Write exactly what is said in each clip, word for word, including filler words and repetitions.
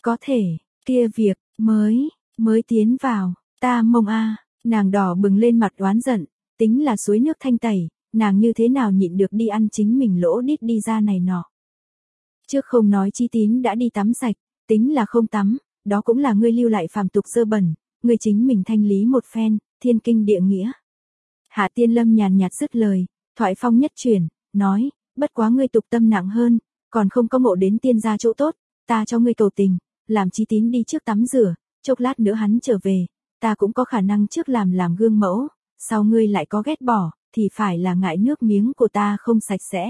Có thể, kia việc, mới, mới tiến vào, ta mông a, nàng đỏ bừng lên mặt oán giận, tính là suối nước thanh tẩy, nàng như thế nào nhịn được đi ăn chính mình lỗ đít đi ra này nọ. Trước không nói Chi Tín đã đi tắm sạch, tính là không tắm, đó cũng là ngươi lưu lại phàm tục dơ bẩn, ngươi chính mình thanh lý một phen, thiên kinh địa nghĩa. Hạ Tiên Lâm nhàn nhạt dứt lời, thoại phong nhất chuyển, nói, bất quá ngươi tục tâm nặng hơn, còn không có ngộ đến tiên gia chỗ tốt, ta cho ngươi cầu tình, làm Chi Tín đi trước tắm rửa, chốc lát nữa hắn trở về, ta cũng có khả năng trước làm làm gương mẫu, sau ngươi lại có ghét bỏ, thì phải là ngại nước miếng của ta không sạch sẽ.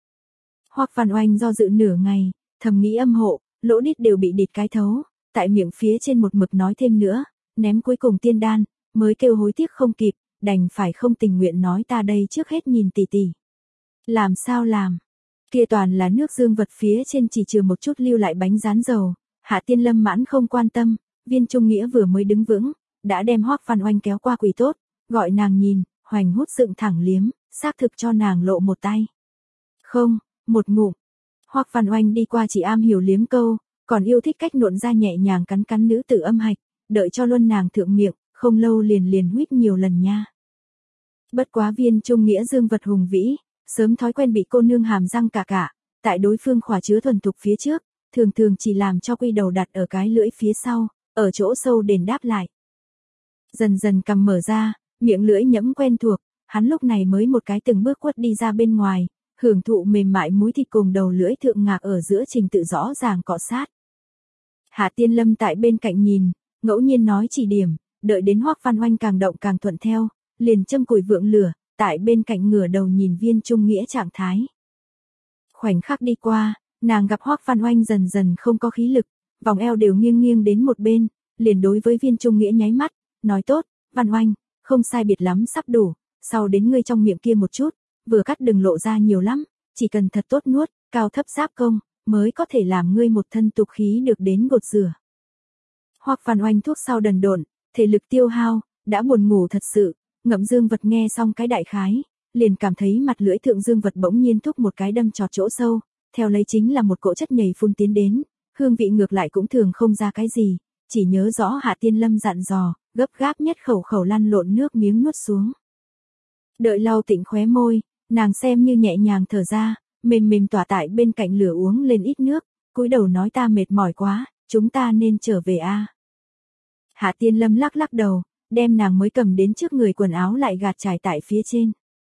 Hoắc Văn Oanh do dự nửa ngày, thầm nghĩ âm hộ, lỗ đít đều bị địt cái thấu, tại miệng phía trên một mực nói thêm nữa, ném cuối cùng tiên đan, mới kêu hối tiếc không kịp, đành phải không tình nguyện nói ta đây trước hết nhìn tỷ tỷ. Làm sao làm? Kia toàn là nước dương vật phía trên chỉ trừ một chút lưu lại bánh rán dầu, Hạ Tiên Lâm mãn không quan tâm, Viên Trung Nghĩa vừa mới đứng vững, đã đem Hoắc Văn Oanh kéo qua quỳ tốt, gọi nàng nhìn, hoành hút dựng thẳng liếm, xác thực cho nàng lộ một tay. Không, một ngụm. Hoắc Văn Oanh đi qua chỉ am hiểu liếm câu, còn yêu thích cách nộn ra nhẹ nhàng cắn cắn nữ tử âm hạch, đợi cho luân nàng thượng miệng, không lâu liền liền huýt nhiều lần nha. Bất quá Viên Trung Nghĩa dương vật hùng vĩ, sớm thói quen bị cô nương hàm răng cả cả, tại đối phương khỏa chứa thuần thục phía trước, thường thường chỉ làm cho quy đầu đặt ở cái lưỡi phía sau, ở chỗ sâu đền đáp lại. Dần dần cằm mở ra, miệng lưỡi nhẫm quen thuộc, hắn lúc này mới một cái từng bước quất đi ra bên ngoài, hưởng thụ mềm mại múi thịt cùng đầu lưỡi thượng ngạc ở giữa trình tự rõ ràng cọ sát. Hạ Tiên Lâm tại bên cạnh nhìn, ngẫu nhiên nói chỉ điểm, đợi đến Hoắc Văn Oanh càng động càng thuận theo, liền châm củi vượng lửa, tại bên cạnh ngửa đầu nhìn Viên Trung Nghĩa trạng thái. Khoảnh khắc đi qua, nàng gặp Hoắc Văn Oanh dần dần không có khí lực, vòng eo đều nghiêng nghiêng đến một bên, liền đối với Viên Trung Nghĩa nháy mắt, nói tốt, Văn Oanh, không sai biệt lắm sắp đủ, sau đến ngươi trong miệng kia một chút, vừa cắt đừng lộ ra nhiều lắm, chỉ cần thật tốt nuốt, cao thấp giáp công, mới có thể làm ngươi một thân tục khí được đến gột rửa. Hoắc Văn Oanh thuốc sau đần độn, thể lực tiêu hao, đã buồn ngủ thật sự, ngậm dương vật nghe xong cái đại khái, liền cảm thấy mặt lưỡi thượng dương vật bỗng nhiên thúc một cái đâm trọt chỗ sâu, theo lấy chính là một cỗ chất nhầy phun tiến đến, hương vị ngược lại cũng thường không ra cái gì, chỉ nhớ rõ Hạ Tiên Lâm dặn dò, gấp gáp nhất khẩu khẩu lăn lộn nước miếng nuốt xuống. Đợi lau tịnh khóe môi, nàng xem như nhẹ nhàng thở ra, mềm mềm tỏa tại bên cạnh lửa uống lên ít nước, cúi đầu nói ta mệt mỏi quá, chúng ta nên trở về a. Hạ Tiên Lâm lắc lắc đầu, đem nàng mới cầm đến trước người quần áo lại gạt trải tại phía trên.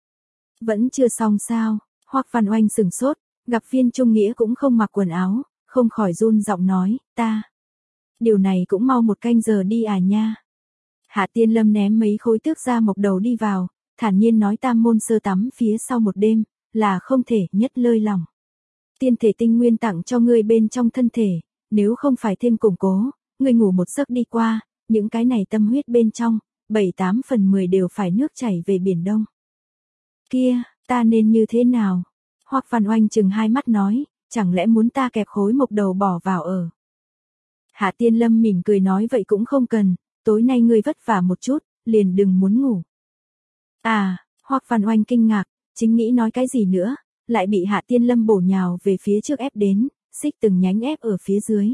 Vẫn chưa xong sao? Hoắc Văn Oanh sừng sốt, gặp Viên Trung Nghĩa cũng không mặc quần áo, không khỏi run giọng nói, ta. Điều này cũng mau một canh giờ đi à nha. Hạ Tiên Lâm ném mấy khối tước da mộc đầu đi vào, thản nhiên nói tam môn sơ tắm phía sau một đêm, là không thể nhất lơi lòng. Tiên thể tinh nguyên tặng cho ngươi bên trong thân thể, nếu không phải thêm củng cố, ngươi ngủ một giấc đi qua, những cái này tâm huyết bên trong, bảy tám phần mười đều phải nước chảy về biển Đông. Kia, ta nên như thế nào? Hoắc Văn Oanh chừng hai mắt nói, chẳng lẽ muốn ta kẹp khối mộc đầu bỏ vào ở? Hạ Tiên Lâm mỉm cười nói vậy cũng không cần, tối nay ngươi vất vả một chút, liền đừng muốn ngủ. À, Hoắc Văn Oanh kinh ngạc, chính nghĩ nói cái gì nữa, lại bị Hạ Tiên Lâm bổ nhào về phía trước ép đến, xích từng nhánh ép ở phía dưới.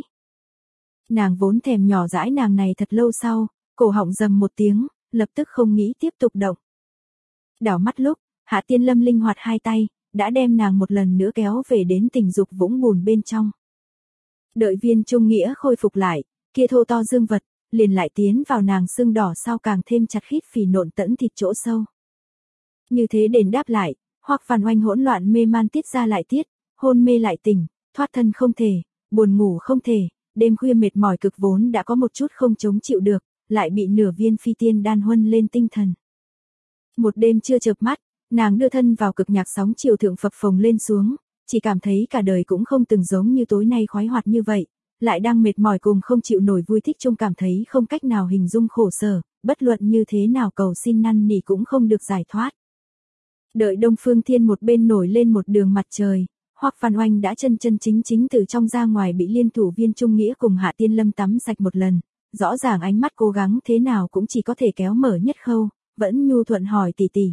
Nàng vốn thèm nhỏ dãi nàng này thật lâu sau, cổ họng rầm một tiếng, lập tức không nghĩ tiếp tục động. Đảo mắt lúc, Hạ Tiên Lâm linh hoạt hai tay, đã đem nàng một lần nữa kéo về đến tình dục vũng bùn bên trong. Đợi Viên Trung Nghĩa khôi phục lại, kia thô to dương vật, liền lại tiến vào nàng xương đỏ sau càng thêm chặt khít phì nộn tẫn thịt chỗ sâu. Như thế đền đáp lại, Hoắc Văn Oanh hỗn loạn mê man tiết ra lại tiết, hôn mê lại tỉnh, thoát thân không thể, buồn ngủ không thể, đêm khuya mệt mỏi cực vốn đã có một chút không chống chịu được, lại bị nửa viên phi tiên đan huân lên tinh thần. Một đêm chưa chợp mắt, nàng đưa thân vào cực nhạc sóng chiều thượng phập phồng lên xuống, chỉ cảm thấy cả đời cũng không từng giống như tối nay khoái hoạt như vậy, lại đang mệt mỏi cùng không chịu nổi vui thích chung cảm thấy không cách nào hình dung khổ sở, bất luận như thế nào cầu xin năn nỉ cũng không được giải thoát. Đợi Đông Phương Thiên một bên nổi lên một đường mặt trời, Hoắc Văn Oanh đã chân chân chính chính từ trong ra ngoài bị liên thủ Viên Trung Nghĩa cùng Hạ Tiên Lâm tắm sạch một lần, rõ ràng ánh mắt cố gắng thế nào cũng chỉ có thể kéo mở nhất khâu, vẫn nhu thuận hỏi tỷ tỷ.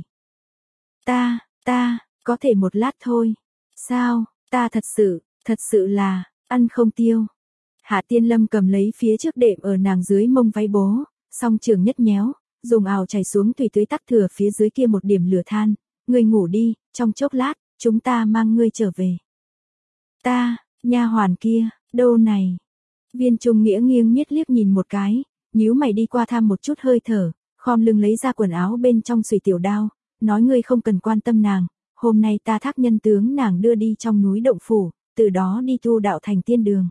Ta, ta, có thể một lát thôi. Sao, ta thật sự, thật sự là, ăn không tiêu. Hạ Tiên Lâm cầm lấy phía trước đệm ở nàng dưới mông váy bố, song trường nhất nhéo, dùng ào chảy xuống tùy tưới tắt thừa phía dưới kia một điểm lửa than, ngươi ngủ đi, trong chốc lát, chúng ta mang ngươi trở về. Ta, nha hoàn kia, đâu này? Viên Trung Nghĩa nghiêng miết liếc nhìn một cái, nhíu mày đi qua thăm một chút hơi thở, khom lưng lấy ra quần áo bên trong xùy tiểu đao, nói ngươi không cần quan tâm nàng, hôm nay ta thác nhân tướng nàng đưa đi trong núi động phủ, từ đó đi tu đạo thành tiên đường.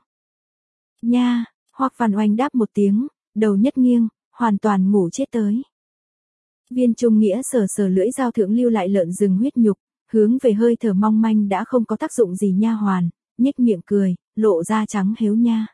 Nha, Hoắc Văn Oanh đáp một tiếng, đầu nhất nghiêng, hoàn toàn ngủ chết tới. Viên Trung Nghĩa sờ sờ lưỡi dao thượng lưu lại lợn rừng huyết nhục, hướng về hơi thở mong manh đã không có tác dụng gì nha hoàn, nhếch miệng cười, lộ ra trắng héo nha.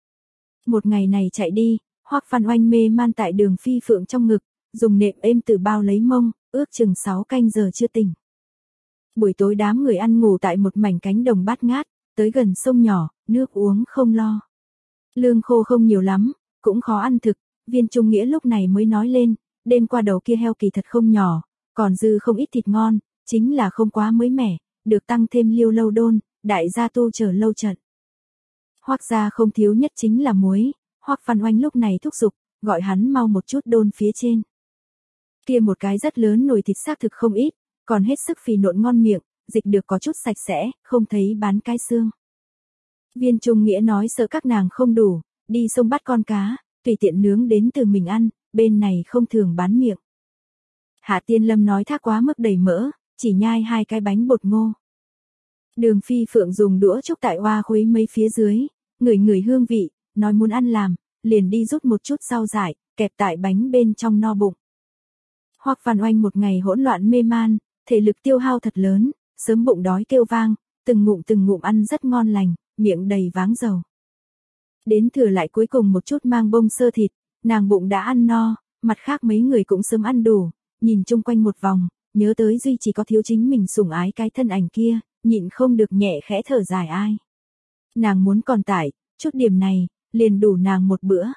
Một ngày này chạy đi, Hoắc Văn Oanh mê man tại Đường Phi Phượng trong ngực, dùng nệm êm từ bao lấy mông, ước chừng sáu canh giờ chưa tỉnh. Buổi tối đám người ăn ngủ tại một mảnh cánh đồng bát ngát, tới gần sông nhỏ, nước uống không lo. Lương khô không nhiều lắm, cũng khó ăn thực, Viên Trung Nghĩa lúc này mới nói lên, đêm qua đầu kia heo kỳ thật không nhỏ, còn dư không ít thịt ngon, chính là không quá mới mẻ, được tăng thêm liêu lâu đôn, đại gia tu chờ lâu trận. Hoắc gia không thiếu nhất chính là muối, Hoắc Văn Oanh lúc này thúc giục, gọi hắn mau một chút đôn phía trên. Kia một cái rất lớn nồi thịt xác thực không ít, còn hết sức phì nộn ngon miệng, dịch được có chút sạch sẽ, không thấy bán cái xương. Viên Trung Nghĩa nói sợ các nàng không đủ, đi sông bắt con cá, tùy tiện nướng đến từ mình ăn, bên này không thường bán miệng. Hạ Tiên Lâm nói thác quá mức đầy mỡ, chỉ nhai hai cái bánh bột ngô. Đường Phi Phượng dùng đũa chúc tại hoa khuấy mấy phía dưới, ngửi ngửi hương vị, nói muốn ăn làm, liền đi rút một chút rau dại, kẹp tại bánh bên trong no bụng. Hoắc Văn Oanh một ngày hỗn loạn mê man, thể lực tiêu hao thật lớn, sớm bụng đói kêu vang, từng ngụm từng ngụm ăn rất ngon lành, miệng đầy váng dầu. Đến thừa lại cuối cùng một chút mang bông sơ thịt, nàng bụng đã ăn no, mặt khác mấy người cũng sớm ăn đủ, nhìn chung quanh một vòng, nhớ tới duy chỉ có thiếu chính mình sủng ái cái thân ảnh kia, nhịn không được nhẹ khẽ thở dài ai. Nàng muốn còn tải, chút điểm này, liền đủ nàng một bữa.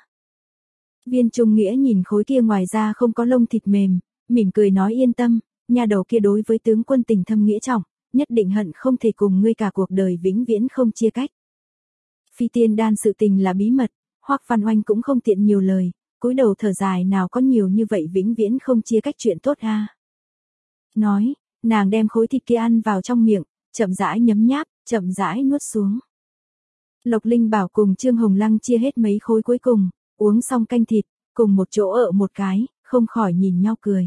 Viên Trung Nghĩa nhìn khối kia ngoài ra không có lông thịt mềm, mỉm cười nói yên tâm, nhà đầu kia đối với tướng quân tình thâm nghĩa trọng, nhất định hận không thể cùng ngươi cả cuộc đời vĩnh viễn không chia cách. Phi tiên đan sự tình là bí mật, Hoắc Văn Oanh cũng không tiện nhiều lời, cúi đầu thở dài nào có nhiều như vậy vĩnh viễn không chia cách chuyện tốt ha. Nói, nàng đem khối thịt kia ăn vào trong miệng, chậm rãi nhấm nháp, chậm rãi nuốt xuống. Lộc Linh Bảo cùng Trương Hồng Lăng chia hết mấy khối cuối cùng, uống xong canh thịt, cùng một chỗ ở một cái, không khỏi nhìn nhau cười.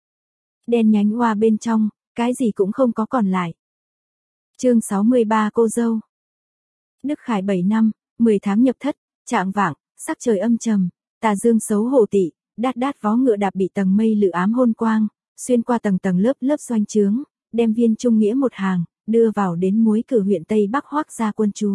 Đen nhánh hoa bên trong, cái gì cũng không có còn lại. Chương sáu mươi ba cô dâu. Đức Khải bảy năm, mười tháng nhập thất, trạng vạng, sắc trời âm trầm, tà dương xấu hổ tị, đát đát vó ngựa đạp bị tầng mây lự ám hôn quang, xuyên qua tầng tầng lớp lớp doanh trướng, đem Viên Trung Nghĩa một hàng, đưa vào đến muối cử huyện Tây Bắc Hoắc gia quân trú.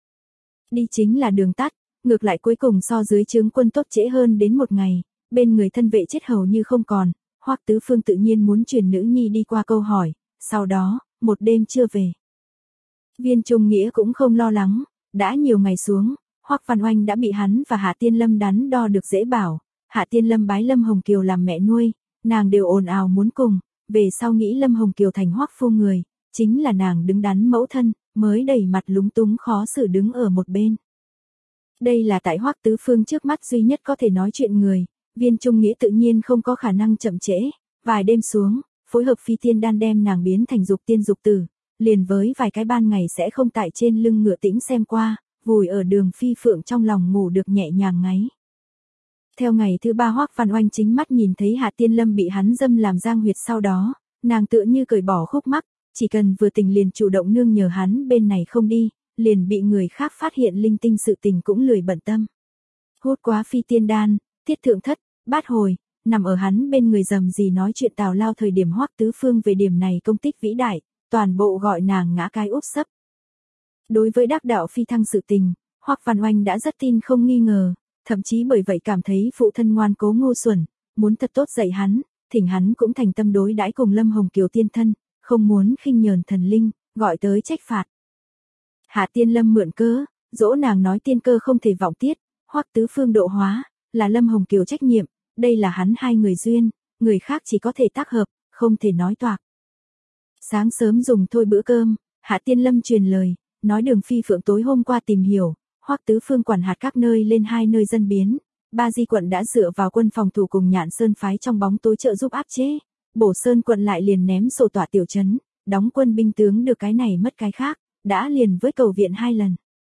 Đi chính là đường tắt, ngược lại cuối cùng so dưới trướng quân tốt trễ hơn đến một ngày, bên người thân vệ chết hầu như không còn, Hoắc Tứ Phương tự nhiên muốn truyền nữ nhi đi qua câu hỏi, sau đó, một đêm chưa về. Viên Trung Nghĩa cũng không lo lắng, đã nhiều ngày xuống, Hoắc Văn Oanh đã bị hắn và Hạ Tiên Lâm đắn đo được dễ bảo, Hạ Tiên Lâm bái Lâm Hồng Kiều làm mẹ nuôi, nàng đều ồn ào muốn cùng, về sau nghĩ Lâm Hồng Kiều thành Hoắc phu người, chính là nàng đứng đắn mẫu thân, mới đầy mặt lúng túng khó xử đứng ở một bên. Đây là tại Hoắc Tứ Phương trước mắt duy nhất có thể nói chuyện người, Viên Trung Nghĩa tự nhiên không có khả năng chậm trễ, vài đêm xuống, phối hợp phi tiên đan đem nàng biến thành dục tiên dục tử, liền với vài cái ban ngày sẽ không tại trên lưng ngựa tĩnh xem qua, vùi ở Đường Phi Phượng trong lòng ngủ được nhẹ nhàng ngáy. Theo ngày thứ ba Hoắc Văn Oanh chính mắt nhìn thấy Hạ Tiên Lâm bị hắn dâm làm giang huyệt sau đó, nàng tựa như cởi bỏ khúc mắc, chỉ cần vừa tình liền chủ động nương nhờ hắn bên này không đi, liền bị người khác phát hiện linh tinh sự tình cũng lười bận tâm. Hút quá phi tiên đan, tiết thượng thất, bát hồi, nằm ở hắn bên người rầm gì nói chuyện tào lao thời điểm Hoắc Tứ Phương về điểm này công tích vĩ đại, toàn bộ gọi nàng ngã cái úp sấp. Đối với đắc đạo phi thăng sự tình, Hoắc Văn Oanh đã rất tin không nghi ngờ, thậm chí bởi vậy cảm thấy phụ thân ngoan cố ngu xuẩn, muốn thật tốt dạy hắn, thỉnh hắn cũng thành tâm đối đãi cùng Lâm Hồng Kiều tiên thân, không muốn khinh nhờn thần linh, gọi tới trách phạt. Hạ Tiên Lâm mượn cớ, dỗ nàng nói tiên cơ không thể vọng tiết, Hoắc Tứ Phương độ hóa, là Lâm Hồng Kiều trách nhiệm, đây là hắn hai người duyên, người khác chỉ có thể tác hợp, không thể nói toạc. Sáng sớm dùng thôi bữa cơm, Hạ Tiên Lâm truyền lời, nói Đường Phi Phượng tối hôm qua tìm hiểu, Hoắc Tứ Phương quản hạt các nơi lên hai nơi dân biến, Ba Di quận đã dựa vào quân phòng thủ cùng Nhạn Sơn phái trong bóng tối trợ giúp áp chế, Bổ Sơn quận lại liền ném sổ tỏa tiểu trấn, đóng quân binh tướng được cái này mất cái khác, đã liền với cầu viện hai lần.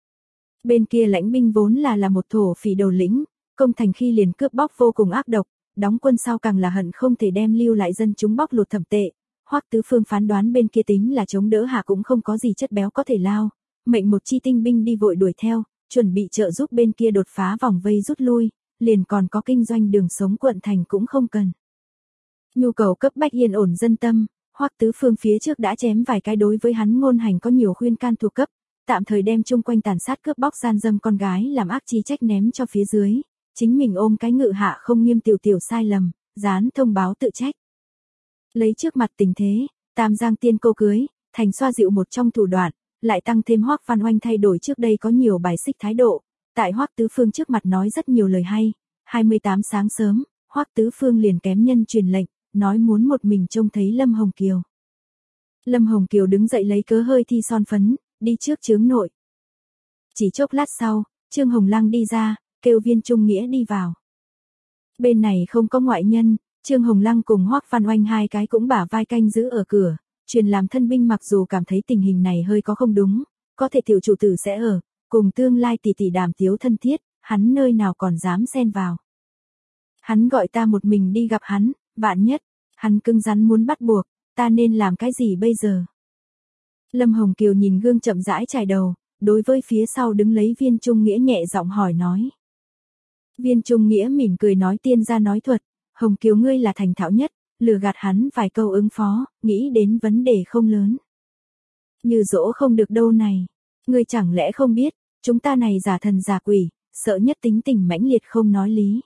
Bên kia lãnh binh vốn là là một thổ phỉ đầu lĩnh, công thành khi liền cướp bóc vô cùng ác độc, đóng quân sau càng là hận không thể đem lưu lại dân chúng bóc lột thẩm tệ. Hoắc Tứ Phương phán đoán bên kia tính là chống đỡ hạ cũng không có gì chất béo có thể lao, mệnh một chi tinh binh đi vội đuổi theo, chuẩn bị trợ giúp bên kia đột phá vòng vây rút lui, liền còn có kinh doanh đường sống quận thành cũng không cần. Nhu cầu cấp bách yên ổn dân tâm, Hoắc Tứ Phương phía trước đã chém vài cái đối với hắn ngôn hành có nhiều khuyên can thuộc cấp, tạm thời đem chung quanh tàn sát cướp bóc gian dâm con gái làm ác chi trách ném cho phía dưới, chính mình ôm cái ngự hạ không nghiêm tiểu tiểu sai lầm, dán thông báo tự trách. Lấy trước mặt tình thế, Tam Giang tiên cô cưới, thành xoa dịu một trong thủ đoạn, lại tăng thêm Hoắc Văn Oanh thay đổi trước đây có nhiều bài xích thái độ, tại Hoắc Tứ Phương trước mặt nói rất nhiều lời hay. hai mươi tám sáng sớm, Hoắc Tứ Phương liền kém nhân truyền lệnh, nói muốn một mình trông thấy Lâm Hồng Kiều. Lâm Hồng Kiều đứng dậy lấy cớ hơi thi son phấn, đi trước chướng nội. Chỉ chốc lát sau, Trương Hồng Lăng đi ra, kêu Viên Trung Nghĩa đi vào. Bên này không có ngoại nhân, Trương Hồng Lăng cùng Hoắc Văn Oanh hai cái cũng bả vai canh giữ ở cửa, truyền làm thân binh mặc dù cảm thấy tình hình này hơi có không đúng, có thể tiểu chủ tử sẽ ở, cùng tương lai tỷ tỷ đàm tiếu thân thiết, hắn nơi nào còn dám xen vào. Hắn gọi ta một mình đi gặp hắn, vạn nhất, hắn cứng rắn muốn bắt buộc, ta nên làm cái gì bây giờ? Lâm Hồng Kiều nhìn gương chậm rãi chải đầu, đối với phía sau đứng lấy Viên Trung Nghĩa nhẹ giọng hỏi nói. Viên Trung Nghĩa mỉm cười nói tiên ra nói thuật, Hồng Kiều ngươi là thành thạo nhất, lừa gạt hắn vài câu ứng phó, nghĩ đến vấn đề không lớn. Như dỗ không được đâu này, ngươi chẳng lẽ không biết, chúng ta này giả thần giả quỷ, sợ nhất tính tình mãnh liệt không nói lý.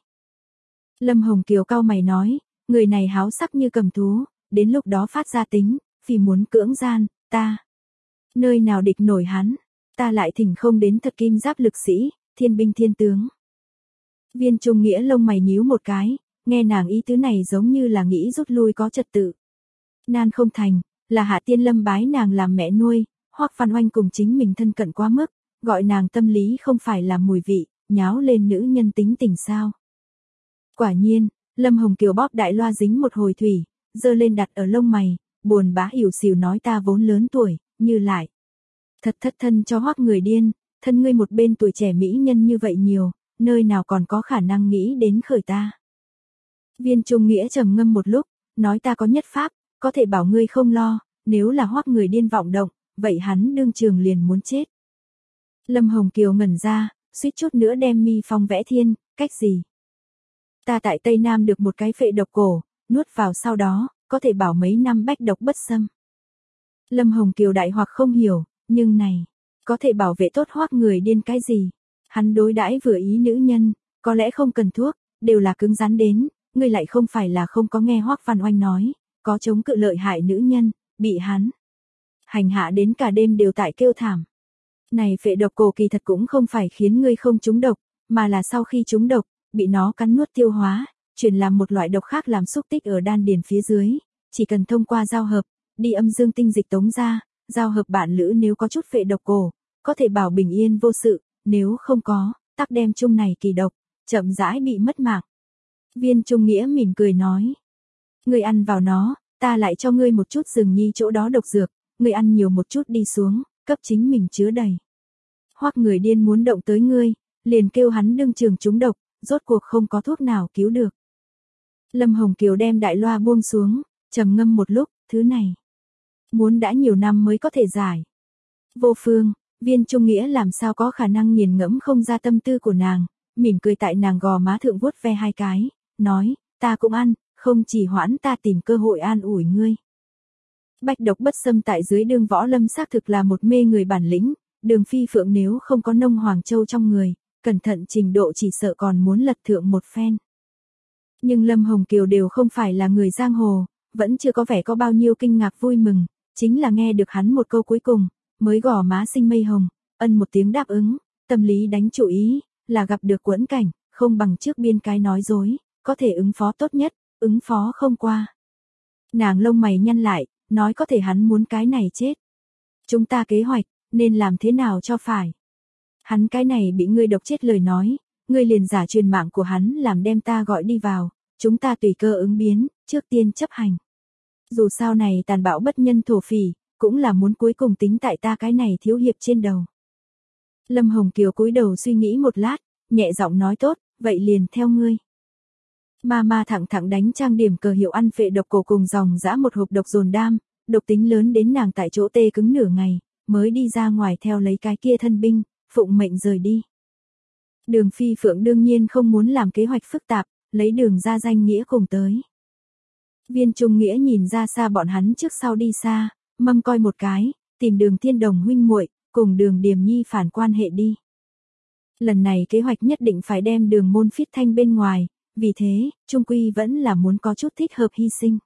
Lâm Hồng Kiều cau mày nói, người này háo sắc như cầm thú, đến lúc đó phát ra tính, vì muốn cưỡng gian, ta. Nơi nào địch nổi hắn, ta lại thỉnh không đến thật kim giáp lực sĩ, thiên binh thiên tướng. Viên Trung Nghĩa lông mày nhíu một cái, nghe nàng ý tứ này giống như là nghĩ rút lui có trật tự. Nan không thành, là Hạ Tiên Lâm bái nàng làm mẹ nuôi, Hoắc Văn Oanh cùng chính mình thân cận quá mức, gọi nàng tâm lý không phải là mùi vị, nháo lên nữ nhân tính tình sao. Quả nhiên, Lâm Hồng Kiều bóp đại loa dính một hồi thủy, dơ lên đặt ở lông mày, buồn bã hiểu xỉu nói ta vốn lớn tuổi, như lại. Thật thất thân cho Hoắc người điên, thân ngươi một bên tuổi trẻ mỹ nhân như vậy nhiều, nơi nào còn có khả năng nghĩ đến khởi ta. Viên Trung Nghĩa trầm ngâm một lúc, nói ta có nhất pháp, có thể bảo ngươi không lo, nếu là Hoắc người điên vọng động, vậy hắn đương trường liền muốn chết. Lâm Hồng Kiều ngẩn ra, suýt chút nữa đem mi phong vẽ thiên, cách gì? Ta tại Tây Nam được một cái phệ độc cổ, nuốt vào sau đó, có thể bảo mấy năm bách độc bất xâm. Lâm Hồng Kiều đại hoặc không hiểu, nhưng này, có thể bảo vệ tốt Hoắc người điên cái gì? Hắn đối đãi vừa ý nữ nhân, có lẽ không cần thuốc, đều là cứng rắn đến, ngươi lại không phải là không có nghe Hoắc Văn Oanh nói, có chống cự lợi hại nữ nhân, bị hắn hành hạ đến cả đêm đều tại kêu thảm. Này phệ độc cổ kỳ thật cũng không phải khiến ngươi không trúng độc, mà là sau khi trúng độc, bị nó cắn nuốt tiêu hóa, chuyển làm một loại độc khác làm xúc tích ở đan điền phía dưới, chỉ cần thông qua giao hợp, đi âm dương tinh dịch tống ra, giao hợp bạn lữ nếu có chút phệ độc cổ, có thể bảo bình yên vô sự, nếu không có, tắc đem chung này kỳ độc, chậm rãi bị mất mạng. Viên Trung Nghĩa mỉm cười nói, ngươi ăn vào nó, ta lại cho ngươi một chút rừng nhi chỗ đó độc dược, ngươi ăn nhiều một chút đi xuống, cấp chính mình chứa đầy. Hoắc người điên muốn động tới ngươi, liền kêu hắn đương trường trúng độc, rốt cuộc không có thuốc nào cứu được. Lâm Hồng Kiều đem đại loa buông xuống, trầm ngâm một lúc, thứ này muốn đã nhiều năm mới có thể giải. Vô phương, Viên Trung Nghĩa làm sao có khả năng nghiền ngẫm không ra tâm tư của nàng, mỉm cười tại nàng gò má thượng vuốt ve hai cái, nói, ta cũng ăn, không chỉ hoãn ta tìm cơ hội an ủi ngươi. Bách độc bất xâm tại dưới Đường Võ Lâm xác thực là một mê người bản lĩnh, Đường Phi Phượng nếu không có nông Hoàng Châu trong người, cẩn thận trình độ chỉ sợ còn muốn lật thượng một phen. Nhưng Lâm Hồng Kiều đều không phải là người giang hồ, vẫn chưa có vẻ có bao nhiêu kinh ngạc vui mừng, chính là nghe được hắn một câu cuối cùng, mới gò má sinh mây hồng, ân một tiếng đáp ứng, tâm lý đánh chủ ý, là gặp được quẫn cảnh, không bằng trước biên cái nói dối, có thể ứng phó tốt nhất, ứng phó không qua. Nàng lông mày nhăn lại, nói có thể hắn muốn cái này chết. Chúng ta kế hoạch, nên làm thế nào cho phải. Hắn cái này bị ngươi độc chết lời nói, ngươi liền giả truyền mạng của hắn làm đem ta gọi đi vào, chúng ta tùy cơ ứng biến, trước tiên chấp hành. Dù sao này tàn bạo bất nhân thổ phỉ, cũng là muốn cuối cùng tính tại ta cái này thiếu hiệp trên đầu. Lâm Hồng Kiều cúi đầu suy nghĩ một lát, nhẹ giọng nói tốt, vậy liền theo ngươi. Ma ma thẳng thẳng đánh trang điểm cờ hiệu ăn phệ độc cổ cùng dòng dã một hộp độc dồn đam, độc tính lớn đến nàng tại chỗ tê cứng nửa ngày, mới đi ra ngoài theo lấy cái kia thân binh, phụng mệnh rời đi. Đường Phi Phượng đương nhiên không muốn làm kế hoạch phức tạp, lấy đường ra danh nghĩa cùng tới. Viên Trung Nghĩa nhìn ra xa bọn hắn trước sau đi xa, mâm coi một cái, tìm đường Thiên Đồng huynh muội cùng đường Điềm Nhi phản quan hệ đi. Lần này kế hoạch nhất định phải đem đường môn phiết thanh bên ngoài, vì thế, trung quy vẫn là muốn có chút thích hợp hy sinh.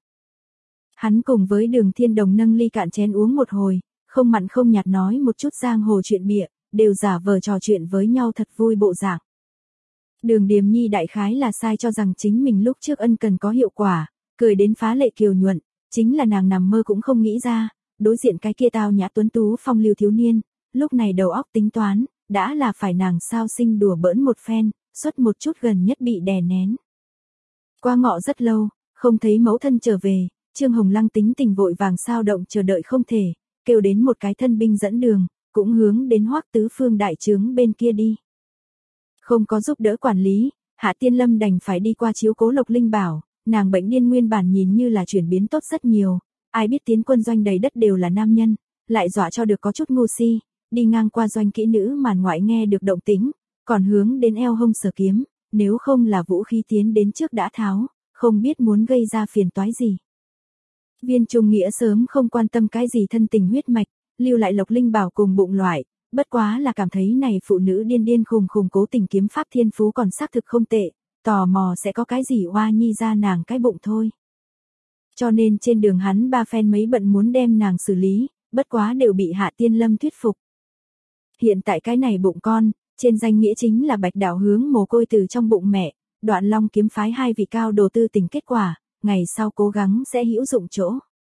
Hắn cùng với đường Thiên Đồng nâng ly cạn chén uống một hồi, không mặn không nhạt nói một chút giang hồ chuyện bịa, đều giả vờ trò chuyện với nhau thật vui bộ dạng. Đường Điềm Nhi đại khái là sai cho rằng chính mình lúc trước ân cần có hiệu quả, cười đến phá lệ kiều nhuận, chính là nàng nằm mơ cũng không nghĩ ra, đối diện cái kia tao nhã tuấn tú phong lưu thiếu niên, lúc này đầu óc tính toán, đã là phải nàng sao sinh đùa bỡn một phen, suốt một chút gần nhất bị đè nén. Qua ngọ rất lâu, không thấy mẫu thân trở về, Trương Hồng Lăng tính tình vội vàng sao động chờ đợi không thể, kêu đến một cái thân binh dẫn đường, cũng hướng đến Hoắc Tứ Phương đại trướng bên kia đi. Không có giúp đỡ quản lý, Hạ Tiên Lâm đành phải đi qua chiếu cố Lộc Linh Bảo, nàng bệnh điên nguyên bản nhìn như là chuyển biến tốt rất nhiều, ai biết tiến quân doanh đầy đất đều là nam nhân, lại dọa cho được có chút ngu si, đi ngang qua doanh kỹ nữ màn ngoại nghe được động tĩnh, còn hướng đến eo hông sở kiếm, nếu không là vũ khí tiến đến trước đã tháo, không biết muốn gây ra phiền toái gì. Viên Trung Nghĩa sớm không quan tâm cái gì thân tình huyết mạch, lưu lại Lộc Linh Bảo cùng bụng loại, bất quá là cảm thấy này phụ nữ điên điên khùng khùng cố tình kiếm pháp thiên phú còn xác thực không tệ, tò mò sẽ có cái gì oa nhi ra nàng cái bụng thôi. Cho nên trên đường hắn ba phen mấy bận muốn đem nàng xử lý, bất quá đều bị Hạ Tiên Lâm thuyết phục. Hiện tại cái này bụng con, trên danh nghĩa chính là Bạch Đạo hướng mồ côi từ trong bụng mẹ, Đoạn Long kiếm phái hai vị cao đồ tư tình kết quả, ngày sau cố gắng sẽ hữu dụng chỗ.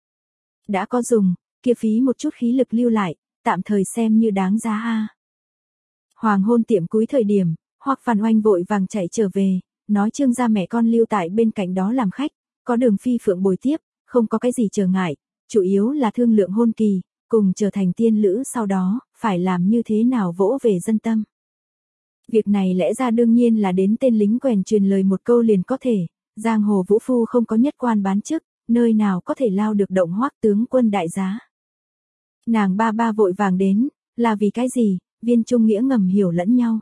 Đã có dùng, kia phí một chút khí lực lưu lại, tạm thời xem như đáng giá a. Hoàng hôn tiệm cuối thời điểm, Hoắc Văn Oanh vội vàng chạy trở về, nói Trương gia mẹ con lưu tại bên cạnh đó làm khách, có Đường Phi Phượng bồi tiếp, không có cái gì trở ngại, chủ yếu là thương lượng hôn kỳ, cùng trở thành tiên lữ sau đó, phải làm như thế nào vỗ về dân tâm. Việc này lẽ ra đương nhiên là đến tên lính quèn truyền lời một câu liền có thể, giang hồ vũ phu không có nhất quan bán chức, nơi nào có thể lao được động Hoắc tướng quân đại giá. Nàng ba ba vội vàng đến, là vì cái gì, Viên Trung Nghĩa ngầm hiểu lẫn nhau.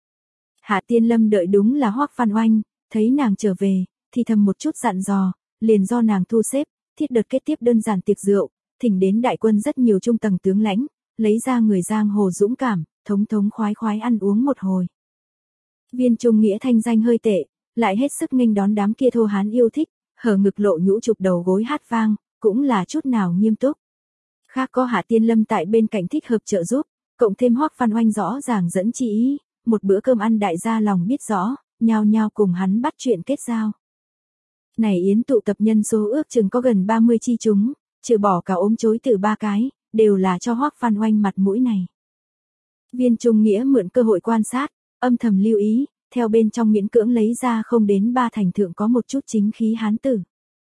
Hạ Tiên Lâm đợi đúng là Hoắc Văn Oanh, thấy nàng trở về, thì thầm một chút dặn dò, liền do nàng thu xếp, thiết đợt kết tiếp đơn giản tiệc rượu, thỉnh đến đại quân rất nhiều trung tầng tướng lãnh, lấy ra người giang hồ dũng cảm, thống thống khoái khoái ăn uống một hồi. Viên Trung Nghĩa thanh danh hơi tệ, lại hết sức nghênh đón đám kia thô hán yêu thích, hở ngực lộ nhũ chụp đầu gối hát vang, cũng là chút nào nghiêm túc. Khác có Hạ Tiên Lâm tại bên cạnh thích hợp trợ giúp, cộng thêm Hoắc Văn Oanh rõ ràng dẫn chỉ ý, một bữa cơm ăn đại gia lòng biết rõ, nhao nhao cùng hắn bắt chuyện kết giao. Này yến tụ tập nhân số ước chừng có gần ba mươi chi chúng, trừ bỏ cả ốm chối từ ba cái, đều là cho Hoắc Văn Oanh mặt mũi này. Viên Trung Nghĩa mượn cơ hội quan sát, âm thầm lưu ý, theo bên trong miễn cưỡng lấy ra không đến ba thành thượng có một chút chính khí hán tử.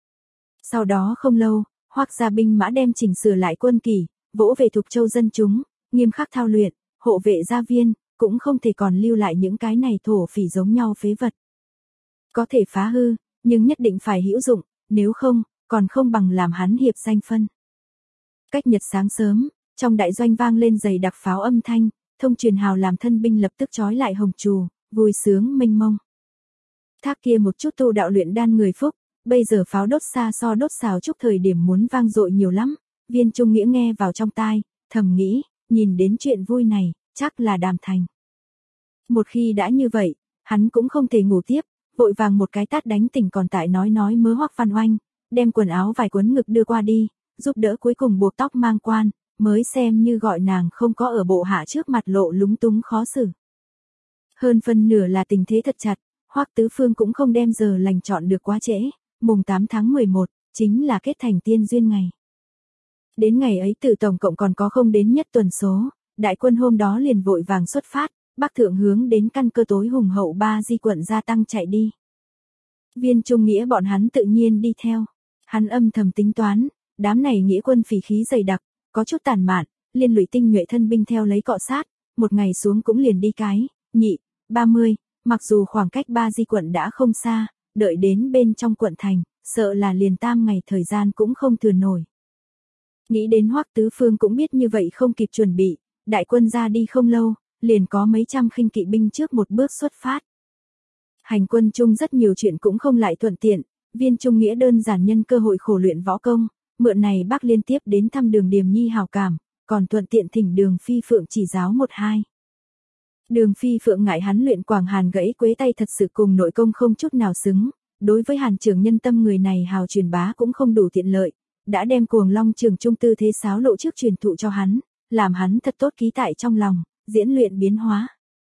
Sau đó không lâu, Hoắc gia binh mã đem chỉnh sửa lại quân kỳ, vỗ về Thục Châu dân chúng, nghiêm khắc thao luyện, hộ vệ gia viên, cũng không thể còn lưu lại những cái này thổ phỉ giống nhau phế vật. Có thể phá hư, nhưng nhất định phải hữu dụng, nếu không, còn không bằng làm hắn hiệp danh phân. Cách nhật sáng sớm, trong đại doanh vang lên dày đặc pháo âm thanh, thông truyền hào làm thân binh lập tức trói lại hồng trù, vui sướng mênh mông. Thác kia một chút tu đạo luyện đan người phúc, bây giờ pháo đốt xa so đốt xào chúc thời điểm muốn vang dội nhiều lắm, Viên Trung Nghĩa nghe vào trong tai, thầm nghĩ, nhìn đến chuyện vui này, chắc là đàm thành. Một khi đã như vậy, hắn cũng không thể ngủ tiếp, vội vàng một cái tát đánh tỉnh còn tại nói nói mớ Hoắc Văn Oanh, đem quần áo vải quấn ngực đưa qua đi, giúp đỡ cuối cùng buộc tóc mang quan, mới xem như gọi nàng không có ở bộ hạ trước mặt lộ lúng túng khó xử. Hơn phân nửa là tình thế thật chặt, Hoắc Tứ Phương cũng không đem giờ lành chọn được quá trễ, mùng tám tháng mười một, chính là kết thành tiên duyên ngày. Đến ngày ấy từ tổng cộng còn có không đến nhất tuần số, đại quân hôm đó liền vội vàng xuất phát, Bắc thượng hướng đến căn cơ tối hùng hậu Ba Di quận gia tăng chạy đi. Viên Trung Nghĩa bọn hắn tự nhiên đi theo. Hắn âm thầm tính toán, đám này nghĩa quân phỉ khí dày đặc, có chút tàn mạn, liên lụy tinh nhuệ thân binh theo lấy cọ sát, một ngày xuống cũng liền đi cái, nhị, ba mươi, mặc dù khoảng cách Ba Di quận đã không xa, đợi đến bên trong quận thành, sợ là liền tam ngày thời gian cũng không thừa nổi. Nghĩ đến Hoắc Tứ Phương cũng biết như vậy không kịp chuẩn bị, đại quân ra đi không lâu, liền có mấy trăm khinh kỵ binh trước một bước xuất phát. Hành quân chung rất nhiều chuyện cũng không lại thuận tiện, Viên Trung Nghĩa đơn giản nhân cơ hội khổ luyện võ công, mượn này bác liên tiếp đến thăm Đường Điềm Nhi hảo cảm, còn thuận tiện thỉnh Đường Phi Phượng chỉ giáo một hai. Đường Phi Phượng ngại hắn luyện Quảng Hàn gãy quế tay thật sự cùng nội công không chút nào xứng, đối với Hàn Trường Nhân tâm người này hào truyền bá cũng không đủ tiện lợi, đã đem Cuồng Long Trường Trung tư thế sáo lộ trước truyền thụ cho hắn, làm hắn thật tốt ký tại trong lòng, diễn luyện biến hóa.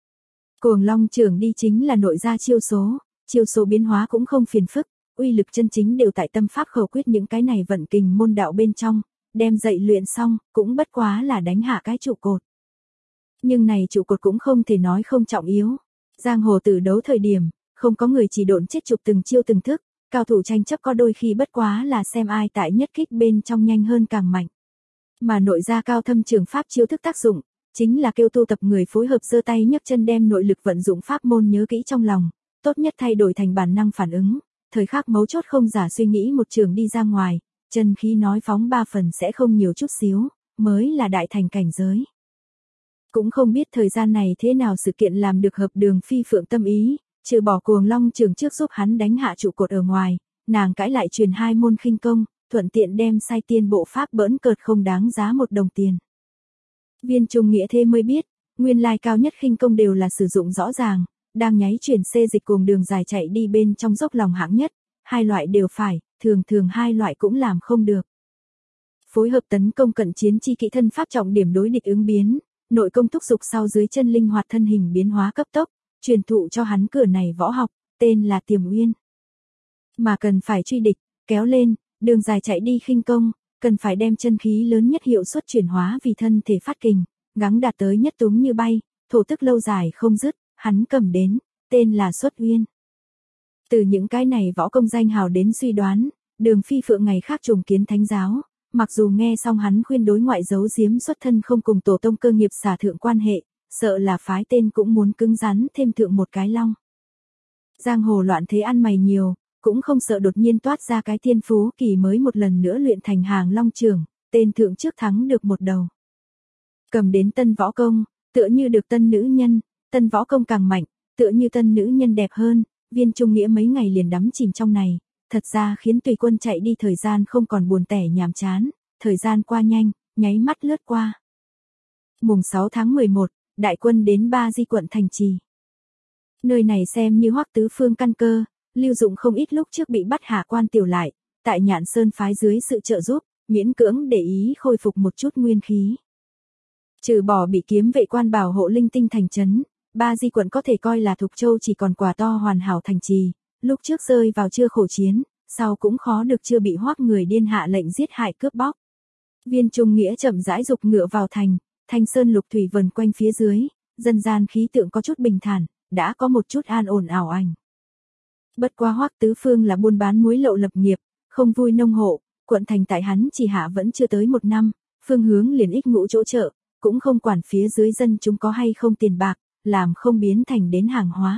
Cuồng Long Trường đi chính là nội gia chiêu số, chiêu số biến hóa cũng không phiền phức, uy lực chân chính đều tại tâm pháp khẩu quyết những cái này vận kình môn đạo bên trong, đem dạy luyện xong, cũng bất quá là đánh hạ cái trụ cột. Nhưng này trụ cột cũng không thể nói không trọng yếu. Giang hồ tử đấu thời điểm, không có người chỉ độn chết chụp từng chiêu từng thức, cao thủ tranh chấp có đôi khi bất quá là xem ai tại nhất kích bên trong nhanh hơn càng mạnh. Mà nội gia cao thâm trường pháp chiêu thức tác dụng, chính là kêu tu tập người phối hợp giơ tay nhấc chân đem nội lực vận dụng pháp môn nhớ kỹ trong lòng, tốt nhất thay đổi thành bản năng phản ứng, thời khắc mấu chốt không giả suy nghĩ một trường đi ra ngoài, chân khí nói phóng ba phần sẽ không nhiều chút xíu, mới là đại thành cảnh giới. Cũng không biết thời gian này thế nào sự kiện làm được hợp Đường Phi Phượng tâm ý, trừ bỏ Cuồng Long Trường trước giúp hắn đánh hạ trụ cột ở ngoài, nàng cãi lại truyền hai môn khinh công, thuận tiện đem sai tiên bộ pháp bỡn cợt không đáng giá một đồng tiền. Viên Trung Nghĩa thế mới biết, nguyên lai cao nhất khinh công đều là sử dụng rõ ràng, đang nháy chuyển xê dịch cùng đường dài chạy đi bên trong dốc lòng hạng nhất, hai loại đều phải, thường thường hai loại cũng làm không được. Phối hợp tấn công cận chiến chi kỹ thân pháp trọng điểm đối địch ứng biến, nội công thúc dục sau dưới chân linh hoạt thân hình biến hóa cấp tốc, truyền thụ cho hắn cửa này võ học, tên là Tiềm Uyên. Mà cần phải truy địch, kéo lên, đường dài chạy đi khinh công, cần phải đem chân khí lớn nhất hiệu suất chuyển hóa vì thân thể phát kình, gắng đạt tới nhất túng như bay, thổ tức lâu dài không dứt, hắn cầm đến, tên là Xuất Uyên. Từ những cái này võ công danh hào đến suy đoán, Đường Phi Phượng ngày khác trùng kiến thánh giáo, mặc dù nghe xong hắn khuyên đối ngoại giấu giếm xuất thân không cùng tổ tông cơ nghiệp xả thượng quan hệ, sợ là phái tên cũng muốn cứng rắn thêm thượng một cái long. Giang hồ loạn thế ăn mày nhiều, cũng không sợ đột nhiên toát ra cái thiên phú kỳ mới một lần nữa luyện thành hàng long trường, tên thượng trước thắng được một đầu. Cầm đến tân võ công, tựa như được tân nữ nhân, tân võ công càng mạnh, tựa như tân nữ nhân đẹp hơn, Viên Trung Nghĩa mấy ngày liền đắm chìm trong này, thật ra khiến tùy quân chạy đi thời gian không còn buồn tẻ nhàm chán, thời gian qua nhanh, nháy mắt lướt qua. Mùng sáu tháng mười một, đại quân đến Ba Di quận thành trì. Nơi này xem như Hoắc Tứ Phương căn cơ, lưu dụng không ít lúc trước bị bắt hạ quan tiểu lại, tại Nhạn Sơn phái dưới sự trợ giúp, miễn cưỡng để ý khôi phục một chút nguyên khí. Trừ bỏ bị kiếm vệ quan bảo hộ linh tinh thành trấn, Ba Di quận có thể coi là Thục Châu chỉ còn quả to hoàn hảo thành trì, lúc trước rơi vào chưa khổ chiến, sau cũng khó được chưa bị Hoắc người điên hạ lệnh giết hại cướp bóc. Viên Trung Nghĩa chậm rãi dục ngựa vào thành, Thanh Sơn lục thủy vần quanh phía dưới, dân gian khí tượng có chút bình thản, đã có một chút an ổn ảo ảnh. Bất quá Hoắc Tứ Phương là buôn bán muối lậu lập nghiệp, không vui nông hộ, quận thành tại hắn chỉ hạ vẫn chưa tới một năm, phương hướng liền ích ngũ chỗ chợ, cũng không quản phía dưới dân chúng có hay không tiền bạc, làm không biến thành đến hàng hóa.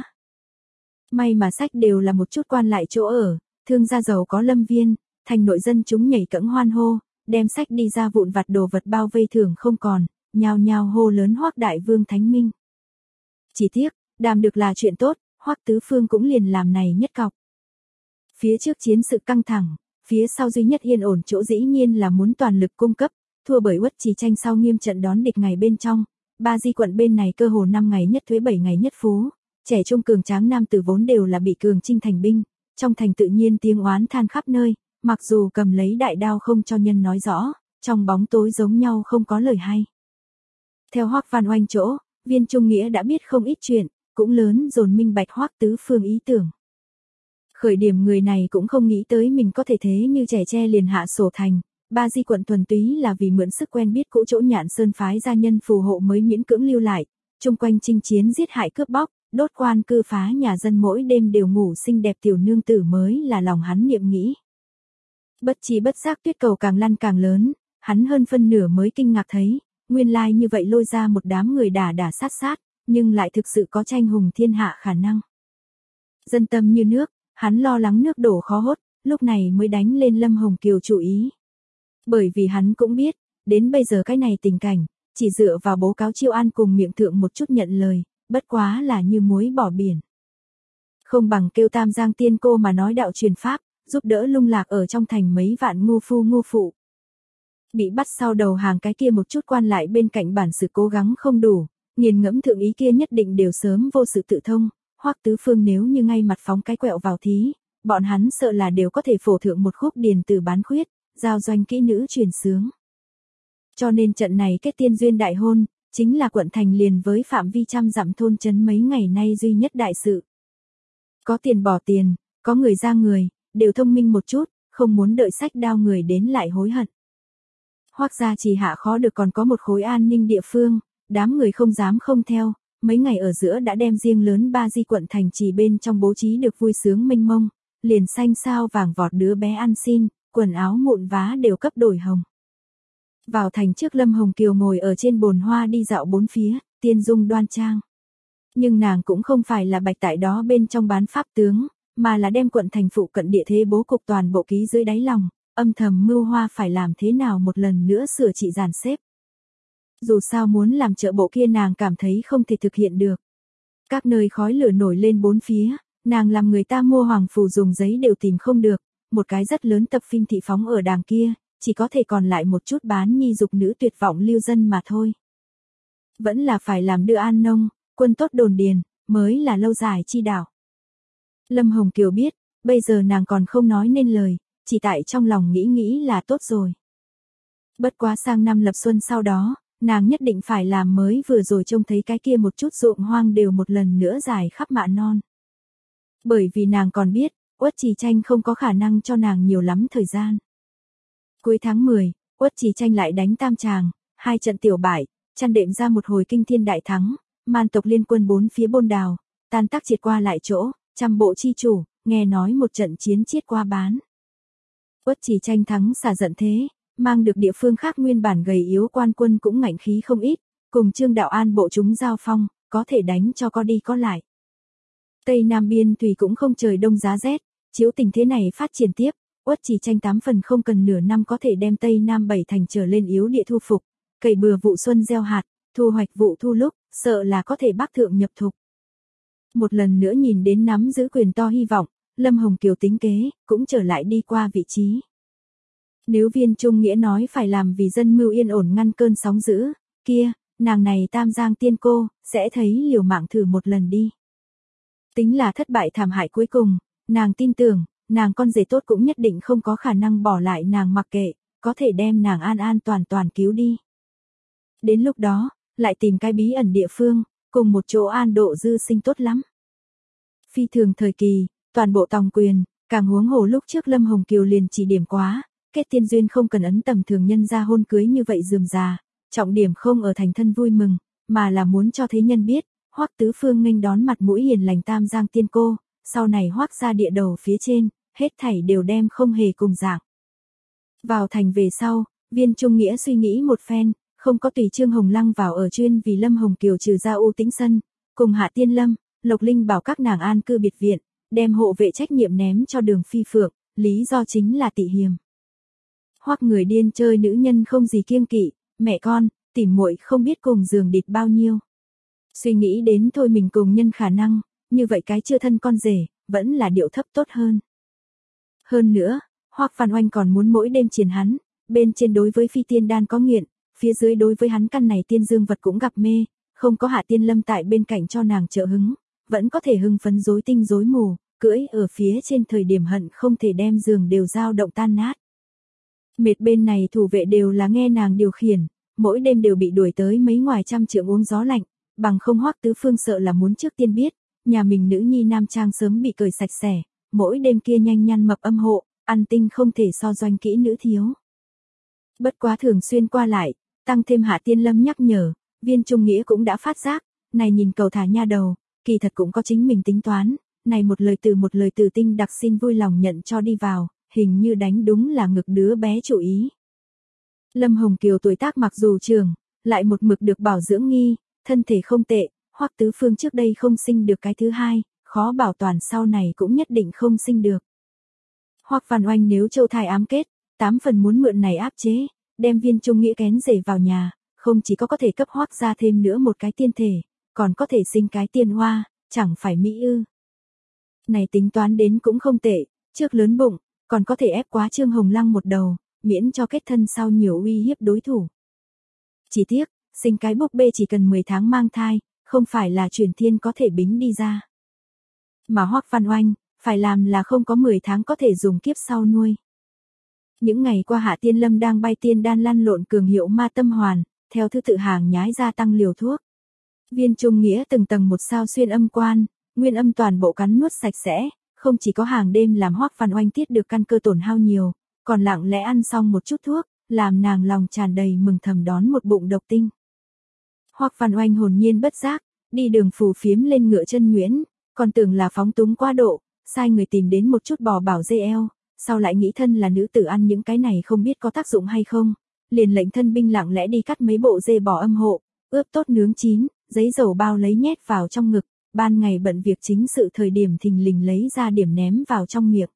May mà sách đều là một chút quan lại chỗ ở, thương gia giàu có lâm viên, thành nội dân chúng nhảy cẫng hoan hô, đem sách đi ra vụn vặt đồ vật bao vây thường không còn, nhao nhao hô lớn Hoắc đại vương thánh minh. Chỉ tiếc, đàm được là chuyện tốt, Hoắc Tứ Phương cũng liền làm này nhất cọc. Phía trước chiến sự căng thẳng, phía sau duy nhất yên ổn chỗ dĩ nhiên là muốn toàn lực cung cấp, thua bởi Uất Trì tranh sau nghiêm trận đón địch ngày bên trong, Ba Di quận bên này cơ hồ năm ngày nhất thuế bảy ngày nhất phú, trẻ trung cường tráng nam tử vốn đều là bị cường chinh thành binh, trong thành tự nhiên tiếng oán than khắp nơi, mặc dù cầm lấy đại đao không cho nhân nói rõ, trong bóng tối giống nhau không có lời hay. Theo Hoắc Văn Oanh chỗ, Viên Trung Nghĩa đã biết không ít chuyện, cũng lớn dồn minh bạch Hoắc Tứ Phương ý tưởng. Khởi điểm người này cũng không nghĩ tới mình có thể thế như trẻ tre liền hạ sổ thành, Ba Di quận thuần túy là vì mượn sức quen biết cũ chỗ Nhạn Sơn phái gia nhân phù hộ mới miễn cưỡng lưu lại, chung quanh chinh chiến giết hại cướp bóc, đốt quan cư phá nhà dân mỗi đêm đều ngủ xinh đẹp tiểu nương tử mới là lòng hắn niệm nghĩ. Bất chi bất giác tuyết cầu càng lăn càng lớn, hắn hơn phân nửa mới kinh ngạc thấy, nguyên lai như vậy lôi ra một đám người đả đả sát sát, nhưng lại thực sự có tranh hùng thiên hạ khả năng. Dân tâm như nước, hắn lo lắng nước đổ khó hốt, lúc này mới đánh lên Lâm Hồng Kiều chủ ý. Bởi vì hắn cũng biết, đến bây giờ cái này tình cảnh, chỉ dựa vào bố cáo Chiêu An cùng miệng thượng một chút nhận lời, bất quá là như muối bỏ biển. Không bằng kêu Tam Giang tiên cô mà nói đạo truyền pháp, giúp đỡ lung lạc ở trong thành mấy vạn ngu phu ngu phụ. Bị bắt sau đầu hàng cái kia một chút quan lại bên cạnh bản sự cố gắng không đủ, nghiền ngẫm thượng ý kia nhất định đều sớm vô sự tự thông, Hoắc Tứ Phương nếu như ngay mặt phóng cái quẹo vào thí, bọn hắn sợ là đều có thể phổ thượng một khúc điền từ bán khuyết, giao doanh kỹ nữ truyền sướng. Cho nên trận này kết tiên duyên đại hôn, chính là quận thành liền với phạm vi trăm dặm thôn trấn mấy ngày nay duy nhất đại sự. Có tiền bỏ tiền, có người ra người, đều thông minh một chút, không muốn đợi sách đao người đến lại hối hận. Hoắc gia chỉ hạ khó được còn có một khối an ninh địa phương, đám người không dám không theo, mấy ngày ở giữa đã đem riêng lớn ba di quận thành trì bên trong bố trí được vui sướng mênh mông, liền xanh sao vàng vọt đứa bé ăn xin, quần áo mụn vá đều cấp đổi hồng. Vào thành trước Lâm Hồng Kiều ngồi ở trên bồn hoa đi dạo bốn phía, tiên dung đoan trang. Nhưng nàng cũng không phải là bạch tại đó bên trong bán pháp tướng, mà là đem quận thành phụ cận địa thế bố cục toàn bộ ký dưới đáy lòng, âm thầm mưu hoa phải làm thế nào một lần nữa sửa trị dàn xếp. Dù sao muốn làm chợ bộ kia nàng cảm thấy không thể thực hiện được. Các nơi khói lửa nổi lên bốn phía, nàng làm người ta mua hoàng phù dùng giấy đều tìm không được, một cái rất lớn tập phim thị phóng ở đàng kia, chỉ có thể còn lại một chút bán nhi dục nữ tuyệt vọng lưu dân mà thôi. Vẫn là phải làm đưa an nông, quân tốt đồn điền, mới là lâu dài chi đạo. Lâm Hồng Kiều biết, bây giờ nàng còn không nói nên lời, chỉ tại trong lòng nghĩ nghĩ là tốt rồi. Bất quá sang năm lập xuân sau đó, nàng nhất định phải làm mới vừa rồi trông thấy cái kia một chút ruộng hoang đều một lần nữa dài khắp mạ non. Bởi vì nàng còn biết, Uất Trì Tranh không có khả năng cho nàng nhiều lắm thời gian. Cuối tháng mười, Uất Trì Tranh lại đánh Tam Tràng, hai trận tiểu bại, chăn đệm ra một hồi kinh thiên đại thắng, man tộc liên quân bốn phía bôn đào, tan tác triệt qua lại chỗ, trăm bộ chi chủ, nghe nói một trận chiến chiết qua bán. Uất Trì Tranh thắng xả giận thế, mang được địa phương khác nguyên bản gầy yếu quan quân cũng ngạnh khí không ít, cùng Trương Đạo An bộ chúng giao phong, có thể đánh cho có đi có lại. Tây Nam biên thủy cũng không trời đông giá rét, chiếu tình thế này phát triển tiếp, Uất Trì Tranh tám phần không cần nửa năm có thể đem Tây Nam bảy thành trở lên yếu địa thu phục, cày bừa vụ xuân gieo hạt, thu hoạch vụ thu lúc, sợ là có thể bắc thượng nhập thục. Một lần nữa nhìn đến nắm giữ quyền to hy vọng, Lâm Hồng Kiều tính kế, cũng trở lại đi qua vị trí. Nếu Viên Trung Nghĩa nói phải làm vì dân mưu yên ổn ngăn cơn sóng dữ, kia, nàng này Tam Giang tiên cô, sẽ thấy liều mạng thử một lần đi. Tính là thất bại thảm hại cuối cùng, nàng tin tưởng, nàng con rể tốt cũng nhất định không có khả năng bỏ lại nàng mặc kệ, có thể đem nàng an an toàn toàn cứu đi. Đến lúc đó, lại tìm cái bí ẩn địa phương, cùng một chỗ an độ dư sinh tốt lắm. Phi thường thời kỳ, toàn bộ tòng quyền, càng huống hồ lúc trước Lâm Hồng Kiều liền chỉ điểm quá, kết tiên duyên không cần ấn tầm thường nhân ra hôn cưới như vậy rườm rà, trọng điểm không ở thành thân vui mừng, mà là muốn cho thế nhân biết, Hoắc Tứ Phương nghênh đón mặt mũi hiền lành Tam Giang tiên cô, sau này Hoắc ra địa đầu phía trên, hết thảy đều đem không hề cùng dạng. Vào thành về sau, Viên Trung Nghĩa suy nghĩ một phen, không có tùy Trương Hồng Lăng vào ở chuyên vì Lâm Hồng Kiều trừ ra U Tĩnh Sân, cùng Hạ Tiên Lâm, Lộc Linh bảo các nàng an cư biệt viện, đem hộ vệ trách nhiệm ném cho Đường Phi Phượng, lý do chính là tị hiềm. Hoắc người điên chơi nữ nhân không gì kiêng kỵ, mẹ con, tỉ muội không biết cùng giường địch bao nhiêu. Suy nghĩ đến thôi mình cùng nhân khả năng, như vậy cái chưa thân con rể, vẫn là điệu thấp tốt hơn. Hơn nữa, Hoắc Văn Oanh còn muốn mỗi đêm triền hắn, bên trên đối với phi tiên đan có nghiện, phía dưới đối với hắn căn này tiên dương vật cũng gặp mê, không có Hạ Tiên Lâm tại bên cạnh cho nàng trợ hứng, vẫn có thể hưng phấn rối tinh rối mù, cưỡi ở phía trên thời điểm hận không thể đem giường đều dao động tan nát. Mệt bên này thủ vệ đều là nghe nàng điều khiển, mỗi đêm đều bị đuổi tới mấy ngoài trăm trượng uống gió lạnh, bằng không Hoắc Tứ Phương sợ là muốn trước tiên biết, nhà mình nữ nhi nam trang sớm bị cởi sạch sẽ, mỗi đêm kia nhanh nhăn mập âm hộ, ăn tinh không thể so doanh kỹ nữ thiếu. Bất quá thường xuyên qua lại, tăng thêm Hạ Tiên Lâm nhắc nhở, Viên Trung Nghĩa cũng đã phát giác, này nhìn cầu thả nha đầu, kỳ thật cũng có chính mình tính toán, này một lời từ một lời từ tinh đặc xin vui lòng nhận cho đi vào, hình như đánh đúng là ngực đứa bé chủ ý. Lâm Hồng Kiều tuổi tác mặc dù trường, lại một mực được bảo dưỡng nghi, thân thể không tệ, Hoắc Tứ Phương trước đây không sinh được cái thứ hai, khó bảo toàn sau này cũng nhất định không sinh được. Hoắc Văn Oanh nếu châu thai ám kết, tám phần muốn mượn này áp chế, đem Viên Trung Nghĩa kén rể vào nhà, không chỉ có có thể cấp Hoắc ra thêm nữa một cái tiên thể, còn có thể sinh cái tiên hoa, chẳng phải mỹ ư. Này tính toán đến cũng không tệ, trước lớn bụng, còn có thể ép quá Trương Hồng Lăng một đầu, miễn cho kết thân sau nhiều uy hiếp đối thủ. Chỉ tiếc, sinh cái búp bê chỉ cần mười tháng mang thai, không phải là truyền thiên có thể bính đi ra. Mà Hoắc Văn Oanh, phải làm là không có mười tháng có thể dùng kiếp sau nuôi. Những ngày qua Hạ Tiên Lâm đang bay tiên đan lăn lộn cường hiệu ma tâm hoàn, theo thứ tự hàng nhái gia tăng liều thuốc. Viên Trung Nghĩa từng tầng một sao xuyên âm quan, nguyên âm toàn bộ cắn nuốt sạch sẽ, không chỉ có hàng đêm làm Hoắc Văn Oanh tiết được căn cơ tổn hao nhiều, còn lặng lẽ ăn xong một chút thuốc, làm nàng lòng tràn đầy mừng thầm đón một bụng độc tinh. Hoắc Văn Oanh hồn nhiên bất giác, đi đường phù phiếm lên ngựa chân nhuyễn, còn tưởng là phóng túng quá độ, sai người tìm đến một chút bò bảo dê eo, sau lại nghĩ thân là nữ tử ăn những cái này không biết có tác dụng hay không, liền lệnh thân binh lặng lẽ đi cắt mấy bộ dê bò âm hộ, ướp tốt nướng chín, giấy dầu bao lấy nhét vào trong ngực, ban ngày bận việc chính sự thời điểm thình lình lấy ra điểm ném vào trong miệng.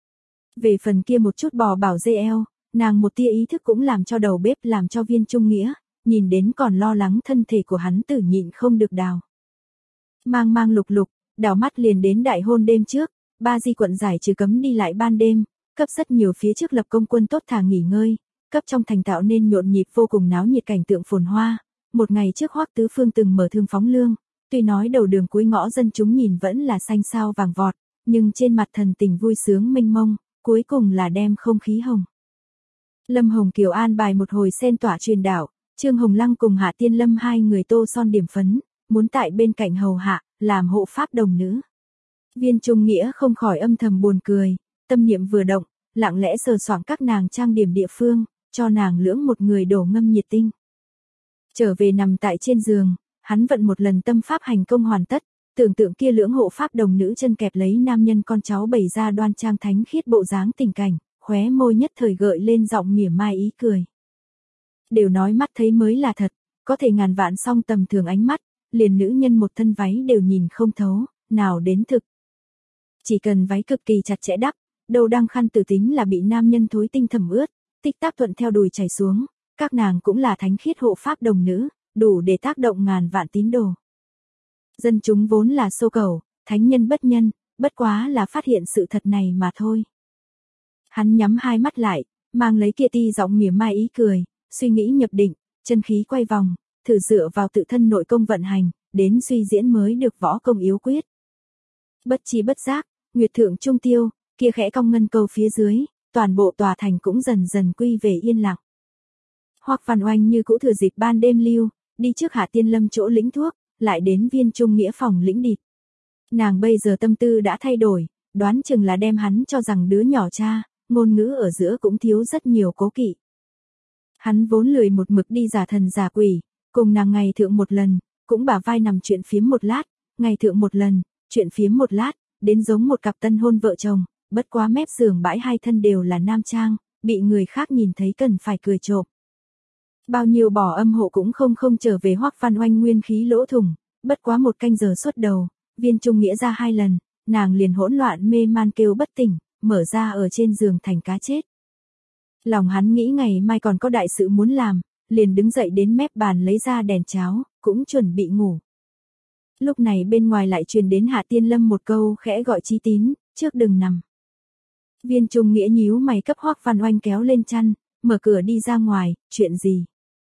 Về phần kia một chút bò bảo dê eo, nàng một tia ý thức cũng làm cho đầu bếp làm cho Viên Trung Nghĩa, nhìn đến còn lo lắng thân thể của hắn tử nhịn không được đào. Mang mang lục lục, đảo mắt liền đến đại hôn đêm trước, Ba Di quận giải trừ cấm đi lại ban đêm, cấp rất nhiều phía trước lập công quân tốt thả nghỉ ngơi, cấp trong thành tạo nên nhộn nhịp vô cùng náo nhiệt cảnh tượng phồn hoa. Một ngày trước Hoắc Tứ Phương từng mở thương phóng lương, tuy nói đầu đường cuối ngõ dân chúng nhìn vẫn là xanh sao vàng vọt, nhưng trên mặt thần tình vui sướng mênh mông, cuối cùng là đem không khí hồng. Lâm Hồng Kiều an bài một hồi sen tỏa truyền đạo, Trương Hồng Lăng cùng Hạ Tiên Lâm hai người tô son điểm phấn, muốn tại bên cạnh hầu hạ, làm hộ pháp đồng nữ. Viên Trung Nghĩa không khỏi âm thầm buồn cười, tâm niệm vừa động, lặng lẽ sờ soạng các nàng trang điểm địa phương, cho nàng lưỡng một người đổ ngâm nhiệt tinh. Trở về nằm tại trên giường, hắn vận một lần tâm pháp hành công hoàn tất, tưởng tượng kia lưỡng hộ pháp đồng nữ chân kẹp lấy nam nhân con cháu bày ra đoan trang thánh khiết bộ dáng tình cảnh, khóe môi nhất thời gợi lên giọng mỉa mai ý cười. Đều nói mắt thấy mới là thật, có thể ngàn vạn song tầm thường ánh mắt, liền nữ nhân một thân váy đều nhìn không thấu, nào đến thực. Chỉ cần váy cực kỳ chặt chẽ đắp, đầu đăng khăn tử tính là bị nam nhân thối tinh thẩm ướt, tích tắc thuận theo đùi chảy xuống, các nàng cũng là thánh khiết hộ pháp đồng nữ, đủ để tác động ngàn vạn tín đồ. Dân chúng vốn là xô cầu, thánh nhân bất nhân, bất quá là phát hiện sự thật này mà thôi. Hắn nhắm hai mắt lại, mang lấy kia ti giọng mỉa mai ý cười, suy nghĩ nhập định, chân khí quay vòng, thử dựa vào tự thân nội công vận hành, đến suy diễn mới được võ công yếu quyết. Bất chi bất giác, nguyệt thượng trung tiêu, kia khẽ cong ngân câu phía dưới, toàn bộ tòa thành cũng dần dần quy về yên lặng. Hoắc Văn Oanh như cũ thừa dịp ban đêm lưu, đi trước Hạ Tiên Lâm chỗ lĩnh thuốc, lại đến Viên Trung Nghĩa phòng lĩnh địt. Nàng bây giờ tâm tư đã thay đổi, đoán chừng là đem hắn cho rằng đứa nhỏ cha, ngôn ngữ ở giữa cũng thiếu rất nhiều cố kỵ. Hắn vốn lười một mực đi giả thần giả quỷ, cùng nàng ngày thượng một lần, cũng bả vai nằm chuyện phiếm một lát, ngày thượng một lần, chuyện phiếm một lát, đến giống một cặp tân hôn vợ chồng, bất quá mép giường bãi hai thân đều là nam trang, bị người khác nhìn thấy cần phải cười trộm. Bao nhiêu bỏ âm hộ cũng không không trở về Hoắc Văn Oanh nguyên khí lỗ thủng, bất quá một canh giờ suốt đầu, Viên Trung Nghĩa ra hai lần, nàng liền hỗn loạn mê man kêu bất tỉnh, mở ra ở trên giường thành cá chết. Lòng hắn nghĩ ngày mai còn có đại sự muốn làm, liền đứng dậy đến mép bàn lấy ra đèn cháo, cũng chuẩn bị ngủ. Lúc này bên ngoài lại truyền đến Hạ Tiên Lâm một câu khẽ gọi Chí Tín, trước đừng nằm. Viên Trung Nghĩa nhíu mày cấp Hoắc Văn Oanh kéo lên chăn, mở cửa đi ra ngoài, chuyện gì?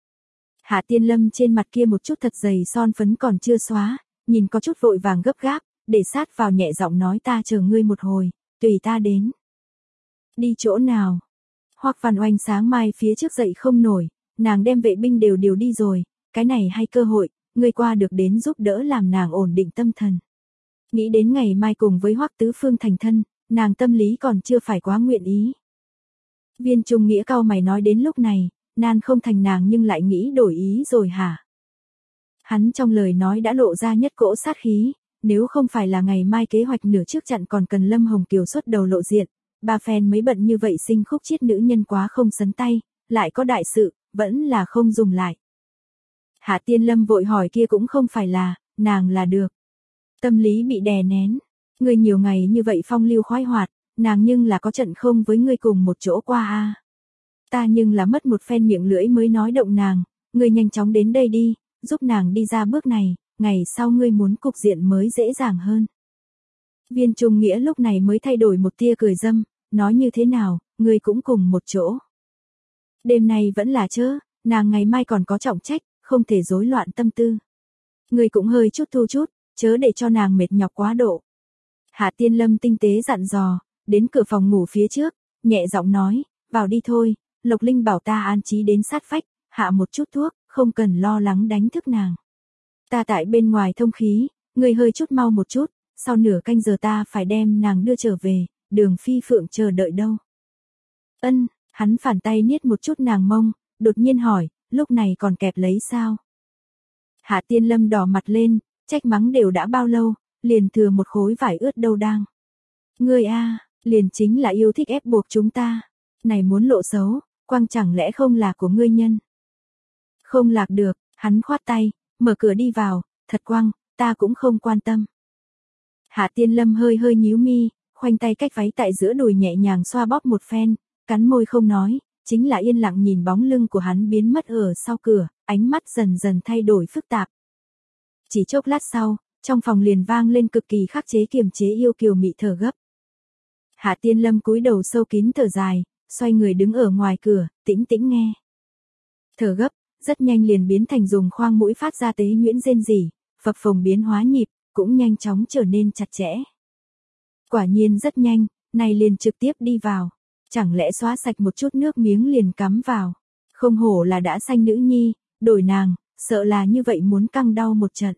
Hạ Tiên Lâm trên mặt kia một chút thật dày son phấn còn chưa xóa, nhìn có chút vội vàng gấp gáp, để sát vào nhẹ giọng nói ta chờ ngươi một hồi, tùy ta đến. Đi chỗ nào? Hoắc Văn Oanh sáng mai phía trước dậy không nổi, nàng đem vệ binh đều điều đi rồi, cái này hay cơ hội, ngươi qua được đến giúp đỡ làm nàng ổn định tâm thần. Nghĩ đến ngày mai cùng với Hoắc Tứ Phương thành thân, nàng tâm lý còn chưa phải quá nguyện ý. Viên Trung Nghĩa cau mày nói đến lúc này, nan không thành nàng nhưng lại nghĩ đổi ý rồi hả? Hắn trong lời nói đã lộ ra nhất cỗ sát khí, nếu không phải là ngày mai kế hoạch nửa trước chặn còn cần Lâm Hồng Kiều xuất đầu lộ diện, ba phen mấy bận như vậy sinh khúc chiết nữ nhân quá không sấn tay, lại có đại sự, vẫn là không dùng lại. Hạ Tiên Lâm vội hỏi kia cũng không phải là, nàng là được. Tâm lý bị đè nén, ngươi nhiều ngày như vậy phong lưu khoái hoạt, nàng nhưng là có trận không với ngươi cùng một chỗ qua a. Ta nhưng là mất một phen miệng lưỡi mới nói động nàng, ngươi nhanh chóng đến đây đi, giúp nàng đi ra bước này, ngày sau ngươi muốn cục diện mới dễ dàng hơn. Viên Trung Nghĩa lúc này mới thay đổi một tia cười dâm, nói như thế nào, ngươi cũng cùng một chỗ. Đêm nay vẫn là chớ, nàng ngày mai còn có trọng trách, không thể rối loạn tâm tư. Ngươi cũng hơi chút thu chút, chớ để cho nàng mệt nhọc quá độ. Hạ Tiên Lâm tinh tế dặn dò, đến cửa phòng ngủ phía trước, nhẹ giọng nói, vào đi thôi, Lộc Linh bảo ta an trí đến sát vách, hạ một chút thuốc, không cần lo lắng đánh thức nàng. Ta tại bên ngoài thông khí, ngươi hơi chút mau một chút, sau nửa canh giờ ta phải đem nàng đưa trở về, Đường Phi Phượng chờ đợi đâu. Ân, hắn phản tay niết một chút nàng mông, đột nhiên hỏi, lúc này còn kẹp lấy sao? Hạ Tiên Lâm đỏ mặt lên, trách mắng đều đã bao lâu, liền thừa một khối vải ướt đâu đang. Ngươi a, liền chính là yêu thích ép buộc chúng ta, này muốn lộ xấu, quang chẳng lẽ không là của ngươi nhân. Không lạc được, hắn khoát tay, mở cửa đi vào, thật quang, ta cũng không quan tâm. Hạ Tiên Lâm hơi hơi nhíu mi, khoanh tay cách váy tại giữa đùi nhẹ nhàng xoa bóp một phen, cắn môi không nói, chính là yên lặng nhìn bóng lưng của hắn biến mất ở sau cửa, ánh mắt dần dần thay đổi phức tạp. Chỉ chốc lát sau, trong phòng liền vang lên cực kỳ khắc chế kiềm chế yêu kiều mị thở gấp. Hạ Tiên Lâm cúi đầu sâu kín thở dài, xoay người đứng ở ngoài cửa, tĩnh tĩnh nghe. Thở gấp, rất nhanh liền biến thành dùng khoang mũi phát ra tế nhuyễn rên rỉ, phập phồng biến hóa nhịp, cũng nhanh chóng trở nên chặt chẽ. Quả nhiên rất nhanh, này liền trực tiếp đi vào, chẳng lẽ xóa sạch một chút nước miếng liền cắm vào. Không hổ là đã sanh nữ nhi, đổi nàng, sợ là như vậy muốn căng đau một trận.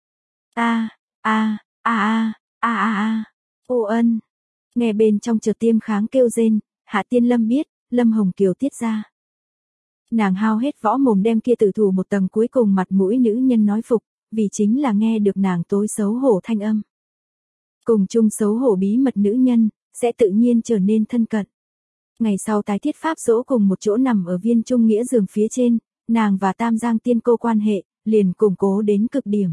A, a, a a, a a a, ô ân. Nghe bên trong chợt tiêm kháng kêu rên, Hạ Tiên Lâm biết, Lâm Hồng Kiều tiết ra. Nàng hao hết võ mồm đem kia tử thủ một tầng cuối cùng mặt mũi nữ nhân nói phục, vì chính là nghe được nàng tối xấu hổ thanh âm. Cùng chung xấu hổ bí mật nữ nhân, sẽ tự nhiên trở nên thân cận. Ngày sau tái thiết pháp dỗ cùng một chỗ nằm ở Viên Trung Nghĩa giường phía trên, nàng và Tam Giang Tiên Cô quan hệ, liền củng cố đến cực điểm.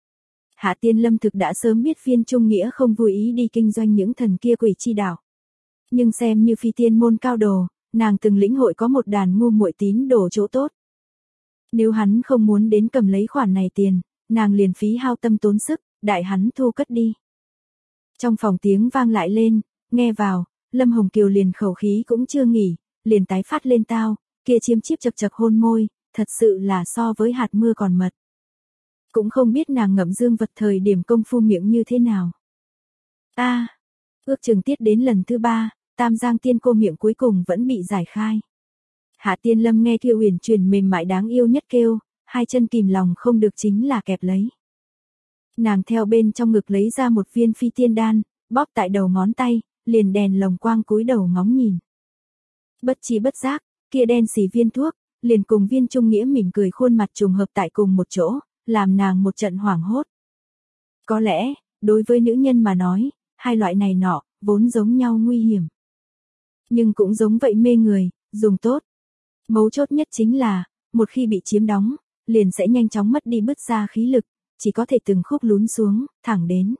Hạ Tiên Lâm thực đã sớm biết Viên Trung Nghĩa không vui ý đi kinh doanh những thần kia quỷ chi đảo. Nhưng xem như phi tiên môn cao đồ, nàng từng lĩnh hội có một đàn ngu muội tín đồ chỗ tốt. Nếu hắn không muốn đến cầm lấy khoản này tiền, nàng liền phí hao tâm tốn sức, đại hắn thu cất đi. Trong phòng tiếng vang lại lên, nghe vào, Lâm Hồng Kiều liền khẩu khí cũng chưa nghỉ, liền tái phát lên tao, kia chiếm chiếp chập chập hôn môi, thật sự là so với hạt mưa còn mật. Cũng không biết nàng ngậm dương vật thời điểm công phu miệng như thế nào. A, à, ước chừng tiết đến lần thứ ba, Tam Giang Tiên Cô miệng cuối cùng vẫn bị giải khai. Hạ Tiên Lâm nghe kia uyển chuyển mềm mại đáng yêu nhất kêu, hai chân kìm lòng không được chính là kẹp lấy. Nàng theo bên trong ngực lấy ra một viên phi tiên đan, bóp tại đầu ngón tay, liền đèn lồng quang cúi đầu ngóng nhìn. Bất chi bất giác, kia đen xì viên thuốc, liền cùng Viên Trung Nghĩa mỉm cười khuôn mặt trùng hợp tại cùng một chỗ, làm nàng một trận hoảng hốt. Có lẽ, đối với nữ nhân mà nói, hai loại này nọ, vốn giống nhau nguy hiểm. Nhưng cũng giống vậy mê người, dùng tốt. Mấu chốt nhất chính là, một khi bị chiếm đóng, liền sẽ nhanh chóng mất đi bứt ra khí lực, chỉ có thể từng khúc lún xuống, thẳng đến.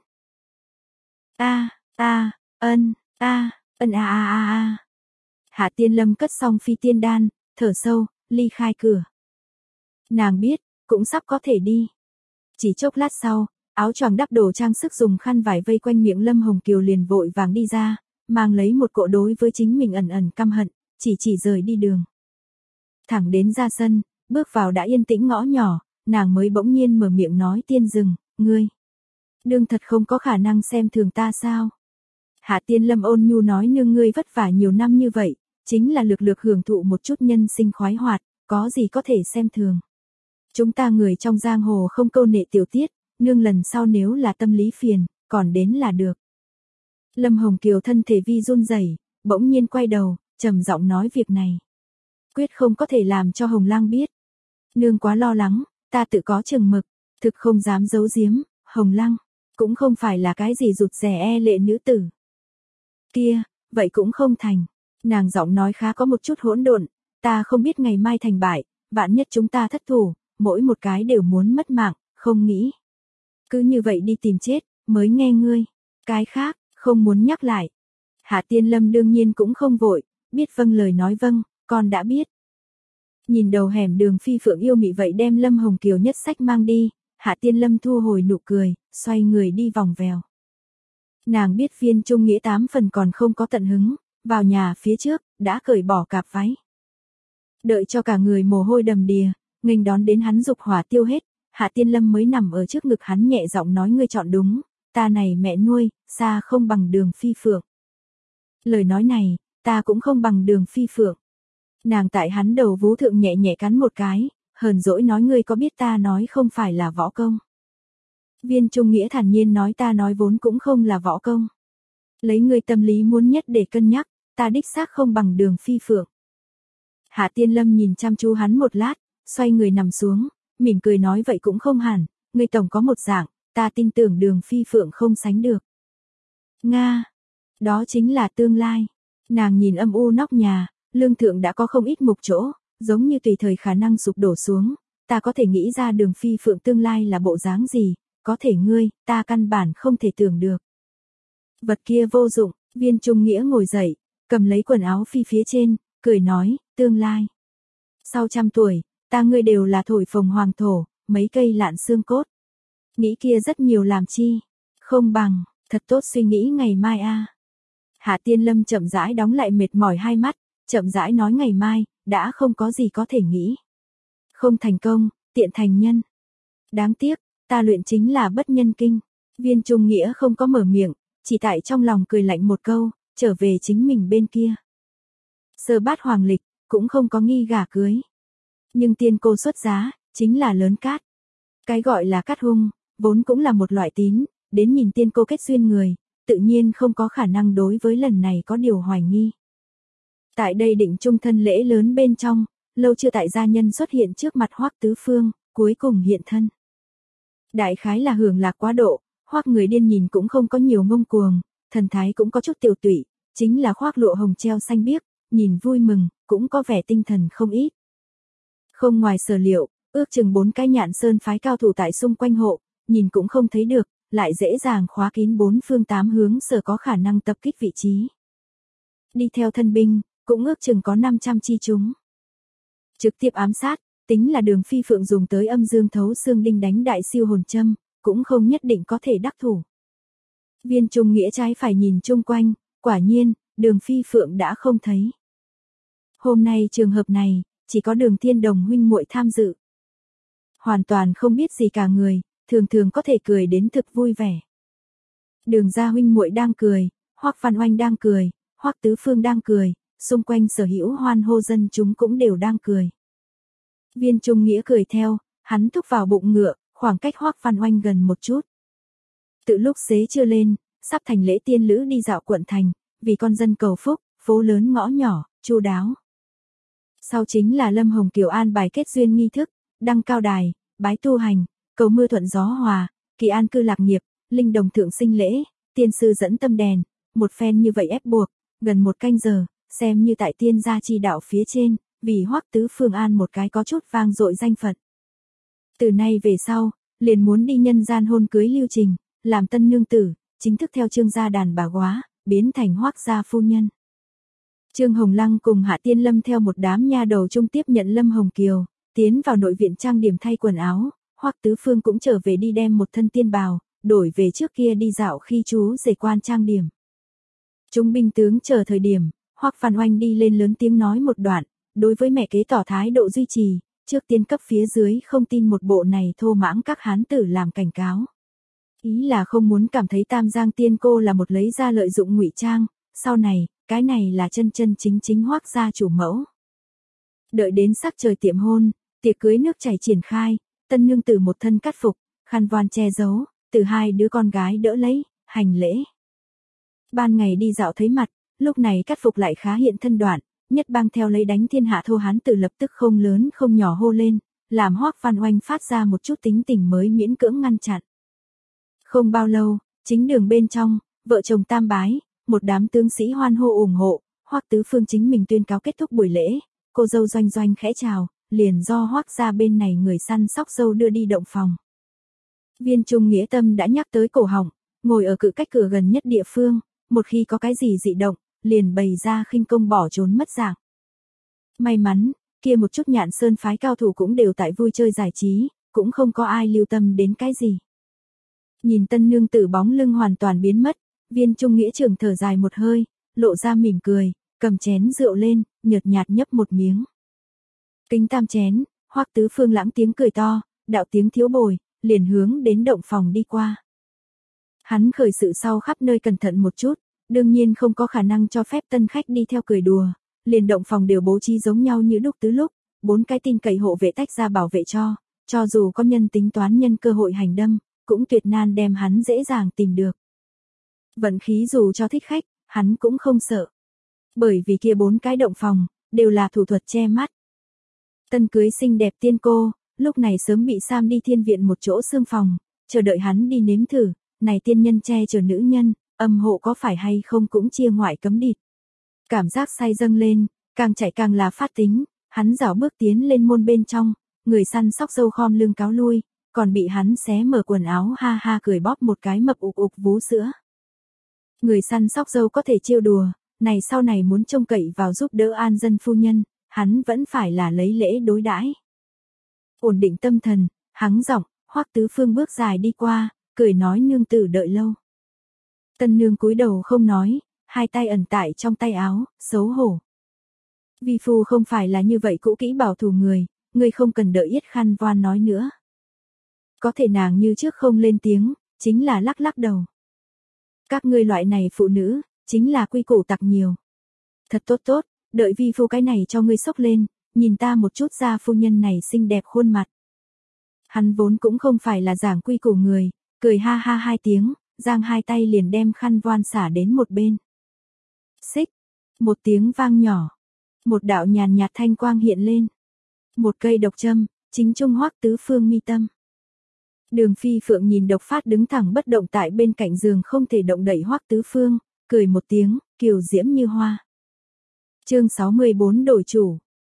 A, a, ân, a, ân a a a a. Hạ Tiên Lâm cất xong phi tiên đan, thở sâu, ly khai cửa. Nàng biết, cũng sắp có thể đi. Chỉ chốc lát sau, áo choàng đắp đồ trang sức dùng khăn vải vây quanh miệng Lâm Hồng Kiều liền vội vàng đi ra, mang lấy một cỗ đối với chính mình ẩn ẩn căm hận, chỉ chỉ rời đi đường. Thẳng đến ra sân, bước vào đã yên tĩnh ngõ nhỏ, nàng mới bỗng nhiên mở miệng nói Tiên Dừng, ngươi. Đương thật không có khả năng xem thường ta sao? Hạ Tiên Lâm ôn nhu nói nương ngươi vất vả nhiều năm như vậy, chính là lược lược hưởng thụ một chút nhân sinh khoái hoạt, có gì có thể xem thường. Chúng ta người trong giang hồ không câu nệ tiểu tiết, nương lần sau nếu là tâm lý phiền, còn đến là được. Lâm Hồng Kiều thân thể vi run rẩy, bỗng nhiên quay đầu, trầm giọng nói việc này. Quyết không có thể làm cho Hồng Lang biết. Nương quá lo lắng, ta tự có chừng mực, thực không dám giấu giếm, Hồng Lăng, cũng không phải là cái gì rụt rè e lệ nữ tử. Kia, vậy cũng không thành. Nàng giọng nói khá có một chút hỗn độn, ta không biết ngày mai thành bại, vạn nhất chúng ta thất thủ, mỗi một cái đều muốn mất mạng, không nghĩ. Cứ như vậy đi tìm chết, mới nghe ngươi. Cái khác, không muốn nhắc lại. Hạ Tiên Lâm đương nhiên cũng không vội, biết vâng lời nói vâng, con đã biết. Nhìn đầu hẻm đường Phi Phượng yêu mị vậy đem Lâm Hồng Kiều nhất sách mang đi, Hạ Tiên Lâm thu hồi nụ cười, xoay người đi vòng vèo. Nàng biết Viên Trung Nghĩa tám phần còn không có tận hứng, vào nhà phía trước, đã cởi bỏ cạp váy. Đợi cho cả người mồ hôi đầm đìa, nghênh đón đến hắn dục hỏa tiêu hết, Hạ Tiên Lâm mới nằm ở trước ngực hắn nhẹ giọng nói ngươi chọn đúng, ta này mẹ nuôi, xa không bằng đường Phi Phượng. Lời nói này, ta cũng không bằng đường Phi Phượng. Nàng tại hắn đầu vú thượng nhẹ nhẹ cắn một cái, hờn dỗi nói ngươi có biết ta nói không phải là võ công. Viên Trung Nghĩa thản nhiên nói ta nói vốn cũng không là võ công. Lấy ngươi tâm lý muốn nhất để cân nhắc, ta đích xác không bằng đường Phi Phượng. Hạ Tiên Lâm nhìn chăm chú hắn một lát, xoay người nằm xuống, mỉm cười nói vậy cũng không hẳn, ngươi tổng có một dạng, ta tin tưởng đường Phi Phượng không sánh được. Nga, đó chính là tương lai. Nàng nhìn âm u nóc nhà, lương thượng đã có không ít mục chỗ, giống như tùy thời khả năng sụp đổ xuống, ta có thể nghĩ ra đường Phi Phượng tương lai là bộ dáng gì, có thể ngươi, ta căn bản không thể tưởng được. Vật kia vô dụng, Viên Trung Nghĩa ngồi dậy, cầm lấy quần áo phi phía trên, cười nói, tương lai. Sau trăm tuổi, ta ngươi đều là thổi phồng hoàng thổ, mấy cây lạn xương cốt. Nghĩ kia rất nhiều làm chi, không bằng, thật tốt suy nghĩ ngày mai a. Hạ Tiên Lâm chậm rãi đóng lại mệt mỏi hai mắt, chậm rãi nói ngày mai, đã không có gì có thể nghĩ. Không thành công, tiện thành nhân. Đáng tiếc, ta luyện chính là bất nhân kinh. Viên Trung Nghĩa không có mở miệng, chỉ tại trong lòng cười lạnh một câu, trở về chính mình bên kia. Sơ bát hoàng lịch, cũng không có nghi gả cưới. Nhưng tiên cô xuất giá, chính là lớn cát. Cái gọi là cát hung, vốn cũng là một loại tín, đến nhìn tiên cô kết duyên người, tự nhiên không có khả năng đối với lần này có điều hoài nghi. Tại đây định trung thân lễ lớn bên trong, lâu chưa tại gia nhân xuất hiện trước mặt Hoắc Tứ Phương, cuối cùng hiện thân. Đại khái là hưởng lạc quá độ, Hoắc người điên nhìn cũng không có nhiều ngông cuồng, thần thái cũng có chút tiểu tụy, chính là khoác lụa hồng treo xanh biếc, nhìn vui mừng, cũng có vẻ tinh thần không ít. Không ngoài sở liệu, ước chừng bốn cái Nhạn Sơn phái cao thủ tại xung quanh hộ, nhìn cũng không thấy được, lại dễ dàng khóa kín bốn phương tám hướng sở có khả năng tập kích vị trí. Đi theo thân binh, cũng ước chừng có năm trăm chi chúng. Trực tiếp ám sát, tính là đường Phi Phượng dùng tới âm dương thấu xương đinh đánh đại siêu hồn châm, cũng không nhất định có thể đắc thủ. Viên Trung Nghĩa trái phải nhìn chung quanh, quả nhiên, đường Phi Phượng đã không thấy. Hôm nay trường hợp này, chỉ có đường Thiên Đồng huynh muội tham dự. Hoàn toàn không biết gì cả người, thường thường có thể cười đến thực vui vẻ. Đường gia huynh muội đang cười, Hoắc Văn Oanh đang cười, Hoắc Tứ Phương đang cười, xung quanh sở hữu hoan hô dân chúng cũng đều đang cười. Viên Trung Nghĩa cười theo, hắn thúc vào bụng ngựa, khoảng cách Hoắc Văn Oanh gần một chút. Từ lúc xế chưa lên, sắp thành lễ tiên lữ đi dạo quận thành, vì con dân cầu phúc, phố lớn ngõ nhỏ, chu đáo. Sau chính là Lâm Hồng Kiều an bài kết duyên nghi thức, đăng cao đài, bái tu hành, cầu mưa thuận gió hòa, kỳ an cư lạc nghiệp, linh đồng thượng sinh lễ, tiên sư dẫn tâm đèn, một phen như vậy ép buộc, gần một canh giờ, xem như tại tiên gia chi đạo phía trên, vì Hoắc Tứ Phương an một cái có chút vang dội danh phận. Từ nay về sau, liền muốn đi nhân gian hôn cưới lưu trình, làm tân nương tử, chính thức theo Trương gia đàn bà góa, biến thành Hoắc gia phu nhân. Trương Hồng Lăng cùng Hạ Tiên Lâm theo một đám nha đầu trung tiếp nhận Lâm Hồng Kiều, tiến vào nội viện trang điểm thay quần áo, Hoắc Tứ Phương cũng trở về đi đem một thân tiên bào, đổi về trước kia đi dạo khi chú rể quan trang điểm. Chúng binh tướng chờ thời điểm, Hoắc Văn Oanh đi lên lớn tiếng nói một đoạn, đối với mẹ kế tỏ thái độ duy trì, trước tiên cấp phía dưới không tin một bộ này thô mãng các hán tử làm cảnh cáo. Ý là không muốn cảm thấy Tam Giang tiên cô là một lấy ra lợi dụng ngụy trang, sau này, cái này là chân chân chính chính Hoắc gia chủ mẫu. Đợi đến sắc trời tiệm hôn, tiệc cưới nước chảy triển khai, tân nương tử một thân cát phục, khăn voan che giấu, từ hai đứa con gái đỡ lấy, hành lễ. Ban ngày đi dạo thấy mặt, lúc này cát phục lại khá hiện thân đoạn, nhất bang theo lấy đánh thiên hạ thô hán tử lập tức không lớn không nhỏ hô lên, làm Hoắc Văn Oanh phát ra một chút tính tình mới miễn cưỡng ngăn chặn. Không bao lâu, chính đường bên trong, vợ chồng tam bái, một đám tướng sĩ hoan hô ủng hộ, Hoắc Tứ Phương chính mình tuyên cáo kết thúc buổi lễ, cô dâu Doanh Doanh khẽ chào, liền do Hoắc gia bên này người săn sóc dâu đưa đi động phòng. Viên Trung Nghĩa tâm đã nhắc tới cổ họng, ngồi ở cự cách cửa gần nhất địa phương, một khi có cái gì dị động, liền bày ra khinh công bỏ trốn mất dạng. May mắn, kia một chút Nhạn Sơn phái cao thủ cũng đều tại vui chơi giải trí, cũng không có ai lưu tâm đến cái gì. Nhìn tân nương tử bóng lưng hoàn toàn biến mất, Viên Trung Nghĩa trường thở dài một hơi, lộ ra mỉm cười, cầm chén rượu lên, nhợt nhạt nhấp một miếng. Kính tam chén, Hoắc Tứ Phương lãng tiếng cười to, đạo tiếng thiếu bồi, liền hướng đến động phòng đi qua. Hắn khởi sự sau khắp nơi cẩn thận một chút, đương nhiên không có khả năng cho phép tân khách đi theo cười đùa, liền động phòng đều bố trí giống nhau như đúc tứ lúc, bốn cái tin cậy hộ vệ tách ra bảo vệ cho, cho dù có nhân tính toán nhân cơ hội hành đâm, cũng tuyệt nan đem hắn dễ dàng tìm được. Vận khí dù cho thích khách, hắn cũng không sợ. Bởi vì kia bốn cái động phòng, đều là thủ thuật che mắt. Tân cưới xinh đẹp tiên cô, lúc này sớm bị Sam đi thiên viện một chỗ xương phòng, chờ đợi hắn đi nếm thử, này tiên nhân che chở nữ nhân, âm hộ có phải hay không cũng chia ngoại cấm địt. Cảm giác say dâng lên, càng chạy càng là phát tính, hắn rảo bước tiến lên môn bên trong, người săn sóc dâu khom lưng cáo lui, còn bị hắn xé mở quần áo ha ha cười bóp một cái mập ục ục vú sữa. Người săn sóc dâu có thể trêu đùa, này sau này muốn trông cậy vào giúp đỡ an dân phu nhân, hắn vẫn phải là lấy lễ đối đãi. Ổn định tâm thần, hắng giọng, Hoắc Tứ Phương bước dài đi qua, cười nói nương tử đợi lâu. Tân nương cúi đầu không nói, hai tay ẩn tại trong tay áo, xấu hổ. Vi phu không phải là như vậy cũ kỹ bảo thủ người, người không cần đợi yết khăn voan nói nữa. Có thể nàng như trước không lên tiếng, chính là lắc lắc đầu. Các ngươi loại này phụ nữ, chính là quy củ tặc nhiều. Thật tốt tốt, đợi vi phu cái này cho ngươi sốc lên, nhìn ta một chút ra phu nhân này xinh đẹp khuôn mặt. Hắn vốn cũng không phải là giảng quy củ người, cười ha ha hai tiếng, giang hai tay liền đem khăn voan xả đến một bên. Xích, một tiếng vang nhỏ, một đạo nhàn nhạt thanh quang hiện lên. Một cây độc châm, chính trung Hoắc Tứ Phương mi tâm. Đường Phi Phượng nhìn độc phát đứng thẳng bất động tại bên cạnh giường không thể động đậy Hoắc Tứ Phương, cười một tiếng, kiều diễm như hoa. Chương sáu mươi bốn đổi chủ.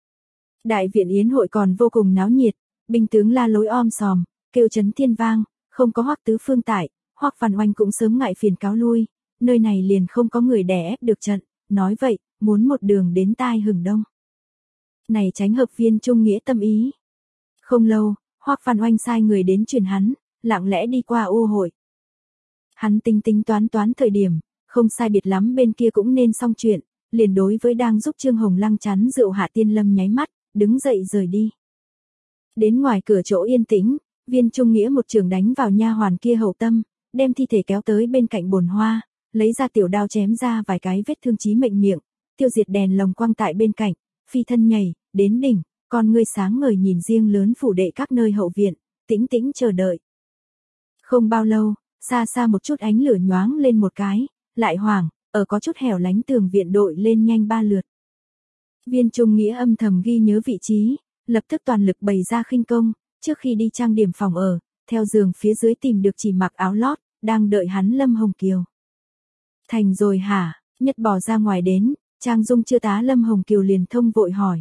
Đại viện yến hội còn vô cùng náo nhiệt, binh tướng la lối om sòm, kêu chấn thiên vang, không có Hoắc Tứ Phương tại, Hoắc Văn Oanh cũng sớm ngại phiền cáo lui, nơi này liền không có người đè ép được trận, nói vậy, muốn một đường đến tai hừng đông. Này tránh hợp Viên Trung Nghĩa tâm ý. Không lâu, Hoắc Văn Oanh sai người đến truyền hắn, lặng lẽ đi qua ô hội. Hắn tính tính toán toán thời điểm, không sai biệt lắm bên kia cũng nên xong chuyện, liền đối với đang giúp Trương Hồng Lăng chắn rượu Hạ Tiên Lâm nháy mắt, đứng dậy rời đi. Đến ngoài cửa chỗ yên tĩnh, Viên Trung Nghĩa một trường đánh vào nha hoàn kia hậu tâm, đem thi thể kéo tới bên cạnh bồn hoa, lấy ra tiểu đao chém ra vài cái vết thương chí mệnh miệng, tiêu diệt đèn lồng quang tại bên cạnh, phi thân nhảy, đến đỉnh, con ngươi sáng ngời nhìn riêng lớn phủ đệ các nơi hậu viện, tĩnh tĩnh chờ đợi. Không bao lâu, xa xa một chút ánh lửa nhoáng lên một cái, lại hoảng, ở có chút hẻo lánh tường viện đội lên nhanh ba lượt. Viên Trung Nghĩa âm thầm ghi nhớ vị trí, lập tức toàn lực bày ra khinh công, trước khi đi trang điểm phòng ở, theo giường phía dưới tìm được chỉ mặc áo lót, đang đợi hắn Lâm Hồng Kiều. Thành rồi hả? Nhất bỏ ra ngoài đến, Trang Dung chưa tá Lâm Hồng Kiều liền thông vội hỏi.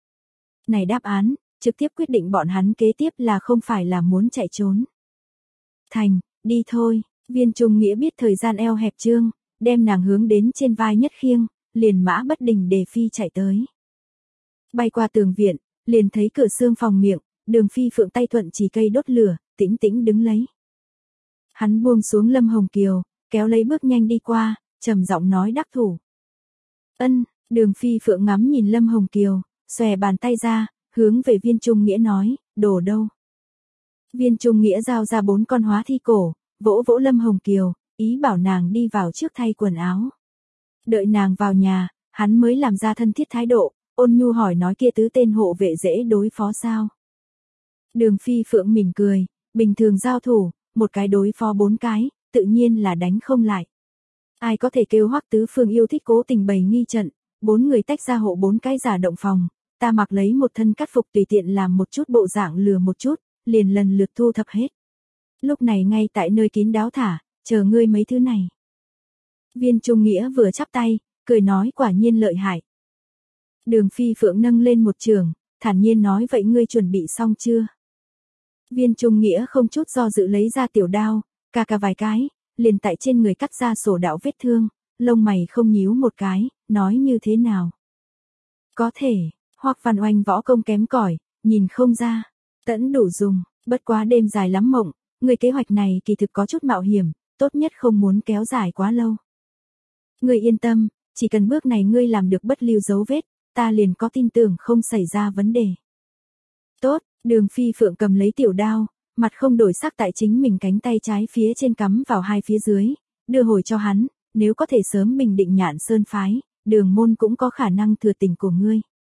Này đáp án, trực tiếp quyết định bọn hắn kế tiếp là không phải là muốn chạy trốn. Thành, đi thôi, Viên Trung Nghĩa biết thời gian eo hẹp trương, đem nàng hướng đến trên vai nhất khiêng, liền mã bất đình để phi chạy tới. Bay qua tường viện, liền thấy cửa xương phòng miệng, Đường Phi Phượng tay thuận chỉ cây đốt lửa, tĩnh tĩnh đứng lấy. Hắn buông xuống Lâm Hồng Kiều, kéo lấy bước nhanh đi qua, trầm giọng nói đắc thủ. Ân, Đường Phi Phượng ngắm nhìn Lâm Hồng Kiều, xòe bàn tay ra, hướng về Viên Trung Nghĩa nói, đồ đâu. Viên Trung Nghĩa giao ra bốn con hóa thi cổ, vỗ vỗ Lâm Hồng Kiều, ý bảo nàng đi vào trước thay quần áo. Đợi nàng vào nhà, hắn mới làm ra thân thiết thái độ, ôn nhu hỏi nói kia tứ tên hộ vệ dễ đối phó sao. Đường Phi Phượng mỉm cười, bình thường giao thủ, một cái đối phó bốn cái, tự nhiên là đánh không lại. Ai có thể kêu Hoắc Tứ Phương yêu thích cố tình bày nghi trận, bốn người tách ra hộ bốn cái giả động phòng, ta mặc lấy một thân cắt phục tùy tiện làm một chút bộ dạng lừa một chút, liền lần lượt thu thập hết. Lúc này ngay tại nơi kín đáo thả, chờ ngươi mấy thứ này. Viên Trung Nghĩa vừa chắp tay, cười nói quả nhiên lợi hại. Đường Phi Phượng nâng lên một trường, thản nhiên nói vậy ngươi chuẩn bị xong chưa? Viên Trung Nghĩa không chút do dự lấy ra tiểu đao, cà cà vài cái, liền tại trên người cắt ra sổ đạo vết thương, lông mày không nhíu một cái, nói như thế nào? Có thể, Hoắc Văn Oanh võ công kém cỏi, nhìn không ra, tẫn đủ dùng, bất quá đêm dài lắm mộng, người kế hoạch này kỳ thực có chút mạo hiểm, tốt nhất không muốn kéo dài quá lâu. Ngươi yên tâm, chỉ cần bước này ngươi làm được bất lưu dấu vết, ta liền có tin tưởng không xảy ra vấn đề. Tốt, Đường Phi Phượng cầm lấy tiểu đao, mặt không đổi sắc tại chính mình cánh tay trái phía trên cắm vào hai phía dưới, đưa hồi cho hắn, nếu có thể sớm bình định Nhạn Sơn phái, Đường môn cũng có khả năng thừa tình của ngươi.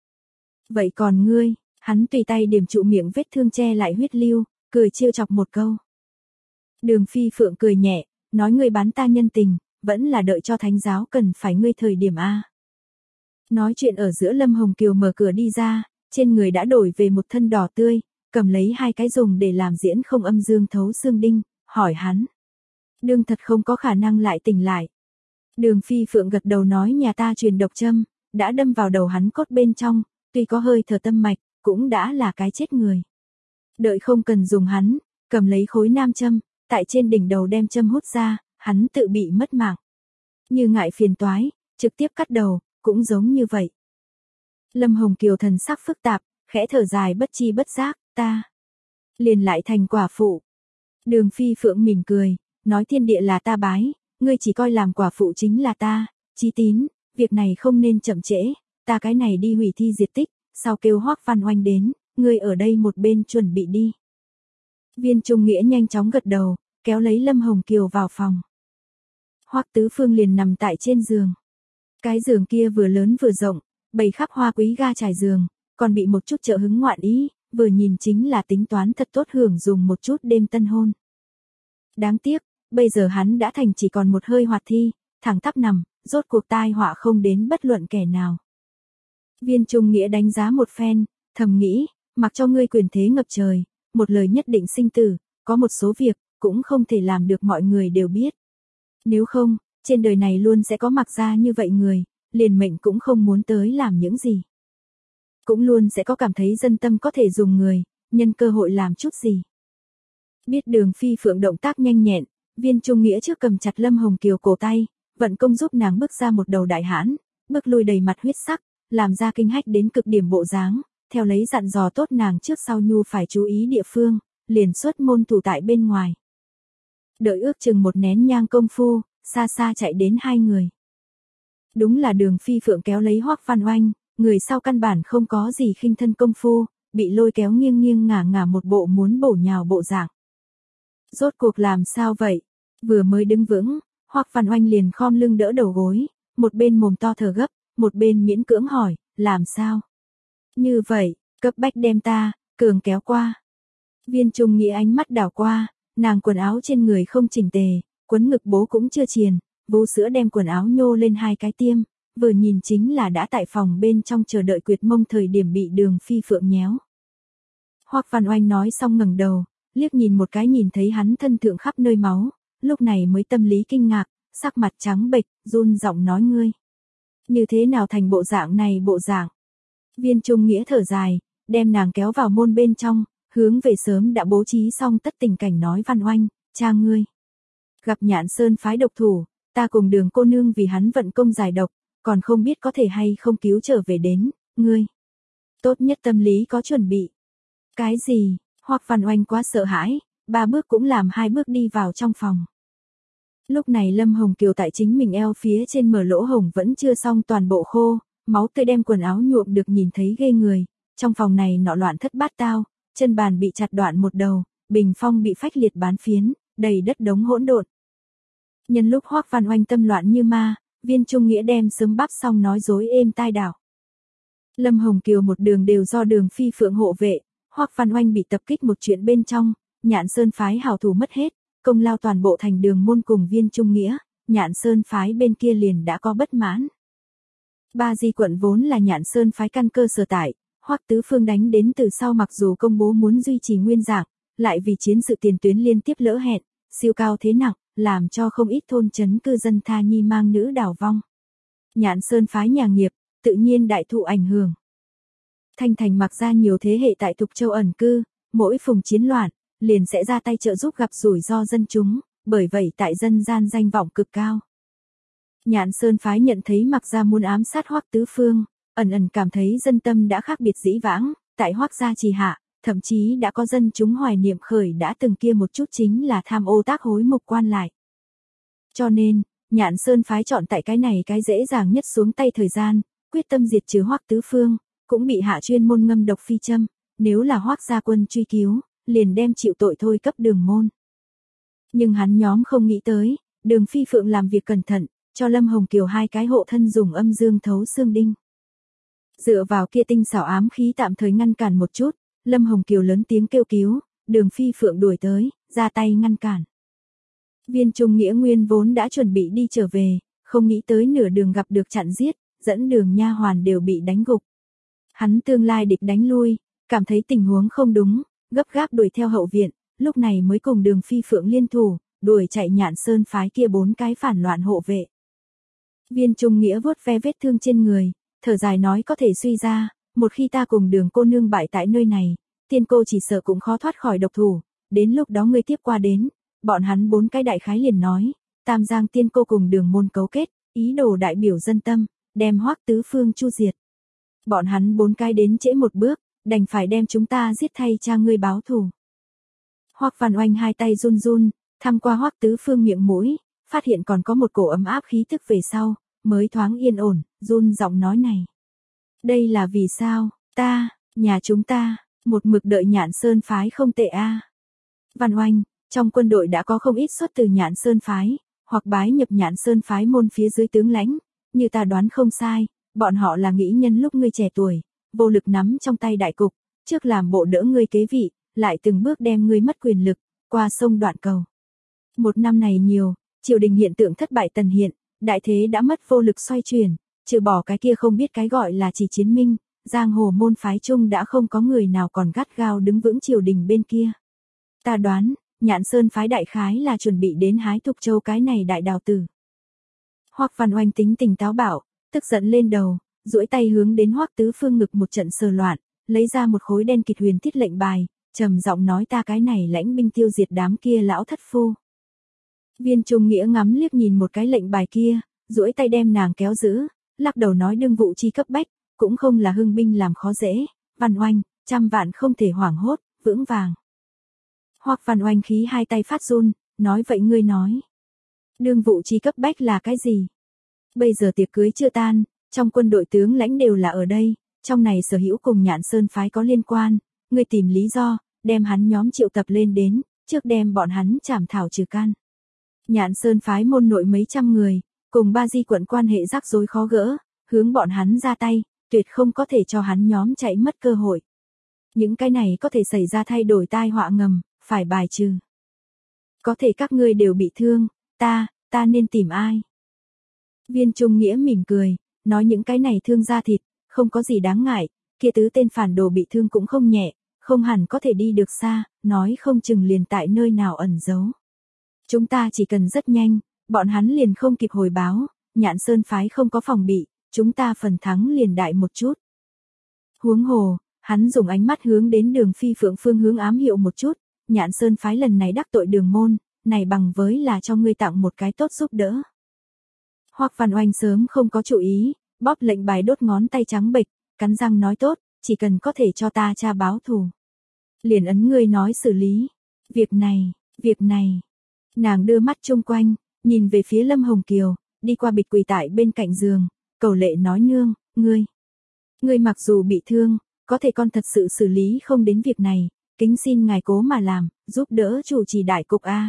Vậy còn ngươi, hắn tùy tay điểm trụ miệng vết thương che lại huyết lưu, cười trêu chọc một câu. Đường Phi Phượng cười nhẹ, nói ngươi bán ta nhân tình, vẫn là đợi cho thánh giáo cần phải ngươi thời điểm A. Nói chuyện ở giữa Lâm Hồng Kiều mở cửa đi ra, trên người đã đổi về một thân đỏ tươi, cầm lấy hai cái dùng để làm diễn không âm dương thấu xương đinh, hỏi hắn. Đương thật không có khả năng lại tỉnh lại. Đường Phi Phượng gật đầu nói nhà ta truyền độc châm, đã đâm vào đầu hắn cốt bên trong, tuy có hơi thở tâm mạch, cũng đã là cái chết người. Đợi không cần dùng hắn, cầm lấy khối nam châm, tại trên đỉnh đầu đem châm hút ra, hắn tự bị mất mạng. Như ngại phiền toái, trực tiếp cắt đầu, cũng giống như vậy. Lâm Hồng Kiều thần sắc phức tạp, khẽ thở dài bất chi bất giác, ta liền lại thành quả phụ. Đường Phi Phượng mỉm cười, nói thiên địa là ta bái, ngươi chỉ coi làm quả phụ chính là ta, Chí Tín, việc này không nên chậm trễ, ta cái này đi hủy thi diệt tích, sau kêu Hoắc Văn Oanh đến, ngươi ở đây một bên chuẩn bị đi. Viên Trung Nghĩa nhanh chóng gật đầu, kéo lấy Lâm Hồng Kiều vào phòng. Hoắc Tứ Phương liền nằm tại trên giường. Cái giường kia vừa lớn vừa rộng, bày khắp hoa quý ga trải giường, còn bị một chút trợ hứng ngoạn ý, vừa nhìn chính là tính toán thật tốt hưởng dùng một chút đêm tân hôn. Đáng tiếc, bây giờ hắn đã thành chỉ còn một hơi hoạt thi, thẳng tắp nằm, rốt cuộc tai họa không đến bất luận kẻ nào. Viên Trung Nghĩa đánh giá một phen, thầm nghĩ, mặc cho ngươi quyền thế ngập trời, một lời nhất định sinh tử, có một số việc, cũng không thể làm được mọi người đều biết. Nếu không, trên đời này luôn sẽ có mặc ra như vậy người, liền mệnh cũng không muốn tới làm những gì. Cũng luôn sẽ có cảm thấy dân tâm có thể dùng người, nhân cơ hội làm chút gì. Biết Đường Phi Phượng động tác nhanh nhẹn, Viên Trung Nghĩa trước cầm chặt Lâm Hồng Kiều cổ tay, vận công giúp nàng bước ra một đầu đại hãn, bước lui đầy mặt huyết sắc, làm ra kinh hách đến cực điểm bộ dáng, theo lấy dặn dò tốt nàng trước sau nhu phải chú ý địa phương, liền xuất môn thủ tại bên ngoài. Đợi ước chừng một nén nhang công phu, xa xa chạy đến hai người. Đúng là Đường Phi Phượng kéo lấy Hoắc Văn Oanh, người sau căn bản không có gì khinh thân công phu, bị lôi kéo nghiêng nghiêng ngả ngả một bộ muốn bổ nhào bộ dạng. Rốt cuộc làm sao vậy? Vừa mới đứng vững, Hoắc Văn Oanh liền khom lưng đỡ đầu gối, một bên mồm to thở gấp, một bên miễn cưỡng hỏi, làm sao? Như vậy, cấp bách đem ta, cường kéo qua. Viên Trung Nghĩa ánh mắt đảo qua, nàng quần áo trên người không chỉnh tề, quấn ngực bố cũng chưa triền, vú sữa đem quần áo nhô lên hai cái tiêm, vừa nhìn chính là đã tại phòng bên trong chờ đợi quyệt mông thời điểm bị Đường Phi Phượng nhéo. Hoắc Văn Oanh nói xong ngẩng đầu, liếc nhìn một cái nhìn thấy hắn thân thượng khắp nơi máu, lúc này mới tâm lý kinh ngạc, sắc mặt trắng bệch, run giọng nói ngươi. Như thế nào thành bộ dạng này bộ dạng? Viên Trung Nghĩa thở dài, đem nàng kéo vào môn bên trong, hướng về sớm đã bố trí xong tất tình cảnh nói Văn Oanh, cha ngươi. Gặp Nhạn Sơn phái độc thủ, ta cùng Đường cô nương vì hắn vận công giải độc, còn không biết có thể hay không cứu trở về đến, ngươi. Tốt nhất tâm lý có chuẩn bị. Cái gì? Hoắc Văn Oanh quá sợ hãi, ba bước cũng làm hai bước đi vào trong phòng. Lúc này Lâm Hồng Kiều tại chính mình eo phía trên mở lỗ hổng vẫn chưa xong toàn bộ khô, máu tươi đem quần áo nhuộm được nhìn thấy ghê người, trong phòng này nọ loạn thất bát tao, chân bàn bị chặt đoạn một đầu, bình phong bị phách liệt bán phiến, đầy đất đống hỗn độn. Nhân lúc Hoắc Văn Oanh tâm loạn như ma, Viên Trung Nghĩa đem sớm bắp xong nói dối êm tai đảo. Lâm Hồng Kiều một đường đều do Đường Phi Phượng hộ vệ, Hoắc Văn Oanh bị tập kích một chuyện bên trong, Nhạn Sơn phái hảo thủ mất hết, công lao toàn bộ thành Đường môn cùng Viên Trung Nghĩa, Nhạn Sơn phái bên kia liền đã có bất mãn. Ba Di quận vốn là Nhạn Sơn phái căn cơ sở tại, Hoắc Tứ Phương đánh đến từ sau, mặc dù công bố muốn duy trì nguyên dạng, lại vì chiến sự tiền tuyến liên tiếp lỡ hẹn, siêu cao thế nặng, làm cho không ít thôn trấn cư dân tha nhi mang nữ đảo vong. Nhạn Sơn phái nhà nghiệp, tự nhiên đại thụ ảnh hưởng. Thanh Thành mặc ra nhiều thế hệ tại Thục Châu ẩn cư, mỗi phùng chiến loạn, liền sẽ ra tay trợ giúp gặp rủi ro dân chúng, bởi vậy tại dân gian danh vọng cực cao. Nhạn Sơn phái nhận thấy mặc ra muốn ám sát Hoắc Tứ Phương, ẩn ẩn cảm thấy dân tâm đã khác biệt dĩ vãng, tại Hoắc gia trì hạ, thậm chí đã có dân chúng hoài niệm khởi đã từng kia một chút chính là tham ô tác hối mục quan lại. Cho nên, Nhạn Sơn phái chọn tại cái này cái dễ dàng nhất xuống tay thời gian, quyết tâm diệt trừ Hoắc Tứ Phương, cũng bị hạ chuyên môn ngâm độc phi châm, nếu là Hoắc gia quân truy cứu, liền đem chịu tội thôi cấp Đường môn. Nhưng hắn nhóm không nghĩ tới, Đường Phi Phượng làm việc cẩn thận, cho Lâm Hồng Kiều hai cái hộ thân dùng âm dương thấu xương đinh. Dựa vào kia tinh xảo ám khí tạm thời ngăn cản một chút, Lâm Hồng Kiều lớn tiếng kêu cứu, Đường Phi Phượng đuổi tới, ra tay ngăn cản. Viên Trung Nghĩa nguyên vốn đã chuẩn bị đi trở về, không nghĩ tới nửa đường gặp được chặn giết, dẫn đường nha hoàn đều bị đánh gục. Hắn tương lai địch đánh lui, cảm thấy tình huống không đúng, gấp gáp đuổi theo hậu viện, lúc này mới cùng Đường Phi Phượng liên thủ, đuổi chạy Nhạn Sơn phái kia bốn cái phản loạn hộ vệ. Viên Trung Nghĩa vuốt ve vết thương trên người, thở dài nói có thể suy ra, một khi ta cùng Đường cô nương bại tại nơi này, tiên cô chỉ sợ cũng khó thoát khỏi độc thủ, đến lúc đó ngươi tiếp qua đến, bọn hắn bốn cái đại khái liền nói, Tam Giang tiên cô cùng Đường môn cấu kết, ý đồ đại biểu dân tâm, đem Hoắc Tứ Phương chu diệt. Bọn hắn bốn cái đến trễ một bước, đành phải đem chúng ta giết thay cha ngươi báo thù. Hoắc Văn Oanh hai tay run run, thăm qua Hoắc Tứ Phương miệng mũi, phát hiện còn có một cổ ấm áp khí tức về sau, mới thoáng yên ổn, run giọng nói này. Đây là vì sao, ta, nhà chúng ta, một mực đợi Nhạn Sơn phái không tệ a. À. Văn Oanh, trong quân đội đã có không ít xuất từ Nhạn Sơn phái, hoặc bái nhập Nhạn Sơn phái môn phía dưới tướng lãnh, như ta đoán không sai, bọn họ là nghĩ nhân lúc ngươi trẻ tuổi, vô lực nắm trong tay đại cục, trước làm bộ đỡ ngươi kế vị, lại từng bước đem ngươi mất quyền lực, qua sông đoạn cầu. Một năm này nhiều, triều đình hiện tượng thất bại tần hiện, đại thế đã mất vô lực xoay chuyển, trừ bỏ cái kia không biết cái gọi là chỉ chiến minh, giang hồ môn phái chung đã không có người nào còn gắt gao đứng vững triều đình bên kia. Ta đoán, Nhạn Sơn phái đại khái là chuẩn bị đến hái Thục Châu cái này đại đào tử. Hoắc Văn Oanh tính tình táo bạo, tức giận lên đầu, duỗi tay hướng đến Hoắc Tứ Phương ngực một trận sờ loạn, lấy ra một khối đen kịt huyền thiết lệnh bài, trầm giọng nói ta cái này lãnh binh tiêu diệt đám kia lão thất phu. Viên Trung Nghĩa ngắm liếc nhìn một cái lệnh bài kia, duỗi tay đem nàng kéo giữ, lắc đầu nói đương vụ chi cấp bách, cũng không là hưng binh làm khó dễ, Văn Oanh, trăm vạn không thể hoảng hốt, vững vàng. Hoắc Văn Oanh khí hai tay phát run, nói vậy ngươi nói. Đương vụ chi cấp bách là cái gì? Bây giờ tiệc cưới chưa tan, trong quân đội tướng lãnh đều là ở đây, trong này sở hữu cùng Nhạn Sơn phái có liên quan, ngươi tìm lý do, đem hắn nhóm triệu tập lên đến, trước đem bọn hắn trảm thảo trừ can. Nhạn Sơn phái môn nội mấy trăm người, cùng Ba Di quận quan hệ rắc rối khó gỡ, hướng bọn hắn ra tay, tuyệt không có thể cho hắn nhóm chạy mất cơ hội. Những cái này có thể xảy ra thay đổi tai họa ngầm, phải bài trừ. Có thể các ngươi đều bị thương, ta, ta nên tìm ai? Viên Trung Nghĩa mỉm cười, nói những cái này thương da thịt, không có gì đáng ngại, kia tứ tên phản đồ bị thương cũng không nhẹ, không hẳn có thể đi được xa, nói không chừng liền tại nơi nào ẩn giấu. Chúng ta chỉ cần rất nhanh, bọn hắn liền không kịp hồi báo, Nhạn Sơn phái không có phòng bị, chúng ta phần thắng liền đại một chút. Huống hồ, hắn dùng ánh mắt hướng đến Đường Phi Phượng phương hướng ám hiệu một chút, Nhạn Sơn phái lần này đắc tội Đường môn, này bằng với là cho ngươi tặng một cái tốt giúp đỡ. Hoắc Văn Oanh sớm không có chú ý, bóp lệnh bài đốt ngón tay trắng bệch, cắn răng nói tốt, chỉ cần có thể cho ta cha báo thù. Liền ấn ngươi nói xử lý. Việc này, việc này. Nàng đưa mắt chung quanh, nhìn về phía Lâm Hồng Kiều, đi qua bịch quỳ tại bên cạnh giường, cầu lệ nói nương, ngươi. Ngươi mặc dù bị thương, có thể con thật sự xử lý không đến việc này, kính xin ngài cố mà làm, giúp đỡ chủ trì đại cục a.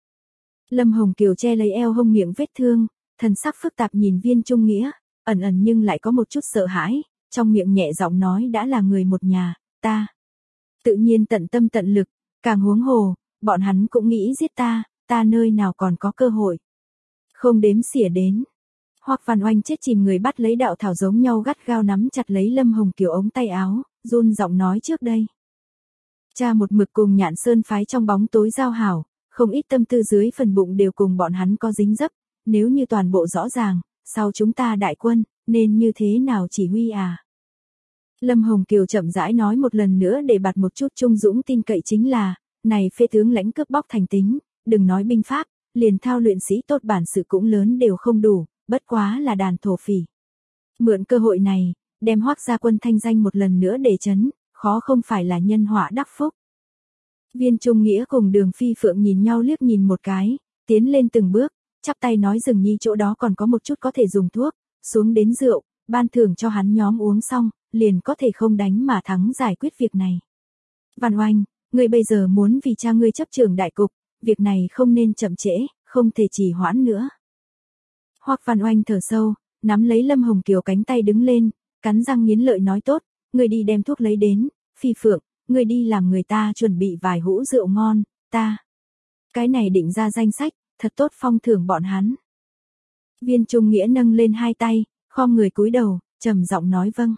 Lâm Hồng Kiều che lấy eo hông miệng vết thương, thần sắc phức tạp nhìn Viên Trung Nghĩa, ẩn ẩn nhưng lại có một chút sợ hãi, trong miệng nhẹ giọng nói đã là người một nhà, ta. Tự nhiên tận tâm tận lực, càng huống hồ, bọn hắn cũng nghĩ giết ta, ta nơi nào còn có cơ hội. Không đếm xỉa đến. Hoắc Văn Oanh chết chìm người bắt lấy đạo thảo giống nhau gắt gao nắm chặt lấy Lâm Hồng Kiều ống tay áo, run giọng nói trước đây. Cha một mực cùng Nhạn Sơn phái trong bóng tối giao hảo, không ít tâm tư dưới phần bụng đều cùng bọn hắn có dính dấp, nếu như toàn bộ rõ ràng, sau chúng ta đại quân, nên như thế nào chỉ huy à? Lâm Hồng Kiều chậm rãi nói một lần nữa để bạt một chút Trung Dũng tin cậy chính là, này phê tướng lãnh cướp bóc thành tính, đừng nói binh pháp, liền thao luyện sĩ tốt bản sự cũng lớn đều không đủ, bất quá là đàn thổ phỉ. Mượn cơ hội này, đem Hoắc gia quân thanh danh một lần nữa để chấn, khó không phải là nhân họa đắc phúc. Viên Trung Nghĩa cùng Đường Phi Phượng nhìn nhau liếc nhìn một cái, tiến lên từng bước, chắp tay nói Dừng Nhi chỗ đó còn có một chút có thể dùng thuốc, xuống đến rượu, ban thưởng cho hắn nhóm uống xong, liền có thể không đánh mà thắng giải quyết việc này. Văn Oanh, ngươi bây giờ muốn vì cha ngươi chấp trưởng đại cục, việc này không nên chậm trễ, không thể trì hoãn nữa. Hoắc Văn Oanh thở sâu, nắm lấy Lâm Hồng Kiều cánh tay đứng lên, cắn răng nghiến lợi nói tốt, ngươi đi đem thuốc lấy đến, Phi Phượng, ngươi đi làm người ta chuẩn bị vài hũ rượu ngon, ta. Cái này định ra danh sách, thật tốt phong thưởng bọn hắn. Viên Trung Nghĩa nâng lên hai tay, khom người cúi đầu, trầm giọng nói vâng.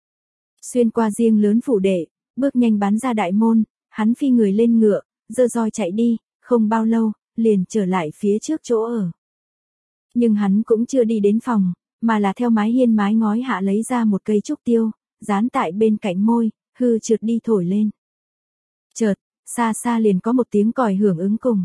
Xuyên qua riêng lớn phủ đệ, bước nhanh bắn ra đại môn, hắn phi người lên ngựa, giơ roi chạy đi, không bao lâu, liền trở lại phía trước chỗ ở. Nhưng hắn cũng chưa đi đến phòng, mà là theo mái hiên mái ngói hạ lấy ra một cây trúc tiêu, dán tại bên cạnh môi, hư trượt đi thổi lên. Chợt, xa xa liền có một tiếng còi hưởng ứng cùng.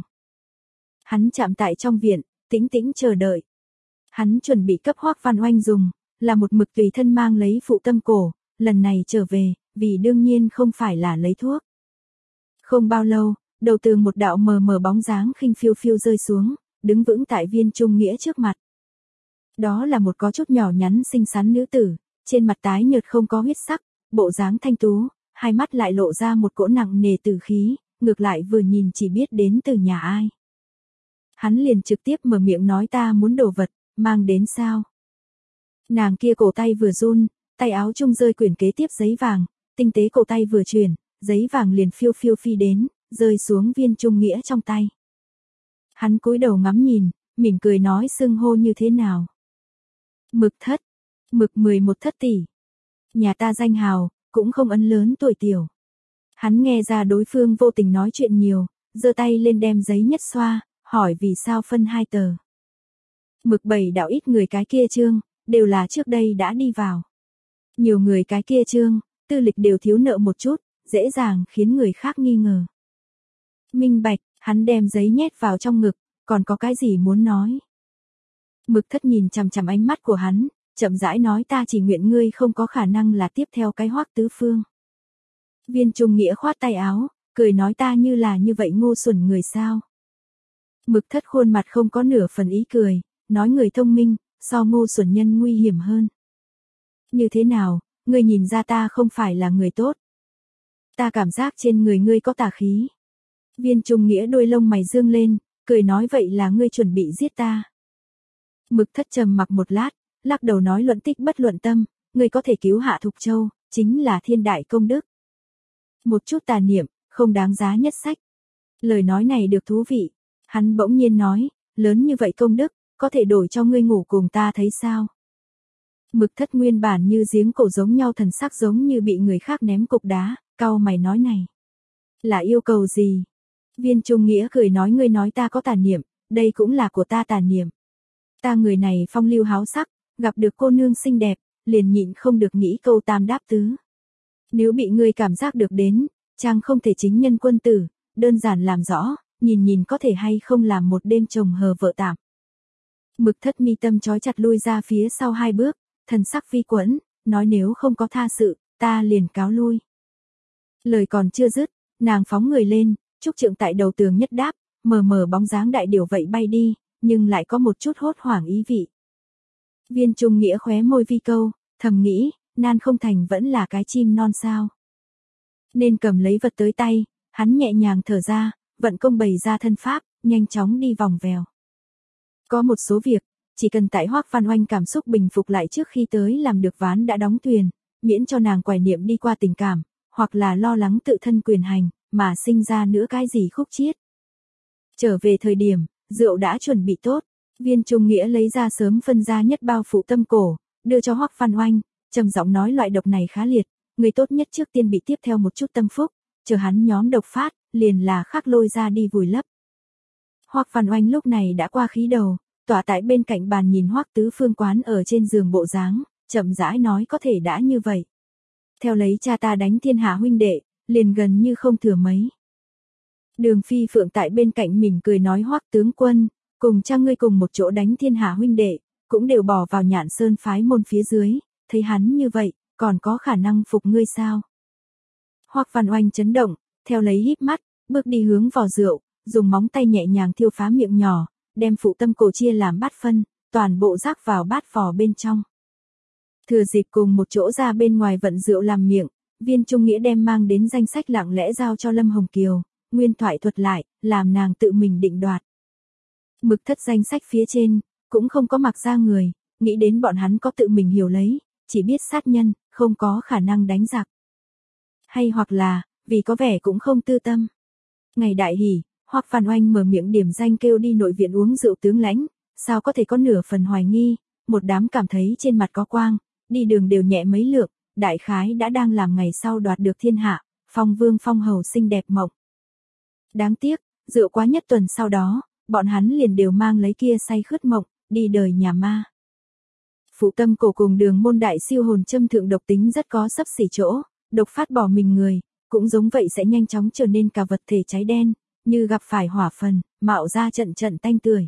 Hắn chạm tại trong viện, tĩnh tĩnh chờ đợi. Hắn chuẩn bị cấp Hoắc Văn Oanh dùng, là một mực tùy thân mang lấy phụ tâm cổ, lần này trở về, vì đương nhiên không phải là lấy thuốc. Không bao lâu, đầu tường một đạo mờ mờ bóng dáng khinh phiêu phiêu rơi xuống, đứng vững tại Viên Trung Nghĩa trước mặt. Đó là một có chút nhỏ nhắn xinh xắn nữ tử, trên mặt tái nhợt không có huyết sắc, bộ dáng thanh tú, hai mắt lại lộ ra một cỗ nặng nề tử khí, ngược lại vừa nhìn chỉ biết đến từ nhà ai. Hắn liền trực tiếp mở miệng nói ta muốn đồ vật, mang đến sao. Nàng kia cổ tay vừa run, tay áo trung rơi quyển kế tiếp giấy vàng, tinh tế cổ tay vừa chuyển, giấy vàng liền phiêu phiêu phi đến, rơi xuống Viên Trung Nghĩa trong tay. Hắn cúi đầu ngắm nhìn, mỉm cười nói xưng hô như thế nào. Mực thất, mực mười một thất tỷ. Nhà ta danh hào, cũng không ấn lớn tuổi tiểu. Hắn nghe ra đối phương vô tình nói chuyện nhiều, giơ tay lên đem giấy nhất xoa, hỏi vì sao phân hai tờ. Mực bảy đạo ít người cái kia chương, đều là trước đây đã đi vào. Nhiều người cái kia chương, tư lịch đều thiếu nợ một chút, dễ dàng khiến người khác nghi ngờ. Minh bạch, hắn đem giấy nhét vào trong ngực, còn có cái gì muốn nói. Mực thất nhìn chằm chằm ánh mắt của hắn, chậm rãi nói ta chỉ nguyện ngươi không có khả năng là tiếp theo cái Hoắc tứ phương. Viên Trung Nghĩa khoát tay áo, cười nói ta như là như vậy ngu xuẩn người sao. Mực thất khuôn mặt không có nửa phần ý cười, nói người thông minh, so ngu xuẩn nhân nguy hiểm hơn. Như thế nào, ngươi nhìn ra ta không phải là người tốt. Ta cảm giác trên người ngươi có tà khí. Viên Trung Nghĩa đôi lông mày dương lên, cười nói vậy là ngươi chuẩn bị giết ta. Mực thất trầm mặc một lát, lắc đầu nói luận tích bất luận tâm, ngươi có thể cứu Hạ Thục Châu, chính là thiên đại công đức. Một chút tà niệm, không đáng giá nhất sách. Lời nói này được thú vị. Hắn bỗng nhiên nói, lớn như vậy công đức, có thể đổi cho ngươi ngủ cùng ta thấy sao? Mực thất nguyên bản như giếng cổ giống nhau thần sắc giống như bị người khác ném cục đá, cau mày nói này. Là yêu cầu gì? Viên Trung Nghĩa cười nói ngươi nói ta có tà niệm, đây cũng là của ta tà niệm. Ta người này phong lưu háo sắc, gặp được cô nương xinh đẹp, liền nhịn không được nghĩ câu tam đáp tứ. Nếu bị ngươi cảm giác được đến, chàng không thể chính nhân quân tử, đơn giản làm rõ, nhìn nhìn có thể hay không làm một đêm chồng hờ vợ tạm. Mực thất mi tâm trói chặt lui ra phía sau hai bước, thần sắc vi quẫn, nói nếu không có tha sự, ta liền cáo lui. Lời còn chưa dứt, nàng phóng người lên, trúc trượng tại đầu tường nhất đáp, mờ mờ bóng dáng đại điều vậy bay đi, nhưng lại có một chút hốt hoảng ý vị. Viên Trung Nghĩa khóe môi vi câu, thầm nghĩ, nan không thành vẫn là cái chim non sao. Nên cầm lấy vật tới tay, hắn nhẹ nhàng thở ra, vận công bày ra thân pháp, nhanh chóng đi vòng vèo. Có một số việc, chỉ cần tại Hoắc Văn Oanh cảm xúc bình phục lại trước khi tới làm được ván đã đóng thuyền, miễn cho nàng quải niệm đi qua tình cảm, hoặc là lo lắng tự thân quyền hành, mà sinh ra nữa cái gì khúc chiết. Trở về thời điểm, rượu đã chuẩn bị tốt, Viên Trung Nghĩa lấy ra sớm phân ra nhất bao phụ tâm cổ, đưa cho Hoắc Văn Oanh, trầm giọng nói loại độc này khá liệt, người tốt nhất trước tiên bị tiếp theo một chút tâm phúc, chờ hắn nhóm độc phát, liền là khắc lôi ra đi vùi lấp. Hoắc Văn Oanh lúc này đã qua khí đầu, tọa tại bên cạnh bàn nhìn Hoắc Tứ Phương quán ở trên giường bộ dáng, chậm rãi nói có thể đã như vậy. Theo lấy cha ta đánh thiên hạ huynh đệ, liền gần như không thừa mấy. Đường Phi Phượng tại bên cạnh mình cười nói Hoắc tướng quân, cùng cha ngươi cùng một chỗ đánh thiên hạ huynh đệ, cũng đều bỏ vào Nhạn Sơn phái môn phía dưới, thấy hắn như vậy, còn có khả năng phục ngươi sao? Hoắc Văn Oanh chấn động, theo lấy híp mắt, bước đi hướng vò rượu, dùng móng tay nhẹ nhàng thiêu phá miệng nhỏ, đem phụ tâm cổ chia làm bát phân, toàn bộ rắc vào bát vò bên trong. Thừa dịp cùng một chỗ ra bên ngoài vận rượu làm miệng, Viên Trung Nghĩa đem mang đến danh sách lặng lẽ giao cho Lâm Hồng Kiều, nguyên thoại thuật lại, làm nàng tự mình định đoạt. Mực thất danh sách phía trên, cũng không có mặc ra người, nghĩ đến bọn hắn có tự mình hiểu lấy, chỉ biết sát nhân, không có khả năng đánh giặc. Hay hoặc là, vì có vẻ cũng không tư tâm. Ngày đại hỉ, Hoắc Văn Oanh mở miệng điểm danh kêu đi nội viện uống rượu tướng lãnh, sao có thể có nửa phần hoài nghi, một đám cảm thấy trên mặt có quang, đi đường đều nhẹ mấy lượt, đại khái đã đang làm ngày sau đoạt được thiên hạ, phong vương phong hầu xinh đẹp mộng. Đáng tiếc, rượu quá nhất tuần sau đó, bọn hắn liền đều mang lấy kia say khướt mộng, đi đời nhà ma. Phụ tâm cổ cùng đường môn đại siêu hồn châm thượng độc tính rất có xấp xỉ chỗ, độc phát bỏ mình người, cũng giống vậy sẽ nhanh chóng trở nên cả vật thể cháy đen, như gặp phải hỏa phần, mạo ra trận trận tanh tưởi.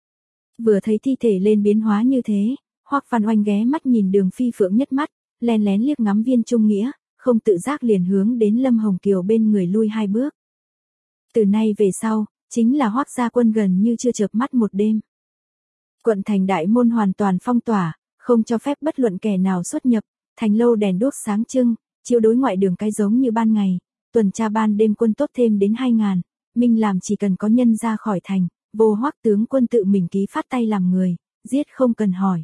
Vừa thấy thi thể lên biến hóa như thế, Hoắc Văn Oanh ghé mắt nhìn Đường Phi Phượng nhất mắt, lén lén liếc ngắm Viên Trung Nghĩa, không tự giác liền hướng đến Lâm Hồng Kiều bên người lui hai bước. Từ nay về sau, chính là Hoắc gia quân gần như chưa chợp mắt một đêm. Quận thành đại môn hoàn toàn phong tỏa, không cho phép bất luận kẻ nào xuất nhập, thành lâu đèn đuốc sáng trưng, chiếu đối ngoại đường cái giống như ban ngày, tuần tra ban đêm quân tốt thêm đến hai ngàn, minh làm chỉ cần có nhân ra khỏi thành, vô Hoắc tướng quân tự mình ký phát tay làm người, giết không cần hỏi.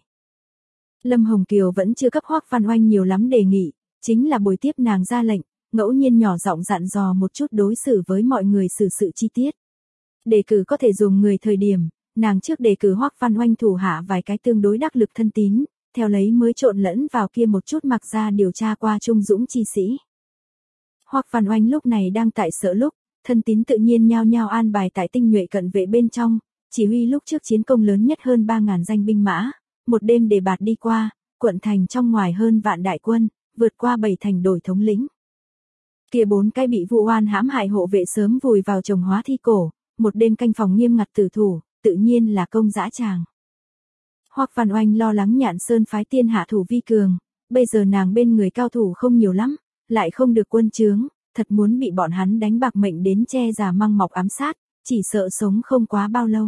Lâm Hồng Kiều vẫn chưa cấp Hoắc Văn Oanh nhiều lắm đề nghị, chính là buổi tiếp nàng ra lệnh, ngẫu nhiên nhỏ giọng dặn dò một chút đối xử với mọi người xử sự chi tiết. Đề cử có thể dùng người thời điểm, nàng trước đề cử Hoắc Văn Oanh thủ hạ vài cái tương đối đắc lực thân tín, theo lấy mới trộn lẫn vào kia một chút mặc ra điều tra qua trung dũng chi sĩ. Hoắc Văn Oanh lúc này đang tại sợ lúc, thân tín tự nhiên nhao nhao an bài tại tinh nhuệ cận vệ bên trong, chỉ huy lúc trước chiến công lớn nhất hơn ba ngàn danh binh mã, một đêm đề bạt đi qua, quận thành trong ngoài hơn vạn đại quân, vượt qua bảy thành đổi thống lĩnh. Kia bốn cái bị vụ oan hãm hại hộ vệ sớm vùi vào trồng hóa thi cổ, một đêm canh phòng nghiêm ngặt tử thủ, tự nhiên là công dã tràng. Hoắc Văn Oanh lo lắng Nhạn Sơn phái tiên hạ thủ vi cường, bây giờ nàng bên người cao thủ không nhiều lắm, lại không được quân chướng, thật muốn bị bọn hắn đánh bạc mệnh đến che già măng mọc ám sát, chỉ sợ sống không quá bao lâu.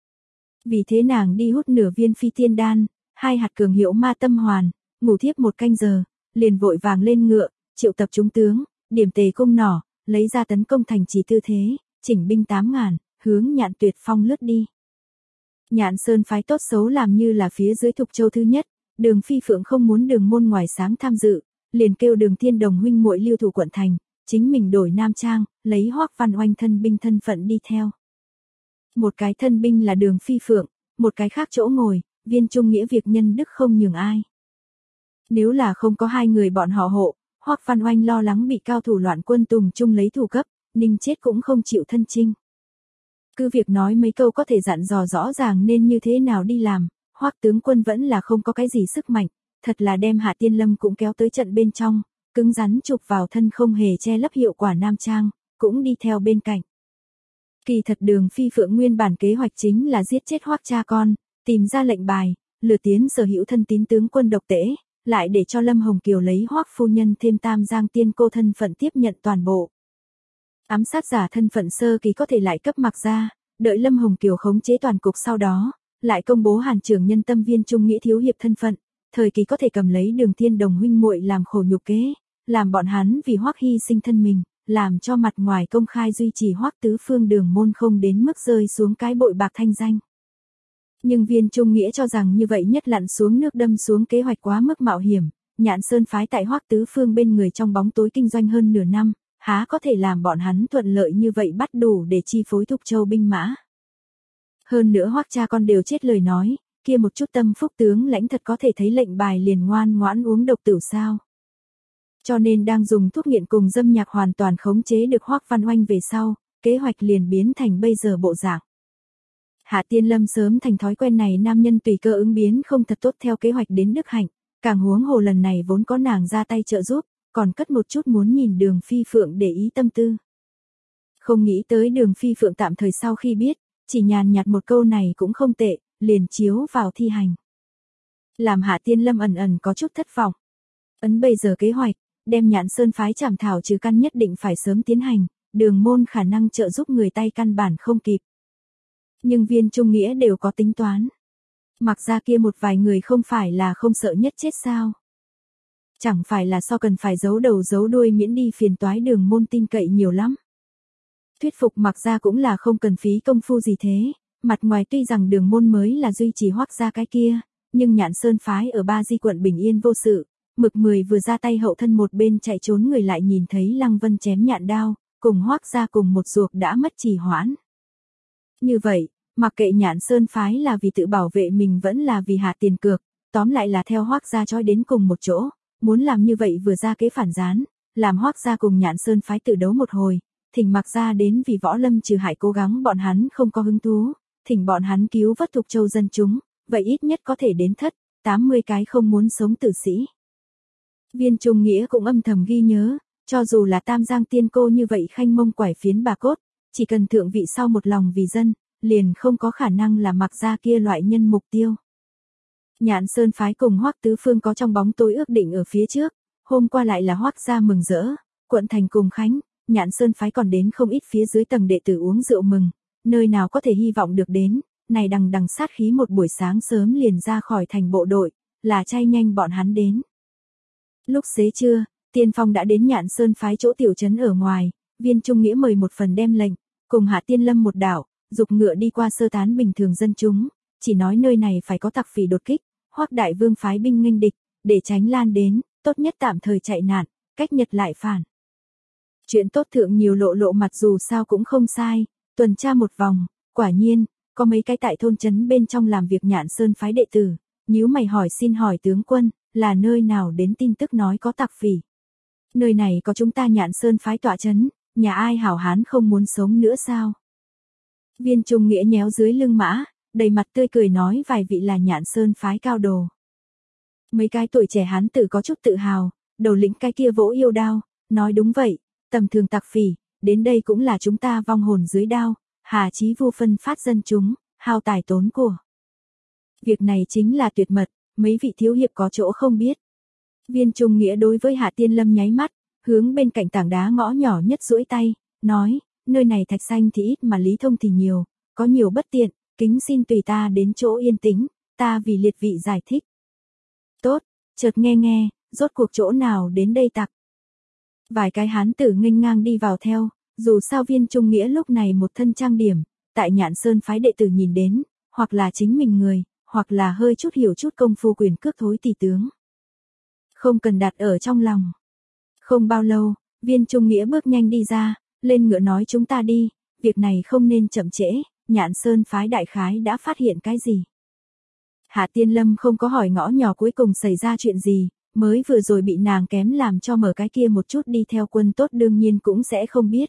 Vì thế nàng đi hút nửa viên phi tiên đan, hai hạt cường hiệu ma tâm hoàn, ngủ thiếp một canh giờ, liền vội vàng lên ngựa, triệu tập chúng tướng, điểm tề cung nỏ, lấy ra tấn công thành trì tư thế, chỉnh binh tám ngàn, hướng Nhạn Tuyệt Phong lướt đi. Nhạn Sơn phái tốt xấu làm như là phía dưới Thục Châu thứ nhất, Đường Phi Phượng không muốn Đường môn ngoài sáng tham dự, liền kêu Đường Thiên Đồng huynh muội lưu thủ quận thành, chính mình đổi nam trang, lấy Hoắc Văn Oanh thân binh thân phận đi theo. Một cái thân binh là Đường Phi Phượng, một cái khác chỗ ngồi, Viên Trung Nghĩa việc nhân đức không nhường ai. Nếu là không có hai người bọn họ hộ, Hoắc Văn Oanh lo lắng bị cao thủ loạn quân tùng chung lấy thủ cấp, ninh chết cũng không chịu thân chinh. Cứ việc nói mấy câu có thể dặn dò rõ ràng nên như thế nào đi làm, Hoắc tướng quân vẫn là không có cái gì sức mạnh, thật là đem Hạ Tiên Lâm cũng kéo tới trận bên trong, cứng rắn chụp vào thân không hề che lấp hiệu quả nam trang, cũng đi theo bên cạnh. Kỳ thật Đường Phi Phượng nguyên bản kế hoạch chính là giết chết Hoắc cha con, tìm ra lệnh bài, lừa tiến sở hữu thân tín tướng quân độc tễ, lại để cho Lâm Hồng Kiều lấy Hoắc phu nhân thêm Tam Giang tiên cô thân phận tiếp nhận toàn bộ. Ám sát giả thân phận sơ kỳ có thể lại cấp mặc ra, đợi Lâm Hồng Kiều khống chế toàn cục sau đó, lại công bố Hàn trưởng nhân tâm Viên Trung Nghĩa thiếu hiệp thân phận, thời kỳ có thể cầm lấy Đường Thiên Đồng huynh muội làm khổ nhục kế, làm bọn hắn vì Hoắc hy sinh thân mình, làm cho mặt ngoài công khai duy trì Hoắc tứ phương Đường môn không đến mức rơi xuống cái bội bạc thanh danh. Nhưng Viên Trung Nghĩa cho rằng như vậy nhất lặn xuống nước đâm xuống kế hoạch quá mức mạo hiểm, Nhạn Sơn phái tại Hoắc tứ phương bên người trong bóng tối kinh doanh hơn nửa năm, há có thể làm bọn hắn thuận lợi như vậy bắt đủ để chi phối Thục Châu binh mã. Hơn nữa Hoắc cha con đều chết lời nói, kia một chút tâm phúc tướng lãnh thật có thể thấy lệnh bài liền ngoan ngoãn uống độc tử sao. Cho nên đang dùng thuốc nghiện cùng dâm nhạc hoàn toàn khống chế được Hoắc Văn Oanh về sau, kế hoạch liền biến thành bây giờ bộ dạng. Hạ Tiên Lâm sớm thành thói quen này nam nhân tùy cơ ứng biến không thật tốt theo kế hoạch đến đức hạnh, càng huống hồ lần này vốn có nàng ra tay trợ giúp, còn cất một chút muốn nhìn Đường Phi Phượng để ý tâm tư. Không nghĩ tới Đường Phi Phượng tạm thời sau khi biết, chỉ nhàn nhạt một câu này cũng không tệ, liền chiếu vào thi hành. Làm Hạ Tiên Lâm ẩn ẩn có chút thất vọng. Ấn bây giờ kế hoạch, đem Nhạn Sơn phái trảm thảo trừ căn nhất định phải sớm tiến hành, Đường môn khả năng trợ giúp người tay căn bản không kịp. Nhưng Viên Trung Nghĩa đều có tính toán. Mặc ra kia một vài người không phải là không sợ nhất chết sao? Chẳng phải là so cần phải giấu đầu giấu đuôi miễn đi phiền toái Đường môn tin cậy nhiều lắm. Thuyết phục Mặc ra cũng là không cần phí công phu gì thế, mặt ngoài tuy rằng Đường môn mới là duy trì Hoắc ra cái kia, nhưng Nhạn Sơn phái ở Ba Di quận bình yên vô sự, Mực Mười vừa ra tay hậu thân một bên chạy trốn người lại nhìn thấy Lăng Vân chém nhạn đao, cùng Hoắc ra cùng một ruột đã mất trì hoãn. Như vậy, mặc kệ Nhạn Sơn phái là vì tự bảo vệ mình vẫn là vì hạ tiền cược, tóm lại là theo Hoắc ra trói đến cùng một chỗ, muốn làm như vậy vừa ra kế phản gián, làm Hoắc ra cùng Nhạn Sơn phái tự đấu một hồi, thỉnh Mặc ra đến vì Võ Lâm trừ hại cố gắng bọn hắn không có hứng thú, thỉnh bọn hắn cứu vớt Thục Châu dân chúng, vậy ít nhất có thể đến thất, tám mươi cái không muốn sống tử sĩ. Viên Trung Nghĩa cũng âm thầm ghi nhớ, cho dù là Tam Giang tiên cô như vậy khanh mông quải phiến bà cốt, chỉ cần thượng vị sau một lòng vì dân, liền không có khả năng là Mặc ra kia loại nhân mục tiêu. Nhạn Sơn phái cùng Hoắc Tứ Phương có trong bóng tối ước định ở phía trước, hôm qua lại là Hoắc gia mừng rỡ, quận thành cùng khánh, Nhạn Sơn phái còn đến không ít phía dưới tầng đệ tử uống rượu mừng, nơi nào có thể hy vọng được đến, này đằng đằng sát khí một buổi sáng sớm liền ra khỏi thành bộ đội, là chay nhanh bọn hắn đến. Lúc xế trưa, Tiên Phong đã đến Nhạn Sơn phái chỗ tiểu trấn ở ngoài, Viên Trung Nghĩa mời một phần đem lệnh, cùng Hạ Tiên Lâm một đảo, dục ngựa đi qua sơ tán bình thường dân chúng, chỉ nói nơi này phải có tặc phỉ đột kích, Hoắc đại vương phái binh nghênh địch, để tránh lan đến, tốt nhất tạm thời chạy nạn, cách Nhật lại phản. Chuyện tốt thượng nhiều lộ lộ mặt dù sao cũng không sai, tuần tra một vòng, quả nhiên, có mấy cái tại thôn trấn bên trong làm việc Nhạn Sơn phái đệ tử, nhíu mày hỏi xin hỏi tướng quân, là nơi nào đến tin tức nói có tặc phỉ. Nơi này có chúng ta Nhạn Sơn phái tọa trấn, nhà ai hảo hán không muốn sống nữa sao? Viên Trung Nghĩa nhéo dưới lưng mã, đầy mặt tươi cười nói vài vị là Nhạn Sơn phái cao đồ. Mấy cái tuổi trẻ hán tử có chút tự hào, đầu lĩnh cái kia vỗ yêu đao, nói đúng vậy, tầm thường tặc phỉ, đến đây cũng là chúng ta vong hồn dưới đao, hà chí vu phân phát dân chúng, hao tài tốn của. Việc này chính là tuyệt mật, mấy vị thiếu hiệp có chỗ không biết. Viên Trung Nghĩa đối với Hạ Tiên Lâm nháy mắt, hướng bên cạnh tảng đá ngõ nhỏ nhất duỗi tay, nói, nơi này thạch xanh thì ít mà lý thông thì nhiều, có nhiều bất tiện, kính xin tùy ta đến chỗ yên tĩnh, ta vì liệt vị giải thích. Tốt, chợt nghe nghe, rốt cuộc chỗ nào đến đây tặc. Vài cái hán tử nghênh ngang đi vào theo, dù sao Viên Trung Nghĩa lúc này một thân trang điểm, tại Nhạn Sơn phái đệ tử nhìn đến, hoặc là chính mình người, hoặc là hơi chút hiểu chút công phu quyền cước thối tỷ tướng. Không cần đặt ở trong lòng. Không bao lâu, Viên Trung Nghĩa bước nhanh đi ra, lên ngựa nói chúng ta đi, việc này không nên chậm trễ, Nhạn Sơn phái đại khái đã phát hiện cái gì. Hạ Tiên Lâm không có hỏi ngõ nhỏ cuối cùng xảy ra chuyện gì, mới vừa rồi bị nàng kém làm cho mở cái kia một chút đi theo quân tốt đương nhiên cũng sẽ không biết.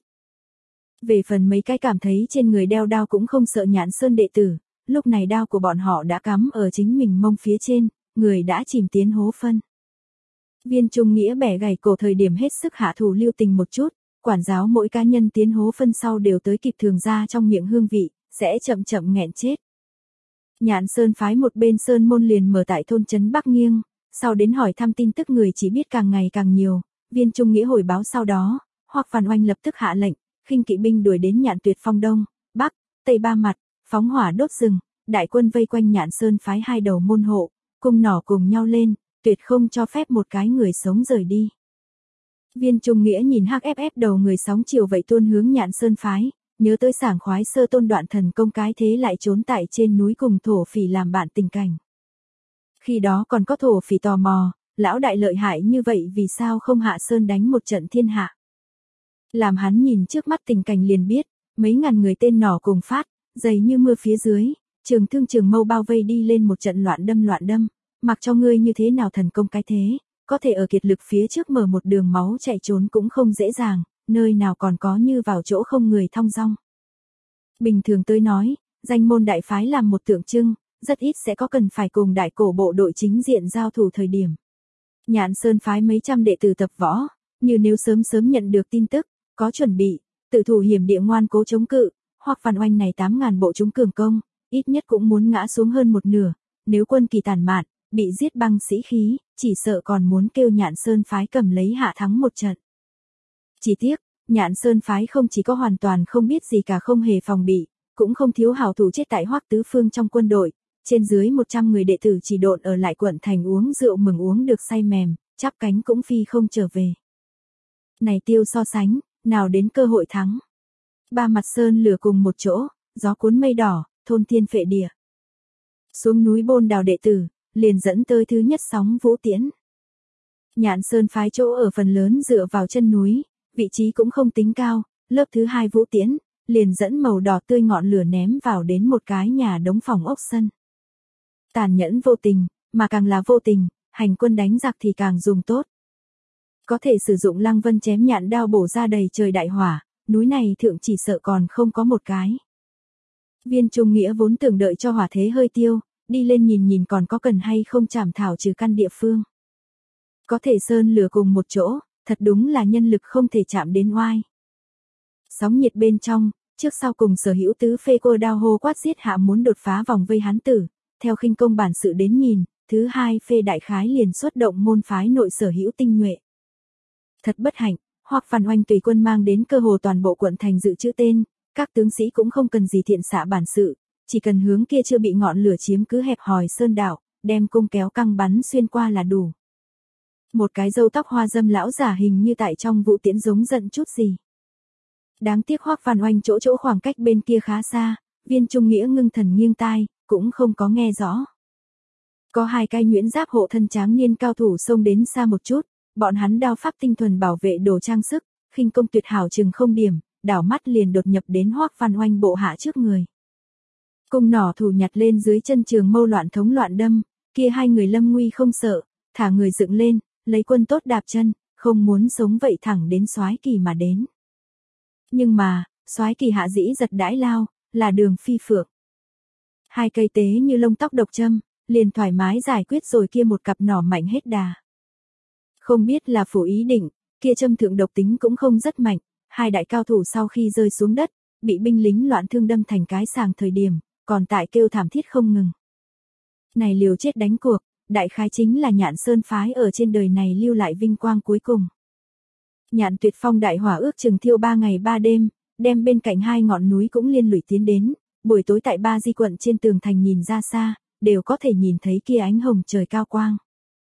Về phần mấy cái cảm thấy trên người đeo đao cũng không sợ Nhạn Sơn đệ tử, lúc này đao của bọn họ đã cắm ở chính mình mông phía trên, người đã chìm tiến hố phân. Viên Trung Nghĩa bẻ gãy cổ thời điểm hết sức hạ thủ lưu tình một chút, quản giáo mỗi cá nhân tiến hố phân sau đều tới kịp thường ra trong miệng hương vị, sẽ chậm chậm nghẹn chết. Nhạn Sơn phái một bên sơn môn liền mở tại thôn trấn Bắc Nghiêng, sau đến hỏi thăm tin tức người chỉ biết càng ngày càng nhiều, Viên Trung Nghĩa hồi báo sau đó, Hoắc Văn Oanh lập tức hạ lệnh, khinh kỵ binh đuổi đến Nhạn Tuyệt Phong Đông, Bắc, Tây ba mặt, phóng hỏa đốt rừng, đại quân vây quanh Nhạn Sơn phái hai đầu môn hộ, cung nỏ cùng nhau lên, tuyệt không cho phép một cái người sống rời đi. Viên Trung Nghĩa nhìn hắc ép ép đầu người sóng chiều vậy tuôn hướng Nhạn Sơn phái, nhớ tới sảng khoái sơ tôn đoạn thần công cái thế lại trốn tại trên núi cùng thổ phỉ làm bạn tình cảnh. Khi đó còn có thổ phỉ tò mò, lão đại lợi hại như vậy vì sao không hạ sơn đánh một trận thiên hạ. Làm hắn nhìn trước mắt tình cảnh liền biết, mấy ngàn người tên nỏ cùng phát, dày như mưa phía dưới, trường thương trường mâu bao vây đi lên một trận loạn đâm loạn đâm, mặc cho ngươi như thế nào thần công cái thế, có thể ở kiệt lực phía trước mở một đường máu chạy trốn cũng không dễ dàng, nơi nào còn có như vào chỗ không người thong dong. Bình thường tôi nói, danh môn đại phái làm một tượng trưng, rất ít sẽ có cần phải cùng đại cổ bộ đội chính diện giao thủ thời điểm. Nhạn Sơn phái mấy trăm đệ tử tập võ, như nếu sớm sớm nhận được tin tức, có chuẩn bị, tự thủ hiểm địa ngoan cố chống cự, hoặc Văn Oanh này tám ngàn bộ chúng cường công, ít nhất cũng muốn ngã xuống hơn một nửa, nếu quân kỳ tàn mạn, bị giết băng sĩ khí, chỉ sợ còn muốn kêu Nhạn Sơn phái cầm lấy hạ thắng một trận. Chỉ tiếc, Nhạn Sơn phái không chỉ có hoàn toàn không biết gì cả không hề phòng bị, cũng không thiếu hảo thủ chết tại Hoắc Tứ Phương trong quân đội, trên dưới một trăm người đệ tử chỉ độn ở lại quận thành uống rượu mừng uống được say mềm, chắp cánh cũng phi không trở về. Này tiêu so sánh, nào đến cơ hội thắng. Ba mặt sơn lửa cùng một chỗ, gió cuốn mây đỏ, thôn thiên phệ địa. Xuống núi Bôn Đào đệ tử, liền dẫn tới thứ nhất sóng vũ tiễn. Nhạn Sơn phái chỗ ở phần lớn dựa vào chân núi, vị trí cũng không tính cao, lớp thứ hai vũ tiễn, liền dẫn màu đỏ tươi ngọn lửa ném vào đến một cái nhà đống phòng ốc sân. Tàn nhẫn vô tình, mà càng là vô tình, hành quân đánh giặc thì càng dùng tốt. Có thể sử dụng Lăng Vân chém nhạn đao bổ ra đầy trời đại hỏa, núi này thượng chỉ sợ còn không có một cái. Viên Trung Nghĩa vốn tưởng đợi cho hỏa thế hơi tiêu, đi lên nhìn nhìn còn có cần hay không chảm thảo trừ căn địa phương. Có thể sơn lửa cùng một chỗ, thật đúng là nhân lực không thể chạm đến oai. Sóng nhiệt bên trong, trước sau cùng sở hữu tứ phê cô đao hô quát giết hạ muốn đột phá vòng vây hán tử, theo khinh công bản sự đến nhìn, thứ hai phê đại khái liền xuất động môn phái nội sở hữu tinh nhuệ. Thật bất hạnh, hoặc Văn Oanh tùy quân mang đến cơ hồ toàn bộ quận thành dự trữ tên, các tướng sĩ cũng không cần gì thiện xạ bản sự, chỉ cần hướng kia chưa bị ngọn lửa chiếm cứ hẹp hòi sơn đảo, đem cung kéo căng bắn xuyên qua là đủ. Một cái râu tóc hoa dâm lão giả hình như tại trong vũ tiễn giống giận chút gì. Đáng tiếc Hoắc Văn Oanh chỗ chỗ khoảng cách bên kia khá xa, Viên Trung Nghĩa ngưng thần nghiêng tai, cũng không có nghe rõ. Có hai cái nhuyễn giáp hộ thân tráng niên cao thủ xông đến xa một chút, bọn hắn đao pháp tinh thuần bảo vệ đồ trang sức, khinh công tuyệt hảo chừng không điểm, đảo mắt liền đột nhập đến Hoắc Văn Oanh bộ hạ trước người. Cung nỏ thủ nhặt lên dưới chân trường mâu loạn thống loạn đâm, kia hai người lâm nguy không sợ, thả người dựng lên, lấy quân tốt đạp chân, không muốn sống vậy thẳng đến Soái Kỳ mà đến. Nhưng mà, Soái Kỳ hạ dĩ giật đãi lao, là đường phi phượng. Hai cây tế như lông tóc độc châm, liền thoải mái giải quyết rồi kia một cặp nỏ mạnh hết đà. Không biết là phủ ý định, kia châm thượng độc tính cũng không rất mạnh, hai đại cao thủ sau khi rơi xuống đất, bị binh lính loạn thương đâm thành cái sàng thời điểm, còn tại kêu thảm thiết không ngừng. Này liều chết đánh cuộc, đại khái chính là Nhạn Sơn phái ở trên đời này lưu lại vinh quang cuối cùng. Nhạn Tuyệt Phong đại hỏa ước chừng thiêu ba ngày ba đêm, đem bên cạnh hai ngọn núi cũng liên lụy tiến đến, buổi tối tại Ba Di quận trên tường thành nhìn ra xa, đều có thể nhìn thấy kia ánh hồng trời cao quang.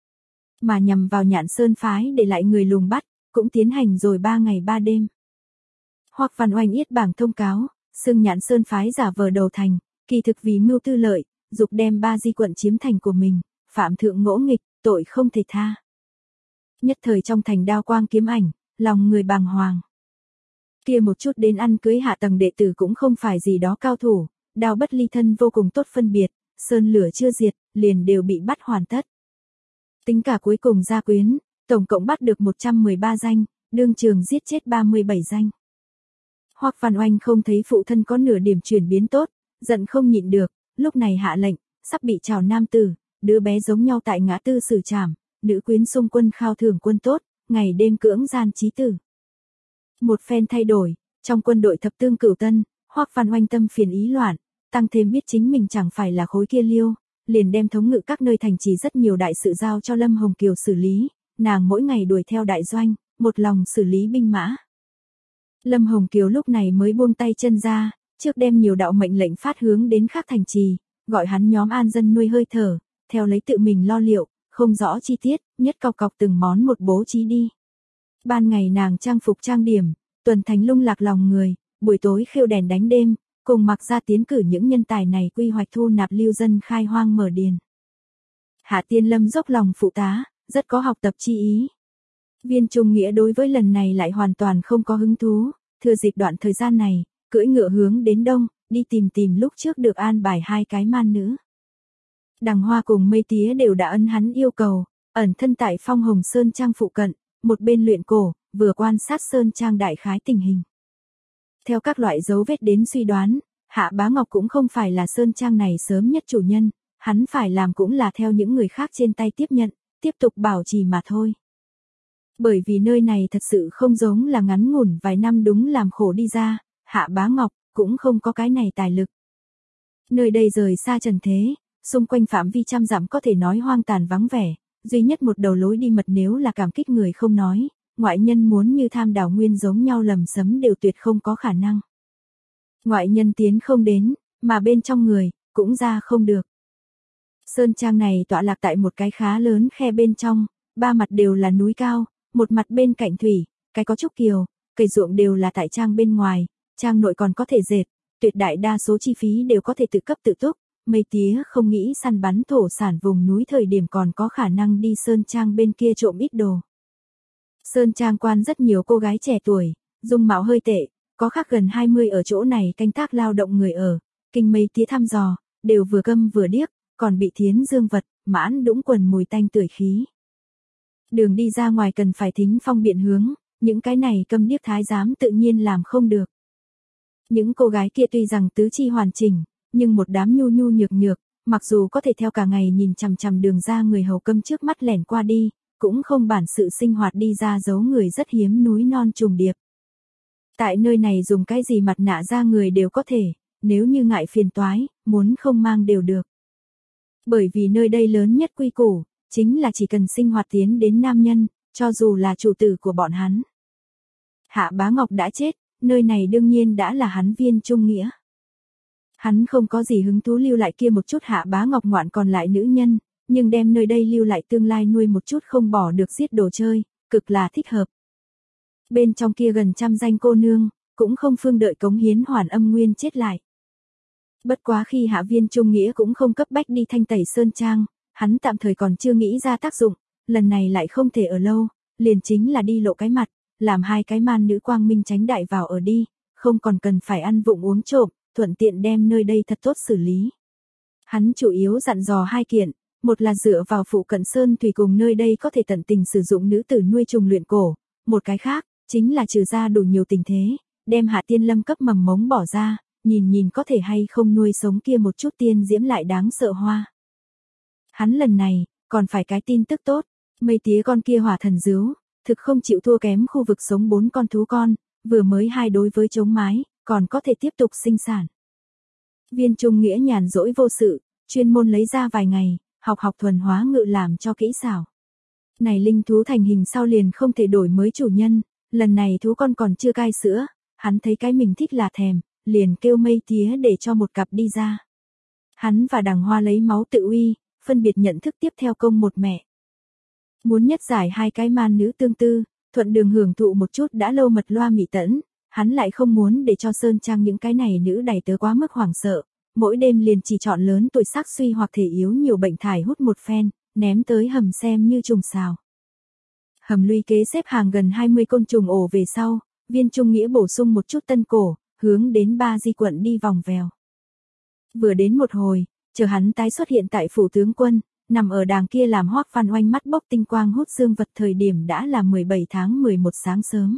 Mà nhằm vào Nhạn Sơn phái để lại người lùng bắt, cũng tiến hành rồi ba ngày ba đêm. Hoắc Văn Oanh yết bảng thông cáo, xưng Nhạn Sơn phái giả vờ đầu thành, kỳ thực vì mưu tư lợi, dục đem Ba Di quận chiếm thành của mình, phạm thượng ngỗ nghịch, tội không thể tha. Nhất thời trong thành đao quang kiếm ảnh, lòng người bàng hoàng. Kia một chút đến ăn cưới hạ tầng đệ tử cũng không phải gì đó cao thủ, đao bất ly thân vô cùng tốt phân biệt, sơn lửa chưa diệt, liền đều bị bắt hoàn tất. Tính cả cuối cùng gia quyến, tổng cộng bắt được một trăm mười ba danh, đương trường giết chết ba mươi bảy danh. Hoắc Văn Oanh không thấy phụ thân có nửa điểm chuyển biến tốt, giận không nhịn được, lúc này hạ lệnh, sắp bị trào nam tử, đứa bé giống nhau tại ngã tư xử trảm, nữ quyến xung quân khao thưởng quân tốt, ngày đêm cưỡng gian chí tử. Một phen thay đổi, trong quân đội thập tương cửu tân, Hoắc Văn Oanh tâm phiền ý loạn, tăng thêm biết chính mình chẳng phải là khối kia liêu, liền đem thống ngự các nơi thành trì rất nhiều đại sự giao cho Lâm Hồng Kiều xử lý, nàng mỗi ngày đuổi theo đại doanh, một lòng xử lý binh mã. Lâm Hồng Kiều lúc này mới buông tay chân ra, trước đem nhiều đạo mệnh lệnh phát hướng đến các thành trì, gọi hắn nhóm an dân nuôi hơi thở, theo lấy tự mình lo liệu, không rõ chi tiết, nhất cọc cọc từng món một bố trí đi. Ban ngày nàng trang phục trang điểm, tuần thành lung lạc lòng người, buổi tối khêu đèn đánh đêm, cùng mặc ra tiến cử những nhân tài này quy hoạch thu nạp lưu dân khai hoang mở điền. Hạ Tiên Lâm dốc lòng phụ tá, rất có học tập chi ý. Viên Trung Nghĩa đối với lần này lại hoàn toàn không có hứng thú, thừa dịp đoạn thời gian này, cưỡi ngựa hướng đến đông, đi tìm tìm lúc trước được an bài hai cái man nữ. Đằng Hoa cùng Mây Tía đều đã ân hắn yêu cầu, ẩn thân tại Phong Hồng Sơn Trang phụ cận, một bên luyện cổ, vừa quan sát Sơn Trang đại khái tình hình. Theo các loại dấu vết đến suy đoán, Hạ Bá Ngọc cũng không phải là Sơn Trang này sớm nhất chủ nhân, hắn phải làm cũng là theo những người khác trên tay tiếp nhận, tiếp tục bảo trì mà thôi. Bởi vì nơi này thật sự không giống là ngắn ngủn vài năm đúng làm khổ đi ra, Hạ Bá Ngọc cũng không có cái này tài lực. Nơi đây rời xa trần thế, xung quanh phạm vi trăm dặm có thể nói hoang tàn vắng vẻ, duy nhất một đầu lối đi mật nếu là cảm kích người không nói, ngoại nhân muốn như tham đảo nguyên giống nhau lầm sấm đều tuyệt không có khả năng. Ngoại nhân tiến không đến, mà bên trong người, cũng ra không được. Sơn Trang này tọa lạc tại một cái khá lớn khe bên trong, ba mặt đều là núi cao, một mặt bên cạnh thủy, cái có trúc kiều, cây ruộng đều là tại trang bên ngoài, trang nội còn có thể dệt, tuyệt đại đa số chi phí đều có thể tự cấp tự túc, Mây Tía không nghĩ săn bắn thổ sản vùng núi thời điểm còn có khả năng đi Sơn Trang bên kia trộm ít đồ. Sơn Trang quan rất nhiều cô gái trẻ tuổi, dung mạo hơi tệ, có khác gần hai mươi ở chỗ này canh tác lao động người ở, kinh Mây Tía thăm dò, đều vừa câm vừa điếc, còn bị thiến dương vật, mãn đũng quần mùi tanh tưởi khí. Đường đi ra ngoài cần phải thính phong biện hướng, những cái này câm điếc thái giám tự nhiên làm không được. Những cô gái kia tuy rằng tứ chi hoàn chỉnh, nhưng một đám nhu nhu nhược nhược, mặc dù có thể theo cả ngày nhìn chằm chằm đường ra người hầu câm trước mắt lẻn qua đi, cũng không bản sự sinh hoạt đi ra giấu người rất hiếm núi non trùng điệp. Tại nơi này dùng cái gì mặt nạ ra người đều có thể, nếu như ngại phiền toái, muốn không mang đều được. Bởi vì nơi đây lớn nhất quy củ, chính là chỉ cần sinh hoạt tiến đến nam nhân, cho dù là chủ tử của bọn hắn. Hạ Bá Ngọc đã chết, nơi này đương nhiên đã là hắn Viên Trung Nghĩa. Hắn không có gì hứng thú lưu lại kia một chút Hạ Bá Ngọc ngoạn còn lại nữ nhân, nhưng đem nơi đây lưu lại tương lai nuôi một chút không bỏ được giết đồ chơi, cực là thích hợp. Bên trong kia gần trăm danh cô nương, cũng không phương đợi cống hiến hoàn âm nguyên chết lại. Bất quá khi Hạ Viên Trung Nghĩa cũng không cấp bách đi thanh tẩy Sơn Trang, hắn tạm thời còn chưa nghĩ ra tác dụng, lần này lại không thể ở lâu, liền chính là đi lộ cái mặt, làm hai cái man nữ quang minh tránh đại vào ở đi, không còn cần phải ăn vụng uống trộm, thuận tiện đem nơi đây thật tốt xử lý. Hắn chủ yếu dặn dò hai kiện, một là dựa vào phụ cận Sơn Thủy cùng nơi đây có thể tận tình sử dụng nữ tử nuôi trùng luyện cổ, một cái khác, chính là trừ ra đủ nhiều tình thế, đem Hạ Tiên Lâm cấp mầm mống bỏ ra, nhìn nhìn có thể hay không nuôi sống kia một chút tiên diễm lại đáng sợ hoa. Hắn lần này, còn phải cái tin tức tốt, Mây Tía con kia hỏa thần dứu, thực không chịu thua kém khu vực sống bốn con thú con, vừa mới hai đối với chống mái, còn có thể tiếp tục sinh sản. Viên Trung Nghĩa nhàn rỗi vô sự, chuyên môn lấy ra vài ngày, học học thuần hóa ngự làm cho kỹ xảo. Này linh thú thành hình sau liền không thể đổi mới chủ nhân, lần này thú con còn chưa cai sữa, hắn thấy cái mình thích là thèm, liền kêu Mây Tía để cho một cặp đi ra. Hắn và Đằng Hoa lấy máu tự uy, phân biệt nhận thức tiếp theo công một mẹ. Muốn nhất giải hai cái man nữ tương tư, thuận đường hưởng thụ một chút đã lâu mật loa mị tẫn, hắn lại không muốn để cho Sơn Trang những cái này nữ đầy tớ quá mức hoảng sợ, mỗi đêm liền chỉ chọn lớn tuổi sắc suy hoặc thể yếu nhiều bệnh thải hút một phen, ném tới hầm xem như trùng xào. Hầm luy kế xếp hàng gần hai mươi côn trùng ổ về sau, Viên Trung Nghĩa bổ sung một chút tân cổ, hướng đến Ba Di quận đi vòng vèo. Vừa đến một hồi, chờ hắn tái xuất hiện tại phủ tướng quân, nằm ở đàng kia làm Hoắc Văn Oanh mắt bốc tinh quang hút dương vật thời điểm đã là mười bảy tháng mười một sáng sớm.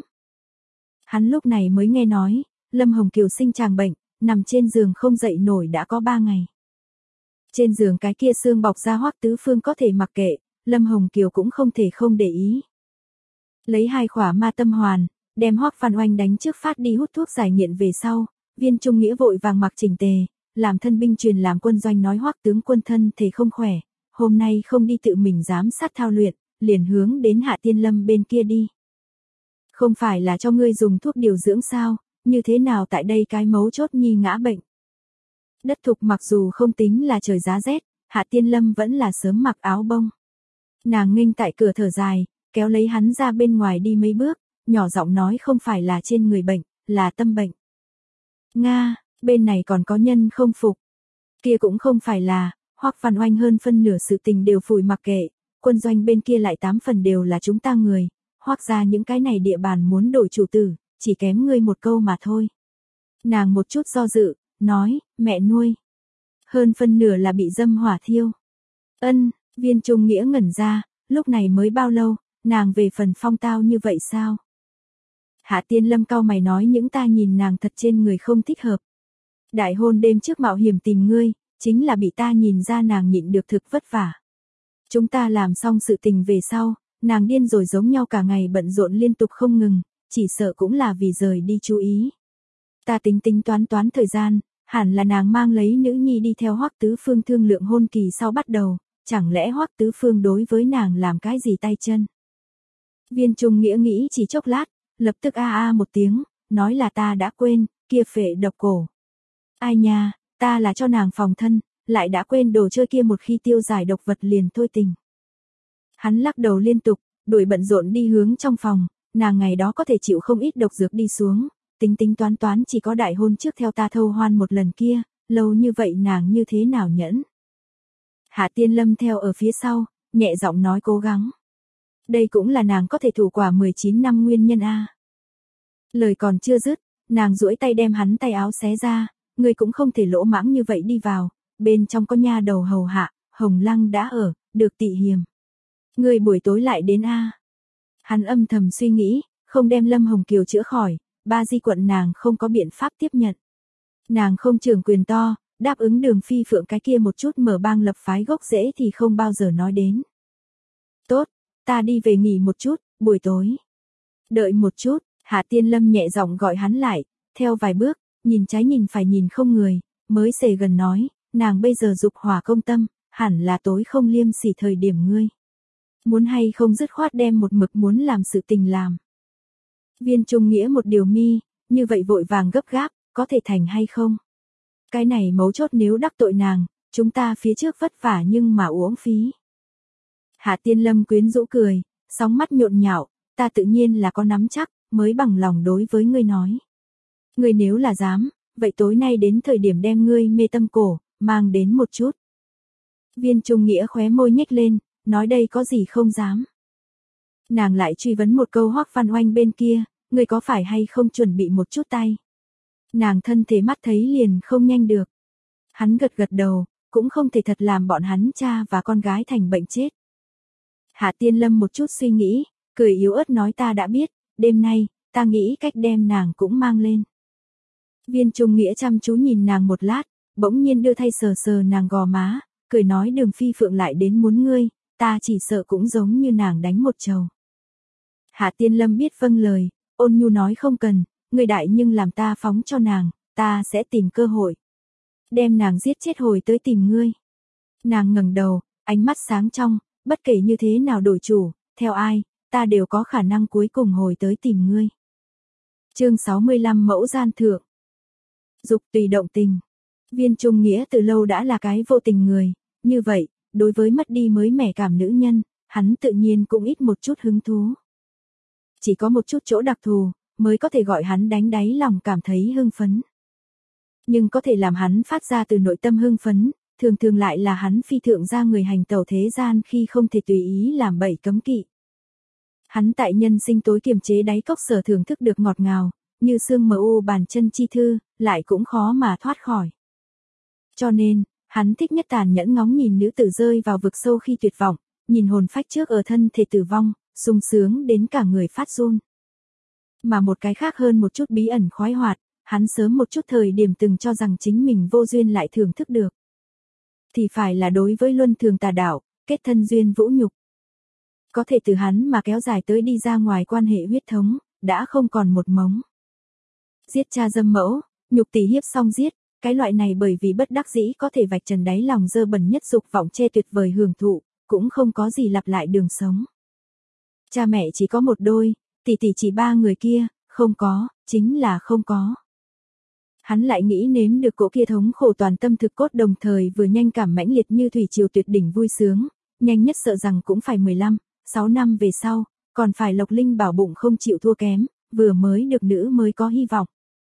Hắn lúc này mới nghe nói, Lâm Hồng Kiều sinh tràng bệnh, nằm trên giường không dậy nổi đã có ba ngày. Trên giường cái kia xương bọc ra Hoắc Tứ Phương có thể mặc kệ, Lâm Hồng Kiều cũng không thể không để ý. Lấy hai khỏa ma tâm hoàn, đem Hoắc Văn Oanh đánh trước phát đi hút thuốc giải nghiện về sau, Viên Trung Nghĩa vội vàng mặc chỉnh tề, làm thân binh truyền làm quân doanh nói Hoắc tướng quân thân thể không khỏe, hôm nay không đi tự mình giám sát thao luyện, liền hướng đến Hạ Tiên Lâm bên kia đi. Không phải là cho ngươi dùng thuốc điều dưỡng sao, như thế nào tại đây cái mấu chốt nhi ngã bệnh. Đất thục mặc dù không tính là trời giá rét, Hạ Tiên Lâm vẫn là sớm mặc áo bông. Nàng nghênh tại cửa thở dài, kéo lấy hắn ra bên ngoài đi mấy bước, nhỏ giọng nói không phải là trên người bệnh, là tâm bệnh. Nga, bên này còn có nhân không phục. Kia cũng không phải là, Hoắc Văn Oanh hơn phân nửa sự tình đều phủi mặc kệ, quân doanh bên kia lại tám phần đều là chúng ta người, Hoắc ra những cái này địa bàn muốn đổi chủ tử, chỉ kém ngươi một câu mà thôi. Nàng một chút do dự, nói, mẹ nuôi. Hơn phân nửa là bị dâm hỏa thiêu. Ân, Viên Trung Nghĩa ngẩn ra, lúc này mới bao lâu, nàng về phần phong tao như vậy sao? Hạ Tiên Lâm cau mày nói những ta nhìn nàng thật trên người không thích hợp. Đại hôn đêm trước mạo hiểm tìm ngươi, chính là bị ta nhìn ra nàng nhịn được thực vất vả. Chúng ta làm xong sự tình về sau, nàng điên rồi giống nhau cả ngày bận rộn liên tục không ngừng, chỉ sợ cũng là vì rời đi chú ý. Ta tính tính toán toán thời gian, hẳn là nàng mang lấy nữ nhi đi theo Hoắc Tứ Phương thương lượng hôn kỳ sau bắt đầu, chẳng lẽ Hoắc Tứ Phương đối với nàng làm cái gì tay chân? Viên Trung Nghĩa nghĩ chỉ chốc lát, lập tức a a một tiếng, nói là ta đã quên, kia phệ độc cổ. Ai nha, ta là cho nàng phòng thân, lại đã quên đồ chơi kia một khi tiêu giải độc vật liền thôi tình. Hắn lắc đầu liên tục, đuổi bận rộn đi hướng trong phòng, nàng ngày đó có thể chịu không ít độc dược đi xuống, tính tính toán toán chỉ có đại hôn trước theo ta thâu hoan một lần kia, lâu như vậy nàng như thế nào nhẫn. Hạ Tiên Lâm theo ở phía sau, nhẹ giọng nói cố gắng. Đây cũng là nàng có thể thủ quả mười chín năm nguyên nhân a. Lời còn chưa dứt, nàng duỗi tay đem hắn tay áo xé ra, ngươi cũng không thể lỗ mãng như vậy đi vào, bên trong có nha đầu hầu hạ, Hồng Lăng đã ở, được tị hiềm. Ngươi buổi tối lại đến a. Hắn âm thầm suy nghĩ, không đem Lâm Hồng Kiều chữa khỏi, ba di quận nàng không có biện pháp tiếp nhận. Nàng không trưởng quyền to, đáp ứng Đường Phi Phượng cái kia một chút mở bang lập phái gốc rễ thì không bao giờ nói đến. Tốt, ta đi về nghỉ một chút, buổi tối. Đợi một chút, Hạ Tiên Lâm nhẹ giọng gọi hắn lại, theo vài bước, nhìn trái nhìn phải nhìn không người, mới xề gần nói, nàng bây giờ dục hỏa công tâm, hẳn là tối không liêm sỉ thời điểm ngươi. Muốn hay không dứt khoát đem một mực muốn làm sự tình làm. Viên Trung Nghĩa một điều mi, như vậy vội vàng gấp gáp, có thể thành hay không? Cái này mấu chốt nếu đắc tội nàng, chúng ta phía trước vất vả nhưng mà uổng phí. Hạ Tiên Lâm quyến rũ cười, sóng mắt nhộn nhạo, ta tự nhiên là có nắm chắc, mới bằng lòng đối với ngươi nói. Ngươi nếu là dám, vậy tối nay đến thời điểm đem ngươi mê tâm cổ, mang đến một chút. Viên Trung Nghĩa khóe môi nhếch lên, nói đây có gì không dám. Nàng lại truy vấn một câu Hoắc Văn Oanh bên kia, ngươi có phải hay không chuẩn bị một chút tay. Nàng thân thể mắt thấy liền không nhanh được. Hắn gật gật đầu, cũng không thể thật làm bọn hắn cha và con gái thành bệnh chết. Hạ Tiên Lâm một chút suy nghĩ, cười yếu ớt nói ta đã biết, đêm nay, ta nghĩ cách đem nàng cũng mang lên. Viên Trung Nghĩa chăm chú nhìn nàng một lát, bỗng nhiên đưa tay sờ sờ nàng gò má, cười nói Đường Phi Phượng lại đến muốn ngươi, ta chỉ sợ cũng giống như nàng đánh một trầu. Hạ Tiên Lâm biết vâng lời, ôn nhu nói không cần, ngươi đại nhưng làm ta phóng cho nàng, ta sẽ tìm cơ hội. Đem nàng giết chết hồi tới tìm ngươi. Nàng ngẩng đầu, ánh mắt sáng trong, bất kể như thế nào đổi chủ, theo ai, ta đều có khả năng cuối cùng hồi tới tìm ngươi. Chương sáu mươi lăm Mẫu gian thượng. Dục tùy động tình. Viên Trung Nghĩa từ lâu đã là cái vô tình người, như vậy, đối với mất đi mới mẻ cảm nữ nhân, hắn tự nhiên cũng ít một chút hứng thú. Chỉ có một chút chỗ đặc thù, mới có thể gọi hắn đánh đáy lòng cảm thấy hưng phấn. Nhưng có thể làm hắn phát ra từ nội tâm hưng phấn, thường thường lại là hắn phi thượng ra người hành tẩu thế gian khi không thể tùy ý làm bậy cấm kỵ. Hắn tại nhân sinh tối kiềm chế đáy cốc sở thưởng thức được ngọt ngào, như xương mờ u bàn chân chi thư, lại cũng khó mà thoát khỏi. Cho nên, hắn thích nhất tàn nhẫn ngóng nhìn nữ tử rơi vào vực sâu khi tuyệt vọng, nhìn hồn phách trước ở thân thể tử vong, sung sướng đến cả người phát run. Mà một cái khác hơn một chút bí ẩn khoái hoạt, hắn sớm một chút thời điểm từng cho rằng chính mình vô duyên lại thưởng thức được. Thì phải là đối với luân thường tà đạo, kết thân duyên vũ nhục. Có thể từ hắn mà kéo dài tới đi ra ngoài quan hệ huyết thống, đã không còn một mống. Giết cha dâm mẫu, nhục tỷ hiếp xong giết, cái loại này bởi vì bất đắc dĩ có thể vạch trần đáy lòng dơ bẩn nhất dục vọng che tuyệt vời hưởng thụ, cũng không có gì lặp lại đường sống. Cha mẹ chỉ có một đôi, tỷ tỷ chỉ ba người kia, không có, chính là không có. Hắn lại nghĩ nếm được cỗ kia thống khổ toàn tâm thực cốt đồng thời vừa nhanh cảm mãnh liệt như thủy triều tuyệt đỉnh vui sướng, nhanh nhất sợ rằng cũng phải mười lăm, sáu năm về sau, còn phải Lộc Linh bảo bụng không chịu thua kém, vừa mới được nữ mới có hy vọng.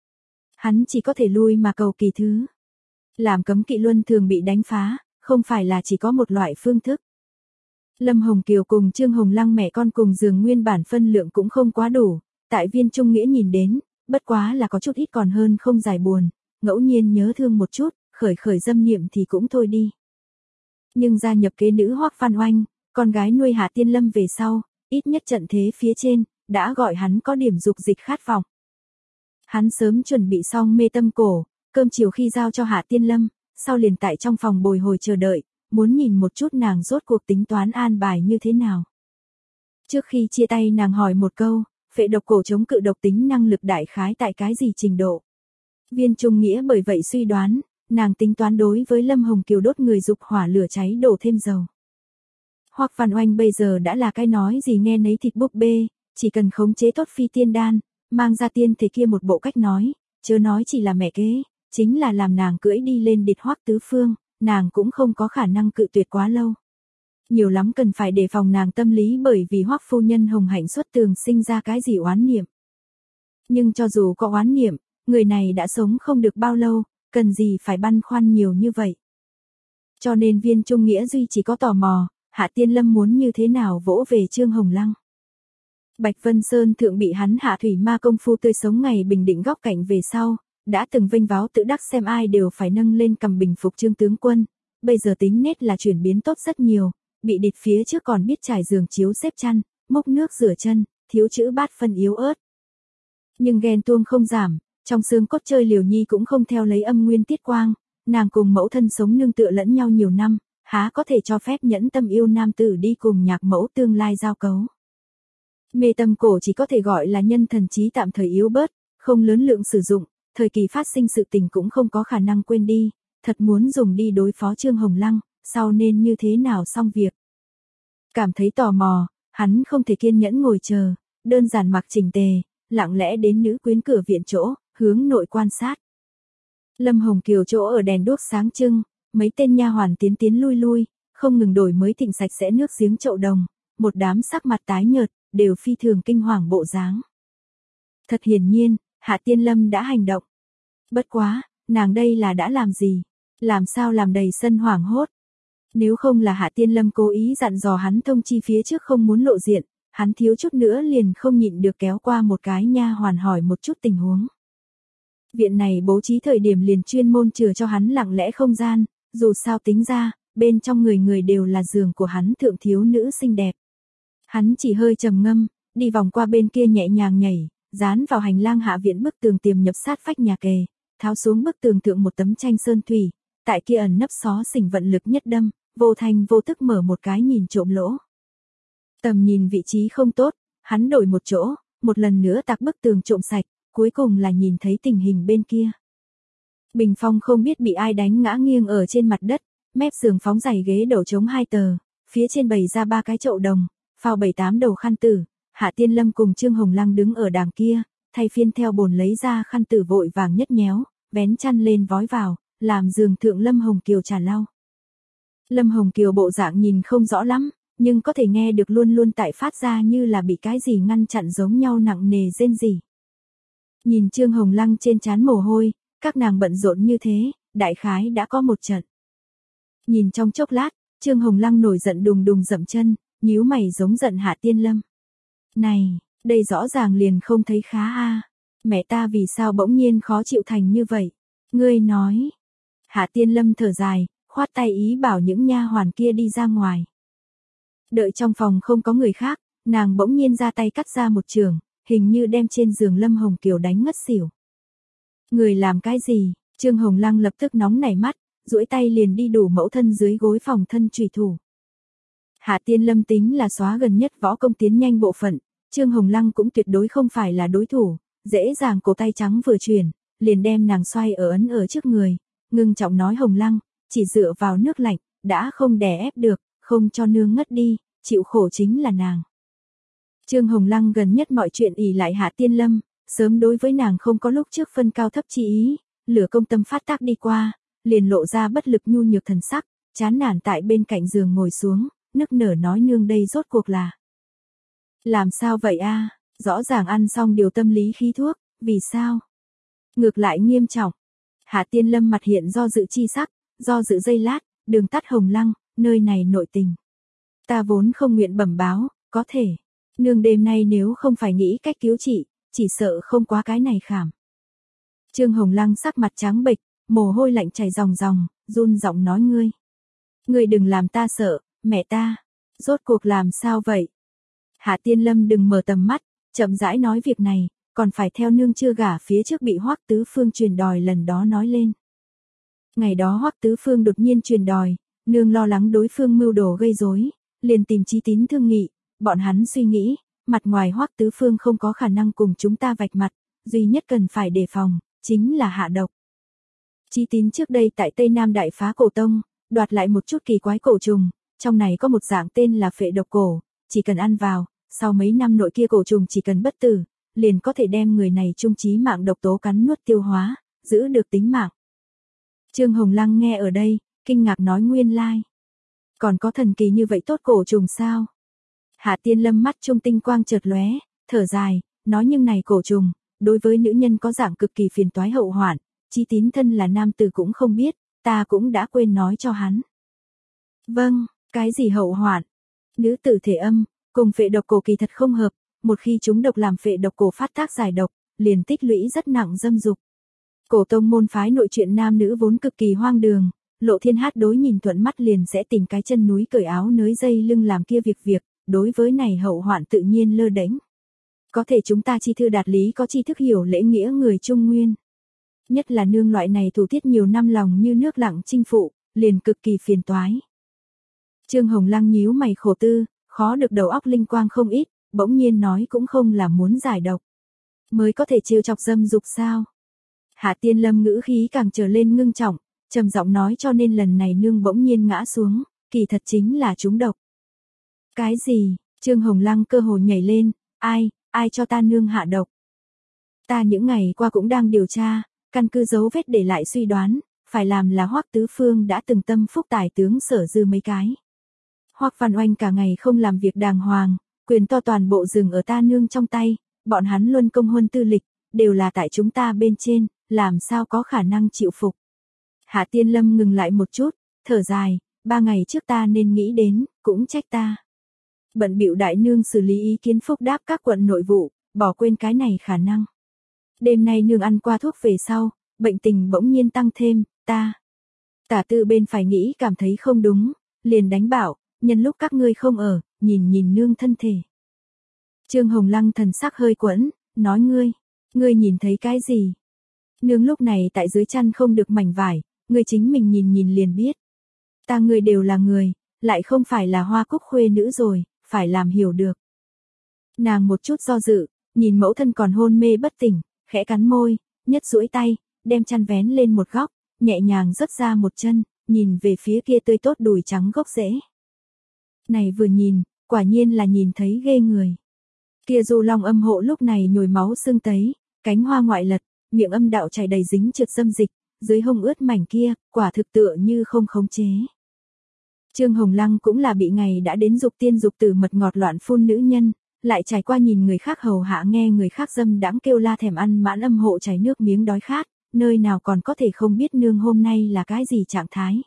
Hắn chỉ có thể lui mà cầu kỳ thứ. Làm cấm kỵ luân thường bị đánh phá, không phải là chỉ có một loại phương thức. Lâm Hồng Kiều cùng Trương Hồng Lăng mẹ con cùng giường nguyên bản phân lượng cũng không quá đủ, tại Viên Trung Nghĩa nhìn đến, bất quá là có chút ít còn hơn không giải buồn, ngẫu nhiên nhớ thương một chút, khởi khởi dâm niệm thì cũng thôi đi. Nhưng gia nhập kế nữ Hoắc Văn Oanh, Con gái nuôi Hạ Tiên Lâm về sau, ít nhất trận thế phía trên, đã gọi hắn có điểm dục dịch khát vọng. Hắn sớm chuẩn bị xong mê tâm cổ, cơm chiều khi giao cho Hạ Tiên Lâm, sau liền tại trong phòng bồi hồi chờ đợi, muốn nhìn một chút nàng rốt cuộc tính toán an bài như thế nào. Trước khi chia tay nàng hỏi một câu, phệ độc cổ chống cự độc tính năng lực đại khái tại cái gì trình độ. Viên Trung Nghĩa bởi vậy suy đoán, nàng tính toán đối với Lâm Hồng Kiều đốt người dục hỏa lửa cháy đổ thêm dầu. Hoắc Văn Oanh bây giờ đã là cái nói gì nghe nấy thịt búp bê, chỉ cần khống chế tốt phi tiên đan, mang ra tiên thể kia một bộ cách nói, chớ nói chỉ là mẹ kế, chính là làm nàng cưỡi đi lên địch Hoắc tứ phương, nàng cũng không có khả năng cự tuyệt quá lâu. Nhiều lắm cần phải đề phòng nàng tâm lý bởi vì Hoắc phu nhân hồng hạnh xuất tường sinh ra cái gì oán niệm. Nhưng cho dù có oán niệm, người này đã sống không được bao lâu, cần gì phải băn khoăn nhiều như vậy. Cho nên Viên Trung Nghĩa duy chỉ có tò mò, Hạ Tiên Lâm muốn như thế nào vỗ về Trương Hồng Lăng. Bạch Vân Sơn thượng bị hắn hạ thủy ma công phu tươi sống ngày bình định góc cạnh về sau, đã từng vênh váo tự đắc xem ai đều phải nâng lên cầm bình phục Trương tướng quân, bây giờ tính nết là chuyển biến tốt rất nhiều, bị địch phía trước còn biết trải giường chiếu xếp chăn, múc nước rửa chân, thiếu chữ bát phân yếu ớt. Nhưng ghen tuông không giảm, trong xương cốt chơi liều nhi cũng không theo lấy âm nguyên tiết quang, nàng cùng mẫu thân sống nương tựa lẫn nhau nhiều năm, há có thể cho phép nhẫn tâm yêu nam tử đi cùng nhạc mẫu tương lai giao cấu. Mê tâm cổ chỉ có thể gọi là nhân thần trí tạm thời yếu bớt, không lớn lượng sử dụng, thời kỳ phát sinh sự tình cũng không có khả năng quên đi, thật muốn dùng đi đối phó Trương Hồng Lăng, sau nên như thế nào xong việc. Cảm thấy tò mò, hắn không thể kiên nhẫn ngồi chờ, đơn giản mặc chỉnh tề, lặng lẽ đến nữ quyến cửa viện chỗ, hướng nội quan sát. Lâm Hồng Kiều chỗ ở đèn đuốc sáng trưng, mấy tên nha hoàn tiến tiến lui lui, không ngừng đổi mới thịnh sạch sẽ nước giếng chậu đồng, một đám sắc mặt tái nhợt, đều phi thường kinh hoàng bộ dáng. Thật hiển nhiên, Hạ Tiên Lâm đã hành động. Bất quá, nàng đây là đã làm gì? Làm sao làm đầy sân hoảng hốt? Nếu không là Hạ Tiên Lâm cố ý dặn dò hắn thông chi phía trước không muốn lộ diện, hắn thiếu chút nữa liền không nhịn được kéo qua một cái nha hoàn hỏi một chút tình huống. Viện này bố trí thời điểm liền chuyên môn chừa cho hắn lặng lẽ không gian, dù sao tính ra, bên trong người người đều là giường của hắn thượng thiếu nữ xinh đẹp. Hắn chỉ hơi trầm ngâm, đi vòng qua bên kia nhẹ nhàng nhảy, dán vào hành lang hạ viện bức tường tiềm nhập sát vách nhà kề, tháo xuống bức tường thượng một tấm tranh sơn thủy, tại kia ẩn nấp xó xỉnh vận lực nhất đâm, vô thành vô tức mở một cái nhìn trộm lỗ. Tầm nhìn vị trí không tốt, hắn đổi một chỗ, một lần nữa tạc bức tường trộm sạch, cuối cùng là nhìn thấy tình hình bên kia. Bình phong không biết bị ai đánh ngã nghiêng ở trên mặt đất, mép giường phóng giày ghế đổ trống hai tờ, phía trên bày ra ba cái chậu đồng, phao bảy tám đầu khăn tử, Hạ Tiên Lâm cùng Trương Hồng Lăng đứng ở đàng kia, thay phiên theo bồn lấy ra khăn tử vội vàng nhất nhéo, vén chăn lên vói vào, làm giường thượng Lâm Hồng Kiều trà lau. Lâm Hồng Kiều bộ dạng nhìn không rõ lắm, nhưng có thể nghe được luôn luôn tại phát ra như là bị cái gì ngăn chặn giống nhau nặng nề rên rỉ. Nhìn Trương Hồng Lăng trên trán mồ hôi, các nàng bận rộn như thế, đại khái đã có một trận. Nhìn trong chốc lát, Trương Hồng Lăng nổi giận đùng đùng dậm chân, nhíu mày giống giận Hạ Tiên Lâm. Này, đây rõ ràng liền không thấy khá a. Mẹ ta vì sao bỗng nhiên khó chịu thành như vậy? Ngươi nói. Hạ Tiên Lâm thở dài, khoát tay ý bảo những nha hoàn kia đi ra ngoài. Đợi trong phòng không có người khác, nàng bỗng nhiên ra tay cắt ra một trường, hình như đem trên giường Lâm Hồng Kiều đánh ngất xỉu. Người làm cái gì? Trương Hồng Lăng lập tức nóng nảy mắt, duỗi tay liền đi đủ mẫu thân dưới gối phòng thân chủy thủ. Hạ Tiên Lâm tính là xóa gần nhất võ công tiến nhanh bộ phận, Trương Hồng Lăng cũng tuyệt đối không phải là đối thủ, dễ dàng cổ tay trắng vừa chuyển, liền đem nàng xoay ở ấn ở trước người, ngưng trọng nói Hồng Lăng, chỉ dựa vào nước lạnh, đã không đè ép được, không cho nương ngất đi, chịu khổ chính là nàng. Trương Hồng Lăng gần nhất mọi chuyện ỷ lại Hạ Tiên Lâm, sớm đối với nàng không có lúc trước phân cao thấp chi ý, lửa công tâm phát tác đi qua, liền lộ ra bất lực nhu nhược thần sắc, chán nản tại bên cạnh giường ngồi xuống, nức nở nói nương đây rốt cuộc là. Làm sao vậy a? Rõ ràng ăn xong điều tâm lý khí thuốc, vì sao? Ngược lại nghiêm trọng. Hạ Tiên Lâm mặt hiện do dự chi sắc, do dự giây lát, đường tắt Hồng Lăng, nơi này nội tình. Ta vốn không nguyện bẩm báo, có thể. Nương đêm nay nếu không phải nghĩ cách cứu trị, chỉ sợ không quá cái này khảm. Trương Hồng Lăng sắc mặt trắng bệch, mồ hôi lạnh chảy ròng ròng, run giọng nói ngươi. Ngươi đừng làm ta sợ, mẹ ta. Rốt cuộc làm sao vậy? Hạ Tiên Lâm đừng mở tầm mắt, chậm rãi nói việc này, còn phải theo nương chưa gả phía trước bị Hoắc Tứ Phương truyền đòi lần đó nói lên. Ngày đó Hoắc Tứ Phương đột nhiên truyền đòi, nương lo lắng đối phương mưu đồ gây rối, liền tìm Chí Tín thương nghị, bọn hắn suy nghĩ, mặt ngoài Hoắc Tứ Phương không có khả năng cùng chúng ta vạch mặt, duy nhất cần phải đề phòng, chính là hạ độc. Chí Tín trước đây tại Tây Nam đại phá cổ tông, đoạt lại một chút kỳ quái cổ trùng, trong này có một dạng tên là phệ độc cổ, chỉ cần ăn vào, sau mấy năm nội kia cổ trùng chỉ cần bất tử, liền có thể đem người này trung chí mạng độc tố cắn nuốt tiêu hóa, giữ được tính mạng. Trương Hồng Lăng nghe ở đây, kinh ngạc nói nguyên lai. Còn có thần kỳ như vậy tốt cổ trùng sao? Hạ Tiên Lâm mắt trung tinh quang chợt lóe, thở dài, nói nhưng này cổ trùng, đối với nữ nhân có dạng cực kỳ phiền toái hậu hoạn, Chí Tín thân là nam tử cũng không biết, ta cũng đã quên nói cho hắn. Vâng, cái gì hậu hoạn? Nữ tử thể âm, cùng phệ độc cổ kỳ thật không hợp, một khi chúng độc làm phệ độc cổ phát tác giải độc, liền tích lũy rất nặng dâm dục. Cổ tông môn phái nội truyện nam nữ vốn cực kỳ hoang đường, Lộ Thiên Hát đối nhìn thuận mắt liền sẽ tìm cái chân núi cởi áo nới dây lưng làm kia việc việc, đối với này hậu hoạn tự nhiên lơ đễnh. Có thể chúng ta chi thư đạt lý có tri thức hiểu lễ nghĩa người Trung Nguyên. Nhất là nương loại này thủ tiết nhiều năm lòng như nước lặng chinh phụ, liền cực kỳ phiền toái. Trương Hồng Lăng nhíu mày khổ tư, khó được đầu óc linh quang không ít, bỗng nhiên nói cũng không là muốn giải độc. Mới có thể trêu chọc dâm dục sao? Hạ Tiên Lâm ngữ khí càng trở lên ngưng trọng, trầm giọng nói cho nên lần này nương bỗng nhiên ngã xuống, kỳ thật chính là trúng độc. Cái gì? Trương Hồng Lăng cơ hồ nhảy lên, ai, ai cho ta nương hạ độc? Ta những ngày qua cũng đang điều tra, căn cứ dấu vết để lại suy đoán, phải làm là Hoắc Tứ Phương đã từng tâm phúc tài tướng Sở Dư mấy cái. Hoắc Văn Oanh cả ngày không làm việc đàng hoàng, quyền to toàn bộ dừng ở ta nương trong tay, bọn hắn luân công huân tư lịch, đều là tại chúng ta bên trên, làm sao có khả năng chịu phục. Hạ Tiên Lâm ngừng lại một chút, thở dài, ba ngày trước ta nên nghĩ đến, cũng trách ta. Bận bịu đại nương xử lý ý kiến phúc đáp các quận nội vụ, bỏ quên cái này khả năng. Đêm nay nương ăn qua thuốc về sau, bệnh tình bỗng nhiên tăng thêm, ta. Tả Tư bên phải nghĩ cảm thấy không đúng, liền đánh bảo, nhân lúc các ngươi không ở, nhìn nhìn nương thân thể. Trương Hồng Lăng thần sắc hơi quẫn, nói ngươi, ngươi nhìn thấy cái gì? Nương lúc này tại dưới chăn không được mảnh vải, ngươi chính mình nhìn nhìn liền biết. Ta ngươi đều là người, lại không phải là Hoa Cúc khuê nữ rồi, phải làm hiểu được. Nàng một chút do dự, nhìn mẫu thân còn hôn mê bất tỉnh, khẽ cắn môi, nhất duỗi tay, đem chăn vén lên một góc, nhẹ nhàng rớt ra một chân, nhìn về phía kia tươi tốt đùi trắng gốc rễ. Này vừa nhìn, quả nhiên là nhìn thấy ghê người. Kia Du Long âm hộ lúc này nhồi máu sưng tấy, cánh hoa ngoại lật, miệng âm đạo chảy đầy dính trượt dâm dịch, dưới hông ướt mảnh kia, quả thực tựa như không khống chế. Trương Hồng Lăng cũng là bị ngày đã đến dục tiên dục tử mật ngọt loạn phun nữ nhân, lại trải qua nhìn người khác hầu hạ nghe người khác dâm đãng kêu la thèm ăn mãn âm hộ chảy nước miếng đói khát, nơi nào còn có thể không biết nương hôm nay là cái gì trạng thái.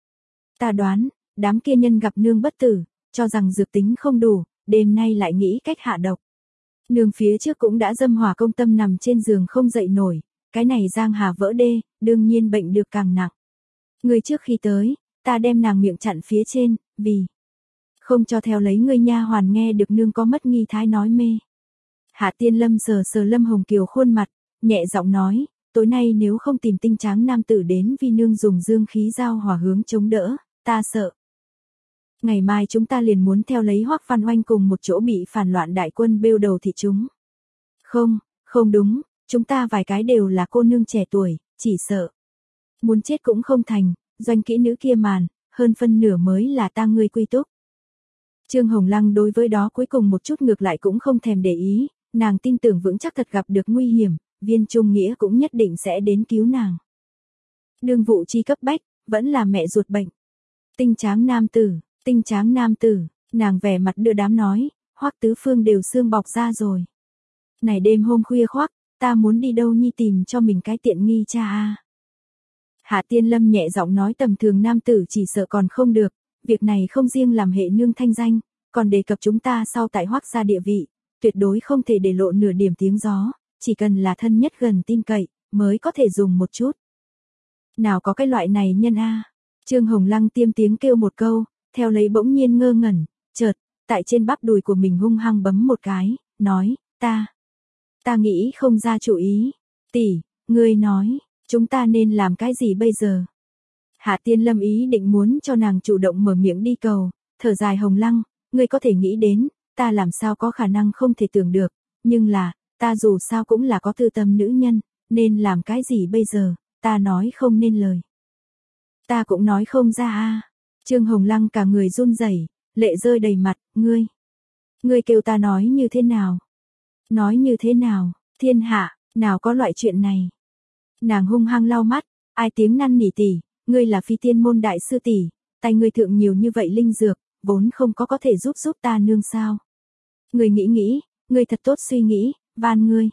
Ta đoán, đám kia nhân gặp nương bất tử, cho rằng dược tính không đủ, đêm nay lại nghĩ cách hạ độc. Nương phía trước cũng đã dâm hỏa công tâm nằm trên giường không dậy nổi, cái này giang hà vỡ đê, đương nhiên bệnh được càng nặng. Người trước khi tới, ta đem nàng miệng chặn phía trên, vì không cho theo lấy người nha hoàn nghe được nương có mất nghi thái nói mê. Hạ Tiên Lâm sờ sờ Lâm Hồng Kiều khuôn mặt, nhẹ giọng nói, tối nay nếu không tìm tinh tráng nam tử đến vì nương dùng dương khí giao hỏa hướng chống đỡ, ta sợ. Ngày mai chúng ta liền muốn theo lấy Hoắc Văn Oanh cùng một chỗ bị phản loạn đại quân bêu đầu thị chúng. Không, không đúng, chúng ta vài cái đều là cô nương trẻ tuổi, chỉ sợ. Muốn chết cũng không thành, doanh kỹ nữ kia màn, hơn phân nửa mới là ta ngươi quy túc. Trương Hồng Lăng đối với đó cuối cùng một chút ngược lại cũng không thèm để ý, nàng tin tưởng vững chắc thật gặp được nguy hiểm, Viên Trung Nghĩa cũng nhất định sẽ đến cứu nàng. Đương vụ chi cấp bách, vẫn là mẹ ruột bệnh. Tinh tráng nam tử, tinh tráng nam tử, nàng vẻ mặt đưa đám nói, Hoắc Tứ Phương đều xương bọc ra rồi. Này đêm hôm khuya khoác, ta muốn đi đâu nhi tìm cho mình cái tiện nghi cha a. Hạ Tiên Lâm nhẹ giọng nói tầm thường nam tử chỉ sợ còn không được, việc này không riêng làm hệ nương thanh danh, còn đề cập chúng ta sau tại Hoắc gia địa vị, tuyệt đối không thể để lộ nửa điểm tiếng gió, chỉ cần là thân nhất gần tin cậy, mới có thể dùng một chút. Nào có cái loại này nhân a. Trương Hồng Lăng tiêm tiếng kêu một câu, theo lấy bỗng nhiên ngơ ngẩn, chợt, tại trên bắp đùi của mình hung hăng bấm một cái, nói, ta, ta nghĩ không ra chủ ý. Tỷ, ngươi nói, chúng ta nên làm cái gì bây giờ? Hạ Tiên Lâm ý định muốn cho nàng chủ động mở miệng đi cầu, thở dài Hồng Lăng, ngươi có thể nghĩ đến, ta làm sao có khả năng không thể tưởng được, nhưng là, ta dù sao cũng là có tư tâm nữ nhân, nên làm cái gì bây giờ, ta nói không nên lời. Ta cũng nói không ra a. Trương Hồng Lăng cả người run rẩy, lệ rơi đầy mặt, ngươi, ngươi kêu ta nói như thế nào? Nói như thế nào, thiên hạ, nào có loại chuyện này. Nàng hung hăng lau mắt, ai tiếng năn nỉ tỷ, ngươi là phi tiên môn đại sư tỷ, tay ngươi thượng nhiều như vậy linh dược, vốn không có có thể giúp giúp ta nương sao. Ngươi nghĩ nghĩ, ngươi thật tốt suy nghĩ, van ngươi.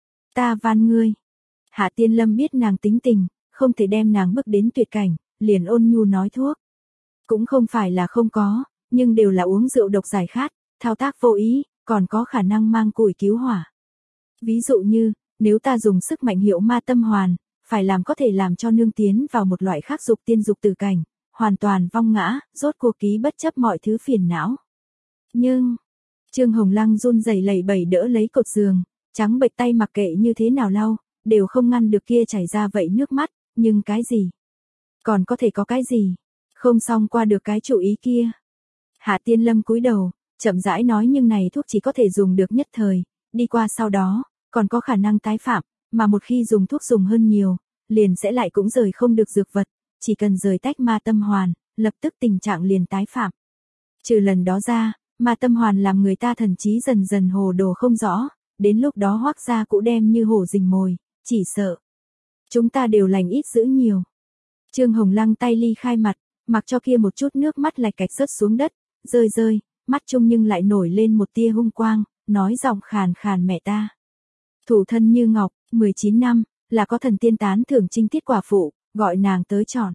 Ta van ngươi. Hạ Tiên Lâm biết nàng tính tình, không thể đem nàng bước đến tuyệt cảnh, liền ôn nhu nói thuốc. Cũng không phải là không có, nhưng đều là uống rượu độc giải khát, thao tác vô ý, còn có khả năng mang củi cứu hỏa. Ví dụ như, nếu ta dùng sức mạnh hiệu ma tâm hoàn, phải làm có thể làm cho nương tiến vào một loại khác dục tiên dục tử cảnh, hoàn toàn vong ngã, rốt cuộc ký bất chấp mọi thứ phiền não. Nhưng, Trương Hồng Lăng run rẩy lẩy bẩy đỡ lấy cột giường, trắng bệch tay mặc kệ như thế nào lau, đều không ngăn được kia chảy ra vậy nước mắt, nhưng cái gì? Còn có thể có cái gì? Không xong qua được cái chủ ý kia. Hạ Tiên Lâm cúi đầu, chậm rãi nói nhưng này thuốc chỉ có thể dùng được nhất thời, đi qua sau đó, còn có khả năng tái phạm, mà một khi dùng thuốc dùng hơn nhiều, liền sẽ lại cũng rời không được dược vật, chỉ cần rời tách ma tâm hoàn, lập tức tình trạng liền tái phạm. Trừ lần đó ra, ma tâm hoàn làm người ta thần trí dần dần hồ đồ không rõ, đến lúc đó Hoắc gia cụ đem như hổ rình mồi, chỉ sợ. Chúng ta đều lành ít giữ nhiều. Trương Hồng Lăng tay ly khai mặt, mặc cho kia một chút nước mắt lạch cạch rớt xuống đất, rơi rơi, mắt trông nhưng lại nổi lên một tia hung quang, nói giọng khàn khàn mẹ ta. Thủ thân như ngọc, mười chín năm, là có thần tiên tán thưởng trinh tiết quả phụ, gọi nàng tới chọn.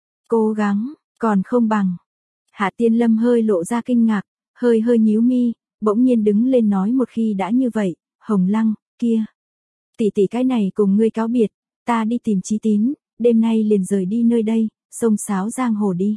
Cố gắng, còn không bằng. Hạ Tiên Lâm hơi lộ ra kinh ngạc, hơi hơi nhíu mi, bỗng nhiên đứng lên nói một khi đã như vậy, Hồng Lăng, kia. Tỷ tỷ cái này cùng ngươi cáo biệt, ta đi tìm Chí Tín, đêm nay liền rời đi nơi đây, sông sáo giang hồ đi.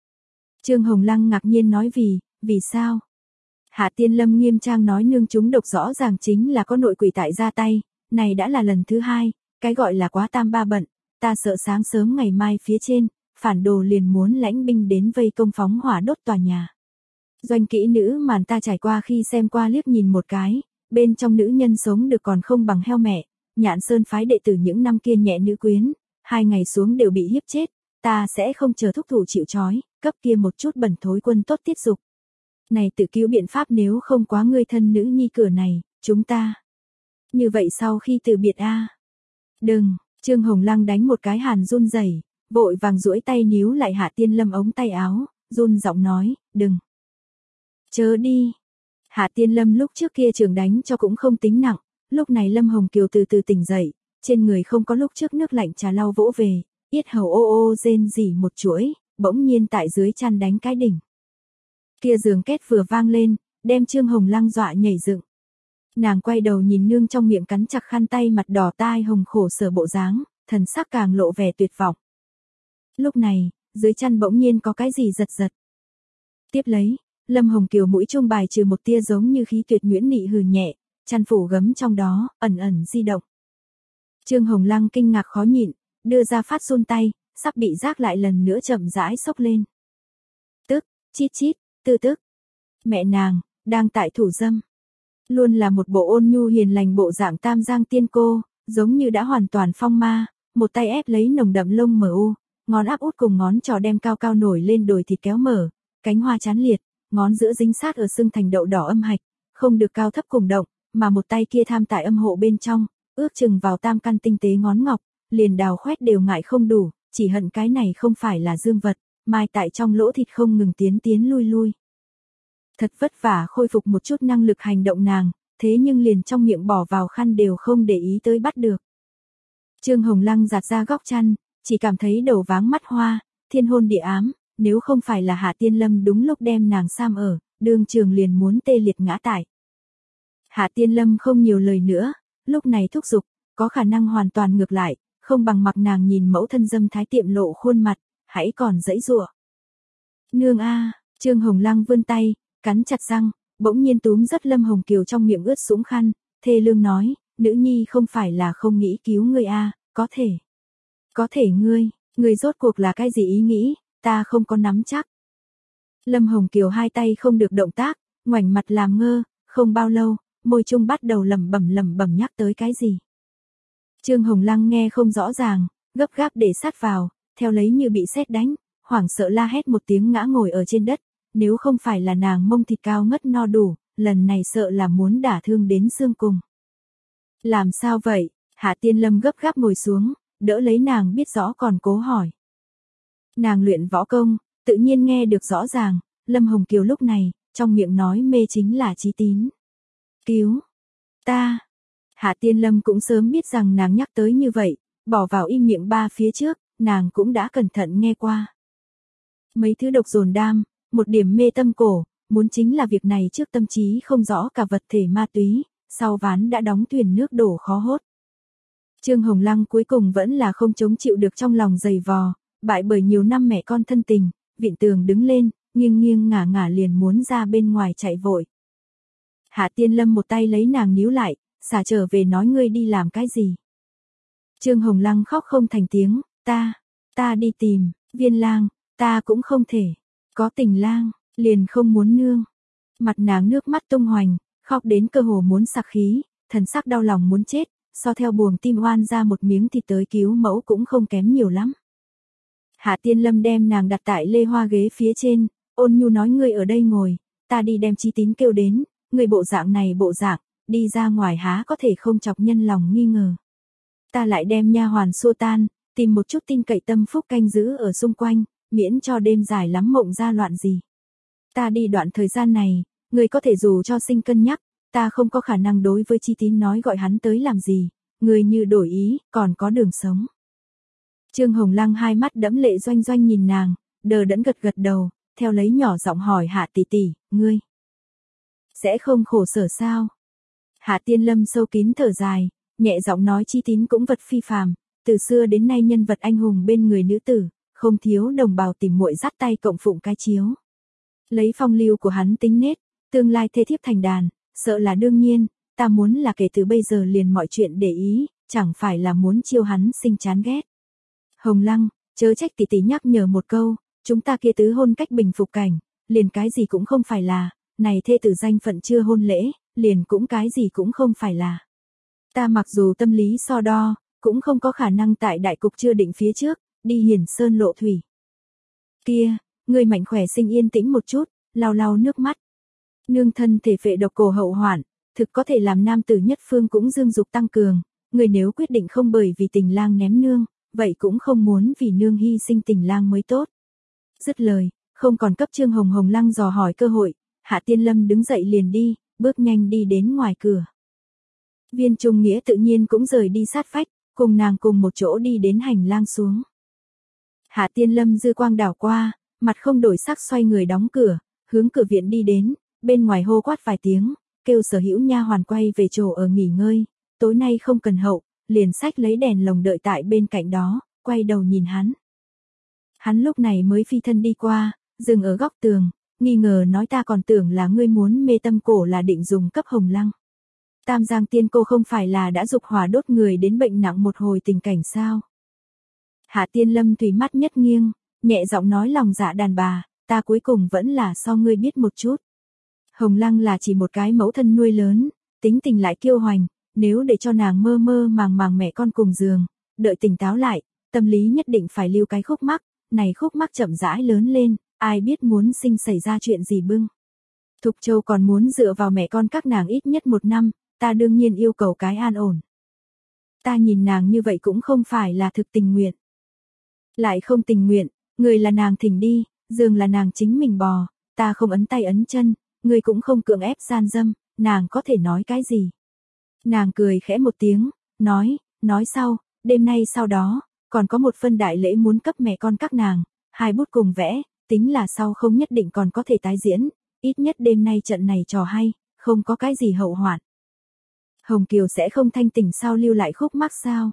Trương Hồng Lăng ngạc nhiên nói vì, vì sao? Hạ Tiên Lâm nghiêm trang nói nương chúng độc rõ ràng chính là có nội quỷ tại ra tay, này đã là lần thứ hai, cái gọi là quá tam ba bận, ta sợ sáng sớm ngày mai phía trên, phản đồ liền muốn lãnh binh đến vây công phóng hỏa đốt tòa nhà. Doanh kỹ nữ màn ta trải qua khi xem qua liếc nhìn một cái, bên trong nữ nhân sống được còn không bằng heo mẹ, Nhạn Sơn phái đệ tử những năm kia nhẹ nữ quyến, hai ngày xuống đều bị hiếp chết, ta sẽ không chờ thúc thủ chịu trói, cấp kia một chút bẩn thối quân tốt tiết dục. Này tự cứu biện pháp nếu không quá ngươi thân nữ nhi cửa này, chúng ta. Như vậy sau khi từ biệt a à? Đừng, Trương Hồng Lăng đánh một cái hàn run rẩy, vội vàng duỗi tay níu lại Hạ Tiên Lâm ống tay áo, run giọng nói, đừng. Chớ đi. Hạ Tiên Lâm lúc trước kia trường đánh cho cũng không tính nặng, lúc này Lâm Hồng Kiều từ từ tỉnh dậy, trên người không có lúc trước nước lạnh trà lau vỗ về, yết hầu ô ô rên rỉ một chuỗi, bỗng nhiên tại dưới chăn đánh cái đỉnh. Kia giường két vừa vang lên, đem Trương Hồng Lăng dọa nhảy dựng. Nàng quay đầu nhìn nương trong miệng cắn chặt khăn tay mặt đỏ tai hồng khổ sở bộ dáng, thần sắc càng lộ vẻ tuyệt vọng. Lúc này, dưới chăn bỗng nhiên có cái gì giật giật. Tiếp lấy, Lâm Hồng Kiều mũi trung bài trừ một tia giống như khí tuyệt nguyễn nị hừ nhẹ, chăn phủ gấm trong đó, ẩn ẩn di động. Trương Hồng Lăng kinh ngạc khó nhịn, đưa ra phát run tay, sắp bị rác lại lần nữa chậm rãi xốc lên. Tức, chít chít, tư tức. Mẹ nàng, đang tại thủ dâm. Luôn là một bộ ôn nhu hiền lành bộ dạng tam giang tiên cô, giống như đã hoàn toàn phong ma, một tay ép lấy nồng đậm lông mờ u, ngón áp út cùng ngón trỏ đem cao cao nổi lên đồi thịt kéo mở, cánh hoa chán liệt, ngón giữa dính sát ở xương thành đậu đỏ âm hạch, không được cao thấp cùng động, mà một tay kia tham tại âm hộ bên trong, ước chừng vào tam căn tinh tế ngón ngọc, liền đào khoét đều ngại không đủ, chỉ hận cái này không phải là dương vật, mai tại trong lỗ thịt không ngừng tiến tiến lui lui. Thật vất vả khôi phục một chút năng lực hành động nàng, thế nhưng liền trong miệng bỏ vào khăn đều không để ý tới bắt được. Trương Hồng Lăng giạt ra góc chăn, chỉ cảm thấy đầu váng mắt hoa, thiên hôn địa ám, nếu không phải là Hạ Tiên Lâm đúng lúc đem nàng giam ở, đường trường liền muốn tê liệt ngã tại. Hạ Tiên Lâm không nhiều lời nữa, lúc này thúc giục, có khả năng hoàn toàn ngược lại, không bằng mặc nàng nhìn mẫu thân dâm thái tiệm lộ khuôn mặt, hãy còn dãy giụa. Nương a, Trương Hồng Lăng vươn tay, cắn chặt răng, bỗng nhiên túm rất Lâm Hồng Kiều trong miệng ướt sũng khăn, thê lương nói, nữ nhi không phải là không nghĩ cứu ngươi à, có thể. Có thể ngươi, ngươi rốt cuộc là cái gì ý nghĩ, ta không có nắm chắc. Lâm Hồng Kiều hai tay không được động tác, ngoảnh mặt làm ngơ, không bao lâu, môi trung bắt đầu lẩm bẩm lẩm bẩm nhắc tới cái gì. Trương Hồng Lăng nghe không rõ ràng, gấp gáp để sát vào, theo lấy như bị sét đánh, hoảng sợ la hét một tiếng ngã ngồi ở trên đất, nếu không phải là nàng mông thịt cao ngất no đủ, lần này sợ là muốn đả thương đến xương cùng. Làm sao vậy? Hạ Tiên Lâm gấp gáp ngồi xuống, đỡ lấy nàng biết rõ còn cố hỏi. Nàng luyện võ công, tự nhiên nghe được rõ ràng, Lâm Hồng Kiều lúc này, trong miệng nói mê chính là Chí Tín. Cứu! Ta! Hạ Tiên Lâm cũng sớm biết rằng nàng nhắc tới như vậy, bỏ vào im miệng ba phía trước, nàng cũng đã cẩn thận nghe qua. Mấy thứ độc dồn đam, một điểm mê tâm cổ, muốn chính là việc này trước tâm trí không rõ cả vật thể ma túy, sau ván đã đóng thuyền nước đổ khó hốt. Trương Hồng Lăng cuối cùng vẫn là không chống chịu được trong lòng dày vò, bại bởi nhiều năm mẹ con thân tình, vịn tường đứng lên, nghiêng nghiêng ngả ngả liền muốn ra bên ngoài chạy vội. Hạ Tiên Lâm một tay lấy nàng níu lại, xả trở về nói ngươi đi làm cái gì. Trương Hồng Lăng khóc không thành tiếng, ta, ta đi tìm, Viên Lang, ta cũng không thể, có Tình Lang, liền không muốn nương. Mặt nàng nước mắt tung hoành, khóc đến cơ hồ muốn sặc khí, thần sắc đau lòng muốn chết, so theo buồng tim oan ra một miếng thịt tới cứu mẫu cũng không kém nhiều lắm. Hạ Tiên Lâm đem nàng đặt tại lê hoa ghế phía trên, ôn nhu nói ngươi ở đây ngồi, ta đi đem Chí Tín kêu đến, người bộ dạng này bộ dạng, đi ra ngoài há có thể không chọc nhân lòng nghi ngờ. Ta lại đem nha hoàn xua tan, tìm một chút tin cậy tâm phúc canh giữ ở xung quanh, miễn cho đêm dài lắm mộng ra loạn gì. Ta đi đoạn thời gian này, người có thể dù cho sinh cân nhắc, ta không có khả năng đối với Chí Tín nói gọi hắn tới làm gì, người như đổi ý, còn có đường sống. Trương Hồng Lăng hai mắt đẫm lệ doanh doanh nhìn nàng, đờ đẫn gật gật đầu, theo lấy nhỏ giọng hỏi Hạ tỷ tỷ, ngươi sẽ không khổ sở sao? Hạ Tiên Lâm sâu kín thở dài, nhẹ giọng nói Chí Tín cũng vật phi phàm, từ xưa đến nay nhân vật anh hùng bên người nữ tử, không thiếu đồng bào tìm muội dắt tay cộng phụng cái chiếu. Lấy phong lưu của hắn tính nết, tương lai thê thiếp thành đàn, sợ là đương nhiên, ta muốn là kể từ bây giờ liền mọi chuyện để ý, chẳng phải là muốn chiêu hắn sinh chán ghét. Hồng Lăng, chớ trách tỷ tỷ nhắc nhở một câu, chúng ta kia tứ hôn cách bình phục cảnh, liền cái gì cũng không phải là, này thê tử danh phận chưa hôn lễ, liền cũng cái gì cũng không phải là. Ta mặc dù tâm lý so đo, cũng không có khả năng tại đại cục chưa định phía trước, đi hiển sơn lộ thủy. Kia, người mạnh khỏe sinh yên tĩnh một chút, lau lau nước mắt. Nương thân thể phệ độc cổ hậu hoạn, thực có thể làm nam tử nhất phương cũng dương dục tăng cường, người nếu quyết định không bởi vì Tình Lang ném nương, vậy cũng không muốn vì nương hy sinh Tình Lang mới tốt. Dứt lời, không còn cấp Trương Hồng Hồng Lăng dò hỏi cơ hội, Hạ Tiên Lâm đứng dậy liền đi, bước nhanh đi đến ngoài cửa. Viên Trung Nghĩa tự nhiên cũng rời đi sát vách, cùng nàng cùng một chỗ đi đến hành lang xuống. Hạ Tiên Lâm dư quang đảo qua, mặt không đổi sắc xoay người đóng cửa, hướng cửa viện đi đến, bên ngoài hô quát vài tiếng, kêu sở hữu nha hoàn quay về chỗ ở nghỉ ngơi, tối nay không cần hậu, liền xách lấy đèn lồng đợi tại bên cạnh đó, quay đầu nhìn hắn. Hắn lúc này mới phi thân đi qua, dừng ở góc tường, nghi ngờ nói ta còn tưởng là ngươi muốn mê tâm cổ là định dùng cấp Hồng Lăng. Tam Giang tiên cô không phải là đã dục hỏa đốt người đến bệnh nặng một hồi tình cảnh sao? Hạ Tiên Lâm thủy mắt nhất nghiêng, nhẹ giọng nói lòng dạ đàn bà, ta cuối cùng vẫn là so ngươi biết một chút. Hồng Lăng là chỉ một cái mẫu thân nuôi lớn, tính tình lại kiêu hoành, nếu để cho nàng mơ mơ màng màng mẹ con cùng giường, đợi tỉnh táo lại, tâm lý nhất định phải lưu cái khúc mắc, này khúc mắc chậm rãi lớn lên, ai biết muốn sinh xảy ra chuyện gì bưng. Thục Châu còn muốn dựa vào mẹ con các nàng ít nhất một năm, ta đương nhiên yêu cầu cái an ổn. Ta nhìn nàng như vậy cũng không phải là thực tình nguyện. Lại không tình nguyện, người là nàng thỉnh đi, giường là nàng chính mình bò, ta không ấn tay ấn chân, người cũng không cưỡng ép gian dâm, nàng có thể nói cái gì. Nàng cười khẽ một tiếng, nói, nói sau, đêm nay sau đó, còn có một phân đại lễ muốn cấp mẹ con các nàng, hai bút cùng vẽ, tính là sau không nhất định còn có thể tái diễn, ít nhất đêm nay trận này trò hay, không có cái gì hậu hoạn. Hồng Kiều sẽ không thanh tỉnh sao lưu lại khúc mắc sao?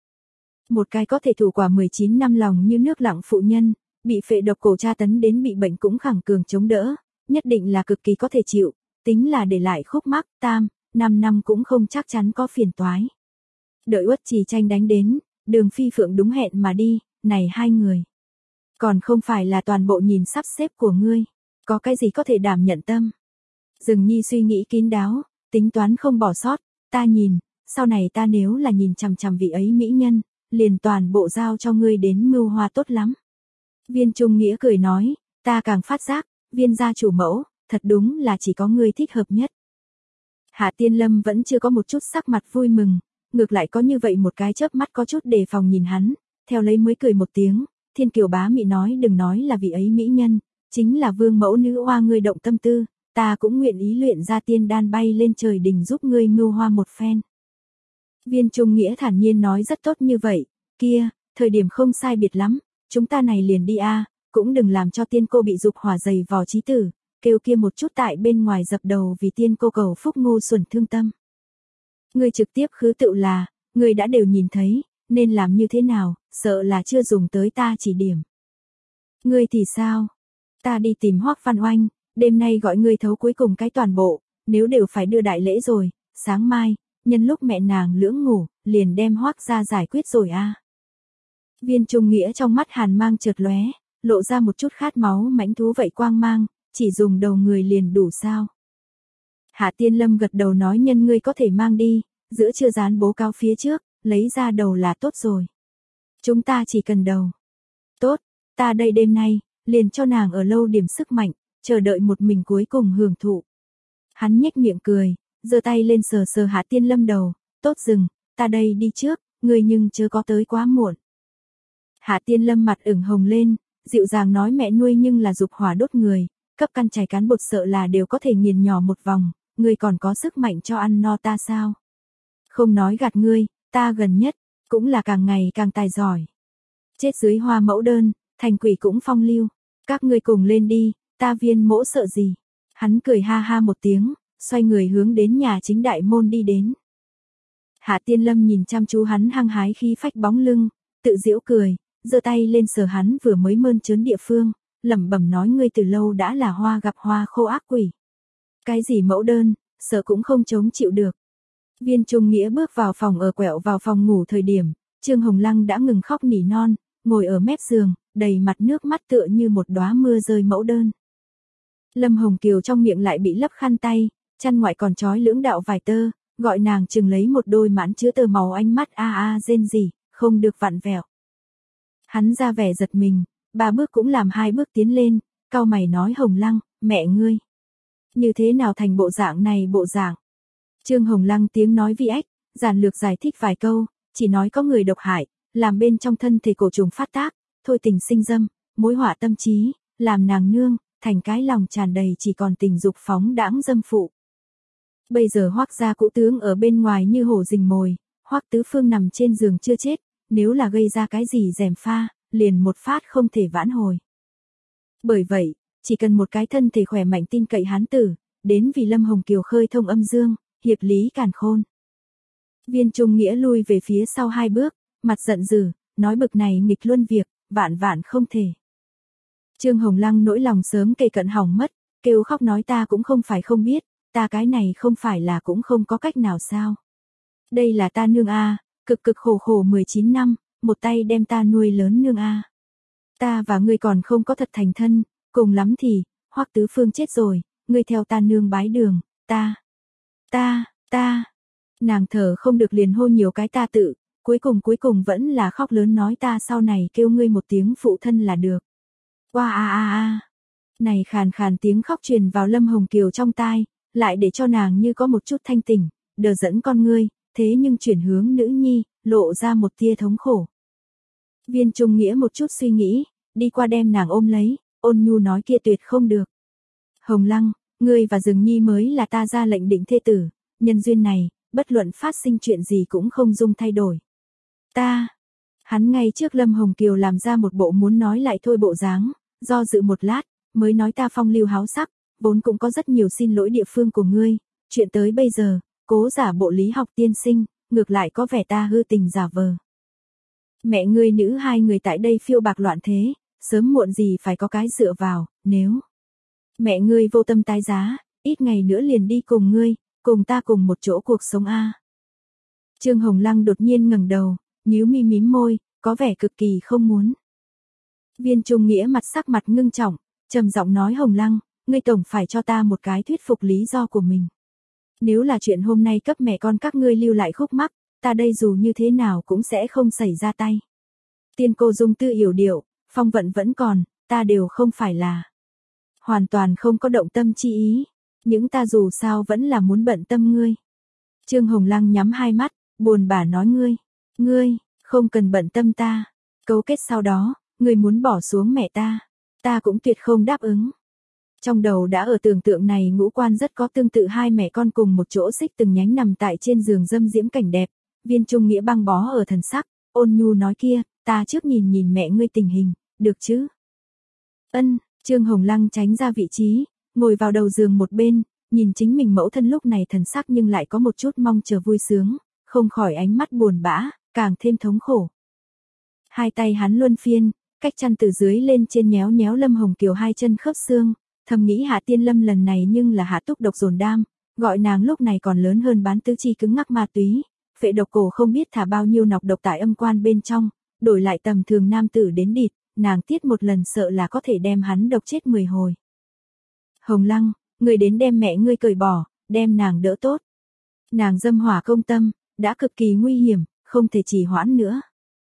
Một cái có thể thủ quả mười chín năm lòng như nước lặng phụ nhân, bị phệ độc cổ tra tấn đến bị bệnh cũng khẳng cường chống đỡ, nhất định là cực kỳ có thể chịu, tính là để lại khúc mắc, tam, năm năm cũng không chắc chắn có phiền toái. Đợi Uất Trì Tranh đánh đến, Đường Phi Phượng đúng hẹn mà đi, này hai người. Còn không phải là toàn bộ nhìn sắp xếp của ngươi, có cái gì có thể đảm nhận tâm. Dừng Nhi suy nghĩ kín đáo, tính toán không bỏ sót, ta nhìn, sau này ta nếu là nhìn chằm chằm vị ấy mỹ nhân, liền toàn bộ giao cho ngươi đến mưu hoa tốt lắm. Viên Trung Nghĩa cười nói, ta càng phát giác, Viên gia chủ mẫu, thật đúng là chỉ có ngươi thích hợp nhất. Hạ Tiên Lâm vẫn chưa có một chút sắc mặt vui mừng, ngược lại có như vậy một cái chớp mắt có chút đề phòng nhìn hắn, theo lấy mới cười một tiếng, Thiên Kiều bá mị nói đừng nói là vị ấy mỹ nhân, chính là vương mẫu nữ hoa ngươi động tâm tư, ta cũng nguyện ý luyện ra tiên đan bay lên trời đỉnh giúp ngươi mưu hoa một phen. Viên Trung Nghĩa thản nhiên nói rất tốt như vậy, kia, thời điểm không sai biệt lắm, chúng ta này liền đi a, cũng đừng làm cho tiên cô bị dục hỏa dày vò chí tử, kêu kia một chút tại bên ngoài dập đầu vì tiên cô cầu phúc ngu xuẩn thương tâm. Ngươi trực tiếp khứ tự là, ngươi đã đều nhìn thấy, nên làm như thế nào, sợ là chưa dùng tới ta chỉ điểm. Ngươi thì sao? Ta đi tìm Hoắc Văn Oanh, đêm nay gọi ngươi thấu cuối cùng cái toàn bộ, nếu đều phải đưa đại lễ rồi, sáng mai, nhân lúc mẹ nàng lưỡng ngủ, liền đem Hoắc ra giải quyết rồi a. À. Viên Trung Nghĩa trong mắt hàn mang chợt lóe, lộ ra một chút khát máu mãnh thú vậy quang mang, chỉ dùng đầu người liền đủ sao? Hạ Tiên Lâm gật đầu nói nhân ngươi có thể mang đi, giữa chưa dán bố cáo phía trước, lấy ra đầu là tốt rồi. Chúng ta chỉ cần đầu. Tốt, ta đây đêm nay, liền cho nàng ở lâu điểm sức mạnh, chờ đợi một mình cuối cùng hưởng thụ. Hắn nhếch miệng cười, giơ tay lên sờ sờ Hạ Tiên Lâm đầu, tốt dừng, ta đây đi trước, ngươi nhưng chớ có tới quá muộn. Hạ Tiên Lâm mặt ửng hồng lên, dịu dàng nói mẹ nuôi nhưng là dục hỏa đốt người, cấp căn chảy cán bột sợ là đều có thể nghiền nhỏ một vòng, ngươi còn có sức mạnh cho ăn no ta sao? Không nói gạt ngươi, ta gần nhất, cũng là càng ngày càng tài giỏi. Chết dưới hoa mẫu đơn, thành quỷ cũng phong lưu, các ngươi cùng lên đi, ta Viên mỗ sợ gì? Hắn cười ha ha một tiếng, xoay người hướng đến nhà chính đại môn đi đến. Hạ Tiên Lâm nhìn chăm chú hắn hăng hái khi phách bóng lưng, tự giễu cười, giơ tay lên sờ hắn vừa mới mơn trớn địa phương, lẩm bẩm nói ngươi từ lâu đã là hoa gặp hoa khô ác quỷ. Cái gì mẫu đơn, sợ cũng không chống chịu được. Viên Trung Nghĩa bước vào phòng ở quẹo vào phòng ngủ thời điểm, Trương Hồng Lăng đã ngừng khóc nỉ non, ngồi ở mép giường, đầy mặt nước mắt tựa như một đóa mưa rơi mẫu đơn. Lâm Hồng Kiều trong miệng lại bị lấp khăn tay, chăn ngoại còn trói lưỡng đạo vải tơ, gọi nàng chừng lấy một đôi mãn chứa tơ màu ánh mắt a a rên rỉ, không được vặn vẹo. Hắn ra vẻ giật mình, ba bước cũng làm hai bước tiến lên, cau mày nói Hồng Lăng, mẹ ngươi. Như thế nào thành bộ dạng này bộ dạng? Trương Hồng Lăng tiếng nói vi ếch, giản lược giải thích vài câu, chỉ nói có người độc hại, làm bên trong thân thể cổ trùng phát tác, thôi tình sinh dâm, mối họa tâm trí, làm nàng nương, thành cái lòng tràn đầy chỉ còn tình dục phóng đãng dâm phụ. Bây giờ Hoắc gia cũ tướng ở bên ngoài như hổ rình mồi, Hoắc Tứ Phương nằm trên giường chưa chết, nếu là gây ra cái gì gièm pha, liền một phát không thể vãn hồi. Bởi vậy, chỉ cần một cái thân thể khỏe mạnh tin cậy hán tử, đến vì Lâm Hồng Kiều khơi thông âm dương, hiệp lý càn khôn. Viên Trung Nghĩa lui về phía sau hai bước, mặt giận dữ, nói bực này nghịch luân việc, vạn vạn không thể. Trương Hồng Lăng nỗi lòng sớm kề cận hỏng mất, kêu khóc nói ta cũng không phải không biết, ta cái này không phải là cũng không có cách nào sao. Đây là ta nương a, cực cực khổ khổ mười chín năm, một tay đem ta nuôi lớn nương a. Ta và ngươi còn không có thật thành thân, cùng lắm thì, Hoắc Tứ Phương chết rồi, ngươi theo ta nương bái đường, ta, ta, ta. Nàng thở không được liền hôn nhiều cái ta tự, cuối cùng cuối cùng vẫn là khóc lớn nói ta sau này kêu ngươi một tiếng phụ thân là được. Oa a a a. Này khàn khàn tiếng khóc truyền vào Lâm Hồng Kiều trong tai, lại để cho nàng như có một chút thanh tỉnh, đờ dẫn con ngươi, thế nhưng chuyển hướng nữ nhi, lộ ra một tia thống khổ. Viên Trung Nghĩa một chút suy nghĩ, đi qua đem nàng ôm lấy, ôn nhu nói kia tuyệt không được. Hồng Lăng, ngươi và Dừng Nhi mới là ta ra lệnh định thê tử, nhân duyên này, bất luận phát sinh chuyện gì cũng không dung thay đổi. Ta, hắn ngay trước Lâm Hồng Kiều làm ra một bộ muốn nói lại thôi bộ dáng, do dự một lát, mới nói ta phong lưu háo sắc, vốn cũng có rất nhiều xin lỗi địa phương của ngươi, chuyện tới bây giờ, cố giả bộ lý học tiên sinh, ngược lại có vẻ ta hư tình giả vờ. Mẹ ngươi nữ hai người tại đây phiêu bạc loạn thế, sớm muộn gì phải có cái dựa vào, nếu Mẹ ngươi vô tâm tái giá, ít ngày nữa liền đi cùng ngươi, cùng ta cùng một chỗ cuộc sống a. Trương Hồng Lăng đột nhiên ngẩng đầu, nhíu mi mím môi, có vẻ cực kỳ không muốn. Viên Trung Nghĩa mặt sắc mặt ngưng trọng, trầm giọng nói Hồng Lăng, ngươi tổng phải cho ta một cái thuyết phục lý do của mình. Nếu là chuyện hôm nay cấp mẹ con các ngươi lưu lại khúc mắc, ta đây dù như thế nào cũng sẽ không xảy ra tay. Tiên cô dung tư yểu điệu, phong vận vẫn còn, ta đều không phải là. Hoàn toàn không có động tâm chi ý, những ta dù sao vẫn là muốn bận tâm ngươi. Trương Hồng Lăng nhắm hai mắt, buồn bã nói ngươi, ngươi, không cần bận tâm ta, cấu kết sau đó, ngươi muốn bỏ xuống mẹ ta, ta cũng tuyệt không đáp ứng. Trong đầu đã ở tưởng tượng này ngũ quan rất có tương tự hai mẹ con cùng một chỗ xích từng nhánh nằm tại trên giường dâm diễm cảnh đẹp, Viên Trung Nghĩa băng bó ở thần sắc, ôn nhu nói kia, ta trước nhìn nhìn mẹ ngươi tình hình, được chứ? Ân, Trương Hồng Lăng tránh ra vị trí, ngồi vào đầu giường một bên, nhìn chính mình mẫu thân lúc này thần sắc nhưng lại có một chút mong chờ vui sướng, không khỏi ánh mắt buồn bã, càng thêm thống khổ. Hai tay hắn luân phiên, cách chăn từ dưới lên trên nhéo nhéo Lâm Hồng Kiều hai chân khớp xương, thầm nghĩ Hạ Tiên Lâm lần này nhưng là hạ túc độc dồn đam, gọi nàng lúc này còn lớn hơn bán tứ chi cứng ngắc ma túy, phệ độc cổ không biết thả bao nhiêu nọc độc tại âm quan bên trong, đổi lại tầm thường nam tử đến địt, nàng tiết một lần sợ là có thể đem hắn độc chết mười hồi. Hồng Lăng, người đến đem mẹ ngươi cởi bỏ, đem nàng đỡ tốt. Nàng dâm hỏa công tâm, đã cực kỳ nguy hiểm, không thể trì hoãn nữa.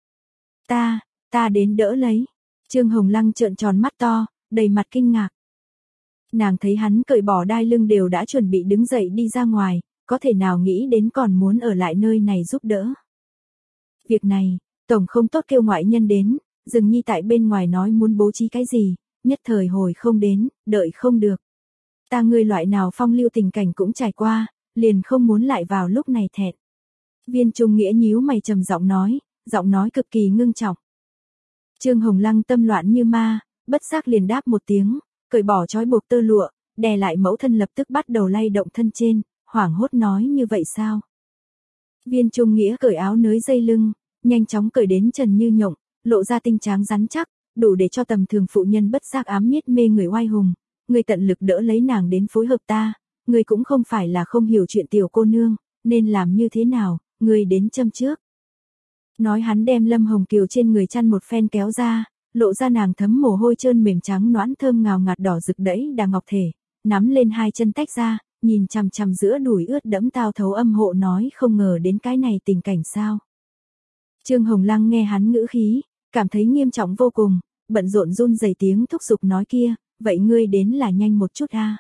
Ta, ta đến đỡ lấy. Trương Hồng Lăng trợn tròn mắt to, đầy mặt kinh ngạc. Nàng thấy hắn cởi bỏ đai lưng đều đã chuẩn bị đứng dậy đi ra ngoài, có thể nào nghĩ đến còn muốn ở lại nơi này giúp đỡ. Việc này, tổng không tốt kêu ngoại nhân đến, dừng nhi tại bên ngoài nói muốn bố trí cái gì, nhất thời hồi không đến, đợi không được. Ta ngươi loại nào phong lưu tình cảnh cũng trải qua, liền không muốn lại vào lúc này thẹn. Viên Trung Nghĩa nhíu mày trầm giọng nói, giọng nói cực kỳ ngưng trọng. Trương Hồng Lăng tâm loạn như ma, bất giác liền đáp một tiếng, cởi bỏ trói buộc tơ lụa, đè lại mẫu thân lập tức bắt đầu lay động thân trên, hoảng hốt nói như vậy sao? Viên Trung Nghĩa cởi áo nới dây lưng, nhanh chóng cởi đến trần như nhộng, lộ ra tinh tráng rắn chắc, đủ để cho tầm thường phụ nhân bất giác ám miết mê người oai hùng. Người tận lực đỡ lấy nàng đến phối hợp ta, người cũng không phải là không hiểu chuyện tiểu cô nương, nên làm như thế nào, người đến châm trước. Nói hắn đem Lâm Hồng Kiều trên người chăn một phen kéo ra, lộ ra nàng thấm mồ hôi trơn mềm trắng noãn thơm ngào ngạt đỏ rực đẫy đà ngọc thể, nắm lên hai chân tách ra, nhìn chằm chằm giữa đùi ướt đẫm tao thấu âm hộ nói không ngờ đến cái này tình cảnh sao. Trương Hồng Lăng nghe hắn ngữ khí, cảm thấy nghiêm trọng vô cùng, bận rộn run rẩy tiếng thúc giục nói kia, vậy ngươi đến là nhanh một chút a.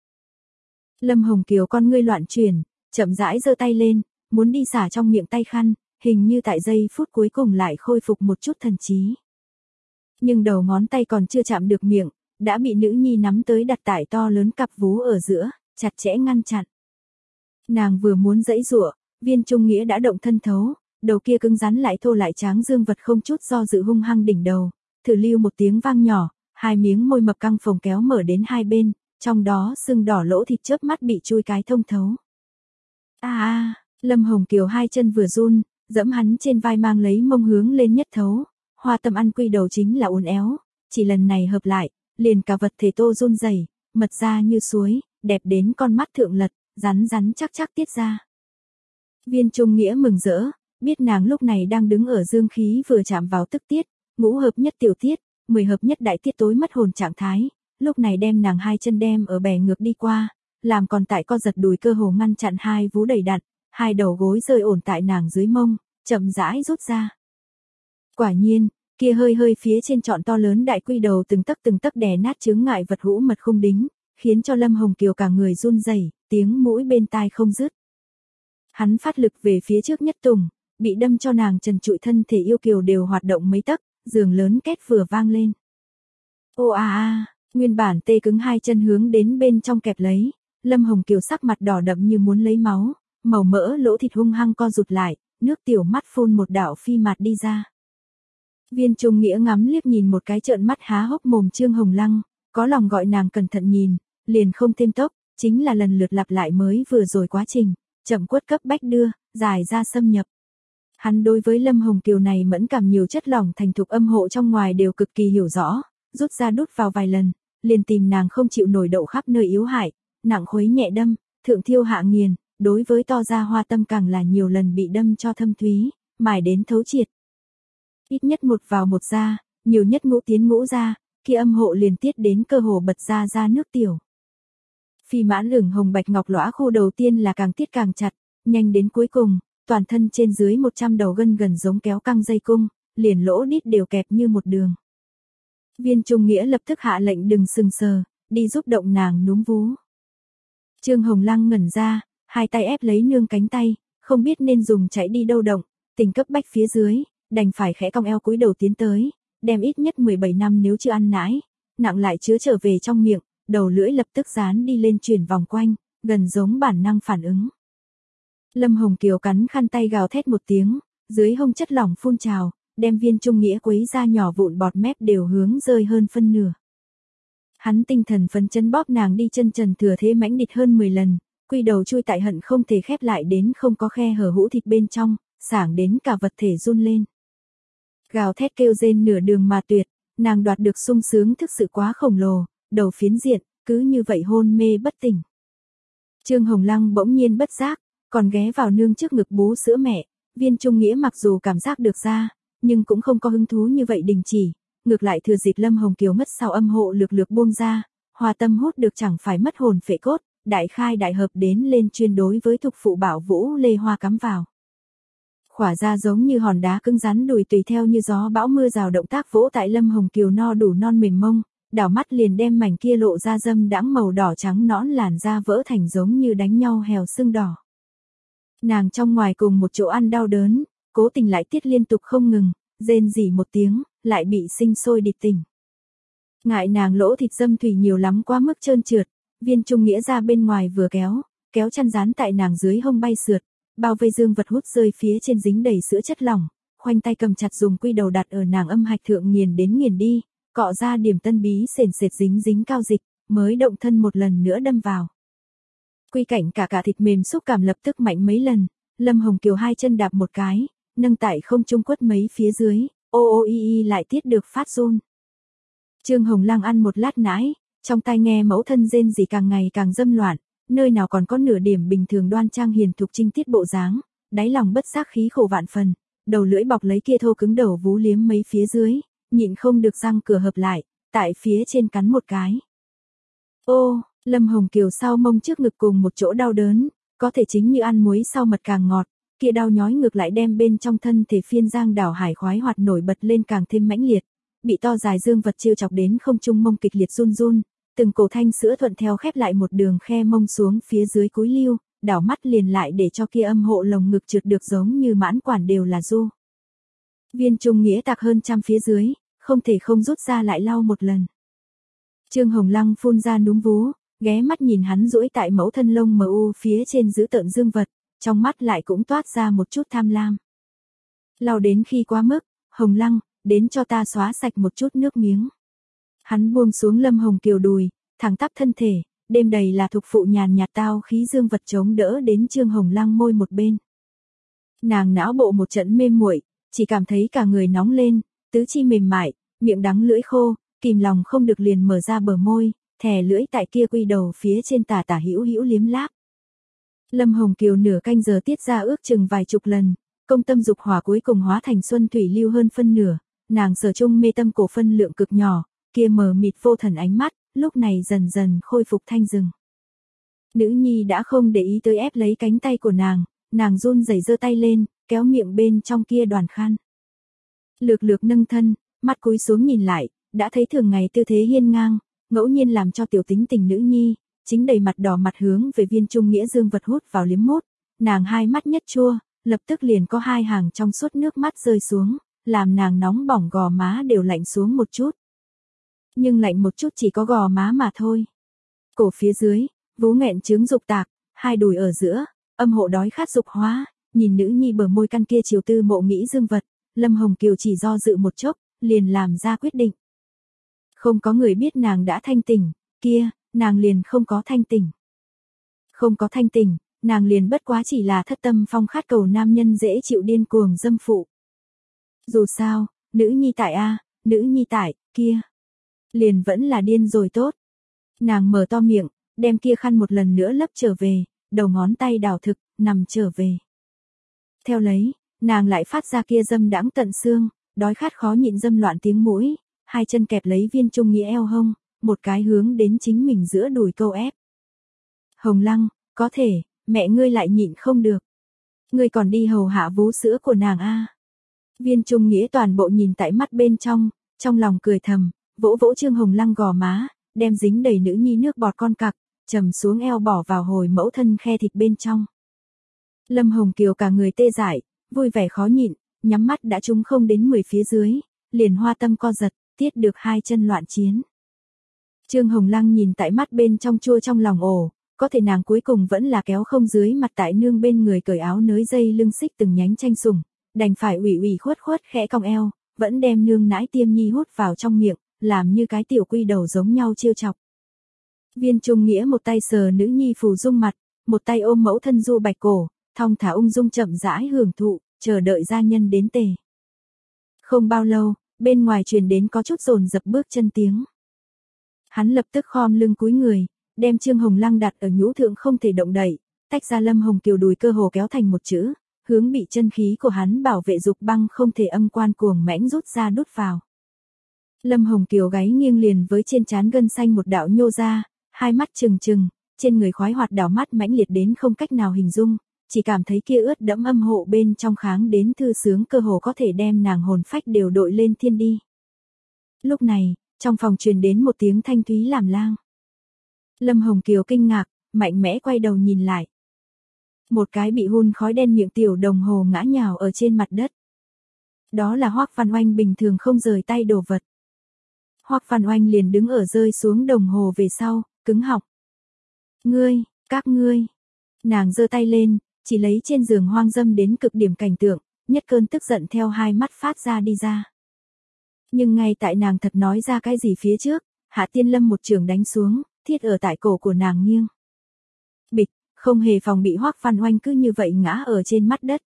Lâm Hồng Kiều con ngươi loạn chuyển, chậm rãi giơ tay lên, muốn đi xả trong miệng tay khăn, hình như tại giây phút cuối cùng lại khôi phục một chút thần trí. Nhưng đầu ngón tay còn chưa chạm được miệng, đã bị nữ nhi nắm tới đặt tại to lớn cặp vú ở giữa, chặt chẽ ngăn chặn. Nàng vừa muốn giãy giụa, Viên Trung Nghĩa đã động thân thấu, đầu kia cứng rắn lại thô lại tráng dương vật không chút do dự hung hăng đỉnh đầu, thử lưu một tiếng vang nhỏ, hai miếng môi mập căng phồng kéo mở đến hai bên, trong đó sưng đỏ lỗ thịt chớp mắt bị chui cái thông thấu. A a, Lâm Hồng Kiều hai chân vừa run, dẫm hắn trên vai mang lấy mông hướng lên nhất thấu, hoa tâm ăn quy đầu chính là uốn éo, chỉ lần này hợp lại, liền cả vật thể tô run rẩy, mật ra như suối, đẹp đến con mắt thượng lật, rắn rắn chắc chắc tiết ra. Viên Trung Nghĩa mừng rỡ, biết nàng lúc này đang đứng ở dương khí vừa chạm vào tức tiết, ngũ hợp nhất tiểu tiết, mười hợp nhất đại tiết tối mất hồn trạng thái, lúc này đem nàng hai chân đem ở bè ngược đi qua, làm còn tại co giật đùi cơ hồ ngăn chặn hai vú đầy đặn, hai đầu gối rơi ổn tại nàng dưới mông, chậm rãi rút ra. Quả nhiên, kia hơi hơi phía trên trọn to lớn đại quy đầu từng tấc từng tấc đè nát chướng ngại vật hũ mật không đính, khiến cho Lâm Hồng Kiều cả người run rẩy, tiếng mũi bên tai không dứt. Hắn phát lực về phía trước nhất tùng, bị đâm cho nàng trần trụi thân thể yêu kiều đều hoạt động mấy tấc, giường lớn két vừa vang lên. Ô a a, nguyên bản tê cứng hai chân hướng đến bên trong kẹp lấy, Lâm Hồng Kiều sắc mặt đỏ đậm như muốn lấy máu, màu mỡ lỗ thịt hung hăng co rụt lại, nước tiểu mắt phun một đạo phi mạt đi ra. Viên Trung Nghĩa ngắm liếc nhìn một cái trợn mắt há hốc mồm Trương Hồng Lăng, có lòng gọi nàng cẩn thận nhìn, liền không thêm tốc, chính là lần lượt lặp lại mới vừa rồi quá trình, chậm quất cấp bách đưa, dài ra xâm nhập. Hắn đối với Lâm Hồng Kiều này mẫn cảm nhiều chất lỏng thành thục âm hộ trong ngoài đều cực kỳ hiểu rõ, rút ra đút vào vài lần, liền tìm nàng không chịu nổi đậu khắp nơi yếu hại, nặng khuấy nhẹ đâm, thượng thiêu hạ nghiền, đối với to ra hoa tâm càng là nhiều lần bị đâm cho thâm thúy, mài đến thấu triệt. Ít nhất một vào một ra, nhiều nhất ngũ tiến ngũ ra, kia âm hộ liền tiết đến cơ hồ bật ra ra nước tiểu. Phi mãn ửng hồng bạch ngọc lõa khu đầu tiên là càng tiết càng chặt, nhanh đến cuối cùng, toàn thân trên dưới một trăm đầu gân gần giống kéo căng dây cung, liền lỗ đít đều kẹp như một đường. Viên Trung Nghĩa lập tức hạ lệnh đừng sừng sờ, đi giúp động nàng núm vú. Trương Hồng Lăng ngẩn ra, hai tay ép lấy nương cánh tay, không biết nên dùng chạy đi đâu động, tình cấp bách phía dưới, đành phải khẽ cong eo cúi đầu tiến tới, đem ít nhất mười bảy năm nếu chưa ăn nãi, nặng lại chứa trở về trong miệng, đầu lưỡi lập tức dán đi lên chuyển vòng quanh, gần giống bản năng phản ứng. Lâm Hồng Kiều cắn khăn tay gào thét một tiếng, dưới hông chất lỏng phun trào, đem Viên Trung Nghĩa quấy ra nhỏ vụn bọt mép đều hướng rơi hơn phân nửa. Hắn tinh thần phấn chấn bóp nàng đi chân trần thừa thế mãnh địch hơn mười lần, quy đầu chui tại hận không thể khép lại đến không có khe hở hũ thịt bên trong, sảng đến cả vật thể run lên. Gào thét kêu rên nửa đường mà tuyệt, nàng đoạt được sung sướng thực sự quá khổng lồ, đầu phiến diện, cứ như vậy hôn mê bất tỉnh. Trương Hồng Lăng bỗng nhiên bất giác, còn ghé vào nương trước ngực bú sữa mẹ, Viên Trung Nghĩa mặc dù cảm giác được ra, nhưng cũng không có hứng thú như vậy đình chỉ, ngược lại thừa dịp Lâm Hồng Kiều ngất sau âm hộ lược lược buông ra, hòa tâm hút được chẳng phải mất hồn phệ cốt, đại khai đại hợp đến lên chuyên đối với thục phụ bảo vũ lê hoa cắm vào. Khỏa ra giống như hòn đá cứng rắn đùi tùy theo như gió bão mưa rào động tác vỗ tại Lâm Hồng Kiều no đủ non mềm mông, đảo mắt liền đem mảnh kia lộ ra dâm đãng màu đỏ trắng nõn làn da vỡ thành giống như đánh nhau hèo sưng đỏ. Nàng trong ngoài cùng một chỗ ăn đau đớn, cố tình lại tiết liên tục không ngừng, rên rỉ một tiếng, lại bị sinh sôi địt tỉnh. Ngại nàng lỗ thịt dâm thủy nhiều lắm quá mức trơn trượt, Viên Trung Nghĩa ra bên ngoài vừa kéo, kéo chăn dán tại nàng dưới hông bay sượt, bao vây dương vật hút rơi phía trên dính đầy sữa chất lỏng, khoanh tay cầm chặt dùng quy đầu đặt ở nàng âm hạch thượng nghiền đến nghiền đi, cọ ra điểm tân bí sền sệt dính dính cao dịch, mới động thân một lần nữa đâm vào. Quy cảnh cả cả thịt mềm xúc cảm lập tức mạnh mấy lần, Lâm Hồng Kiều hai chân đạp một cái, nâng tại không trung quất mấy phía dưới, ô ô y y lại tiết được phát run. Trương Hồng Lăng ăn một lát nãi, trong tai nghe mẫu thân rên rỉ càng ngày càng dâm loạn, nơi nào còn có nửa điểm bình thường đoan trang hiền thục trinh tiết bộ dáng, đáy lòng bất giác khí khổ vạn phần, đầu lưỡi bọc lấy kia thô cứng đầu vú liếm mấy phía dưới, nhịn không được răng cửa hợp lại, tại phía trên cắn một cái. Ô, Lâm Hồng Kiều sau mông trước ngực cùng một chỗ đau đớn, có thể chính như ăn muối sau mật càng ngọt, kia đau nhói ngược lại đem bên trong thân thể phiên giang đảo hải khoái hoạt nổi bật lên càng thêm mãnh liệt, bị to dài dương vật chiêu chọc đến không trung mông kịch liệt run run, từng cổ thanh sữa thuận theo khép lại một đường khe mông xuống phía dưới cúi lưu, đảo mắt liền lại để cho kia âm hộ lồng ngực trượt được giống như mãn quản đều là du. Viên Trung Nghĩa tạc hơn trăm phía dưới, không thể không rút ra lại lau một lần. Trương Hồng Lăng phun ra núm vú, ghé mắt nhìn hắn duỗi tại mẫu thân lông mờ u phía trên giữ tợn dương vật, trong mắt lại cũng toát ra một chút tham lam. Lau đến khi quá mức, Hồng Lăng, đến cho ta xóa sạch một chút nước miếng. Hắn buông xuống Lâm Hồng Kiều đùi, thẳng tắp thân thể, đêm đầy là thục phụ nhàn nhạt tao khí dương vật chống đỡ đến Trương Hồng Lăng môi một bên. Nàng não bộ một trận mê muội, chỉ cảm thấy cả người nóng lên, tứ chi mềm mại, miệng đắng lưỡi khô, kìm lòng không được liền mở ra bờ môi, thè lưỡi tại kia quy đầu phía trên tả tả hữu hữu liếm láp. Lâm Hồng Kiều nửa canh giờ tiết ra ước chừng vài chục lần, công tâm dục hỏa cuối cùng hóa thành xuân thủy lưu hơn phân nửa, nàng sở trung mê tâm cổ phân lượng cực nhỏ, kia mờ mịt vô thần ánh mắt, lúc này dần dần khôi phục thanh rừng. Nữ nhi đã không để ý tới ép lấy cánh tay của nàng, nàng run rẩy giơ tay lên, kéo miệng bên trong kia đoàn khăn. Lược lược nâng thân, mắt cúi xuống nhìn lại, đã thấy thường ngày tư thế hiên ngang, ngẫu nhiên làm cho tiểu tính tình nữ nhi, chính đầy mặt đỏ mặt hướng về Viên Trung Nghĩa dương vật hút vào liếm mút, nàng hai mắt nhất chua, lập tức liền có hai hàng trong suốt nước mắt rơi xuống, làm nàng nóng bỏng gò má đều lạnh xuống một chút. Nhưng lạnh một chút chỉ có gò má mà thôi. Cổ phía dưới, vú nghẹn trướng dục tạc, hai đùi ở giữa, âm hộ đói khát dục hóa, nhìn nữ nhi bờ môi căn kia chiều tư mộ nghĩ dương vật, Lâm Hồng Kiều chỉ do dự một chốc, liền làm ra quyết định. Không có người biết nàng đã thanh tỉnh, kia, nàng liền không có thanh tỉnh. Không có thanh tỉnh, nàng liền bất quá chỉ là thất tâm phong khát cầu nam nhân dễ chịu điên cuồng dâm phụ. Dù sao, nữ nhi tại a, nữ nhi tại, kia. Liền vẫn là điên rồi tốt. Nàng mở to miệng, đem kia khăn một lần nữa lấp trở về, đầu ngón tay đảo thực, nằm trở về. Theo lấy, nàng lại phát ra kia dâm đãng tận xương, đói khát khó nhịn dâm loạn tiếng mũi, hai chân kẹp lấy Viên Trung Nghĩa eo hông, một cái hướng đến chính mình giữa đùi câu ép. Hồng Lăng, có thể, mẹ ngươi lại nhịn không được. Ngươi còn đi hầu hạ vú sữa của nàng a. Viên Trung Nghĩa toàn bộ nhìn tại mắt bên trong, trong lòng cười thầm, vỗ vỗ Trương Hồng Lăng gò má, đem dính đầy nữ nhi nước bọt con cặc, trầm xuống eo bỏ vào hồi mẫu thân khe thịt bên trong. Lâm Hồng Kiều cả người tê dại, vui vẻ khó nhịn, nhắm mắt đã trúng không đến mười phía dưới, liền hoa tâm co giật, tiết được hai chân loạn chiến. Trương Hồng Lăng nhìn tại mắt bên trong chua trong lòng ổ, có thể nàng cuối cùng vẫn là kéo không dưới mặt tại nương bên người cởi áo nới dây lưng xích từng nhánh tranh sủng, đành phải ủy ủy khuất khuất khẽ cong eo, vẫn đem nương nãi tiêm nhi hút vào trong miệng, làm như cái tiểu quy đầu giống nhau trêu chọc. Viên Trung Nghĩa một tay sờ nữ nhi phù dung mặt, một tay ôm mẫu thân du bạch cổ, thong thả ung dung chậm rãi hưởng thụ, chờ đợi gia nhân đến tề. Không bao lâu, bên ngoài truyền đến có chút dồn dập bước chân tiếng. Hắn lập tức khom lưng cúi người, đem Trương Hồng Lăng đặt ở nhũ thượng không thể động đậy, tách ra Lâm Hồng Kiều đùi cơ hồ kéo thành một chữ, hướng bị chân khí của hắn bảo vệ dục băng không thể âm quan cuồng mãnh rút ra đút vào. Lâm Hồng Kiều gáy nghiêng liền với trên trán gân xanh một đạo nhô ra, hai mắt trừng trừng, trên người khoái hoạt đảo mắt mãnh liệt đến không cách nào hình dung, chỉ cảm thấy kia ướt đẫm âm hộ bên trong kháng đến thư sướng cơ hồ có thể đem nàng hồn phách đều đội lên thiên đi. Lúc này, trong phòng truyền đến một tiếng thanh thúy làm lang. Lâm Hồng Kiều kinh ngạc, mạnh mẽ quay đầu nhìn lại. Một cái bị hun khói đen miệng tiểu đồng hồ ngã nhào ở trên mặt đất. Đó là Hoắc Văn Oanh bình thường không rời tay đồ vật. Hoắc Văn Oanh liền đứng ở rơi xuống đồng hồ về sau, cứng họng. Ngươi, các ngươi. Nàng giơ tay lên, chỉ lấy trên giường hoang dâm đến cực điểm cảnh tượng, nhất cơn tức giận theo hai mắt phát ra đi ra. Nhưng ngay tại nàng thật nói ra cái gì phía trước, Hạ Tiên Lâm một trường đánh xuống, thiết ở tại cổ của nàng nghiêng. Bịch, không hề phòng bị Hoắc Văn Oanh cứ như vậy ngã ở trên mắt đất.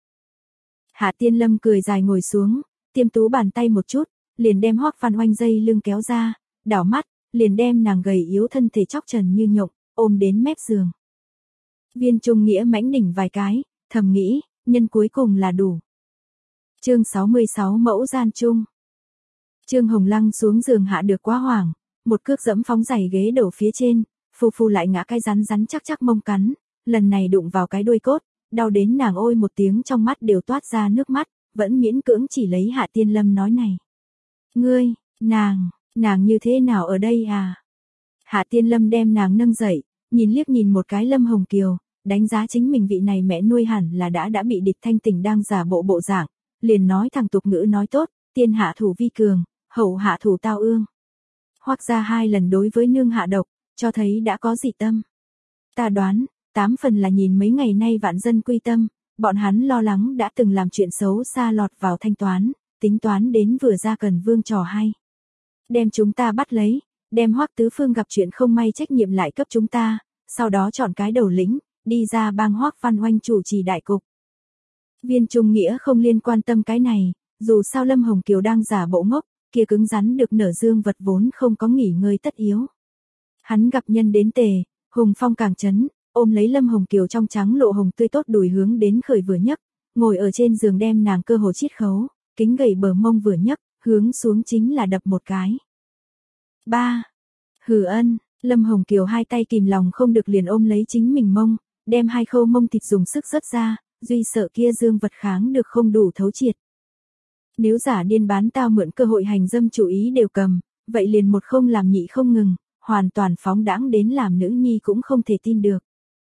Hạ Tiên Lâm cười dài ngồi xuống, tiêm tú bàn tay một chút, liền đem Hoắc Văn Oanh dây lưng kéo ra, đảo mắt, liền đem nàng gầy yếu thân thể chóc trần như nhộng, ôm đến mép giường. Viên Trung Nghĩa mãnh đỉnh vài cái, thầm nghĩ, nhân cuối cùng là đủ. Chương sáu mươi sáu Mẫu gian chung. Trương Hồng Lăng xuống giường hạ được quá hoảng, một cước dẫm phóng giày ghế đổ phía trên, phù phù lại ngã cái rắn rắn chắc chắc mông cắn, lần này đụng vào cái đuôi cốt, đau đến nàng ôi một tiếng trong mắt đều toát ra nước mắt, vẫn miễn cưỡng chỉ lấy Hạ Tiên Lâm nói này. Ngươi, nàng, nàng như thế nào ở đây à? Hạ Tiên Lâm đem nàng nâng dậy, nhìn liếc nhìn một cái Lâm Hồng Kiều, đánh giá chính mình vị này mẹ nuôi hẳn là đã đã bị địch thanh tỉnh đang giả bộ bộ dạng, liền nói thẳng tục ngữ nói tốt, tiên hạ thủ vi cường, hậu hạ thủ tao ương. Hoắc gia hai lần đối với nương hạ độc, cho thấy đã có dị tâm. Ta đoán, tám phần là nhìn mấy ngày nay vạn dân quy tâm, bọn hắn lo lắng đã từng làm chuyện xấu xa lọt vào thanh toán, tính toán đến vừa ra cần vương trò hay. Đem chúng ta bắt lấy, đem Hoắc Tứ Phương gặp chuyện không may trách nhiệm lại cấp chúng ta, sau đó chọn cái đầu lĩnh, đi ra bang Hoắc Văn Oanh chủ trì đại cục. Viên Trung Nghĩa không liên quan tâm cái này, dù sao Lâm Hồng Kiều đang giả bộ ngốc, kia cứng rắn được nở dương vật vốn không có nghỉ ngơi tất yếu. Hắn gặp nhân đến tề, hùng phong càng chấn, ôm lấy Lâm Hồng Kiều trong trắng lộ hồng tươi tốt đùi hướng đến khởi vừa nhấc, ngồi ở trên giường đem nàng cơ hồ chiết khấu, kính gầy bờ mông vừa nhấc, hướng xuống chính là đập một cái. Ba. Hừ ân, Lâm Hồng Kiều hai tay kìm lòng không được liền ôm lấy chính mình mông, đem hai khâu mông thịt dùng sức rớt ra, duy sợ kia dương vật kháng được không đủ thấu triệt. Nếu giả điên bán tao mượn cơ hội hành dâm chủ ý đều cầm, vậy liền một không làm nhị không ngừng, hoàn toàn phóng đãng đến làm nữ nhi cũng không thể tin được.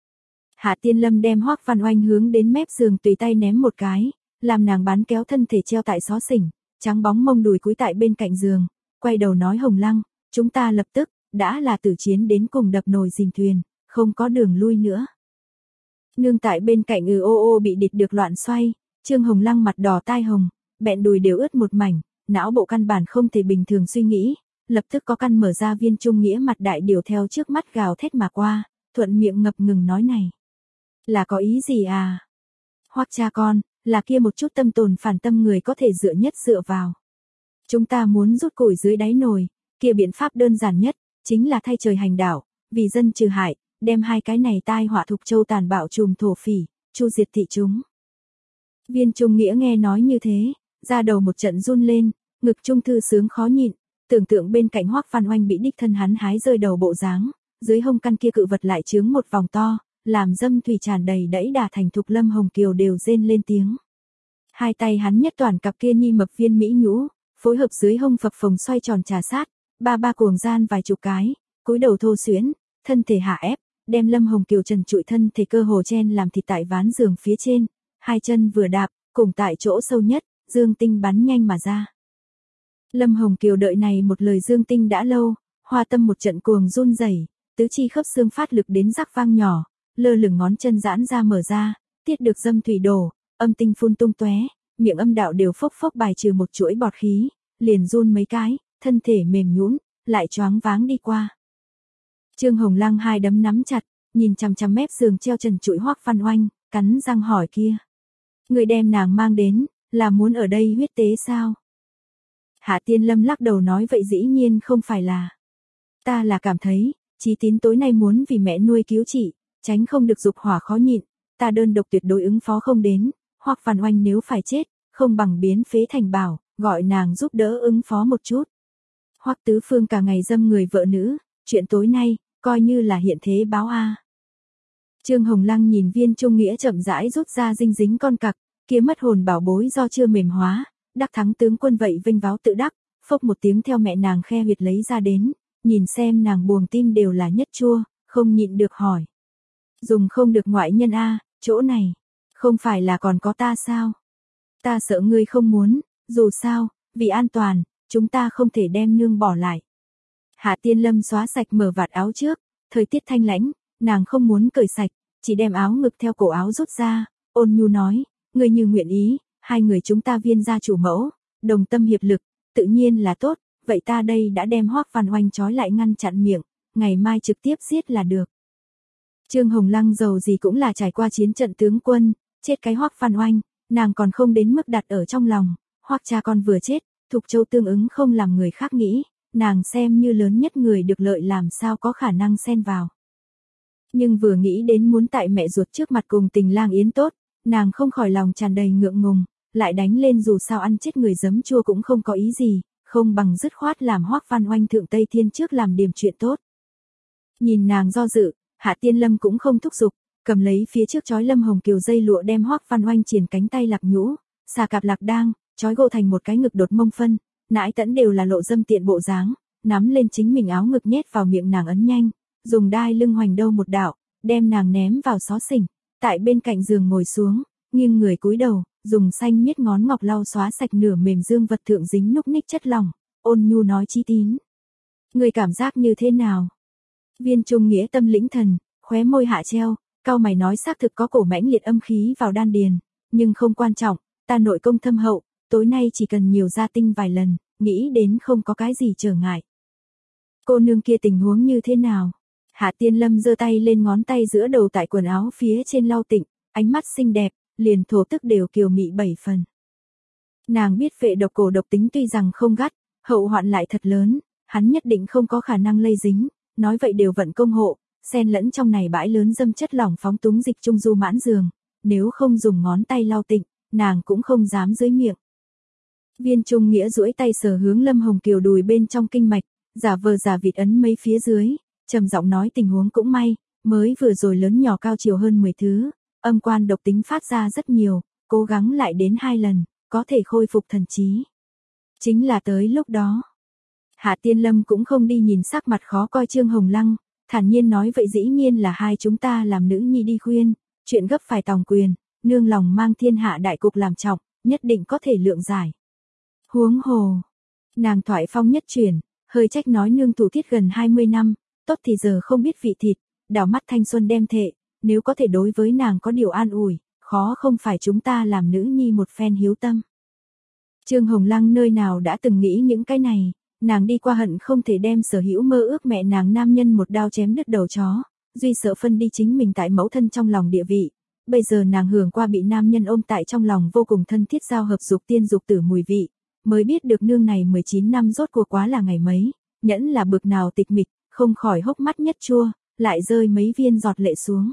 Hạ Tiên Lâm đem Hoắc Văn Oanh hướng đến mép giường tùy tay ném một cái, làm nàng bán kéo thân thể treo tại xó xỉnh, trắng bóng mông đùi cúi tại bên cạnh giường, quay đầu nói Hồng Lăng, chúng ta lập tức, đã là tử chiến đến cùng đập nồi dìm thuyền, không có đường lui nữa. Nương tại bên cạnh ừ ô ô bị địch được loạn xoay, Trương Hồng Lăng mặt đỏ tai hồng, bẹn đùi đều ướt một mảnh, não bộ căn bản không thể bình thường suy nghĩ, lập tức có căn mở ra. Viên Trung Nghĩa mặt đại điều theo trước mắt gào thét mà qua, thuận miệng ngập ngừng nói này. Là có ý gì à? Hoắc cha con, là kia một chút tâm tồn phản tâm người có thể dựa nhất dựa vào. Chúng ta muốn rút củi dưới đáy nồi, kia biện pháp đơn giản nhất, chính là thay trời hành đạo, vì dân trừ hại, đem hai cái này tai họa Thục Châu tàn bạo trùm thổ phỉ, chu diệt thị chúng. Viên Trung Nghĩa nghe nói như thế, da đầu một trận run lên, ngực trung thư sướng khó nhịn, tưởng tượng bên cạnh Hoắc Văn Oanh bị đích thân hắn hái rơi đầu bộ dáng, dưới hông căn kia cự vật lại chướng một vòng to, làm dâm thủy tràn đầy đẫy đà thành thục Lâm Hồng Kiều đều rên lên tiếng. Hai tay hắn nhất toàn cặp kia nhi mập viên mỹ nhũ, phối hợp dưới hông phập phồng xoay tròn trà sát, ba ba cuồng gian vài chục cái, cúi đầu thô xuyến, thân thể hạ ép, đem Lâm Hồng Kiều trần trụi thân thể cơ hồ chen làm thịt tại ván giường phía trên, hai chân vừa đạp, cùng tại chỗ sâu nhất, dương tinh bắn nhanh mà ra. Lâm Hồng Kiều đợi này một lời dương tinh đã lâu, hoa tâm một trận cuồng run rẩy, tứ chi khớp xương phát lực đến rắc vang nhỏ, lơ lửng ngón chân giãn ra mở ra, tiết được dâm thủy đổ, âm tinh phun tung tóe, miệng âm đạo đều phốc phốc bài trừ một chuỗi bọt khí, liền run mấy cái, thân thể mềm nhũn, lại choáng váng đi qua. Trương Hồng Lăng hai đấm nắm chặt, nhìn chằm chằm mép giường treo trần trụi Hoắc Văn Oanh, cắn răng hỏi kia: "Người đem nàng mang đến, là muốn ở đây huyết tế sao?" Hạ Tiên Lâm lắc đầu nói vậy dĩ nhiên không phải là. Ta là cảm thấy, Chí Tín tối nay muốn vì mẹ nuôi cứu trị, tránh không được dục hỏa khó nhịn, ta đơn độc tuyệt đối ứng phó không đến, Hoắc Văn Oanh nếu phải chết, không bằng biến phế thành bảo, gọi nàng giúp đỡ ứng phó một chút. Hoắc Tứ Phương cả ngày dâm người vợ nữ, chuyện tối nay, coi như là hiện thế báo a. Trương Hồng Lăng nhìn Viên Trung Nghĩa chậm rãi rút ra dinh dính con cặc, kia mất hồn bảo bối do chưa mềm hóa, đắc thắng tướng quân vậy vinh váo tự đắc, phốc một tiếng theo mẹ nàng khe huyệt lấy ra đến, nhìn xem nàng buồng tim đều là nhất chua, không nhịn được hỏi: "Dùng không được ngoại nhân a, chỗ này, không phải là còn có ta sao? Ta sợ ngươi không muốn, dù sao, vì an toàn, chúng ta không thể đem nương bỏ lại." Hạ Tiên Lâm xóa sạch mở vạt áo trước, thời tiết thanh lãnh, nàng không muốn cởi sạch, chỉ đem áo ngực theo cổ áo rút ra, ôn nhu nói: "Ngươi như nguyện ý, hai người chúng ta Viên gia chủ mẫu, đồng tâm hiệp lực, tự nhiên là tốt, vậy ta đây đã đem Hoắc Văn Oanh trói lại ngăn chặn miệng, ngày mai trực tiếp giết là được." Trương Hồng Lăng dầu gì cũng là trải qua chiến trận tướng quân, chết cái Hoắc Văn Oanh, nàng còn không đến mức đặt ở trong lòng, Hoắc cha con vừa chết, Thục Châu tương ứng không làm người khác nghĩ, nàng xem như lớn nhất người được lợi làm sao có khả năng xen vào. Nhưng vừa nghĩ đến muốn tại mẹ ruột trước mặt cùng Tình Lang yến tốt, nàng không khỏi lòng tràn đầy ngượng ngùng, lại đánh lên dù sao ăn chết người giấm chua cũng không có ý gì, không bằng dứt khoát làm Hoắc Văn Oanh thượng Tây Thiên trước làm điểm chuyện tốt. Nhìn nàng do dự, Hạ Tiên Lâm cũng không thúc giục, cầm lấy phía trước chói Lâm Hồng Kiều dây lụa đem Hoắc Văn Oanh triền cánh tay lạc nhũ, xà cạp lạc đang, chói gỗ thành một cái ngực đột mông phân, nãi tẫn đều là lộ dâm tiện bộ dáng, nắm lên chính mình áo ngực nhét vào miệng nàng ấn nhanh, dùng đai lưng hoành đâu một đạo, đem nàng ném vào xó xỉnh, tại bên cạnh giường ngồi xuống, nghiêng người cúi đầu, dùng xanh miết ngón ngọc lau xóa sạch nửa mềm dương vật thượng dính núc ních chất lỏng, ôn nhu nói: "Chí Tín, người cảm giác như thế nào?" Viên Trung Nghĩa tâm lĩnh thần, khóe môi hạ treo, cau mày nói: "Xác thực có cổ mãnh liệt âm khí vào đan điền, nhưng không quan trọng, ta nội công thâm hậu, tối nay chỉ cần nhiều gia tinh vài lần, nghĩ đến không có cái gì trở ngại." "Cô nương kia tình huống như thế nào?" Hạ Tiên Lâm giơ tay lên ngón tay giữa đầu tại quần áo phía trên lau tịnh, ánh mắt xinh đẹp, liền thổ tức đều kiều mị bảy phần. Nàng biết phệ độc cổ độc tính tuy rằng không gắt, hậu hoạn lại thật lớn, hắn nhất định không có khả năng lây dính, nói vậy đều vận công hộ, xen lẫn trong này bãi lớn dâm chất lỏng phóng túng dịch trung du mãn giường, nếu không dùng ngón tay lau tịnh, nàng cũng không dám dưới miệng. Viên Trung Nghĩa duỗi tay sờ hướng Lâm Hồng Kiều đùi bên trong kinh mạch, giả vờ giả vịt ấn mấy phía dưới, trầm giọng nói: "Tình huống cũng may, mới vừa rồi lớn nhỏ cao chiều hơn mười thứ, âm quan độc tính phát ra rất nhiều, cố gắng lại đến hai lần, có thể khôi phục thần trí." Chính là tới lúc đó, Hạ Tiên Lâm cũng không đi nhìn sắc mặt khó coi Trương Hồng Lăng, thản nhiên nói: "Vậy dĩ nhiên là hai chúng ta làm nữ nhi đi khuyên, chuyện gấp phải tòng quyền, nương lòng mang thiên hạ đại cục làm trọng, nhất định có thể lượng giải. Huống hồ." Nàng thoại phong nhất chuyển, hơi trách nói: "Nương thủ thiết gần hai mươi năm, tốt thì giờ không biết vị thịt, đảo mắt thanh xuân đem thệ, nếu có thể đối với nàng có điều an ủi, khó không phải chúng ta làm nữ nhi một phen hiếu tâm." Trương Hồng Lăng nơi nào đã từng nghĩ những cái này, nàng đi qua hận không thể đem sở hữu mơ ước mẹ nàng nam nhân một đao chém đứt đầu chó, duy sợ phân đi chính mình tại mẫu thân trong lòng địa vị. Bây giờ nàng hưởng qua bị nam nhân ôm tại trong lòng vô cùng thân thiết giao hợp dục tiên dục tử mùi vị, mới biết được nương này mười chín năm rốt cuộc quá là ngày mấy, nhẫn là bực nào tịch mịch, không khỏi hốc mắt nhất chua, lại rơi mấy viên giọt lệ xuống.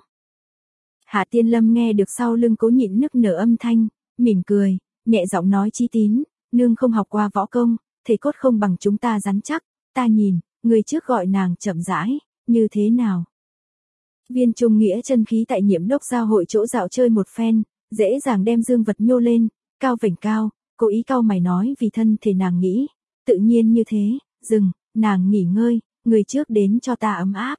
Hạ Tiên Lâm nghe được sau lưng cố nhịn nức nở âm thanh, mỉm cười, nhẹ giọng nói Chí Tín, nương không học qua võ công, thể cốt không bằng chúng ta rắn chắc, ta nhìn, người trước gọi nàng chậm rãi, như thế nào? Viên Trung Nghĩa chân khí tại Nhiệm Đốc giao hội chỗ dạo chơi một phen, dễ dàng đem dương vật nhô lên, cao vểnh cao, cố ý cau mày nói vì thân thể nàng nghĩ, tự nhiên như thế, dừng, nàng nghỉ ngơi, người trước đến cho ta ấm áp.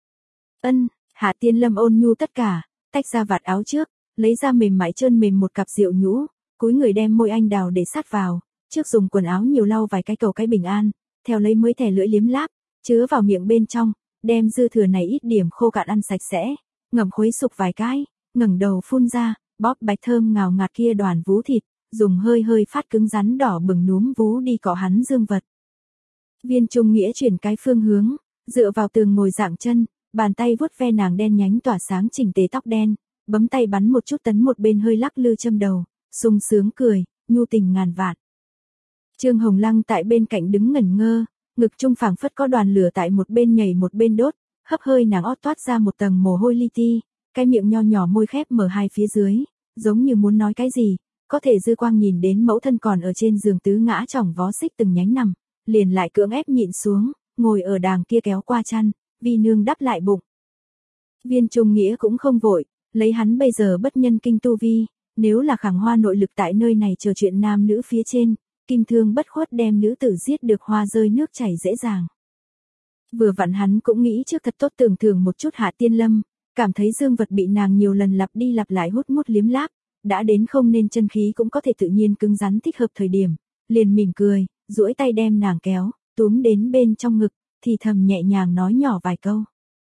Ân, Hạ Tiên Lâm ôn nhu tất cả, tách ra vạt áo trước, lấy ra mềm mại trơn mềm một cặp rượu nhũ, cúi người đem môi anh đào để sát vào, trước dùng quần áo nhiều lau vài cái cầu cái bình an, theo lấy mới thè lưỡi liếm láp, chứa vào miệng bên trong, đem dư thừa này ít điểm khô cạn ăn sạch sẽ, ngậm khuấy sục vài cái, ngẩng đầu phun ra, bóp bạch thơm ngào ngạt kia đoàn vú thịt, dùng hơi hơi phát cứng rắn đỏ bừng núm vú đi cọ hắn dương vật. Viên Trung Nghĩa chuyển cái phương hướng, dựa vào tường ngồi dạng chân, bàn tay vuốt ve nàng đen nhánh tỏa sáng chỉnh tề tóc đen, bấm tay bắn một chút tấn một bên hơi lắc lư châm đầu, sung sướng cười, nhu tình ngàn vạn. Trương Hồng Lăng tại bên cạnh đứng ngẩn ngơ, ngực trung phảng phất có đoàn lửa tại một bên nhảy một bên đốt, hấp hơi nàng ót toát ra một tầng mồ hôi li ti, cái miệng nho nhỏ môi khép mở hai phía dưới, giống như muốn nói cái gì, có thể dư quang nhìn đến mẫu thân còn ở trên giường tứ ngã chỏng vó xích từng nhánh nằm, liền lại cưỡng ép nhịn xuống, ngồi ở đàng kia kéo qua chăn, vì nương đắp lại bụng. Viên Trung Nghĩa cũng không vội, lấy hắn bây giờ bất nhân kinh tu vi, nếu là khẳng hoa nội lực tại nơi này chờ chuyện nam nữ phía trên, kim thương bất khuất đem nữ tử giết được hoa rơi nước chảy dễ dàng. Vừa vặn hắn cũng nghĩ trước thật tốt tưởng thưởng một chút Hạ Tiên Lâm, cảm thấy dương vật bị nàng nhiều lần lặp đi lặp lại hút mút liếm láp, đã đến không nên chân khí cũng có thể tự nhiên cứng rắn thích hợp thời điểm, liền mỉm cười, duỗi tay đem nàng kéo, túm đến bên trong ngực, thì thầm nhẹ nhàng nói nhỏ vài câu.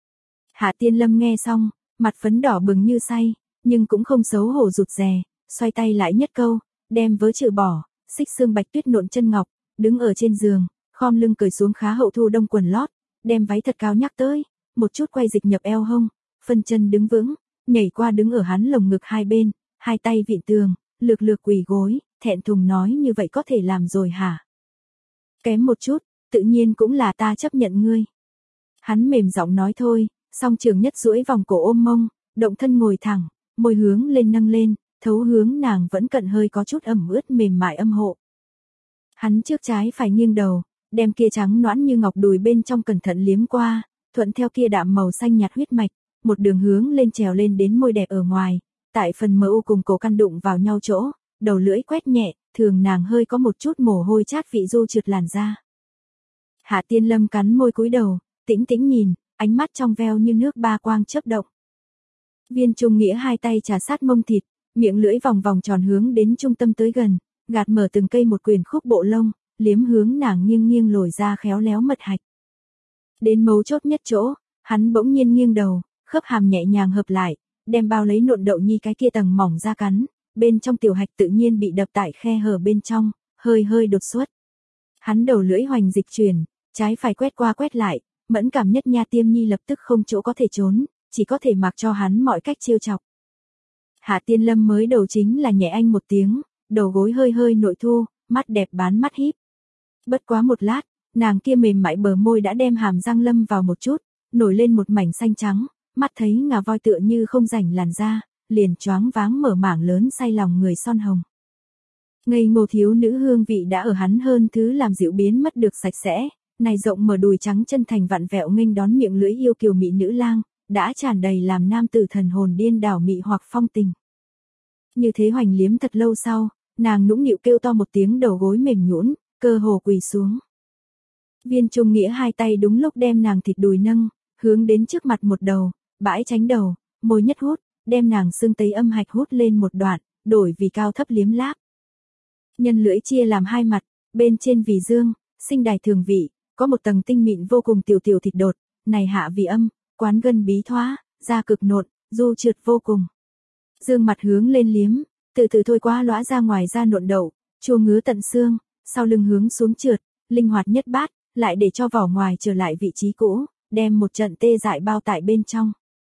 Hạ Tiên Lâm nghe xong, mặt phấn đỏ bừng như say, nhưng cũng không xấu hổ rụt rè, xoay tay lại nhất câu, đem vớ trừ bỏ, xích xương bạch tuyết nộn chân ngọc, đứng ở trên giường, khom lưng cởi xuống khá hậu thu đông quần lót, đem váy thật cao nhắc tới, một chút quay dịch nhập eo hông, phân chân đứng vững, nhảy qua đứng ở hắn lồng ngực hai bên, hai tay vịn tường, lược lược quỳ gối, thẹn thùng nói như vậy có thể làm rồi hả? Kém một chút, tự nhiên cũng là ta chấp nhận ngươi. Hắn mềm giọng nói thôi, song trường nhất duỗi vòng cổ ôm mông, động thân ngồi thẳng, môi hướng lên nâng lên, thấu hướng nàng vẫn cận hơi có chút ẩm ướt mềm mại âm hộ. Hắn trước trái phải nghiêng đầu, đem kia trắng nõn như ngọc đùi bên trong cẩn thận liếm qua, thuận theo kia đạm màu xanh nhạt huyết mạch, một đường hướng lên trèo lên đến môi đẹp ở ngoài, tại phần mỡ u cùng cổ căn đụng vào nhau chỗ, đầu lưỡi quét nhẹ, thường nàng hơi có một chút mồ hôi chát vị du trượt làn da. Hạ Tiên Lâm cắn môi cúi đầu, tĩnh tĩnh nhìn, ánh mắt trong veo như nước ba quang chớp động. Viên Trung Nghĩa hai tay trà sát mông thịt, miệng lưỡi vòng vòng tròn hướng đến trung tâm tới gần, gạt mở từng cây một quyền khúc bộ lông, liếm hướng nàng nghiêng nghiêng lồi ra khéo léo mật hạch. Đến mấu chốt nhất chỗ, hắn bỗng nhiên nghiêng đầu, khớp hàm nhẹ nhàng hợp lại, đem bao lấy nộn đậu nhi cái kia tầng mỏng ra cắn, bên trong tiểu hạch tự nhiên bị đập tại khe hở bên trong, hơi hơi đột xuất. Hắn đầu lưỡi hoành dịch chuyển, trái phải quét qua quét lại, mẫn cảm nhất nha Tiêm Nhi lập tức không chỗ có thể trốn, chỉ có thể mặc cho hắn mọi cách trêu chọc. Hạ Tiên Lâm mới đầu chính là nhẹ anh một tiếng, đầu gối hơi hơi nội thu, mắt đẹp bán mắt híp. Bất quá một lát, nàng kia mềm mại bờ môi đã đem hàm răng lâm vào một chút, nổi lên một mảnh xanh trắng, mắt thấy ngà voi tựa như không rảnh làn da, liền choáng váng mở mảng lớn say lòng người son hồng. Ngây ngô thiếu nữ hương vị đã ở hắn hơn thứ làm dịu biến mất được sạch sẽ, này rộng mở đùi trắng chân thành vặn vẹo nghênh đón miệng lưỡi yêu kiều mỹ nữ lang, đã tràn đầy làm nam tử thần hồn điên đảo mị hoặc phong tình. Như thế hoành liếm thật lâu sau, nàng nũng nịu kêu to một tiếng đầu gối mềm nhũn, cơ hồ quỳ xuống. Viên Trung Nghĩa hai tay đúng lúc đem nàng thịt đùi nâng, hướng đến trước mặt một đầu, bãi tránh đầu, môi nhất hút, đem nàng xương tấy âm hạch hút lên một đoạn, đổi vì cao thấp liếm láp. Nhân lưỡi chia làm hai mặt, bên trên vì dương, sinh đài thường vị, có một tầng tinh mịn vô cùng tiểu tiểu thịt đột, này hạ vì âm, quán gân bí thoá, da cực nộn, du trượt vô cùng. Dương mặt hướng lên liếm, từ từ thôi qua lõa ra ngoài da nộn đậu, chua ngứa tận xương, sau lưng hướng xuống trượt, linh hoạt nhất bát, lại để cho vỏ ngoài trở lại vị trí cũ, đem một trận tê dại bao tại bên trong.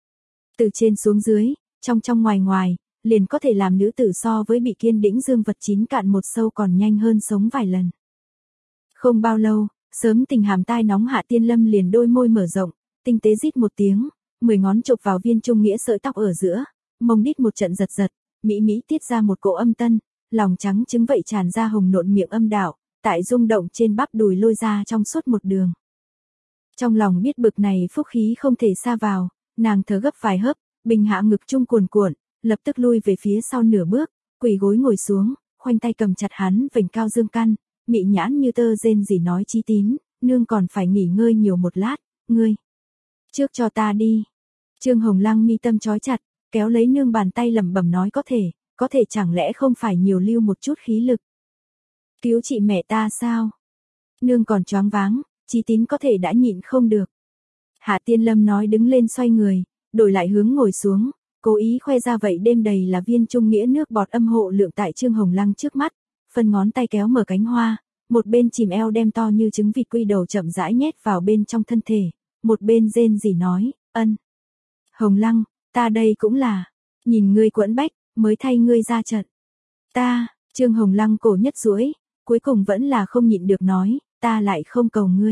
Từ trên xuống dưới, trong trong ngoài ngoài, liền có thể làm nữ tử so với bị kiên đĩnh dương vật chín cạn một sâu còn nhanh hơn sống vài lần. Không bao lâu, Sớm tình hàm tai nóng Hạ Tiên Lâm liền đôi môi mở rộng, tinh tế rít một tiếng, mười ngón chộp vào Viên Trung Nghĩa sợi tóc ở giữa, mông đít một trận giật giật, mỹ mỹ tiết ra một cỗ âm tân, lòng trắng trứng vậy tràn ra hồng nộn miệng âm đạo, tại rung động trên bắp đùi lôi ra trong suốt một đường. Trong lòng biết bực này phúc khí không thể xa vào, nàng thở gấp vài hớp, bình hạ ngực trung cuồn cuộn, lập tức lui về phía sau nửa bước, quỳ gối ngồi xuống, khoanh tay cầm chặt hắn vành cao dương căn, mị nhãn như tơ rên rỉ nói Chí Tín, nương còn phải nghỉ ngơi nhiều một lát, ngươi trước cho ta đi. Trương Hồng Lăng mi tâm trói chặt, kéo lấy nương bàn tay lẩm bẩm nói có thể, có thể chẳng lẽ không phải nhiều lưu một chút khí lực. Cứu chị mẹ ta sao? Nương còn choáng váng, Chí Tín có thể đã nhịn không được. Hạ Tiên Lâm nói đứng lên xoay người, đổi lại hướng ngồi xuống, cố ý khoe ra vậy đêm đầy là Viên Trung Nghĩa nước bọt âm hộ lượng tại Trương Hồng Lăng trước mắt, phân ngón tay kéo mở cánh hoa, một bên chìm eo đem to như trứng vịt quy đầu chậm rãi nhét vào bên trong thân thể, một bên rên rỉ nói, ân. Hồng Lăng, ta đây cũng là, nhìn ngươi quẫn bách, mới thay ngươi ra trận. Ta, Trương Hồng Lăng cổ nhất duỗi, cuối cùng vẫn là không nhịn được nói, ta lại không cầu ngươi.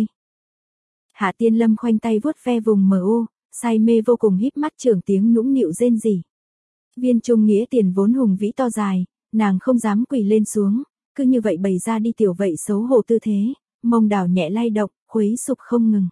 Hạ Tiên Lâm khoanh tay vuốt ve vùng mờ u, say mê vô cùng híp mắt trưởng tiếng nũng nịu rên rỉ. Viên Trung Nghĩa tiền vốn hùng vĩ to dài, nàng không dám quỳ lên xuống, cứ như vậy bày ra đi tiểu vậy xấu hổ tư thế, mông đảo nhẹ lay động, khuấy sụp không ngừng.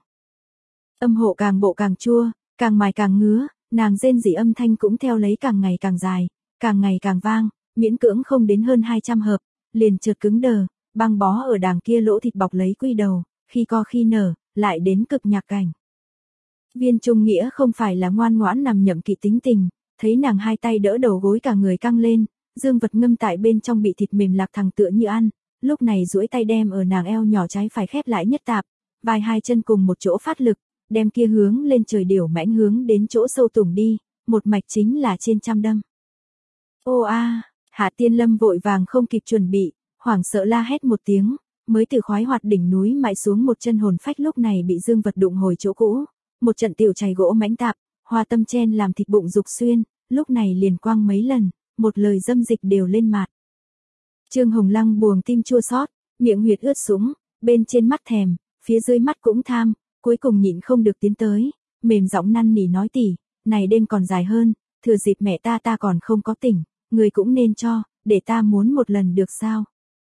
Âm hộ càng bộ càng chua, càng mài càng ngứa, nàng rên rỉ âm thanh cũng theo lấy càng ngày càng dài, càng ngày càng vang, miễn cưỡng không đến hơn hai trăm hợp, liền trượt cứng đờ, băng bó ở đàng kia lỗ thịt bọc lấy quy đầu, khi co khi nở, lại đến cực nhạc cảnh. Viên Trung Nghĩa không phải là ngoan ngoãn nằm nhậm kỵ tính tình, thấy nàng hai tay đỡ đầu gối cả người căng lên, dương vật ngâm tại bên trong bị thịt mềm lạc thẳng tựa như ăn, lúc này duỗi tay đem ở nàng eo nhỏ trái phải khép lại nhất tạp, vai hai chân cùng một chỗ phát lực, đem kia hướng lên trời điểu mãnh hướng đến chỗ sâu tủng đi, một mạch chính là trên trăm đâm. Ô a, Hạ Tiên Lâm vội vàng không kịp chuẩn bị, hoảng sợ la hét một tiếng, mới từ khoái hoạt đỉnh núi mại xuống một chân hồn phách lúc này bị dương vật đụng hồi chỗ cũ, một trận tiểu chày gỗ mãnh tạp, hoa tâm chen làm thịt bụng dục xuyên, lúc này liền quang mấy lần, một lời dâm dịch đều lên mặt. Trương Hồng Lăng buồng tim chua xót, miệng huyệt ướt sũng, bên trên mắt thèm, phía dưới mắt cũng tham, cuối cùng nhịn không được tiến tới, mềm giọng năn nỉ nói tỷ, này đêm còn dài hơn, thừa dịp mẹ ta ta còn không có tỉnh, người cũng nên cho, để ta muốn một lần được sao?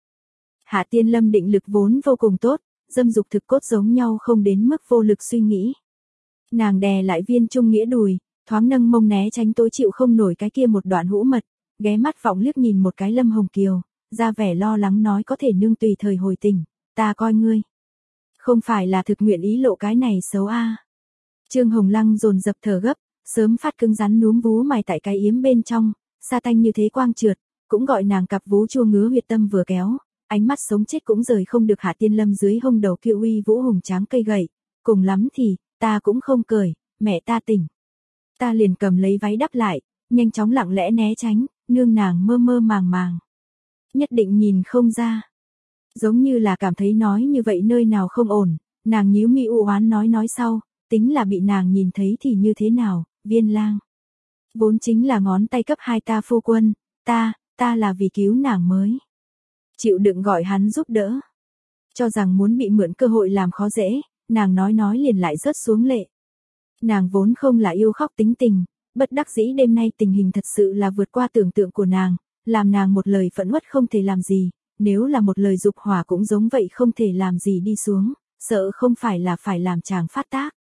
Hạ Tiên Lâm định lực vốn vô cùng tốt, dâm dục thực cốt giống nhau không đến mức vô lực suy nghĩ. Nàng đè lại Viên Trung Nghĩa đùi, thoáng nâng mông né tránh tối chịu không nổi cái kia một đoạn hũ mật, ghé mắt vọng liếc nhìn một cái Lâm Hồng Kiều, ra vẻ lo lắng nói có thể nương tùy thời hồi tình, ta coi ngươi. Không phải là thực nguyện ý lộ cái này xấu a. À. Trương Hồng Lăng dồn dập thở gấp, sớm phát cứng rắn núm vú mài tại cái yếm bên trong, sa tanh như thế quang trượt, cũng gọi nàng cặp vú chua ngứa huyệt tâm vừa kéo, ánh mắt sống chết cũng rời không được Hạ Tiên Lâm dưới hông đầu kiêu uy vũ hùng tráng cây gậy, cùng lắm thì, ta cũng không cười, mẹ ta tỉnh. Ta liền cầm lấy váy đắp lại, nhanh chóng lặng lẽ né tránh, nương nàng mơ mơ màng màng. Nhất định nhìn không ra. Giống như là cảm thấy nói như vậy nơi nào không ổn, nàng nhíu mi u oán nói nói sau, tính là bị nàng nhìn thấy thì như thế nào, Viên Lang. Vốn chính là ngón tay cấp hai ta phu quân, ta, ta là vì cứu nàng mới. Chịu đựng gọi hắn giúp đỡ. Cho rằng muốn bị mượn cơ hội làm khó dễ, nàng nói nói liền lại rớt xuống lệ. Nàng vốn không là yêu khóc tính tình, bất đắc dĩ đêm nay tình hình thật sự là vượt qua tưởng tượng của nàng, làm nàng một lời phẫn uất không thể làm gì, nếu là một lời dục hỏa cũng giống vậy không thể làm gì đi xuống, sợ không phải là phải làm chàng phát tác.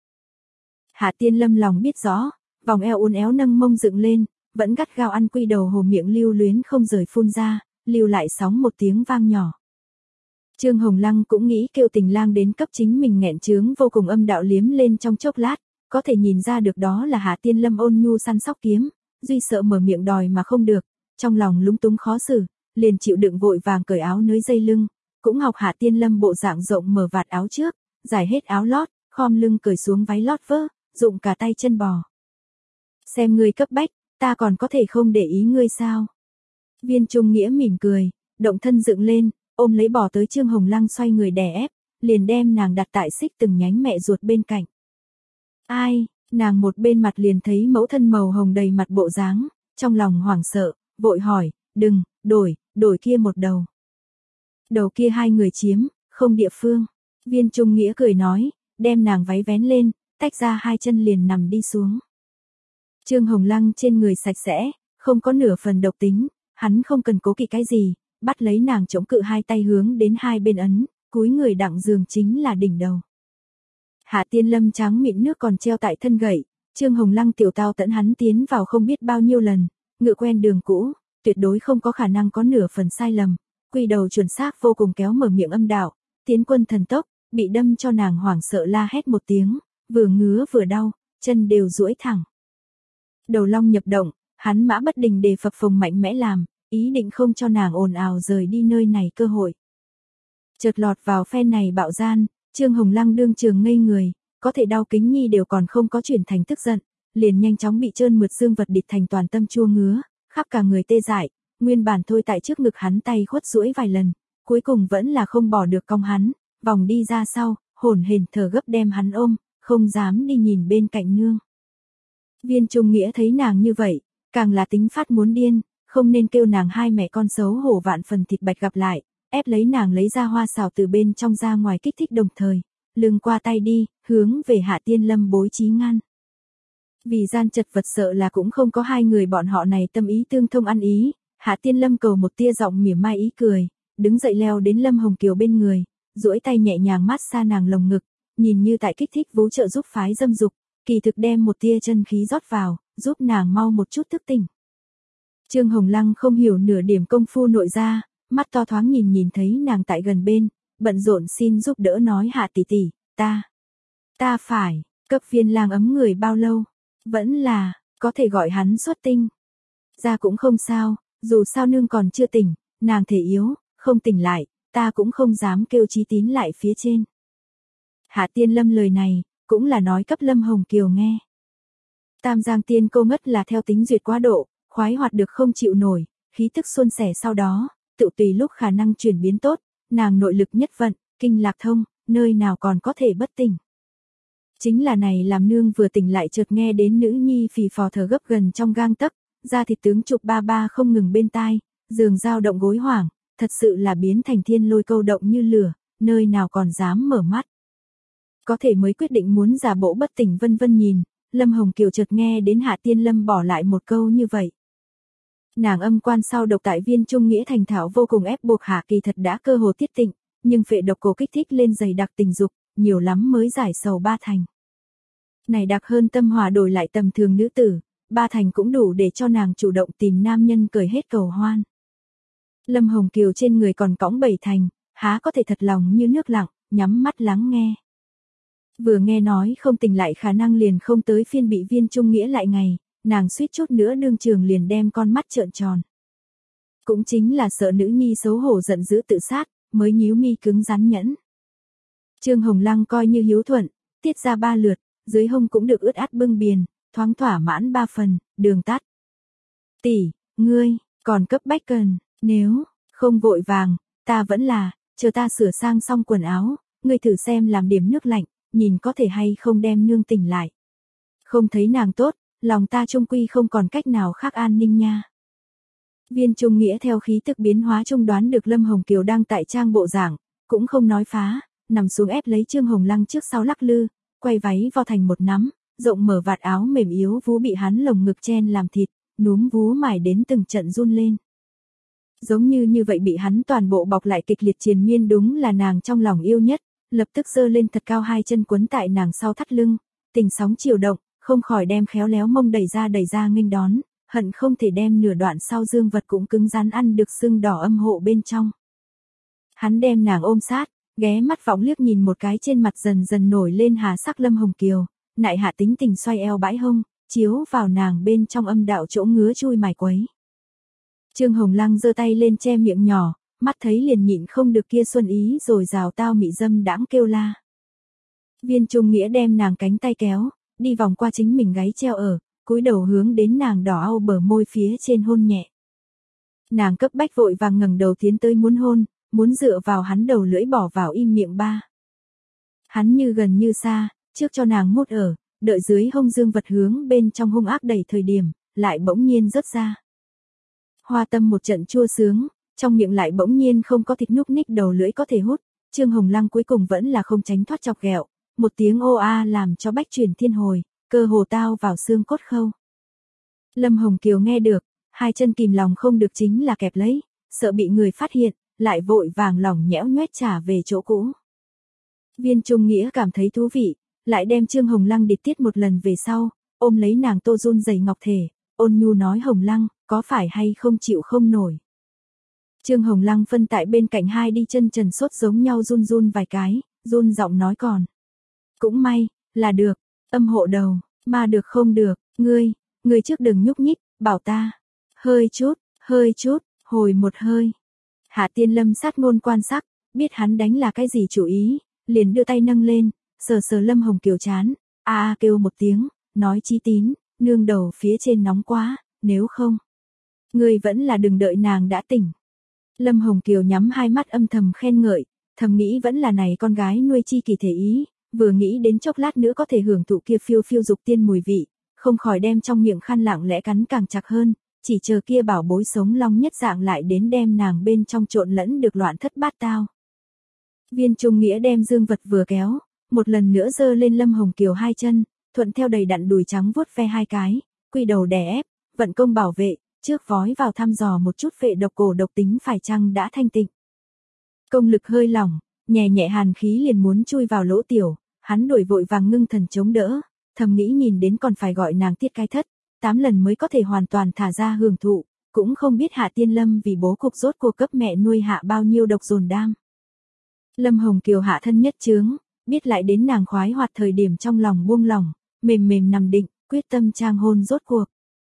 Hạ Tiên Lâm lòng biết rõ, vòng eo uốn éo nâng mông dựng lên, vẫn gắt gao ăn quy đầu hồ miệng lưu luyến không rời phun ra, lưu lại sóng một tiếng vang nhỏ. Trương Hồng Lăng cũng nghĩ kêu Tình Lang đến cấp chính mình nghẹn chướng vô cùng âm đạo liếm lên trong chốc lát, có thể nhìn ra được đó là Hạ Tiên Lâm ôn nhu săn sóc kiếm, duy sợ mở miệng đòi mà không được, trong lòng lúng túng khó xử, liền chịu đựng vội vàng cởi áo nới dây lưng, cũng học Hạ Tiên Lâm bộ dạng rộng mở vạt áo trước, giải hết áo lót, khom lưng cởi xuống váy lót vớ, dụng cả tay chân bò. Xem ngươi cấp bách, ta còn có thể không để ý ngươi sao? Viên Trung Nghĩa mỉm cười, động thân dựng lên, ôm lấy bò tới Trương Hồng Lăng xoay người đè ép, liền đem nàng đặt tại xích từng nhánh mẹ ruột bên cạnh. Ai, nàng một bên mặt liền thấy mẫu thân màu hồng đầy mặt bộ dáng, trong lòng hoảng sợ, vội hỏi, đừng, đổi, đổi kia một đầu. Đầu kia hai người chiếm, không địa phương. Viên Trung Nghĩa cười nói, đem nàng váy vén lên, tách ra hai chân liền nằm đi xuống. Trương Hồng Lăng trên người sạch sẽ, không có nửa phần độc tính, hắn không cần cố kỵ cái gì, bắt lấy nàng chống cự hai tay hướng đến hai bên ấn, cúi người đặng giường chính là đỉnh đầu. Hạ Tiên Lâm trắng mịn nước còn treo tại thân gậy, Trương Hồng Lăng tiểu tao tẫn hắn tiến vào không biết bao nhiêu lần, ngựa quen đường cũ, tuyệt đối không có khả năng có nửa phần sai lầm, quy đầu chuẩn xác vô cùng kéo mở miệng âm đạo, tiến quân thần tốc, bị đâm cho nàng hoảng sợ la hét một tiếng, vừa ngứa vừa đau, chân đều duỗi thẳng. Đầu long nhập động, hắn mã bất đình để phập phồng mạnh mẽ làm, ý định không cho nàng ồn ào rời đi nơi này cơ hội. Chợt lọt vào phen này bạo gian, Trương Hồng Lăng đương trường ngây người, có thể đau kính nhi đều còn không có chuyển thành tức giận, liền nhanh chóng bị trơn mượt dương vật địt thành toàn tâm chua ngứa, khắp cả người tê dại, nguyên bản thôi tại trước ngực hắn tay khuất duỗi vài lần, cuối cùng vẫn là không bỏ được cong hắn, vòng đi ra sau, hổn hển thở gấp đem hắn ôm, không dám đi nhìn bên cạnh nương. Viên Trung Nghĩa thấy nàng như vậy, càng là tính phát muốn điên, không nên kêu nàng hai mẹ con xấu hổ vạn phần thịt bạch gặp lại, ép lấy nàng lấy ra hoa xào từ bên trong ra ngoài kích thích đồng thời, lưng qua tay đi, hướng về Hạ Tiên Lâm bối trí ngăn. Vì gian chật vật sợ là cũng không có hai người bọn họ này tâm ý tương thông ăn ý, Hạ Tiên Lâm cầu một tia giọng mỉa mai ý cười, đứng dậy leo đến Lâm Hồng Kiều bên người, duỗi tay nhẹ nhàng mát xa nàng lồng ngực, nhìn như tại kích thích vú trợ giúp phái dâm dục, kỳ thực đem một tia chân khí rót vào, giúp nàng mau một chút thức tỉnh. Trương Hồng Lăng không hiểu nửa điểm công phu nội ra, mắt to thoáng nhìn nhìn thấy nàng tại gần bên, bận rộn xin giúp đỡ nói Hạ tỷ tỷ, ta, ta phải, cấp viên lang ấm người bao lâu, vẫn là, có thể gọi hắn xuất tinh. Ra cũng không sao, dù sao nương còn chưa tỉnh, nàng thể yếu, không tỉnh lại, ta cũng không dám kêu Chí Tín lại phía trên. Hạ Tiên Lâm lời này, cũng là nói cấp Lâm Hồng Kiều nghe. Tam Giang Tiên Cô ngất là theo tính duyệt quá độ, khoái hoạt được không chịu nổi, khí tức xuân sẻ sau đó, tự tùy lúc khả năng chuyển biến tốt, nàng nội lực nhất vận, kinh lạc thông, nơi nào còn có thể bất tỉnh. Chính là này làm nương vừa tỉnh lại chợt nghe đến nữ nhi phì phò thở gấp gần trong gang tấc, da thịt tướng chụp ba ba không ngừng bên tai, giường dao động gối hoảng, thật sự là biến thành thiên lôi câu động như lửa, nơi nào còn dám mở mắt. Có thể mới quyết định muốn giả bộ bất tỉnh vân vân nhìn, Lâm Hồng Kiều chợt nghe đến Hạ Tiên Lâm bỏ lại một câu như vậy. Nàng âm quan sau độc tại Viên Trung Nghĩa thành thảo vô cùng ép buộc Hạ kỳ thật đã cơ hồ tiết tịnh, nhưng phệ độc cổ kích thích lên dày đặc tình dục, nhiều lắm mới giải sầu ba thành. Này đặc hơn tâm hòa đổi lại tầm thường nữ tử, ba thành cũng đủ để cho nàng chủ động tìm nam nhân cởi hết cầu hoan. Lâm Hồng Kiều trên người còn cõng bảy thành, há có thể thật lòng như nước lặng, nhắm mắt lắng nghe. Vừa nghe nói không tỉnh lại khả năng liền không tới phiên bị Viên Trung Nghĩa lại ngày, nàng suýt chút nữa đương trường liền đem con mắt trợn tròn. Cũng chính là sợ nữ nhi xấu hổ giận dữ tự sát, mới nhíu mi cứng rắn nhẫn. Trương Hồng Lăng coi như hiếu thuận, tiết ra ba lượt, dưới hông cũng được ướt át bưng biền, thoáng thỏa mãn ba phần, đường tắt. Tỷ, ngươi, còn cấp bách cần, nếu, không vội vàng, ta vẫn là, chờ ta sửa sang xong quần áo, ngươi thử xem làm điểm nước lạnh, nhìn có thể hay không đem nương tỉnh lại. Không thấy nàng tốt, lòng ta trung quy không còn cách nào khác an ninh nha. Viên Trung Nghĩa theo khí tức biến hóa trung đoán được Lâm Hồng Kiều đang tại trang bộ giảng, cũng không nói phá, nằm xuống ép lấy Trương Hồng Lăng trước sau lắc lư, quay váy vo thành một nắm, rộng mở vạt áo mềm yếu vú bị hắn lồng ngực chen làm thịt, núm vú mải đến từng trận run lên. Giống như như vậy bị hắn toàn bộ bọc lại kịch liệt triền miên đúng là nàng trong lòng yêu nhất, lập tức giơ lên thật cao hai chân quấn tại nàng sau thắt lưng, tình sóng chiều động, không khỏi đem khéo léo mông đẩy ra đẩy ra nghênh đón, hận không thể đem nửa đoạn sau dương vật cũng cứng rắn ăn được sưng đỏ âm hộ bên trong. Hắn đem nàng ôm sát, ghé mắt võng liếc nhìn một cái trên mặt dần dần nổi lên hà sắc Lâm Hồng Kiều, nại hạ tính tình xoay eo bãi hông, chiếu vào nàng bên trong âm đạo chỗ ngứa chui mài quấy. Trương Hồng Lăng giơ tay lên che miệng nhỏ, mắt thấy liền nhịn không được kia xuân ý rồi rào tao mị dâm đãng kêu la. Viên Trung Nghĩa đem nàng cánh tay kéo, đi vòng qua chính mình gáy treo ở, cúi đầu hướng đến nàng đỏ au bờ môi phía trên hôn nhẹ. Nàng cấp bách vội vàng ngẩng đầu tiến tới muốn hôn, muốn dựa vào hắn đầu lưỡi bỏ vào im miệng ba. Hắn như gần như xa, trước cho nàng mút ở, đợi dưới hông dương vật hướng bên trong hung ác đẩy thời điểm, lại bỗng nhiên rớt ra. Hoa tâm một trận chua sướng, trong miệng lại bỗng nhiên không có thịt núc ních đầu lưỡi có thể hút, Trương Hồng Lăng cuối cùng vẫn là không tránh thoát chọc ghẹo, một tiếng ô a làm cho bách truyền thiên hồi, cơ hồ tao vào xương cốt khâu. Lâm Hồng Kiều nghe được, hai chân kìm lòng không được chính là kẹp lấy, sợ bị người phát hiện, lại vội vàng lỏng nhẽo nhoét trả về chỗ cũ. Viên Trung Nghĩa cảm thấy thú vị, lại đem Trương Hồng Lăng điệp tiết một lần về sau, ôm lấy nàng tô run rẩy ngọc thể, ôn nhu nói Hồng Lăng, có phải hay không chịu không nổi. Trương Hồng Lăng phân tại bên cạnh hai đi chân trần sốt giống nhau run run vài cái, run giọng nói còn. Cũng may, là được, âm hộ đầu, mà được không được, ngươi, ngươi trước đừng nhúc nhích, bảo ta. Hơi chút, hơi chút, hồi một hơi. Hạ Tiên Lâm sát ngôn quan sắc, biết hắn đánh là cái gì chủ ý, liền đưa tay nâng lên, sờ sờ Lâm Hồng Kiều chán, a a kêu một tiếng, nói Chí Tín, nương đầu phía trên nóng quá, nếu không, ngươi vẫn là đừng đợi nàng đã tỉnh. Lâm Hồng Kiều nhắm hai mắt âm thầm khen ngợi, thầm nghĩ vẫn là này con gái nuôi chi kỳ thể ý, vừa nghĩ đến chốc lát nữa có thể hưởng thụ kia phiêu phiêu dục tiên mùi vị, không khỏi đem trong miệng khăn lặng lẽ cắn càng chặt hơn, chỉ chờ kia bảo bối sống long nhất dạng lại đến đem nàng bên trong trộn lẫn được loạn thất bát tao. Viên Trung Nghĩa đem dương vật vừa kéo, một lần nữa giơ lên Lâm Hồng Kiều hai chân, thuận theo đầy đặn đùi trắng vuốt ve hai cái, quy đầu đè ép, vận công bảo vệ, trước vói vào thăm dò một chút vệ độc cổ độc tính phải chăng đã thanh tịnh. Công lực hơi lỏng, nhẹ nhẹ hàn khí liền muốn chui vào lỗ tiểu, hắn đuổi vội vàng ngưng thần chống đỡ, thầm nghĩ nhìn đến còn phải gọi nàng tiết cái thất, tám lần mới có thể hoàn toàn thả ra hưởng thụ, cũng không biết Hạ Tiên Lâm vì bố cục rốt cuộc cấp mẹ nuôi hạ bao nhiêu độc dồn đam. Lâm Hồng Kiều hạ thân nhất chướng, biết lại đến nàng khoái hoạt thời điểm trong lòng buông lỏng, mềm mềm nằm định, quyết tâm trang hôn rốt cuộc.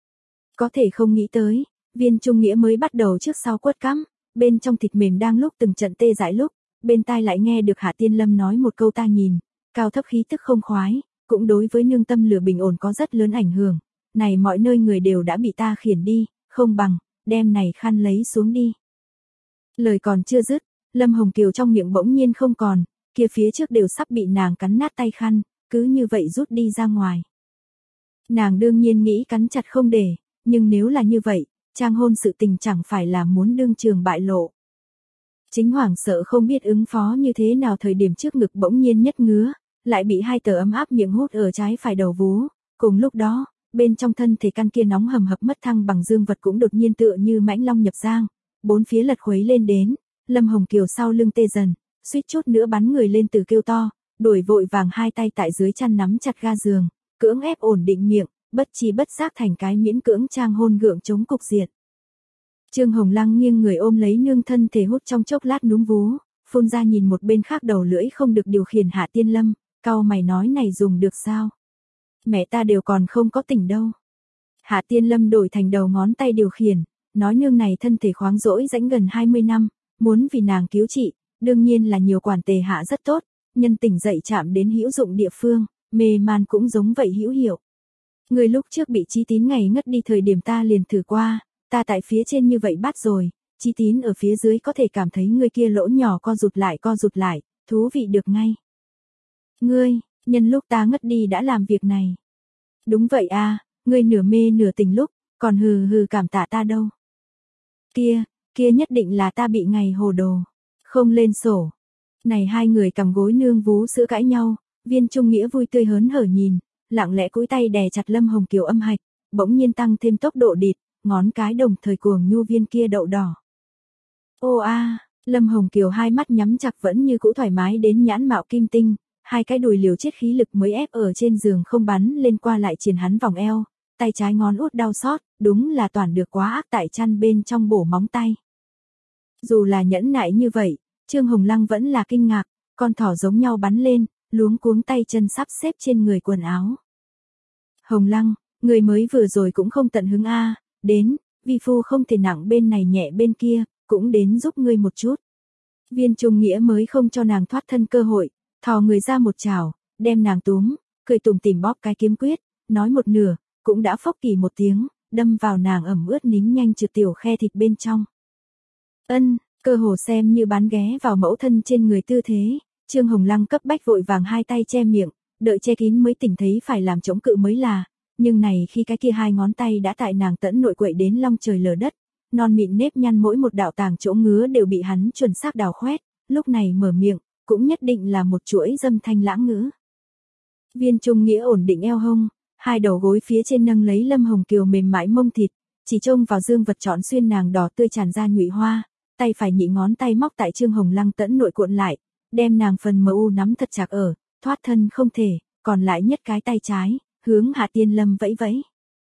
Có thể không nghĩ tới, Viên Trung Nghĩa mới bắt đầu trước sau quất cắm, bên trong thịt mềm đang lúc từng trận tê dại lúc, bên tai lại nghe được Hạ Tiên Lâm nói một câu ta nhìn, cao thấp khí tức không khoái, cũng đối với nương tâm lửa bình ổn có rất lớn ảnh hưởng, này mọi nơi người đều đã bị ta khiển đi, không bằng, đem này khăn lấy xuống đi. Lời còn chưa dứt, Lâm Hồng Kiều trong miệng bỗng nhiên không còn, kia phía trước đều sắp bị nàng cắn nát tay khăn, cứ như vậy rút đi ra ngoài. Nàng đương nhiên nghĩ cắn chặt không để, nhưng nếu là như vậy, trang hôn sự tình chẳng phải là muốn đương trường bại lộ. Chính hoảng sợ không biết ứng phó như thế nào thời điểm trước ngực bỗng nhiên nhất ngứa, lại bị hai tờ ấm áp miệng hút ở trái phải đầu vú, cùng lúc đó, bên trong thân thể căn kia nóng hầm hập mất thăng bằng dương vật cũng đột nhiên tựa như mãnh long nhập giang, bốn phía lật khuấy lên đến, Lâm Hồng Kiều sau lưng tê dần, suýt chút nữa bắn người lên từ kêu to, đuổi vội vàng hai tay tại dưới chăn nắm chặt ga giường, cưỡng ép ổn định miệng, bất chi bất giác thành cái miễn cưỡng trang hôn gượng chống cục diện. Trương Hồng Lăng nghiêng người ôm lấy nương thân thể hút trong chốc lát núm vú, phun ra nhìn một bên khác đầu lưỡi không được điều khiển Hạ Tiên Lâm, cau mày nói này dùng được sao? Mẹ ta đều còn không có tỉnh đâu. Hạ Tiên Lâm đổi thành đầu ngón tay điều khiển, nói nương này thân thể khoáng rỗi rãnh gần hai mươi năm, muốn vì nàng cứu trị, đương nhiên là nhiều quản tề hạ rất tốt, nhân tỉnh dậy chạm đến hữu dụng địa phương, mê man cũng giống vậy hữu hiệu. Người lúc trước bị Chí Tín ngày ngất đi thời điểm ta liền thử qua, ta tại phía trên như vậy bắt rồi, Chí Tín ở phía dưới có thể cảm thấy người kia lỗ nhỏ co rụt lại co rụt lại, thú vị được ngay. Ngươi, nhân lúc ta ngất đi đã làm việc này. Đúng vậy a, ngươi nửa mê nửa tỉnh lúc, còn hừ hừ cảm tạ ta đâu. Kia, kia nhất định là ta bị ngày hồ đồ, không lên sổ. Này hai người cầm gối nương vú sữa cãi nhau, Viên Trung Nghĩa vui tươi hớn hở nhìn, lặng lẽ cúi tay đè chặt Lâm Hồng Kiều âm hạch, bỗng nhiên tăng thêm tốc độ địt, ngón cái đồng thời cuồng nhu viên kia đậu đỏ. Ô a, Lâm Hồng Kiều hai mắt nhắm chặt vẫn như cũ thoải mái đến nhãn mạo kim tinh, hai cái đùi liều chết khí lực mới ép ở trên giường không bắn lên qua lại triển hắn vòng eo, tay trái ngón út đau xót, đúng là toàn được quá ác tại chăn bên trong bổ móng tay. Dù là nhẫn nại như vậy, Trương Hồng Lăng vẫn là kinh ngạc, con thỏ giống nhau bắn lên, luống cuống tay chân sắp xếp trên người quần áo. Hồng Lăng, người mới vừa rồi cũng không tận hứng a, đến, vi phu không thể nặng bên này nhẹ bên kia, cũng đến giúp ngươi một chút. Viên Trung Nghĩa mới không cho nàng thoát thân cơ hội, thò người ra một chảo, đem nàng túm, cười tủm tỉm bóp cái kiếm quyết, nói một nửa, cũng đã phốc kỳ một tiếng, đâm vào nàng ẩm ướt nính nhanh trượt tiểu khe thịt bên trong. Ân, cơ hồ xem như bán ghé vào mẫu thân trên người tư thế, Trương Hồng Lăng cấp bách vội vàng hai tay che miệng, đợi che kín mới tỉnh thấy phải làm chống cự mới là, nhưng này khi cái kia hai ngón tay đã tại nàng tẫn nội quậy đến long trời lở đất, non mịn nếp nhăn mỗi một đạo tàng chỗ ngứa đều bị hắn chuẩn xác đào khoét, lúc này mở miệng, cũng nhất định là một chuỗi dâm thanh lãng ngữ. Viên Trung Nghĩa ổn định eo hông, hai đầu gối phía trên nâng lấy Lâm Hồng Kiều mềm mại mông thịt, chỉ trông vào dương vật trọn xuyên nàng đỏ tươi tràn ra nhụy hoa, tay phải nhị ngón tay móc tại Trương Hồng Lăng tẫn nội cuộn lại, đem nàng phần mờ u nắm thật chặt ở, thoát thân không thể, còn lại nhất cái tay trái, hướng Hạ Tiên Lâm vẫy vẫy.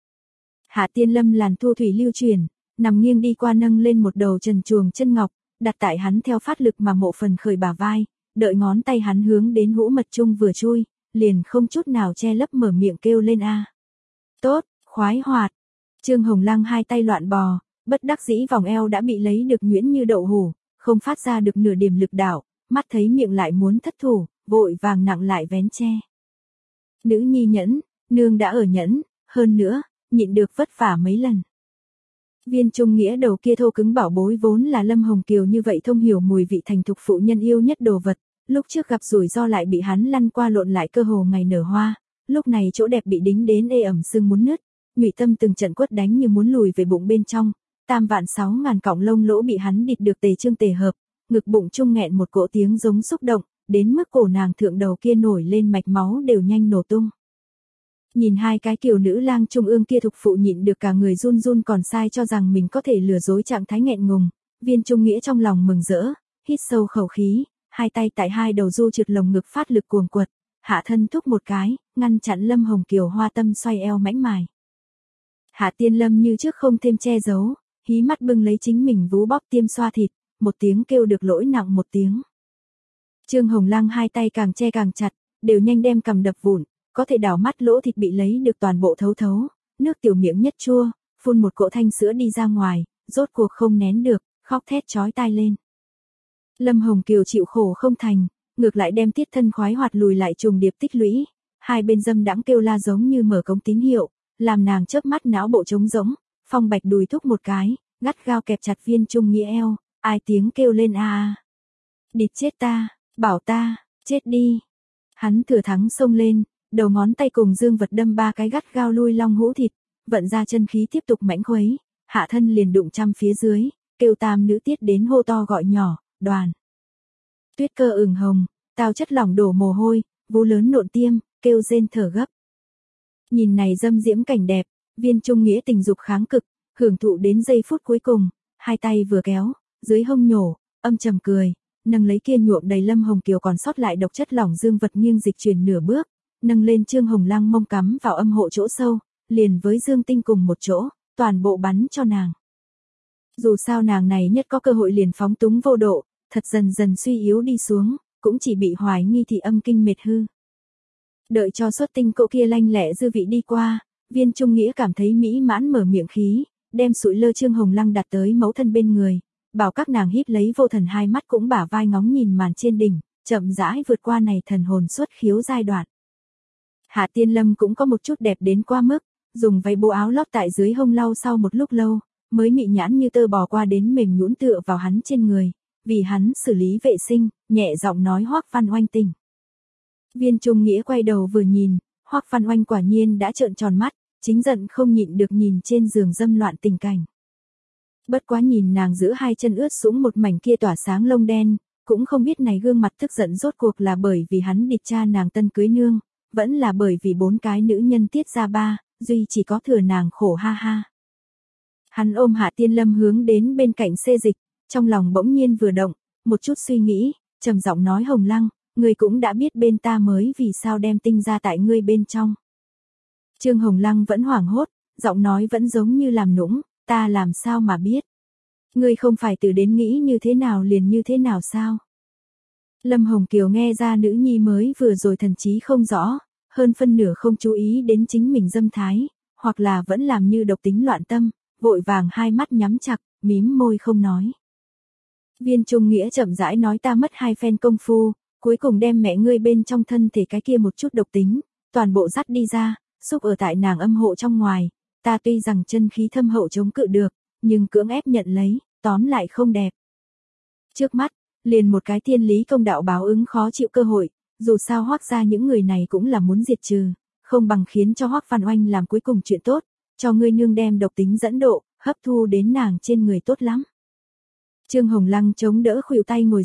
Hạ Tiên Lâm làn thu thủy lưu chuyển, nằm nghiêng đi qua nâng lên một đầu trần truồng chân ngọc, đặt tại hắn theo phát lực mà mộ phần khởi bả vai, đợi ngón tay hắn hướng đến hũ mật trung vừa chui, liền không chút nào che lấp mở miệng kêu lên a. Tốt, khoái hoạt. Trương Hồng Lăng hai tay loạn bò, bất đắc dĩ vòng eo đã bị lấy được nhuyễn như đậu hủ, không phát ra được nửa điểm lực đạo, mắt thấy miệng lại muốn thất thủ, vội vàng nặng lại vén che. Nữ nhi nhẫn, nương đã ở nhẫn, hơn nữa, nhịn được vất vả mấy lần. Viên Trung Nghĩa đầu kia thô cứng bảo bối vốn là Lâm Hồng Kiều như vậy thông hiểu mùi vị thành thục phụ nhân yêu nhất đồ vật, lúc trước gặp rủi ro lại bị hắn lăn qua lộn lại cơ hồ ngày nở hoa, lúc này chỗ đẹp bị đính đến ê ẩm sưng muốn nứt, nhụy tâm từng trận quất đánh như muốn lùi về bụng bên trong, tam vạn sáu ngàn cọng lông lỗ bị hắn địt được tề trương tề hợp, ngực bụng trung nghẹn một cỗ tiếng giống xúc động, đến mức cổ nàng thượng đầu kia nổi lên mạch máu đều nhanh nổ tung. Nhìn hai cái kiều nữ lang trung ương kia thục phụ nhịn được cả người run run còn sai cho rằng mình có thể lừa dối trạng thái nghẹn ngùng, Viên Trung Nghĩa trong lòng mừng rỡ, hít sâu khẩu khí, hai tay tại hai đầu du trượt lồng ngực phát lực cuồng quật, hạ thân thúc một cái, ngăn chặn Lâm Hồng Kiều hoa tâm xoay eo mãnh mài. Hạ Tiên Lâm như trước không thêm che giấu, hí mắt bưng lấy chính mình vú bóp tiêm xoa thịt, một tiếng kêu được lỗi nặng một tiếng. Trương Hồng Lăng hai tay càng che càng chặt, đều nhanh đem cầm đập vụn, có thể đảo mắt lỗ thịt bị lấy được toàn bộ thấu thấu, nước tiểu miệng nhất chua, phun một cỗ thanh sữa đi ra ngoài, rốt cuộc không nén được, khóc thét chói tai lên. Lâm Hồng Kiều chịu khổ không thành, ngược lại đem tiết thân khoái hoạt lùi lại trùng điệp tích lũy, hai bên dâm đãng kêu la giống như mở cống tín hiệu, làm nàng chớp mắt não bộ trống rỗng, Phong Bạch đùi thúc một cái, gắt gao kẹp chặt Viên Trung Nghĩa eo, ai tiếng kêu lên a a. Địt chết ta, bảo ta, chết đi. Hắn thừa thắng xông lên, đầu ngón tay cùng dương vật đâm ba cái gắt gao lui long hũ thịt, vận ra chân khí tiếp tục mãnh khuấy, hạ thân liền đụng trăm phía dưới, kêu tam nữ tiết đến hô to gọi nhỏ, đoàn. Tuyết cơ ửng hồng, tao chất lỏng đổ mồ hôi, vú lớn nộn tiêm, kêu rên thở gấp. Nhìn này dâm diễm cảnh đẹp, Viên Trung Nghĩa tình dục kháng cực, hưởng thụ đến giây phút cuối cùng, hai tay vừa kéo, dưới hông nhổ, âm trầm cười, nâng lấy kia nhuộm đầy Lâm Hồng Kiều còn sót lại độc chất lỏng dương vật nghiêng dịch chuyển nửa bước, nâng lên Trương Hồng Lăng mông cắm vào âm hộ chỗ sâu, liền với dương tinh cùng một chỗ, toàn bộ bắn cho nàng. Dù sao nàng này nhất có cơ hội liền phóng túng vô độ, thật dần dần suy yếu đi xuống, cũng chỉ bị hoài nghi thị âm kinh mệt hư. Đợi cho xuất tinh cậu kia lanh lẹ dư vị đi qua, Viên Trung Nghĩa cảm thấy mỹ mãn mở miệng khí, đem sụi lơ Trương Hồng Lăng đặt tới mẫu thân bên người, bảo các nàng híp lấy vô thần hai mắt cũng bả vai ngóng nhìn màn trên đỉnh, chậm rãi vượt qua này thần hồn xuất khiếu giai đoạn. Hạ Tiên Lâm cũng có một chút đẹp đến qua mức, dùng váy bộ áo lót tại dưới hông lau sau một lúc lâu, mới mị nhãn như tơ bò qua đến mềm nhũn tựa vào hắn trên người, vì hắn xử lý vệ sinh, nhẹ giọng nói Hoắc Văn Oanh tỉnh. Viên Trung Nghĩa quay đầu vừa nhìn, Hoắc Văn Oanh quả nhiên đã trợn tròn mắt, chính giận không nhịn được nhìn trên giường dâm loạn tình cảnh. Bất quá nhìn nàng giữ hai chân ướt sũng một mảnh kia tỏa sáng lông đen, cũng không biết này gương mặt tức giận rốt cuộc là bởi vì hắn địt cha nàng tân cưới nương, vẫn là bởi vì bốn cái nữ nhân tiết ra ba, duy chỉ có thừa nàng khổ ha ha. Hắn ôm Hạ Tiên Lâm hướng đến bên cạnh xê dịch, trong lòng bỗng nhiên vừa động, một chút suy nghĩ, trầm giọng nói Hồng Lăng, ngươi cũng đã biết bên ta mới vì sao đem tinh ra tại ngươi bên trong. Trương Hồng Lăng vẫn hoảng hốt, giọng nói vẫn giống như làm nũng, ta làm sao mà biết. Ngươi không phải từ đến nghĩ như thế nào liền như thế nào sao. Lâm Hồng Kiều nghe ra nữ nhi mới vừa rồi thần trí không rõ, hơn phân nửa không chú ý đến chính mình dâm thái, hoặc là vẫn làm như độc tính loạn tâm, vội vàng hai mắt nhắm chặt, mím môi không nói. Viên Trung Nghĩa chậm rãi nói ta mất hai phen công phu, cuối cùng đem mẹ ngươi bên trong thân thể cái kia một chút độc tính, toàn bộ dắt đi ra, xúc ở tại nàng âm hộ trong ngoài, ta tuy rằng chân khí thâm hậu chống cự được, nhưng cưỡng ép nhận lấy, tóm lại không đẹp. Trước mắt, liền một cái thiên lý công đạo báo ứng khó chịu cơ hội, dù sao Hoắc gia những người này cũng là muốn diệt trừ, không bằng khiến cho Hoắc Văn Oanh làm cuối cùng chuyện tốt, cho ngươi nương đem độc tính dẫn độ, hấp thu đến nàng trên người tốt lắm. Trương Hồng Lăng chống đỡ khuỷu tay ngồi dậy,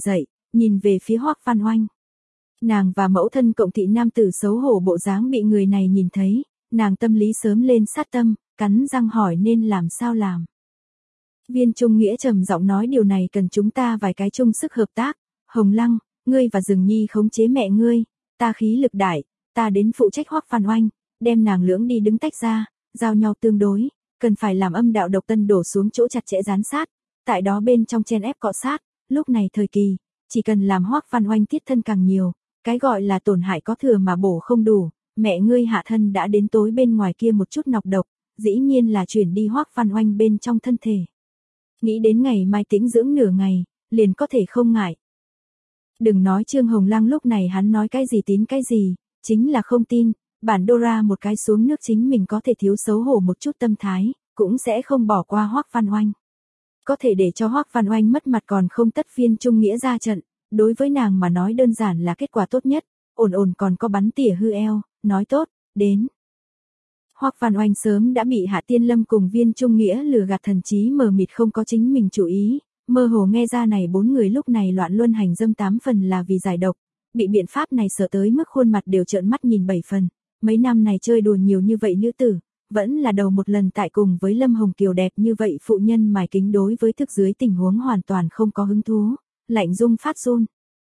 nhìn về phía Hoắc Văn Oanh. Nàng và mẫu thân cộng thị nam tử xấu hổ bộ dáng bị người này nhìn thấy, nàng tâm lý sớm lên sát tâm, cắn răng hỏi nên làm sao làm. Viên Trung Nghĩa trầm giọng nói điều này cần chúng ta vài cái chung sức hợp tác, Hồng Lăng, ngươi và Dừng Nhi khống chế mẹ ngươi, ta khí lực đại, ta đến phụ trách Hoắc Văn Oanh, đem nàng lưỡng đi đứng tách ra, giao nhau tương đối, cần phải làm âm đạo độc tân đổ xuống chỗ chặt chẽ gián sát, tại đó bên trong chen ép cọ sát, lúc này thời kỳ, chỉ cần làm Hoắc Văn Oanh tiết thân càng nhiều, cái gọi là tổn hại có thừa mà bổ không đủ, mẹ ngươi hạ thân đã đến tối bên ngoài kia một chút nọc độc, dĩ nhiên là chuyển đi Hoắc Văn Oanh bên trong thân thể. Nghĩ đến ngày mai tĩnh dưỡng nửa ngày, liền có thể không ngại. Đừng nói Trương Hồng Lăng lúc này hắn nói cái gì tín cái gì, chính là không tin, bản Dora một cái xuống nước chính mình có thể thiếu xấu hổ một chút tâm thái, cũng sẽ không bỏ qua Hoắc Văn Oanh. Có thể để cho Hoắc Văn Oanh mất mặt còn không tất Viên Trung Nghĩa ra trận, đối với nàng mà nói đơn giản là kết quả tốt nhất, ổn ổn còn có bắn tỉa hư eo, nói tốt, đến. Hoắc Văn Oanh sớm đã bị Hạ Tiên Lâm cùng Viên Trung Nghĩa lừa gạt thần trí mờ mịt không có chính mình chủ ý, mơ hồ nghe ra này bốn người lúc này loạn luân hành dâm tám phần là vì giải độc, bị biện pháp này sợ tới mức khuôn mặt đều trợn mắt nhìn bảy phần, mấy năm này chơi đùa nhiều như vậy nữ tử, vẫn là đầu một lần tại cùng với Lâm Hồng Kiều đẹp như vậy phụ nhân mài kính đối với thức dưới tình huống hoàn toàn không có hứng thú, lạnh rung phát run.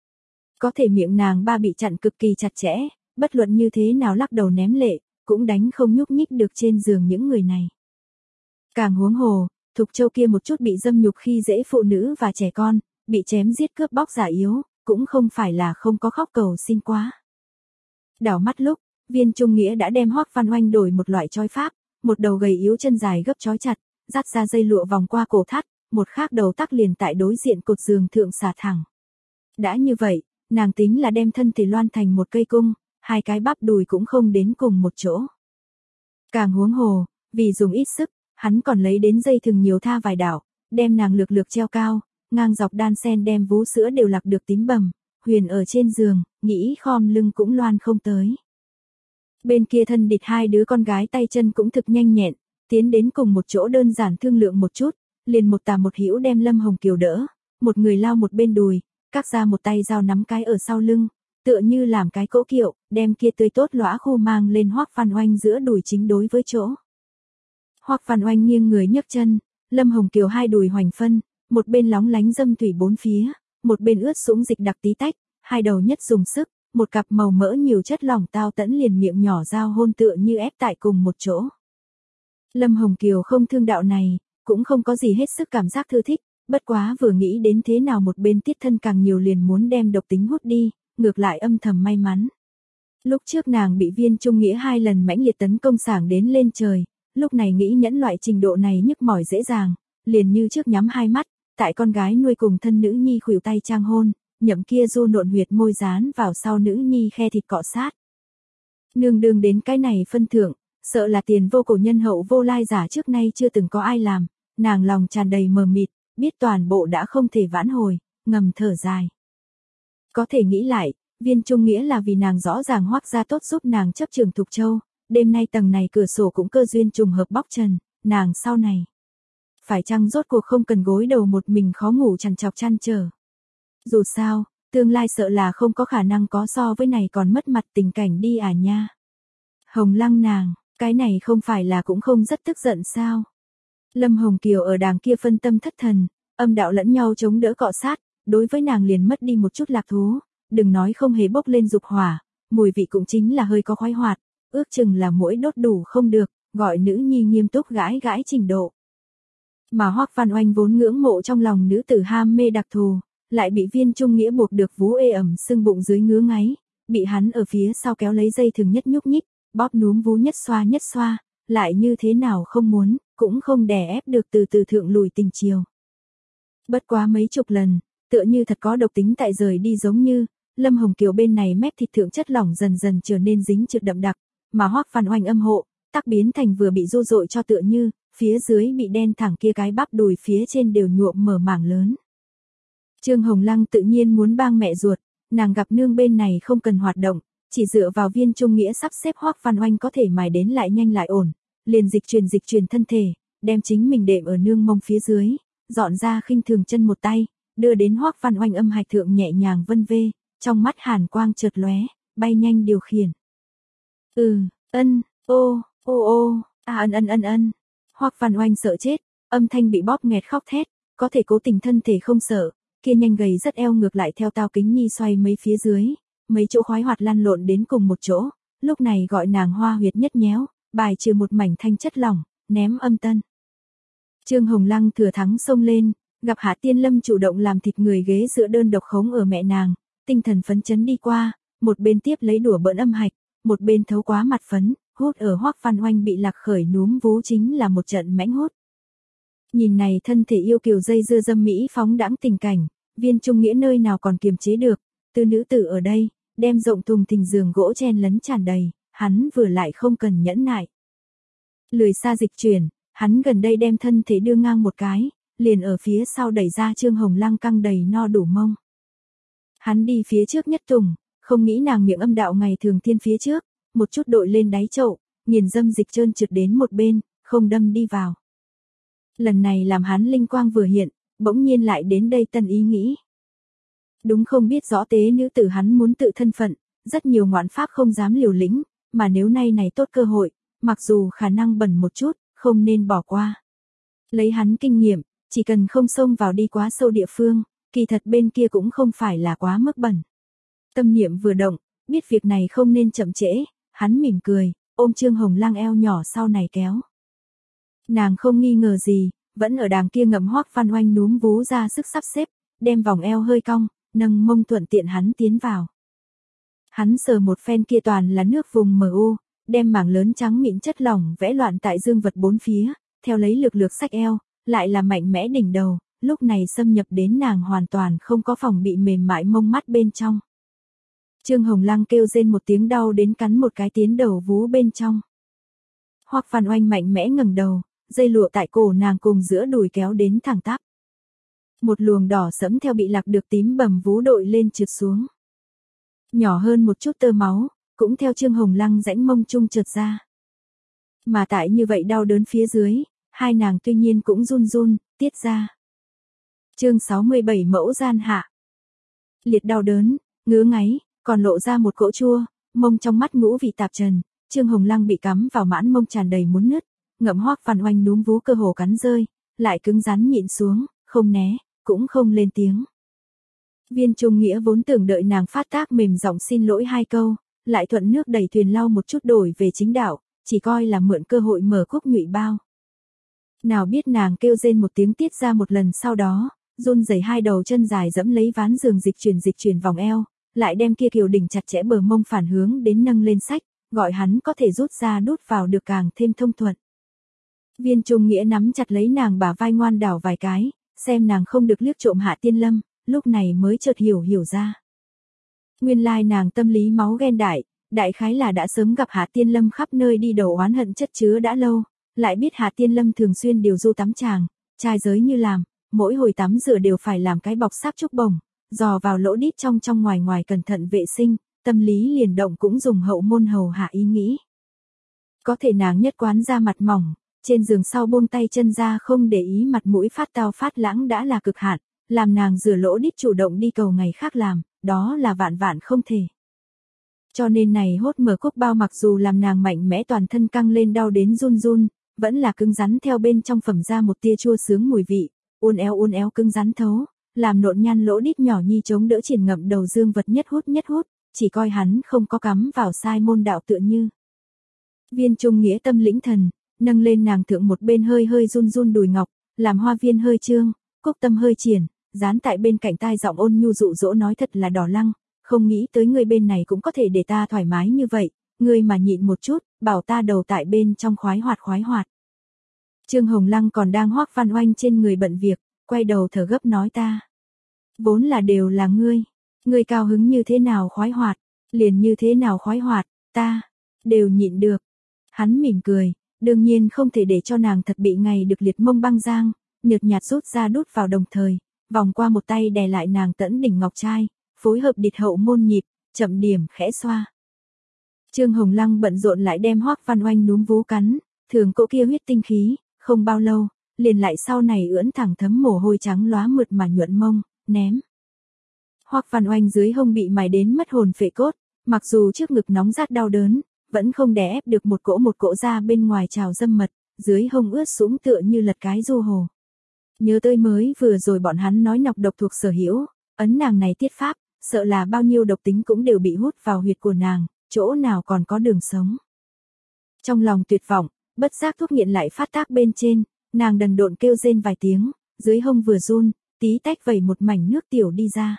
Có thể miệng nàng ba bị chặn cực kỳ chặt chẽ, bất luận như thế nào lắc đầu ném lệ, cũng đánh không nhúc nhích được trên giường những người này. Càng huống hồ, Thục Châu kia một chút bị dâm nhục khi dễ phụ nữ và trẻ con, bị chém giết cướp bóc giả yếu, cũng không phải là không có khóc cầu xin quá. Đảo mắt lúc, Viên Trung Nghĩa đã đem Hoắc Văn Oanh đổi một loại trói pháp, một đầu gầy yếu chân dài gấp trói chặt, dắt ra dây lụa vòng qua cổ thắt, một khác đầu tắc liền tại đối diện cột giường thượng xả thẳng. Đã như vậy, nàng tính là đem thân thể loan thành một cây cung, hai cái bắp đùi cũng không đến cùng một chỗ. Càng huống hồ, vì dùng ít sức, hắn còn lấy đến dây thừng nhiều tha vài đảo, đem nàng lược lược treo cao, ngang dọc đan sen đem vú sữa đều lạc được tím bầm, huyền ở trên giường, nghĩ khom lưng cũng loan không tới. Bên kia thân địch hai đứa con gái tay chân cũng thực nhanh nhẹn, tiến đến cùng một chỗ đơn giản thương lượng một chút, liền một tà một hữu đem Lâm Hồng Kiều đỡ, một người lao một bên đùi, các ra một tay dao nắm cái ở sau lưng, tựa như làm cái cỗ kiệu, đem kia tươi tốt lõa khô mang lên Hoắc Văn Oanh giữa đùi chính đối với chỗ. Hoắc Văn Oanh nghiêng người nhấc chân, Lâm Hồng Kiều hai đùi hoành phân, một bên lóng lánh dâm thủy bốn phía, một bên ướt sũng dịch đặc tí tách, hai đầu nhất dùng sức, một cặp màu mỡ nhiều chất lỏng tao tẫn liền miệng nhỏ dao hôn tựa như ép tại cùng một chỗ. Lâm Hồng Kiều không thương đạo này, cũng không có gì hết sức cảm giác thư thích, bất quá vừa nghĩ đến thế nào một bên tiết thân càng nhiều liền muốn đem độc tính hút đi, ngược lại âm thầm may mắn. Lúc trước nàng bị Viên Trung Nghĩa hai lần mãnh liệt tấn công sảng đến lên trời, lúc này nghĩ nhẫn loại trình độ này nhức mỏi dễ dàng, liền như trước nhắm hai mắt, tại con gái nuôi cùng thân nữ nhi khuỷu tay trang hôn, nhậm kia du nộn huyệt môi dán vào sau nữ nhi khe thịt cọ sát. Nương đương đến cái này phân thượng, sợ là tiền vô cổ nhân hậu vô lai giả trước nay chưa từng có ai làm, nàng lòng tràn đầy mờ mịt, biết toàn bộ đã không thể vãn hồi, ngầm thở dài. Có thể nghĩ lại, Viên Trung Nghĩa là vì nàng rõ ràng Hoắc gia tốt giúp nàng chấp trường Thục Châu, đêm nay tầng này cửa sổ cũng cơ duyên trùng hợp bóc trần, nàng sau này. Phải chăng rốt cuộc không cần gối đầu một mình khó ngủ trằn trọc chăn trở. Dù sao, tương lai sợ là không có khả năng có so với này còn mất mặt tình cảnh đi à nha. Hồng Lăng nàng, cái này không phải là cũng không rất tức giận sao. Lâm Hồng Kiều ở đàng kia phân tâm thất thần, âm đạo lẫn nhau chống đỡ cọ sát, đối với nàng liền mất đi một chút lạc thú, đừng nói không hề bốc lên dục hỏa, mùi vị cũng chính là hơi có khoái hoạt, ước chừng là mũi đốt đủ không được, gọi nữ nhi nghiêm túc gãi gãi trình độ. Mà Hoắc Văn Oanh vốn ngưỡng mộ trong lòng nữ tử ham mê đặc thù, lại bị Viên Trung Nghĩa buộc được vú ê ẩm sưng bụng dưới ngứa ngáy, bị hắn ở phía sau kéo lấy dây thừng nhất nhúc nhích, bóp núm vú nhất xoa nhất xoa, lại như thế nào không muốn, cũng không đè ép được từ từ thượng lùi tình chiều. Bất quá mấy chục lần, tựa như thật có độc tính tại rời đi giống như, Lâm Hồng Kiều bên này mép thịt thượng chất lỏng dần dần trở nên dính trượt đậm đặc, mà Hoắc Văn Oanh âm hộ, tắc biến thành vừa bị du dội cho tựa như, phía dưới bị đen thẳng kia cái bắp đùi phía trên đều nhuộm mở mảng lớn. Trương Hồng Lăng tự nhiên muốn bang mẹ ruột, nàng gặp nương bên này không cần hoạt động, chỉ dựa vào Viên Trung Nghĩa sắp xếp Hoắc Văn Oanh có thể mài đến lại nhanh lại ổn, liền dịch truyền dịch truyền thân thể, đem chính mình đệm ở nương mông phía dưới, dọn ra khinh thường chân một tay, đưa đến Hoắc Văn Oanh âm hạch thượng nhẹ nhàng vân vê, trong mắt hàn quang chợt lóe, bay nhanh điều khiển. Ừ, ân, ô, ô ô, à ân ân ân ân. Hoắc Văn Oanh sợ chết, âm thanh bị bóp nghẹt khóc thét, có thể cố tình thân thể không sợ, kia nhanh gầy rất eo ngược lại theo Tao Kính Nhi xoay mấy phía dưới, mấy chỗ khoái hoạt lăn lộn đến cùng một chỗ, lúc này gọi nàng hoa huyệt nhất nhéo, bài trừ một mảnh thanh chất lỏng, ném âm tân. Trương Hồng Lăng thừa thắng xông lên, gặp Hạ Tiên Lâm chủ động làm thịt người ghế dựa đơn độc khống ở mẹ nàng, tinh thần phấn chấn đi qua, một bên tiếp lấy đũa bỡn âm hạch, một bên thấu quá mặt phấn, hút ở Hoắc Văn Oanh bị lạc khởi núm vú chính là một trận mãnh hút. Nhìn này thân thể yêu kiều dây dưa dâm mỹ phóng đãng tình cảnh, Viên Trung Nghĩa nơi nào còn kiềm chế được, tư nữ tử ở đây, đem rộng thùng thình giường gỗ chen lấn tràn đầy, hắn vừa lại không cần nhẫn nại. Lười xa dịch chuyển, hắn gần đây đem thân thể đưa ngang một cái, liền ở phía sau đẩy ra Trương Hồng Lăng căng đầy no đủ mông. Hắn đi phía trước nhất tùng, không nghĩ nàng miệng âm đạo ngày thường thiên phía trước, một chút đội lên đáy chậu, nghiền dâm dịch trơn trượt đến một bên, không đâm đi vào. Lần này làm hắn linh quang vừa hiện, bỗng nhiên lại đến đây tân ý nghĩ. Đúng không biết rõ tế nữ tử hắn muốn tự thân phận, rất nhiều ngoạn pháp không dám liều lĩnh, mà nếu nay này tốt cơ hội, mặc dù khả năng bẩn một chút, không nên bỏ qua. Lấy hắn kinh nghiệm, chỉ cần không xông vào đi quá sâu địa phương, kỳ thật bên kia cũng không phải là quá mức bẩn. Tâm niệm vừa động, biết việc này không nên chậm trễ, hắn mỉm cười, ôm Trương Hồng Lăng eo nhỏ sau này kéo. Nàng không nghi ngờ gì, vẫn ở đàng kia ngậm Hoắc Văn Oanh núm vú ra sức sắp xếp, đem vòng eo hơi cong, nâng mông thuận tiện hắn tiến vào. Hắn sờ một phen kia toàn là nước vùng mờ u, đem mảng lớn trắng mịn chất lỏng vẽ loạn tại dương vật bốn phía, theo lấy lực lược xách eo, lại là mạnh mẽ đỉnh đầu, lúc này xâm nhập đến nàng hoàn toàn không có phòng bị mềm mại mông mắt bên trong. Trương Hồng Lăng kêu rên một tiếng đau đến cắn một cái tiến đầu vú bên trong. Hoắc Văn Oanh mạnh mẽ ngẩng đầu, dây lụa tại cổ nàng cùng giữa đùi kéo đến thẳng tắp. Một luồng đỏ sẫm theo bị lạc được tím bầm vú đội lên trượt xuống. Nhỏ hơn một chút tơ máu, cũng theo Trương Hồng Lăng rãnh mông trung trượt ra. Mà tại như vậy đau đớn phía dưới, hai nàng tuy nhiên cũng run run, tiết ra. Chương sáu mươi bảy mẫu gian hạ. Liệt đau đớn, ngứa ngáy, còn lộ ra một cỗ chua, mông trong mắt ngũ vị tạp trần, Trương Hồng Lăng bị cắm vào mãn mông tràn đầy muốn nứt, ngậm Hoắc Văn Oanh núm vú cơ hồ cắn rơi, lại cứng rắn nhịn xuống, không né, cũng không lên tiếng. Viên Trung Nghĩa vốn tưởng đợi nàng phát tác mềm giọng xin lỗi hai câu, lại thuận nước đẩy thuyền lau một chút đổi về chính đạo, chỉ coi là mượn cơ hội mở cúc nhụy bao. Nào biết nàng kêu rên một tiếng tiết ra một lần sau đó, run rẩy hai đầu chân dài dẫm lấy ván giường dịch chuyển dịch chuyển vòng eo, lại đem kia kiều đỉnh chặt chẽ bờ mông phản hướng đến nâng lên sách, gọi hắn có thể rút ra đút vào được càng thêm thông thuận. Viên Trung Nghĩa nắm chặt lấy nàng bả vai ngoan đảo vài cái, xem nàng không được liếc trộm Hạ Tiên Lâm, lúc này mới chợt hiểu hiểu ra. Nguyên lai nàng tâm lý máu ghen đại, đại khái là đã sớm gặp Hạ Tiên Lâm khắp nơi đi đầu oán hận chất chứa đã lâu, lại biết Hạ Tiên Lâm thường xuyên điều du tắm chàng, trai giới như làm, mỗi hồi tắm rửa đều phải làm cái bọc sáp trúc bổng, dò vào lỗ đít trong trong ngoài ngoài cẩn thận vệ sinh, tâm lý liền động cũng dùng hậu môn hầu hạ ý nghĩ. Có thể nàng nhất quán ra mặt mỏng, trên giường sau buông tay chân ra không để ý mặt mũi phát tao phát lãng đã là cực hạn, làm nàng rửa lỗ đít chủ động đi cầu ngày khác làm, đó là vạn vạn không thể. Cho nên này hốt mở cúc bao mặc dù làm nàng mạnh mẽ toàn thân căng lên đau đến run run, vẫn là cứng rắn theo bên trong phẩm ra một tia chua sướng mùi vị, uốn éo uốn éo cứng rắn thấu, làm nộn nhăn lỗ đít nhỏ nhi chống đỡ triển ngậm đầu dương vật nhất hút nhất hút, chỉ coi hắn không có cắm vào sai môn đạo tựa như. Viên Trung Nghĩa tâm lĩnh thần, nâng lên nàng thượng một bên hơi hơi run run đùi ngọc, làm hoa viên hơi trương, cúc tâm hơi triển, dán tại bên cạnh tai giọng ôn nhu dụ dỗ nói thật là đỏ lăng, không nghĩ tới người bên này cũng có thể để ta thoải mái như vậy, người mà nhịn một chút, bảo ta đầu tại bên trong khoái hoạt khoái hoạt. Trương Hồng Lăng còn đang Hoắc Văn Oanh trên người bận việc, quay đầu thở gấp nói ta. Vốn là đều là ngươi, ngươi cao hứng như thế nào khoái hoạt, liền như thế nào khoái hoạt, ta, đều nhịn được. Hắn mỉm cười, đương nhiên không thể để cho nàng thật bị ngày được liệt mông băng giang, nhợt nhạt rút ra đút vào đồng thời, vòng qua một tay đè lại nàng tẫn đỉnh ngọc trai, phối hợp địt hậu môn nhịp, chậm điểm khẽ xoa. Trương Hồng Lăng bận rộn lại đem Hoắc Văn Oanh núm vú cắn, thường cỗ kia huyết tinh khí, không bao lâu, liền lại sau này ưỡn thẳng thấm mồ hôi trắng lóa mượt mà nhuận mông, ném. Hoắc Văn Oanh dưới hông bị mài đến mất hồn phệ cốt, mặc dù trước ngực nóng rát đau đớn, vẫn không đè ép được một cỗ một cỗ ra bên ngoài trào dâm mật, dưới hông ướt sũng tựa như lật cái du hồ. Nhớ tới mới vừa rồi bọn hắn nói nọc độc thuộc sở hữu, ấn nàng này tiết pháp, sợ là bao nhiêu độc tính cũng đều bị hút vào huyệt của nàng, chỗ nào còn có đường sống. Trong lòng tuyệt vọng, bất giác thuốc nghiện lại phát tác bên trên, nàng đần độn kêu rên vài tiếng, dưới hông vừa run, tí tách vẩy một mảnh nước tiểu đi ra.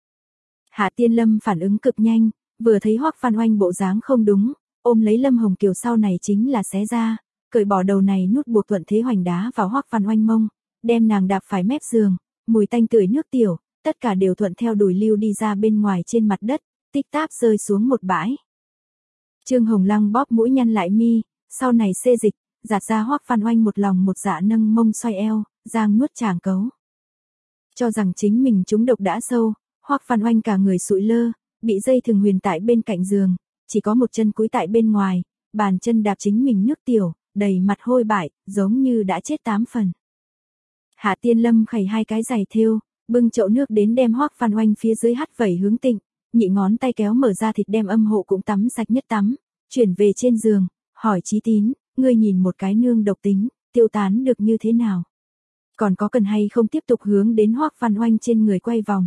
Hạ Tiên Lâm phản ứng cực nhanh, vừa thấy Hoắc Văn Oanh bộ dáng không đúng, ôm lấy Lâm Hồng Kiều sau này chính là xé ra, cởi bỏ đầu này nút buộc thuận thế hoành đá vào Hoắc Văn Oanh mông, đem nàng đạp phải mép giường, mùi tanh tưởi nước tiểu, tất cả đều thuận theo đùi lưu đi ra bên ngoài trên mặt đất, tích táp rơi xuống một bãi. Trương Hồng Lăng bóp mũi nhăn lại mi, sau này xê dịch, giạt ra Hoắc Văn Oanh một lòng một dạ nâng mông xoay eo, giang nuốt tràng cấu. Cho rằng chính mình trúng độc đã sâu, Hoắc Văn Oanh cả người sụi lơ, bị dây thừng huyền tại bên cạnh giường, chỉ có một chân cúi tại bên ngoài, bàn chân đạp chính mình nước tiểu, đầy mặt hôi bại, giống như đã chết tám phần. Hạ Tiên Lâm khẩy hai cái giày thêu, bưng chậu nước đến đem Hoắc Văn Oanh phía dưới hắt vẩy hướng tịnh, nhị ngón tay kéo mở ra thịt đem âm hộ cũng tắm sạch nhất tắm, chuyển về trên giường, hỏi Chí Tín, ngươi nhìn một cái nương độc tính, tiêu tán được như thế nào? Còn có cần hay không tiếp tục hướng đến Hoắc Văn Oanh trên người quay vòng?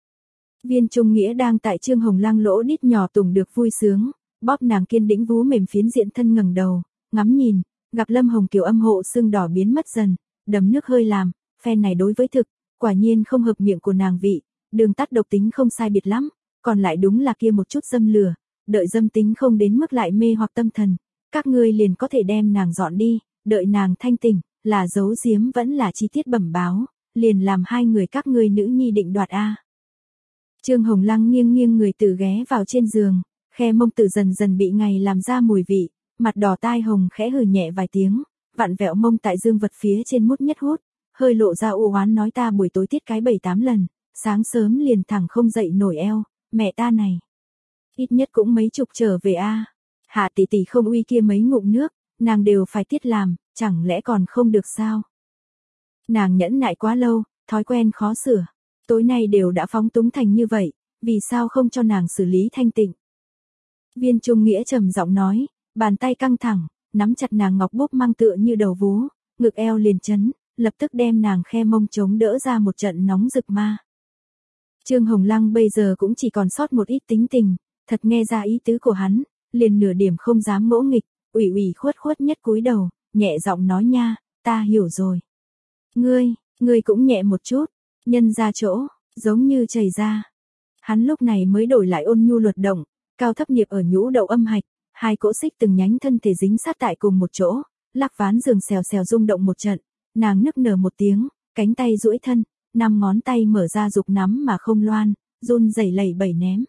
Viên Trung Nghĩa đang tại Trương Hồng Lăng lỗ đít nhỏ tùng được vui sướng, bóp nàng kiên đĩnh vú mềm phiến diện thân ngẩng đầu, ngắm nhìn, gặp Lâm Hồng Kiều âm hộ sưng đỏ biến mất dần, đầm nước hơi làm, phen này đối với thực, quả nhiên không hợp miệng của nàng vị, đường tắt độc tính không sai biệt lắm, còn lại đúng là kia một chút dâm lửa, đợi dâm tính không đến mức lại mê hoặc tâm thần, các ngươi liền có thể đem nàng dọn đi, đợi nàng thanh tỉnh, là giấu giếm vẫn là chi tiết bẩm báo, liền làm hai người các ngươi nữ nhi định đoạt a. Trương Hồng Lăng nghiêng nghiêng người tự ghé vào trên giường, khe mông tự dần dần bị ngày làm ra mùi vị, mặt đỏ tai hồng khẽ hừ nhẹ vài tiếng, vặn vẹo mông tại dương vật phía trên mút nhất hút, hơi lộ ra u oán nói ta buổi tối tiết cái bảy tám lần, sáng sớm liền thẳng không dậy nổi eo, mẹ ta này. Ít nhất cũng mấy chục trở về a. Hạ tỷ tỷ không uy kia mấy ngụm nước, nàng đều phải tiết làm, chẳng lẽ còn không được sao? Nàng nhẫn nại quá lâu, thói quen khó sửa. Tối nay đều đã phóng túng thành như vậy, vì sao không cho nàng xử lý thanh tịnh? Viên Trung Nghĩa trầm giọng nói, bàn tay căng thẳng, nắm chặt nàng ngọc búp mang tựa như đầu vú, ngực eo liền chấn, lập tức đem nàng khe mông chống đỡ ra một trận nóng rực ma. Trương Hồng Lăng bây giờ cũng chỉ còn sót một ít tính tình, thật nghe ra ý tứ của hắn, liền nửa điểm không dám ngỗ nghịch, ủy ủy khuất khuất nhất cúi đầu, nhẹ giọng nói nha, ta hiểu rồi. Ngươi, ngươi cũng nhẹ một chút, nhân ra chỗ, giống như chảy ra. Hắn lúc này mới đổi lại ôn nhu luật động, cao thấp niệm ở nhũ đầu âm hạch, hai cỗ xích từng nhánh thân thể dính sát tại cùng một chỗ, lắc ván giường xèo xèo rung động một trận, nàng nức nở một tiếng, cánh tay duỗi thân, năm ngón tay mở ra dục nắm mà không loan, run rẩy lẩy bẩy ném.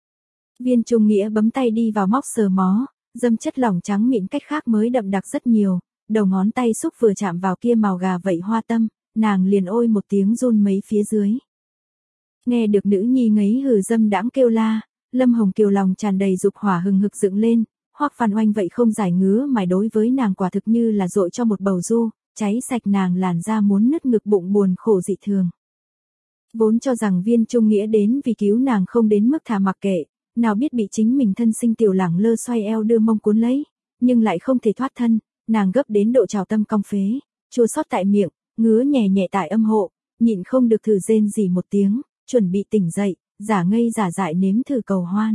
Viên Trung Nghĩa bấm tay đi vào móc sờ mó, dâm chất lỏng trắng mịn cách khác mới đậm đặc rất nhiều, đầu ngón tay xúc vừa chạm vào kia màu gà vậy hoa tâm, nàng liền ôi một tiếng run mấy phía dưới. Nghe được nữ nhi ngấy hừ dâm đãng kêu la, Lâm Hồng Kiều lòng tràn đầy dục hỏa hừng hực dựng lên, Hoắc Văn Oanh vậy không giải ngứa mài đối với nàng quả thực như là dội cho một bầu du, cháy sạch nàng làn da muốn nứt ngực bụng buồn khổ dị thường. Vốn cho rằng Viên Trung Nghĩa đến vì cứu nàng không đến mức thà mặc kệ, nào biết bị chính mình thân sinh tiểu lẳng lơ xoay eo đưa mông cuốn lấy, nhưng lại không thể thoát thân, nàng gấp đến độ trào tâm cong phế, chua xót tại miệng, ngứa nhẹ nhẹ tại âm hộ, nhịn không được thử rên rỉ một tiếng, chuẩn bị tỉnh dậy, giả ngây giả dại nếm thử cầu hoan.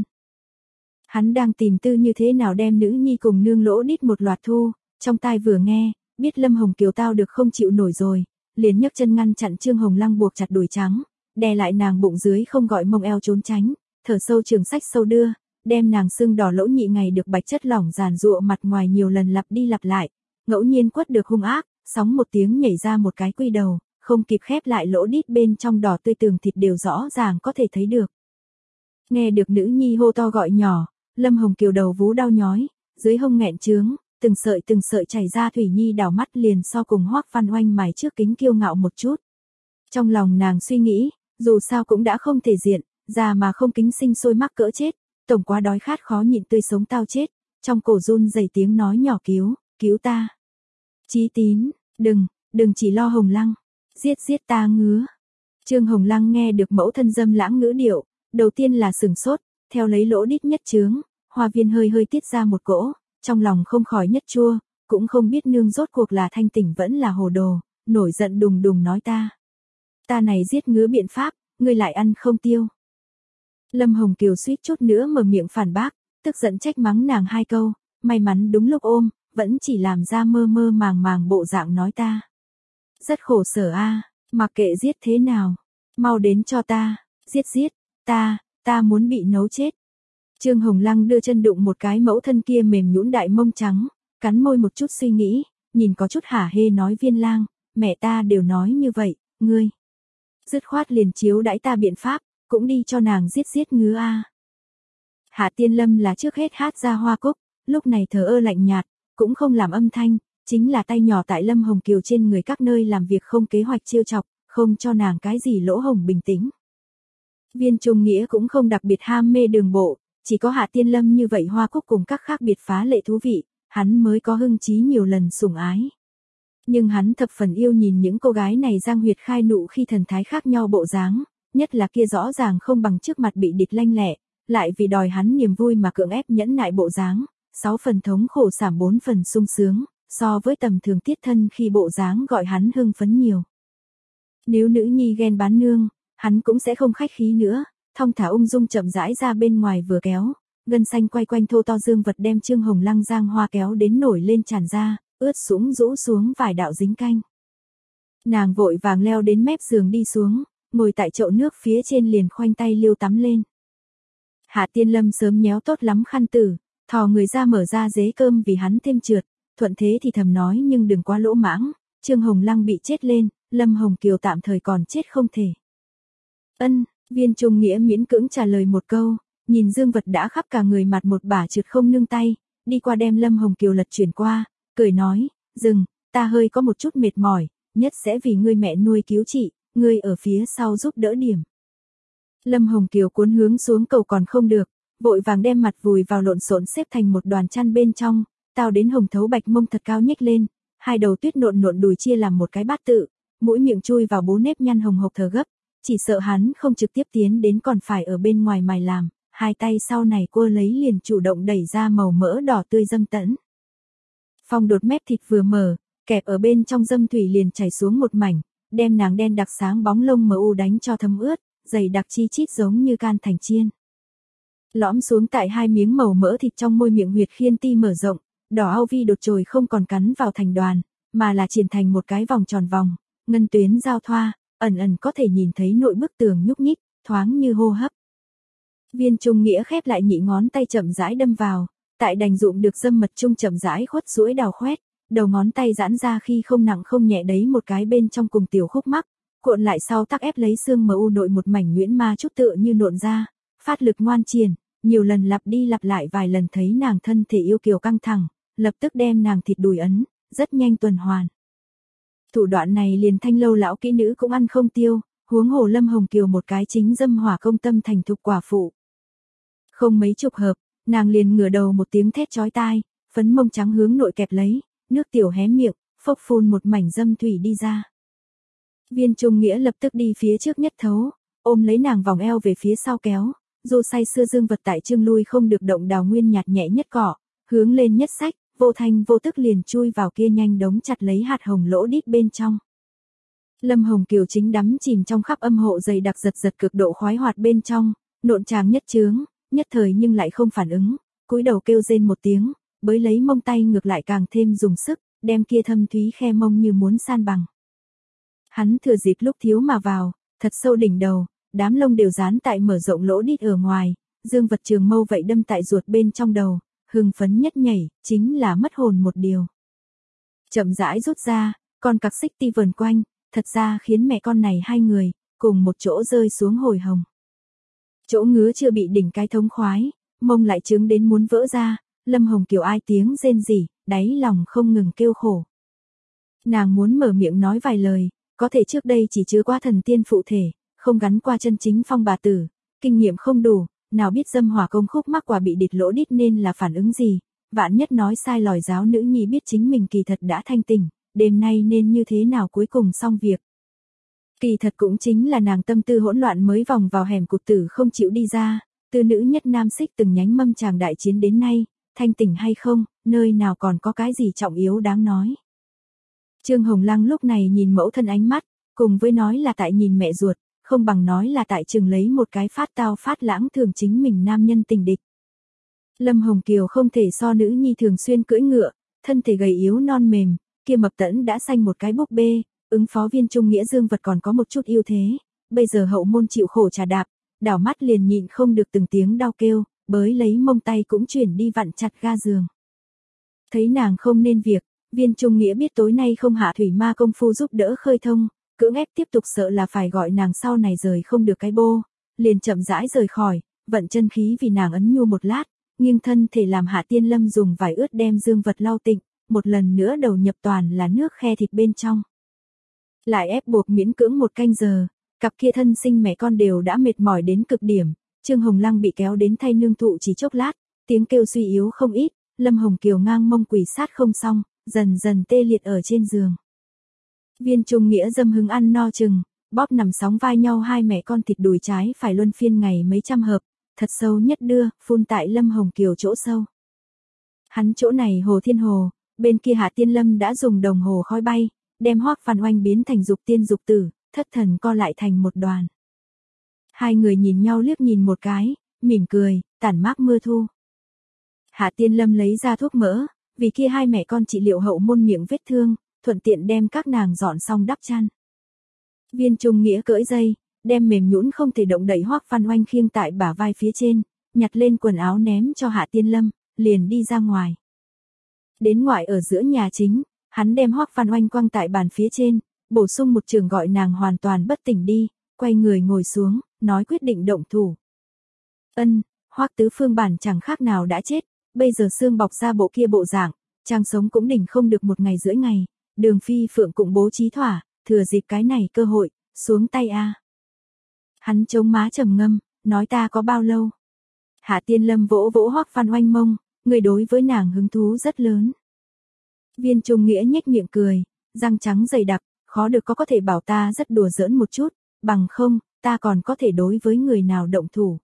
Hắn đang tìm tư như thế nào đem nữ nhi cùng nương lỗ đít một loạt thu, trong tai vừa nghe, biết Lâm Hồng Kiều tao được không chịu nổi rồi, liền nhấc chân ngăn chặn Trương Hồng Lăng buộc chặt đùi trắng, đè lại nàng bụng dưới không gọi mông eo trốn tránh, thở sâu trường sách sâu đưa, đem nàng sưng đỏ lỗ nhị ngày được bạch chất lỏng giàn giụa mặt ngoài nhiều lần lặp đi lặp lại, ngẫu nhiên quất được hung ác, sóng một tiếng nhảy ra một cái quy đầu, không kịp khép lại lỗ đít bên trong đỏ tươi tường thịt đều rõ ràng có thể thấy được. Nghe được nữ nhi hô to gọi nhỏ, Lâm Hồng Kiều đầu vú đau nhói, dưới hông nghẹn trướng, từng sợi từng sợi chảy ra thủy nhi đảo mắt liền so cùng Hoắc Văn Oanh mài trước kính kiêu ngạo một chút. Trong lòng nàng suy nghĩ, dù sao cũng đã không thể diện, già mà không kính sinh sôi mắc cỡ chết, tổng quá đói khát khó nhịn tươi sống tao chết, trong cổ run rẩy tiếng nói nhỏ cứu, cứu ta. Chí Tín, đừng, đừng chỉ lo Hồng Lăng, giết giết ta ngứa. Trương Hồng Lăng nghe được mẫu thân dâm lãng ngữ điệu, đầu tiên là sừng sốt, theo lấy lỗ đít nhất chướng, Hoa Viên hơi hơi tiết ra một cỗ, trong lòng không khỏi nhất chua, cũng không biết nương rốt cuộc là thanh tỉnh vẫn là hồ đồ, nổi giận đùng đùng nói ta. Ta này giết ngứa biện pháp, ngươi lại ăn không tiêu. Lâm Hồng Kiều suýt chút nữa mở miệng phản bác, tức giận trách mắng nàng hai câu, may mắn đúng lúc ôm, vẫn chỉ làm ra mơ mơ màng màng bộ dạng nói ta. Rất khổ sở a, mặc kệ giết thế nào, mau đến cho ta, giết giết, ta, ta muốn bị nấu chết. Trương Hồng Lăng đưa chân đụng một cái mẫu thân kia mềm nhũn đại mông trắng, cắn môi một chút suy nghĩ, nhìn có chút hả hê nói Viên Lang, mẹ ta đều nói như vậy, ngươi. Dứt khoát liền chiếu đãi ta biện pháp, cũng đi cho nàng giết giết ngứa a. Hạ Tiên Lâm là trước hết hát ra hoa cúc, lúc này thờ ơ lạnh nhạt, cũng không làm âm thanh, chính là tay nhỏ tại Lâm Hồng Kiều trên người các nơi làm việc không kế hoạch chiêu chọc, không cho nàng cái gì lỗ hổng bình tĩnh. Viên Trung Nghĩa cũng không đặc biệt ham mê đường bộ, chỉ có Hạ Tiên Lâm như vậy hoa cúc cùng các khác biệt phá lệ thú vị, hắn mới có hưng trí nhiều lần sủng ái. Nhưng hắn thập phần yêu nhìn những cô gái này giang huyệt khai nụ khi thần thái khác nhau bộ dáng, nhất là kia rõ ràng không bằng trước mặt bị địch lanh lẹ, lại vì đòi hắn niềm vui mà cưỡng ép nhẫn nại bộ dáng, sáu phần thống khổ giảm bốn phần sung sướng, so với tầm thường tiết thân khi bộ dáng gọi hắn hưng phấn nhiều. Nếu nữ nhi ghen bán nương, hắn cũng sẽ không khách khí nữa, thong thả ung dung chậm rãi ra bên ngoài vừa kéo, gân xanh quay quanh thô to dương vật đem Trương Hồng Lăng giang hoa kéo đến nổi lên tràn ra, ướt sũng rũ xuống vài đạo dính canh. Nàng vội vàng leo đến mép giường đi xuống, ngồi tại chậu nước phía trên liền khoanh tay liêu tắm lên. Hạ Tiên Lâm sớm nhéo tốt lắm khăn tử, thò người ra mở ra dế cơm vì hắn thêm trượt, thuận thế thì thầm nói nhưng đừng quá lỗ mãng, Trương Hồng Lăng bị chết lên, Lâm Hồng Kiều tạm thời còn chết không thể. Ân, Viên Trung Nghĩa miễn cưỡng trả lời một câu, nhìn dương vật đã khắp cả người mặt một bả trượt không nương tay, đi qua đem Lâm Hồng Kiều lật chuyển qua, cười nói, dừng, ta hơi có một chút mệt mỏi, nhất sẽ vì ngươi mẹ nuôi cứu trị, ngươi ở phía sau giúp đỡ điểm. Lâm Hồng Kiều cuốn hướng xuống cầu còn không được, vội vàng đem mặt vùi vào lộn xộn xếp thành một đoàn chăn bên trong, tao đến hồng thấu bạch mông thật cao nhếch lên, hai đầu tuyết nộn nộn đùi chia làm một cái bát tự, mũi miệng chui vào bố nếp nhăn hồng hộc thở gấp, chỉ sợ hắn không trực tiếp tiến đến còn phải ở bên ngoài mài làm, hai tay sau này cua lấy liền chủ động đẩy ra màu mỡ đỏ tươi dâm tẫn. Phong đột mép thịt vừa mở, kẹp ở bên trong dâm thủy liền chảy xuống một mảnh, đem nàng đen đặc sáng bóng lông mờ u đánh cho thấm ướt, dày đặc chi chít giống như can thành chiên. Lõm xuống tại hai miếng màu mỡ thịt trong môi miệng huyệt khiên ti mở rộng, đỏ au vi đột trồi không còn cắn vào thành đoàn, mà là triển thành một cái vòng tròn vòng, ngân tuyến giao thoa, ẩn ẩn có thể nhìn thấy nội bức tường nhúc nhích, thoáng như hô hấp. Viên Trung Nghĩa khép lại nhị ngón tay chậm rãi đâm vào, tại đành dụng được dâm mật trung chậm rãi khuất duỗi đào khoét, đầu ngón tay giãn ra khi không nặng không nhẹ đấy một cái bên trong cùng tiểu khúc mắc, cuộn lại sau tắc ép lấy xương mờ u nội một mảnh nhuyễn ma chút tựa như nộn ra, phát lực ngoan triển, nhiều lần lặp đi lặp lại vài lần thấy nàng thân thể yêu kiều căng thẳng, lập tức đem nàng thịt đùi ấn, rất nhanh tuần hoàn. Thủ đoạn này liền thanh lâu lão kỹ nữ cũng ăn không tiêu, huống hồ Lâm Hồng Kiều một cái chính dâm hỏa công tâm thành thục quả phụ. Không mấy chục hợp, nàng liền ngửa đầu một tiếng thét chói tai, phấn mông trắng hướng nội kẹp lấy, nước tiểu hé miệng, phốc phun một mảnh dâm thủy đi ra. Viên Trung Nghĩa lập tức đi phía trước nhất thấu, ôm lấy nàng vòng eo về phía sau kéo, dù say xưa dương vật tại trương lui không được động đào nguyên nhạt nhẹ nhất cỏ, hướng lên nhất sách, vô thanh vô tức liền chui vào kia nhanh đống chặt lấy hạt hồng lỗ đít bên trong. Lâm Hồng Kiều chính đắm chìm trong khắp âm hộ dày đặc giật giật cực độ khoái hoạt bên trong, nộn tràng nhất chướng, nhất thời nhưng lại không phản ứng, cúi đầu kêu rên một tiếng, bới lấy mông tay ngược lại càng thêm dùng sức, đem kia thâm thúy khe mông như muốn san bằng. Hắn thừa dịp lúc thiếu mà vào, thật sâu đỉnh đầu, đám lông đều dán tại mở rộng lỗ đít ở ngoài, dương vật trường mâu vậy đâm tại ruột bên trong đầu, hưng phấn nhất nhảy, chính là mất hồn một điều. Chậm rãi rút ra, con cặc xích ti vờn quanh, thật ra khiến mẹ con này hai người, cùng một chỗ rơi xuống hồi hồng. Chỗ ngứa chưa bị đỉnh cái thống khoái, mông lại trướng đến muốn vỡ ra, Lâm Hồng Kiều ai tiếng rên rỉ, đáy lòng không ngừng kêu khổ. Nàng muốn mở miệng nói vài lời, có thể trước đây chỉ chứa qua thần tiên phụ thể, không gắn qua chân chính phong bà tử, kinh nghiệm không đủ, nào biết dâm hỏa công khúc mắc quả bị địch lỗ đít nên là phản ứng gì, vạn nhất nói sai lòi giáo nữ nhi biết chính mình kỳ thật đã thanh tỉnh, đêm nay nên như thế nào cuối cùng xong việc. Kỳ thật cũng chính là nàng tâm tư hỗn loạn mới vòng vào hẻm cụt tử không chịu đi ra, từ nữ nhất nam xích từng nhánh mâm chàng đại chiến đến nay, thanh tỉnh hay không, nơi nào còn có cái gì trọng yếu đáng nói. Trương Hồng Lăng lúc này nhìn mẫu thân ánh mắt, cùng với nói là tại nhìn mẹ ruột, không bằng nói là tại chừng lấy một cái phát tao phát lãng thường chính mình nam nhân tình địch. Lâm Hồng Kiều không thể so nữ nhi thường xuyên cưỡi ngựa, thân thể gầy yếu non mềm, kia mập tẫn đã xanh một cái búp bê, ứng phó Viên Trung Nghĩa dương vật còn có một chút ưu thế, bây giờ hậu môn chịu khổ trà đạp, đảo mắt liền nhịn không được từng tiếng đau kêu, bới lấy mông tay cũng chuyển đi vặn chặt ga giường. Thấy nàng không nên việc, Viên Trung Nghĩa biết tối nay không hạ thủy ma công phu giúp đỡ khơi thông, cưỡng ép tiếp tục sợ là phải gọi nàng sau này rời không được cái bô, liền chậm rãi rời khỏi, vận chân khí vì nàng ấn nhu một lát, nghiêng thân thể làm Hạ Tiên Lâm dùng vải ướt đem dương vật lau tịnh, một lần nữa đầu nhập toàn là nước khe thịt bên trong. Lại ép buộc miễn cưỡng một canh giờ, cặp kia thân sinh mẹ con đều đã mệt mỏi đến cực điểm, Trương Hồng Lăng bị kéo đến thay nương thụ chỉ chốc lát, tiếng kêu suy yếu không ít, Lâm Hồng Kiều ngang mông quỳ sát không xong, dần dần tê liệt ở trên giường. Viên Trung Nghĩa dâm hứng ăn no chừng, bóp nằm sóng vai nhau hai mẹ con thịt đùi trái phải luân phiên ngày mấy trăm hợp, thật sâu nhất đưa, phun tại Lâm Hồng Kiều chỗ sâu. Hắn chỗ này hồ thiên hồ, bên kia Hạ Tiên Lâm đã dùng đồng hồ khói bay, đem Hoắc Văn Oanh biến thành dục tiên dục tử, thất thần co lại thành một đoàn. Hai người nhìn nhau liếc nhìn một cái, mỉm cười, tản mát mưa thu. Hạ Tiên Lâm lấy ra thuốc mỡ, vì kia hai mẹ con trị liệu hậu môn miệng vết thương, thuận tiện đem các nàng dọn xong đắp chăn. Viên Trung Nghĩa cưỡi dây, đem mềm nhũn không thể động đậy Hoắc Văn Oanh khiêng tại bả vai phía trên, nhặt lên quần áo ném cho Hạ Tiên Lâm, liền đi ra ngoài. Đến ngoại ở giữa nhà chính, hắn đem Hoắc Văn Oanh quăng tại bàn phía trên, bổ sung một trường gọi nàng hoàn toàn bất tỉnh đi, quay người ngồi xuống, nói quyết định động thủ. Ân, Hoắc Tứ Phương bản chẳng khác nào đã chết, bây giờ xương bọc ra bộ kia bộ dạng, trang sống cũng đỉnh không được một ngày rưỡi ngày, Đường Phi Phượng cũng bố trí thỏa, thừa dịp cái này cơ hội, xuống tay a. Hắn chống má trầm ngâm, nói ta có bao lâu? Hạ Tiên Lâm vỗ vỗ Hoắc Văn Oanh mông, người đối với nàng hứng thú rất lớn. Viên Trung Nghĩa nhếch miệng cười, răng trắng dày đặc, khó được có có thể bảo ta rất đùa giỡn một chút, bằng không, ta còn có thể đối với người nào động thủ.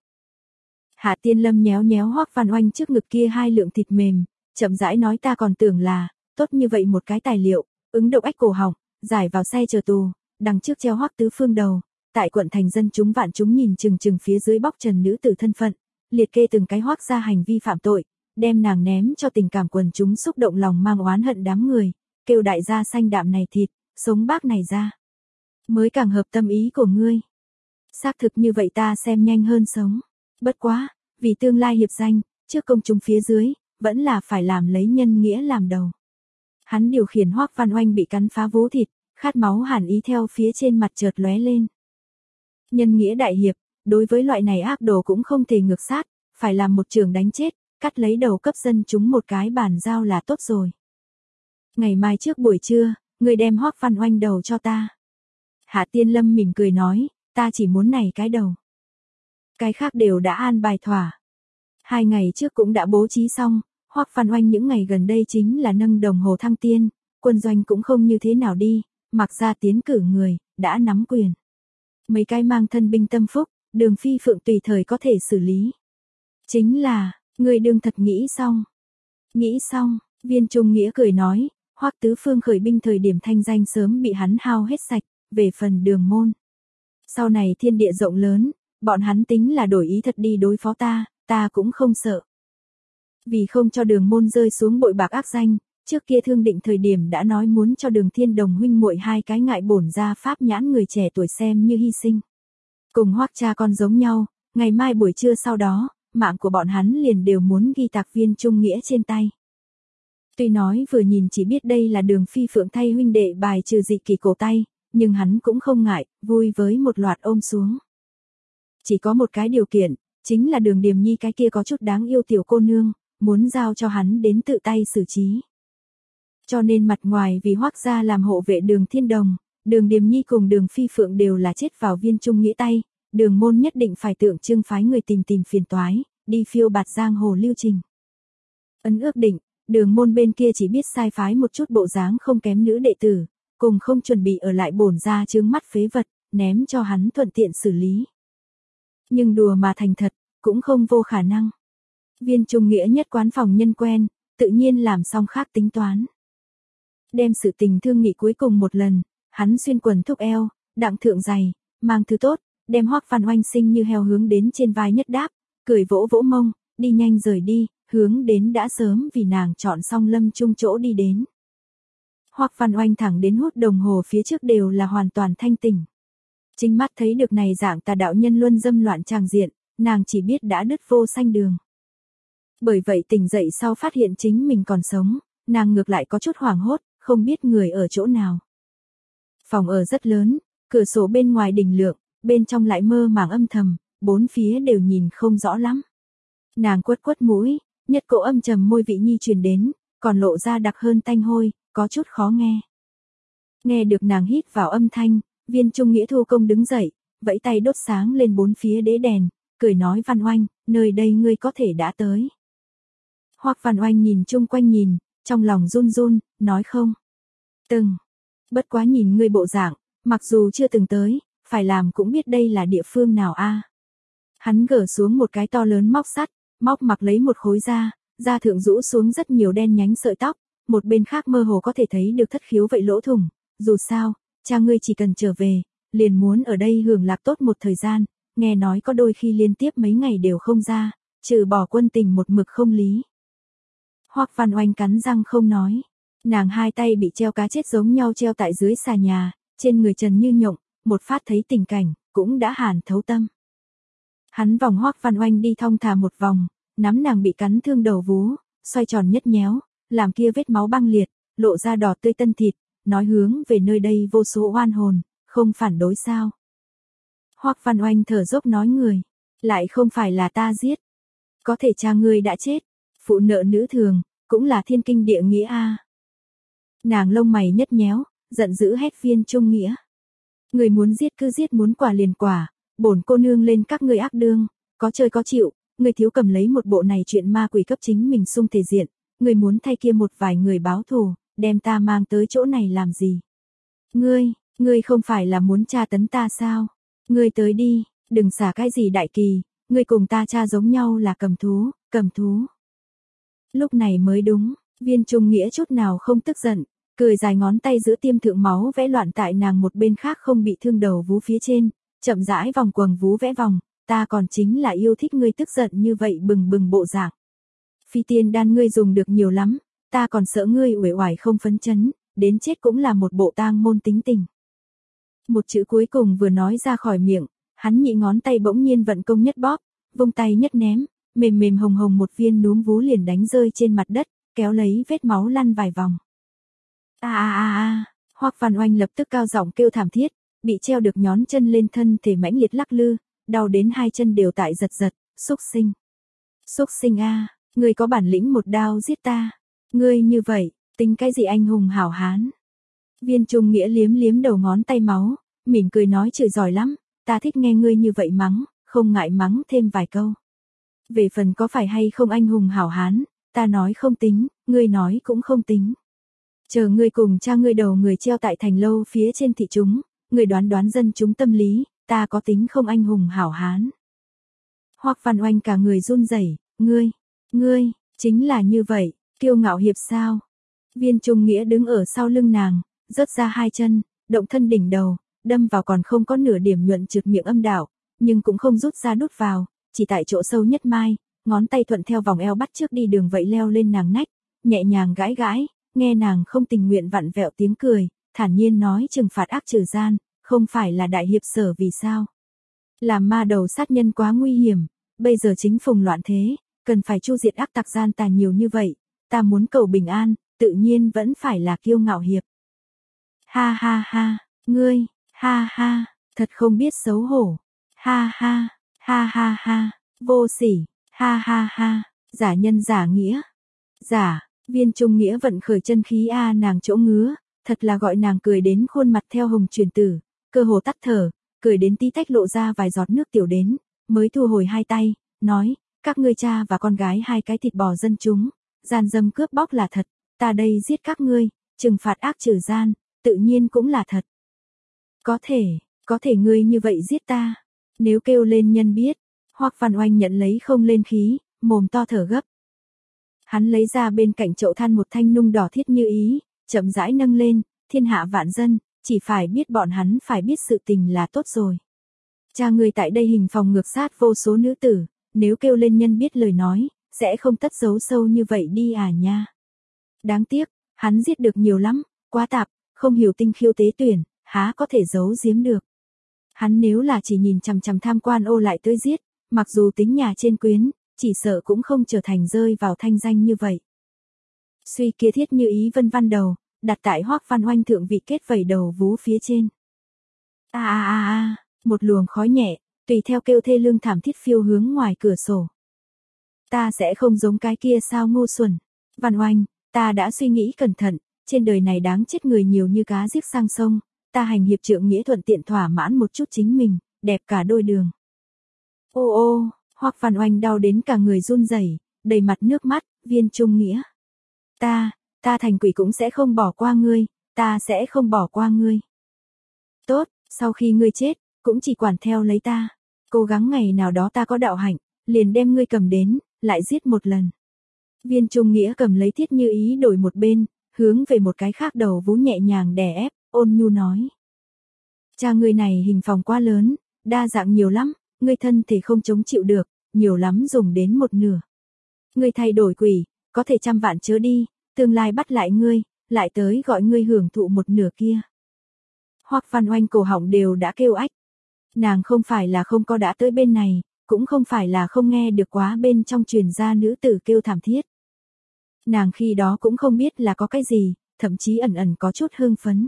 Hạ Tiên Lâm nhéo nhéo Hoắc Văn Oanh trước ngực kia hai lượng thịt mềm, chậm rãi nói ta còn tưởng là, tốt như vậy một cái tài liệu, ứng độc ách cổ họng, giải vào xe chờ tù, đằng trước treo Hoắc Tứ Phương đầu, tại quận thành dân chúng vạn chúng nhìn chừng chừng phía dưới bóc trần nữ tử thân phận, liệt kê từng cái Hoắc ra hành vi phạm tội, đem nàng ném cho tình cảm quần chúng xúc động lòng mang oán hận đám người, kêu đại gia xanh đạm này thịt, sống bác này ra. Mới càng hợp tâm ý của ngươi. Xác thực như vậy ta xem nhanh hơn sống. Bất quá, vì tương lai hiệp danh, trước công chúng phía dưới, vẫn là phải làm lấy nhân nghĩa làm đầu. Hắn điều khiển Hoắc Văn Oanh bị cắn phá vú thịt, khát máu hàn ý theo phía trên mặt chợt lóe lên. Nhân nghĩa đại hiệp, đối với loại này ác đồ cũng không thể ngược sát, phải làm một trường đánh chết, cắt lấy đầu cấp dân chúng một cái bàn giao là tốt rồi. Ngày mai trước buổi trưa, người đem Hoắc Văn Oanh đầu cho ta. Hạ Tiên Lâm mỉm cười nói, ta chỉ muốn này cái đầu. Cái khác đều đã an bài thỏa. Hai ngày trước cũng đã bố trí xong, Hoắc Văn Oanh những ngày gần đây chính là nâng đồng hồ thăng tiên, quân doanh cũng không như thế nào đi, mặc ra tiến cử người, đã nắm quyền. Mấy cái mang thân binh tâm phúc, Đường Phi Phượng tùy thời có thể xử lý. Chính là, người đương thật nghĩ xong. Nghĩ xong, Viên Trung Nghĩa cười nói, Hoắc Tứ Phương khởi binh thời điểm thanh danh sớm bị hắn hao hết sạch, về phần Đường môn. Sau này thiên địa rộng lớn, bọn hắn tính là đổi ý thật đi đối phó ta, ta cũng không sợ. Vì không cho Đường môn rơi xuống bội bạc ác danh, trước kia thương định thời điểm đã nói muốn cho Đường Thiên Đồng huynh muội hai cái ngại bổn ra pháp nhãn người trẻ tuổi xem như hy sinh. Cùng Hoắc cha con giống nhau, ngày mai buổi trưa sau đó, mạng của bọn hắn liền đều muốn ghi tạc Viên Trung Nghĩa trên tay. Tuy nói vừa nhìn chỉ biết đây là Đường Phi Phượng thay huynh đệ bài trừ dị kỳ cổ tay, nhưng hắn cũng không ngại, vui với một loạt ôm xuống. Chỉ có một cái điều kiện, chính là Đường Điềm Nhi cái kia có chút đáng yêu tiểu cô nương, muốn giao cho hắn đến tự tay xử trí. Cho nên mặt ngoài vì Hoắc gia làm hộ vệ Đường Thiên Đồng, Đường Điềm Nhi cùng Đường Phi Phượng đều là chết vào Viên Trung Nghĩa tay, Đường môn nhất định phải tượng trưng phái người tìm tìm phiền toái, đi phiêu bạt giang hồ lưu trình. Ấn ước định, Đường môn bên kia chỉ biết sai phái một chút bộ dáng không kém nữ đệ tử, cùng không chuẩn bị ở lại bổn ra chướng mắt phế vật, ném cho hắn thuận tiện xử lý. Nhưng đùa mà thành thật, cũng không vô khả năng. Viên Trung Nghĩa nhất quán phòng nhân quen, tự nhiên làm xong khác tính toán. Đem sự tình thương nghị cuối cùng một lần, hắn xuyên quần thúc eo, đặng thượng giày, mang thứ tốt, đem Hoắc Văn Oanh sinh như heo hướng đến trên vai nhất đáp, cười vỗ vỗ mông, đi nhanh rời đi, hướng đến đã sớm vì nàng chọn xong Lâm Trung chỗ đi đến. Hoắc Văn Oanh thẳng đến hút đồng hồ phía trước đều là hoàn toàn thanh tỉnh. Chính mắt thấy được này dạng tà đạo nhân luân dâm loạn tràng diện, nàng chỉ biết đã đứt vô sanh đường. Bởi vậy tỉnh dậy sau phát hiện chính mình còn sống, nàng ngược lại có chút hoảng hốt, không biết người ở chỗ nào. Phòng ở rất lớn, cửa sổ bên ngoài đỉnh lượng, bên trong lại mơ màng âm thầm, bốn phía đều nhìn không rõ lắm. Nàng quất quất mũi, nhất cỗ âm trầm môi vị nhi truyền đến, còn lộ ra đặc hơn tanh hôi, có chút khó nghe. Nghe được nàng hít vào âm thanh, Viên Trung Nghĩa thu công đứng dậy, vẫy tay đốt sáng lên bốn phía đế đèn, cười nói Văn Oanh, nơi đây ngươi có thể đã tới. Hoắc Văn Oanh nhìn chung quanh nhìn, trong lòng run run, nói không. Từng. Bất quá nhìn ngươi bộ dạng, mặc dù chưa từng tới, phải làm cũng biết đây là địa phương nào a. Hắn gỡ xuống một cái to lớn móc sắt, móc mặc lấy một khối da, da thượng rũ xuống rất nhiều đen nhánh sợi tóc, một bên khác mơ hồ có thể thấy được thất khiếu vậy lỗ thủng, dù sao, cha ngươi chỉ cần trở về, liền muốn ở đây hưởng lạc tốt một thời gian, nghe nói có đôi khi liên tiếp mấy ngày đều không ra, trừ bỏ quân tình một mực không lý. Hoắc Văn Oanh cắn răng không nói, nàng hai tay bị treo cá chết giống nhau treo tại dưới xà nhà, trên người trần như nhộng, một phát thấy tình cảnh, cũng đã hàn thấu tâm. Hắn vòng Hoắc Văn Oanh đi thong thả một vòng, nắm nàng bị cắn thương đầu vú, xoay tròn nhất nhéo, làm kia vết máu băng liệt, lộ ra đỏ tươi tân thịt, nói hướng về nơi đây vô số oan hồn, không phản đối sao. Hoắc Văn Oanh thở dốc nói người, lại không phải là ta giết. Có thể cha ngươi đã chết, phụ nợ nữ thường, cũng là thiên kinh địa nghĩa a. Nàng lông mày nhất nhéo, giận dữ hét Viên Trung Nghĩa. Người muốn giết cứ giết, muốn quả liền quả, bổn cô nương lên các ngươi ác đương, có chơi có chịu, người thiếu cầm lấy một bộ này chuyện ma quỷ cấp chính mình sung thể diện, người muốn thay kia một vài người báo thù, đem ta mang tới chỗ này làm gì? Ngươi, ngươi không phải là muốn tra tấn ta sao? Ngươi tới đi, đừng xả cái gì đại kỳ, ngươi cùng ta cha giống nhau là cầm thú, cầm thú. Lúc này mới đúng, Viên Trung Nghĩa chút nào không tức giận, cười dài ngón tay giữa tiêm thượng máu vẽ loạn tại nàng một bên khác không bị thương đầu vú phía trên, chậm rãi vòng quầng vú vẽ vòng, ta còn chính là yêu thích ngươi tức giận như vậy bừng bừng bộ dạng. Phi tiên đan ngươi dùng được nhiều lắm, ta còn sợ ngươi uể oải không phấn chấn, đến chết cũng là một bộ tang môn tính tình. Một chữ cuối cùng vừa nói ra khỏi miệng, hắn nhị ngón tay bỗng nhiên vận công nhất bóp, vung tay nhất ném, mềm mềm hồng hồng một viên núm vú liền đánh rơi trên mặt đất, kéo lấy vết máu lăn vài vòng. A a a a, Hoắc Văn Oanh lập tức cao giọng kêu thảm thiết, bị treo được nhón chân lên thân thể mãnh liệt lắc lư, đau đến hai chân đều tại giật giật, xúc sinh. Xúc sinh a, ngươi có bản lĩnh một đao giết ta. Ngươi như vậy, tính cái gì anh hùng hảo hán. Viên Trung Nghĩa liếm liếm đầu ngón tay máu, mỉm cười nói chửi giỏi lắm, ta thích nghe ngươi như vậy mắng, không ngại mắng thêm vài câu. Về phần có phải hay không anh hùng hảo hán, ta nói không tính, ngươi nói cũng không tính. Chờ ngươi cùng cha ngươi đầu người treo tại thành lâu phía trên thị chúng, ngươi đoán đoán dân chúng tâm lý, ta có tính không anh hùng hảo hán. Hoắc Văn Oanh cả người run rẩy, ngươi, ngươi, chính là như vậy, kiêu ngạo hiệp sao. Viên Trung Nghĩa đứng ở sau lưng nàng, rớt ra hai chân, động thân đỉnh đầu, đâm vào còn không có nửa điểm nhuận trượt miệng âm đạo, nhưng cũng không rút ra đút vào, chỉ tại chỗ sâu nhất mai, ngón tay thuận theo vòng eo bắt trước đi đường vậy leo lên nàng nách, nhẹ nhàng gãi gãi, nghe nàng không tình nguyện vặn vẹo tiếng cười, thản nhiên nói trừng phạt ác trừ gian, không phải là đại hiệp sở vì sao. Làm ma đầu sát nhân quá nguy hiểm, bây giờ chính phùng loạn thế, cần phải chu diệt ác tặc gian tà nhiều như vậy, ta muốn cầu bình an, tự nhiên vẫn phải là kiêu ngạo hiệp. Ha ha ha, ngươi, ha ha, thật không biết xấu hổ. Ha ha, ha ha ha, vô sỉ, ha ha ha, giả nhân giả nghĩa. Giả, Viên Trung Nghĩa vận khởi chân khí a nàng chỗ ngứa, thật là gọi nàng cười đến khuôn mặt theo hồng truyền tử, cơ hồ tắt thở, cười đến tí tách lộ ra vài giọt nước tiểu đến, mới thu hồi hai tay, nói, các ngươi cha và con gái hai cái thịt bò dân chúng, gian dâm cướp bóc là thật, ta đây giết các ngươi, trừng phạt ác trừ gian, tự nhiên cũng là thật. Có thể, Có thể ngươi như vậy giết ta, nếu kêu lên nhân biết. Hoắc Văn Oanh nhận lấy không lên khí, mồm to thở gấp. Hắn lấy ra bên cạnh chậu than một thanh nung đỏ thiết như ý, chậm rãi nâng lên, thiên hạ vạn dân, chỉ phải biết bọn hắn phải biết sự tình là tốt rồi. Cha ngươi tại đây hình phòng ngược sát vô số nữ tử, nếu kêu lên nhân biết lời nói, sẽ không tất giấu sâu như vậy đi à nha. Đáng tiếc, hắn giết được nhiều lắm, quá tạp, không hiểu tinh khiêu tế tuyển, há có thể giấu giếm được. Hắn nếu là chỉ nhìn chằm chằm tham quan ô lại tới giết, mặc dù tính nhà trên quyến, chỉ sợ cũng không trở thành rơi vào thanh danh như vậy. Suy kia thiết như ý vân văn đầu, đặt tại Hoắc Văn Oanh thượng vị kết vẩy đầu vú phía trên. A a a a, một luồng khói nhẹ, tùy theo kêu thê lương thảm thiết phiêu hướng ngoài cửa sổ. Ta sẽ không giống cái kia sao ngu xuẩn. Văn Oanh, ta đã suy nghĩ cẩn thận, trên đời này đáng chết người nhiều như cá giết sang sông, ta hành hiệp trượng nghĩa thuận tiện thỏa mãn một chút chính mình, đẹp cả đôi đường. Ô ô, Hoắc Văn Oanh đau đến cả người run rẩy, đầy mặt nước mắt, Viên Trung Nghĩa. Ta, ta thành quỷ cũng sẽ không bỏ qua ngươi, ta sẽ không bỏ qua ngươi. Tốt, sau khi ngươi chết, cũng chỉ quản theo lấy ta, cố gắng ngày nào đó ta có đạo hạnh, liền đem ngươi cầm đến, lại giết một lần. Viên Trung Nghĩa cầm lấy thiết như ý đổi một bên, hướng về một cái khác đầu vú nhẹ nhàng đè ép, ôn nhu nói. Cha ngươi này hình phòng quá lớn, đa dạng nhiều lắm, ngươi thân thể không chống chịu được, nhiều lắm dùng đến một nửa. Ngươi thay đổi quỷ, có thể trăm vạn chớ đi, tương lai bắt lại ngươi, lại tới gọi ngươi hưởng thụ một nửa kia. Hoắc Văn Oanh cổ họng đều đã kêu ách. Nàng không phải là không có đã tới bên này, cũng không phải là không nghe được quá bên trong truyền ra nữ tử kêu thảm thiết. Nàng khi đó cũng không biết là có cái gì, thậm chí ẩn ẩn có chút hưng phấn.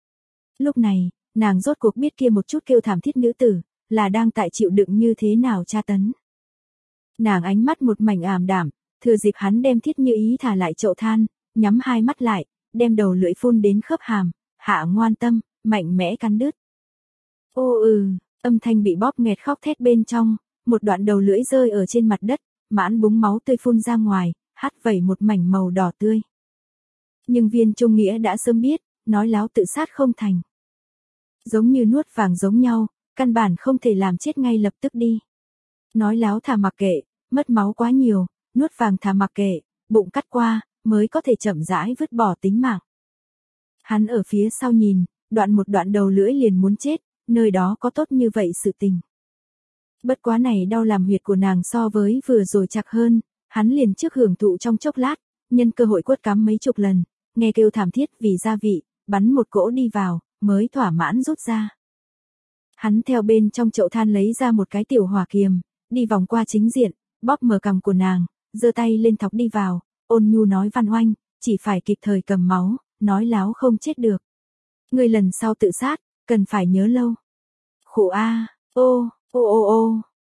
Lúc này, nàng rốt cuộc biết kia một chút kêu thảm thiết nữ tử, là đang tại chịu đựng như thế nào tra tấn. Nàng ánh mắt một mảnh ảm đạm, thừa dịp hắn đem thiết như ý thả lại chậu than, nhắm hai mắt lại, đem đầu lưỡi phun đến khớp hàm, hạ ngoan tâm, mạnh mẽ cắn đứt. Ô ừ, âm thanh bị bóp nghẹt khóc thét bên trong, một đoạn đầu lưỡi rơi ở trên mặt đất, mãn búng máu tươi phun ra ngoài, hắt vẩy một mảnh màu đỏ tươi. Nhưng Viên Trung Nghĩa đã sớm biết, nói láo tự sát không thành. Giống như nuốt vàng giống nhau, căn bản không thể làm chết ngay lập tức đi. Nói láo thà mặc kệ, mất máu quá nhiều, nuốt vàng thà mặc kệ, bụng cắt qua, mới có thể chậm rãi vứt bỏ tính mạng. Hắn ở phía sau nhìn, đoạn một đoạn đầu lưỡi liền muốn chết, nơi đó có tốt như vậy sự tình. Bất quá này đau làm huyệt của nàng so với vừa rồi chặt hơn, hắn liền trước hưởng thụ trong chốc lát, nhân cơ hội quất cắm mấy chục lần, nghe kêu thảm thiết vì gia vị, bắn một cỗ đi vào, mới thỏa mãn rút ra. Hắn theo bên trong chậu than lấy ra một cái tiểu hỏa kiềm, đi vòng qua chính diện, bóp mở cằm của nàng, giơ tay lên thọc đi vào, ôn nhu nói Văn Oanh, chỉ phải kịp thời cầm máu, nói láo không chết được. Người lần sau tự sát, cần phải nhớ lâu. Khổ a, ô, ô ô ô.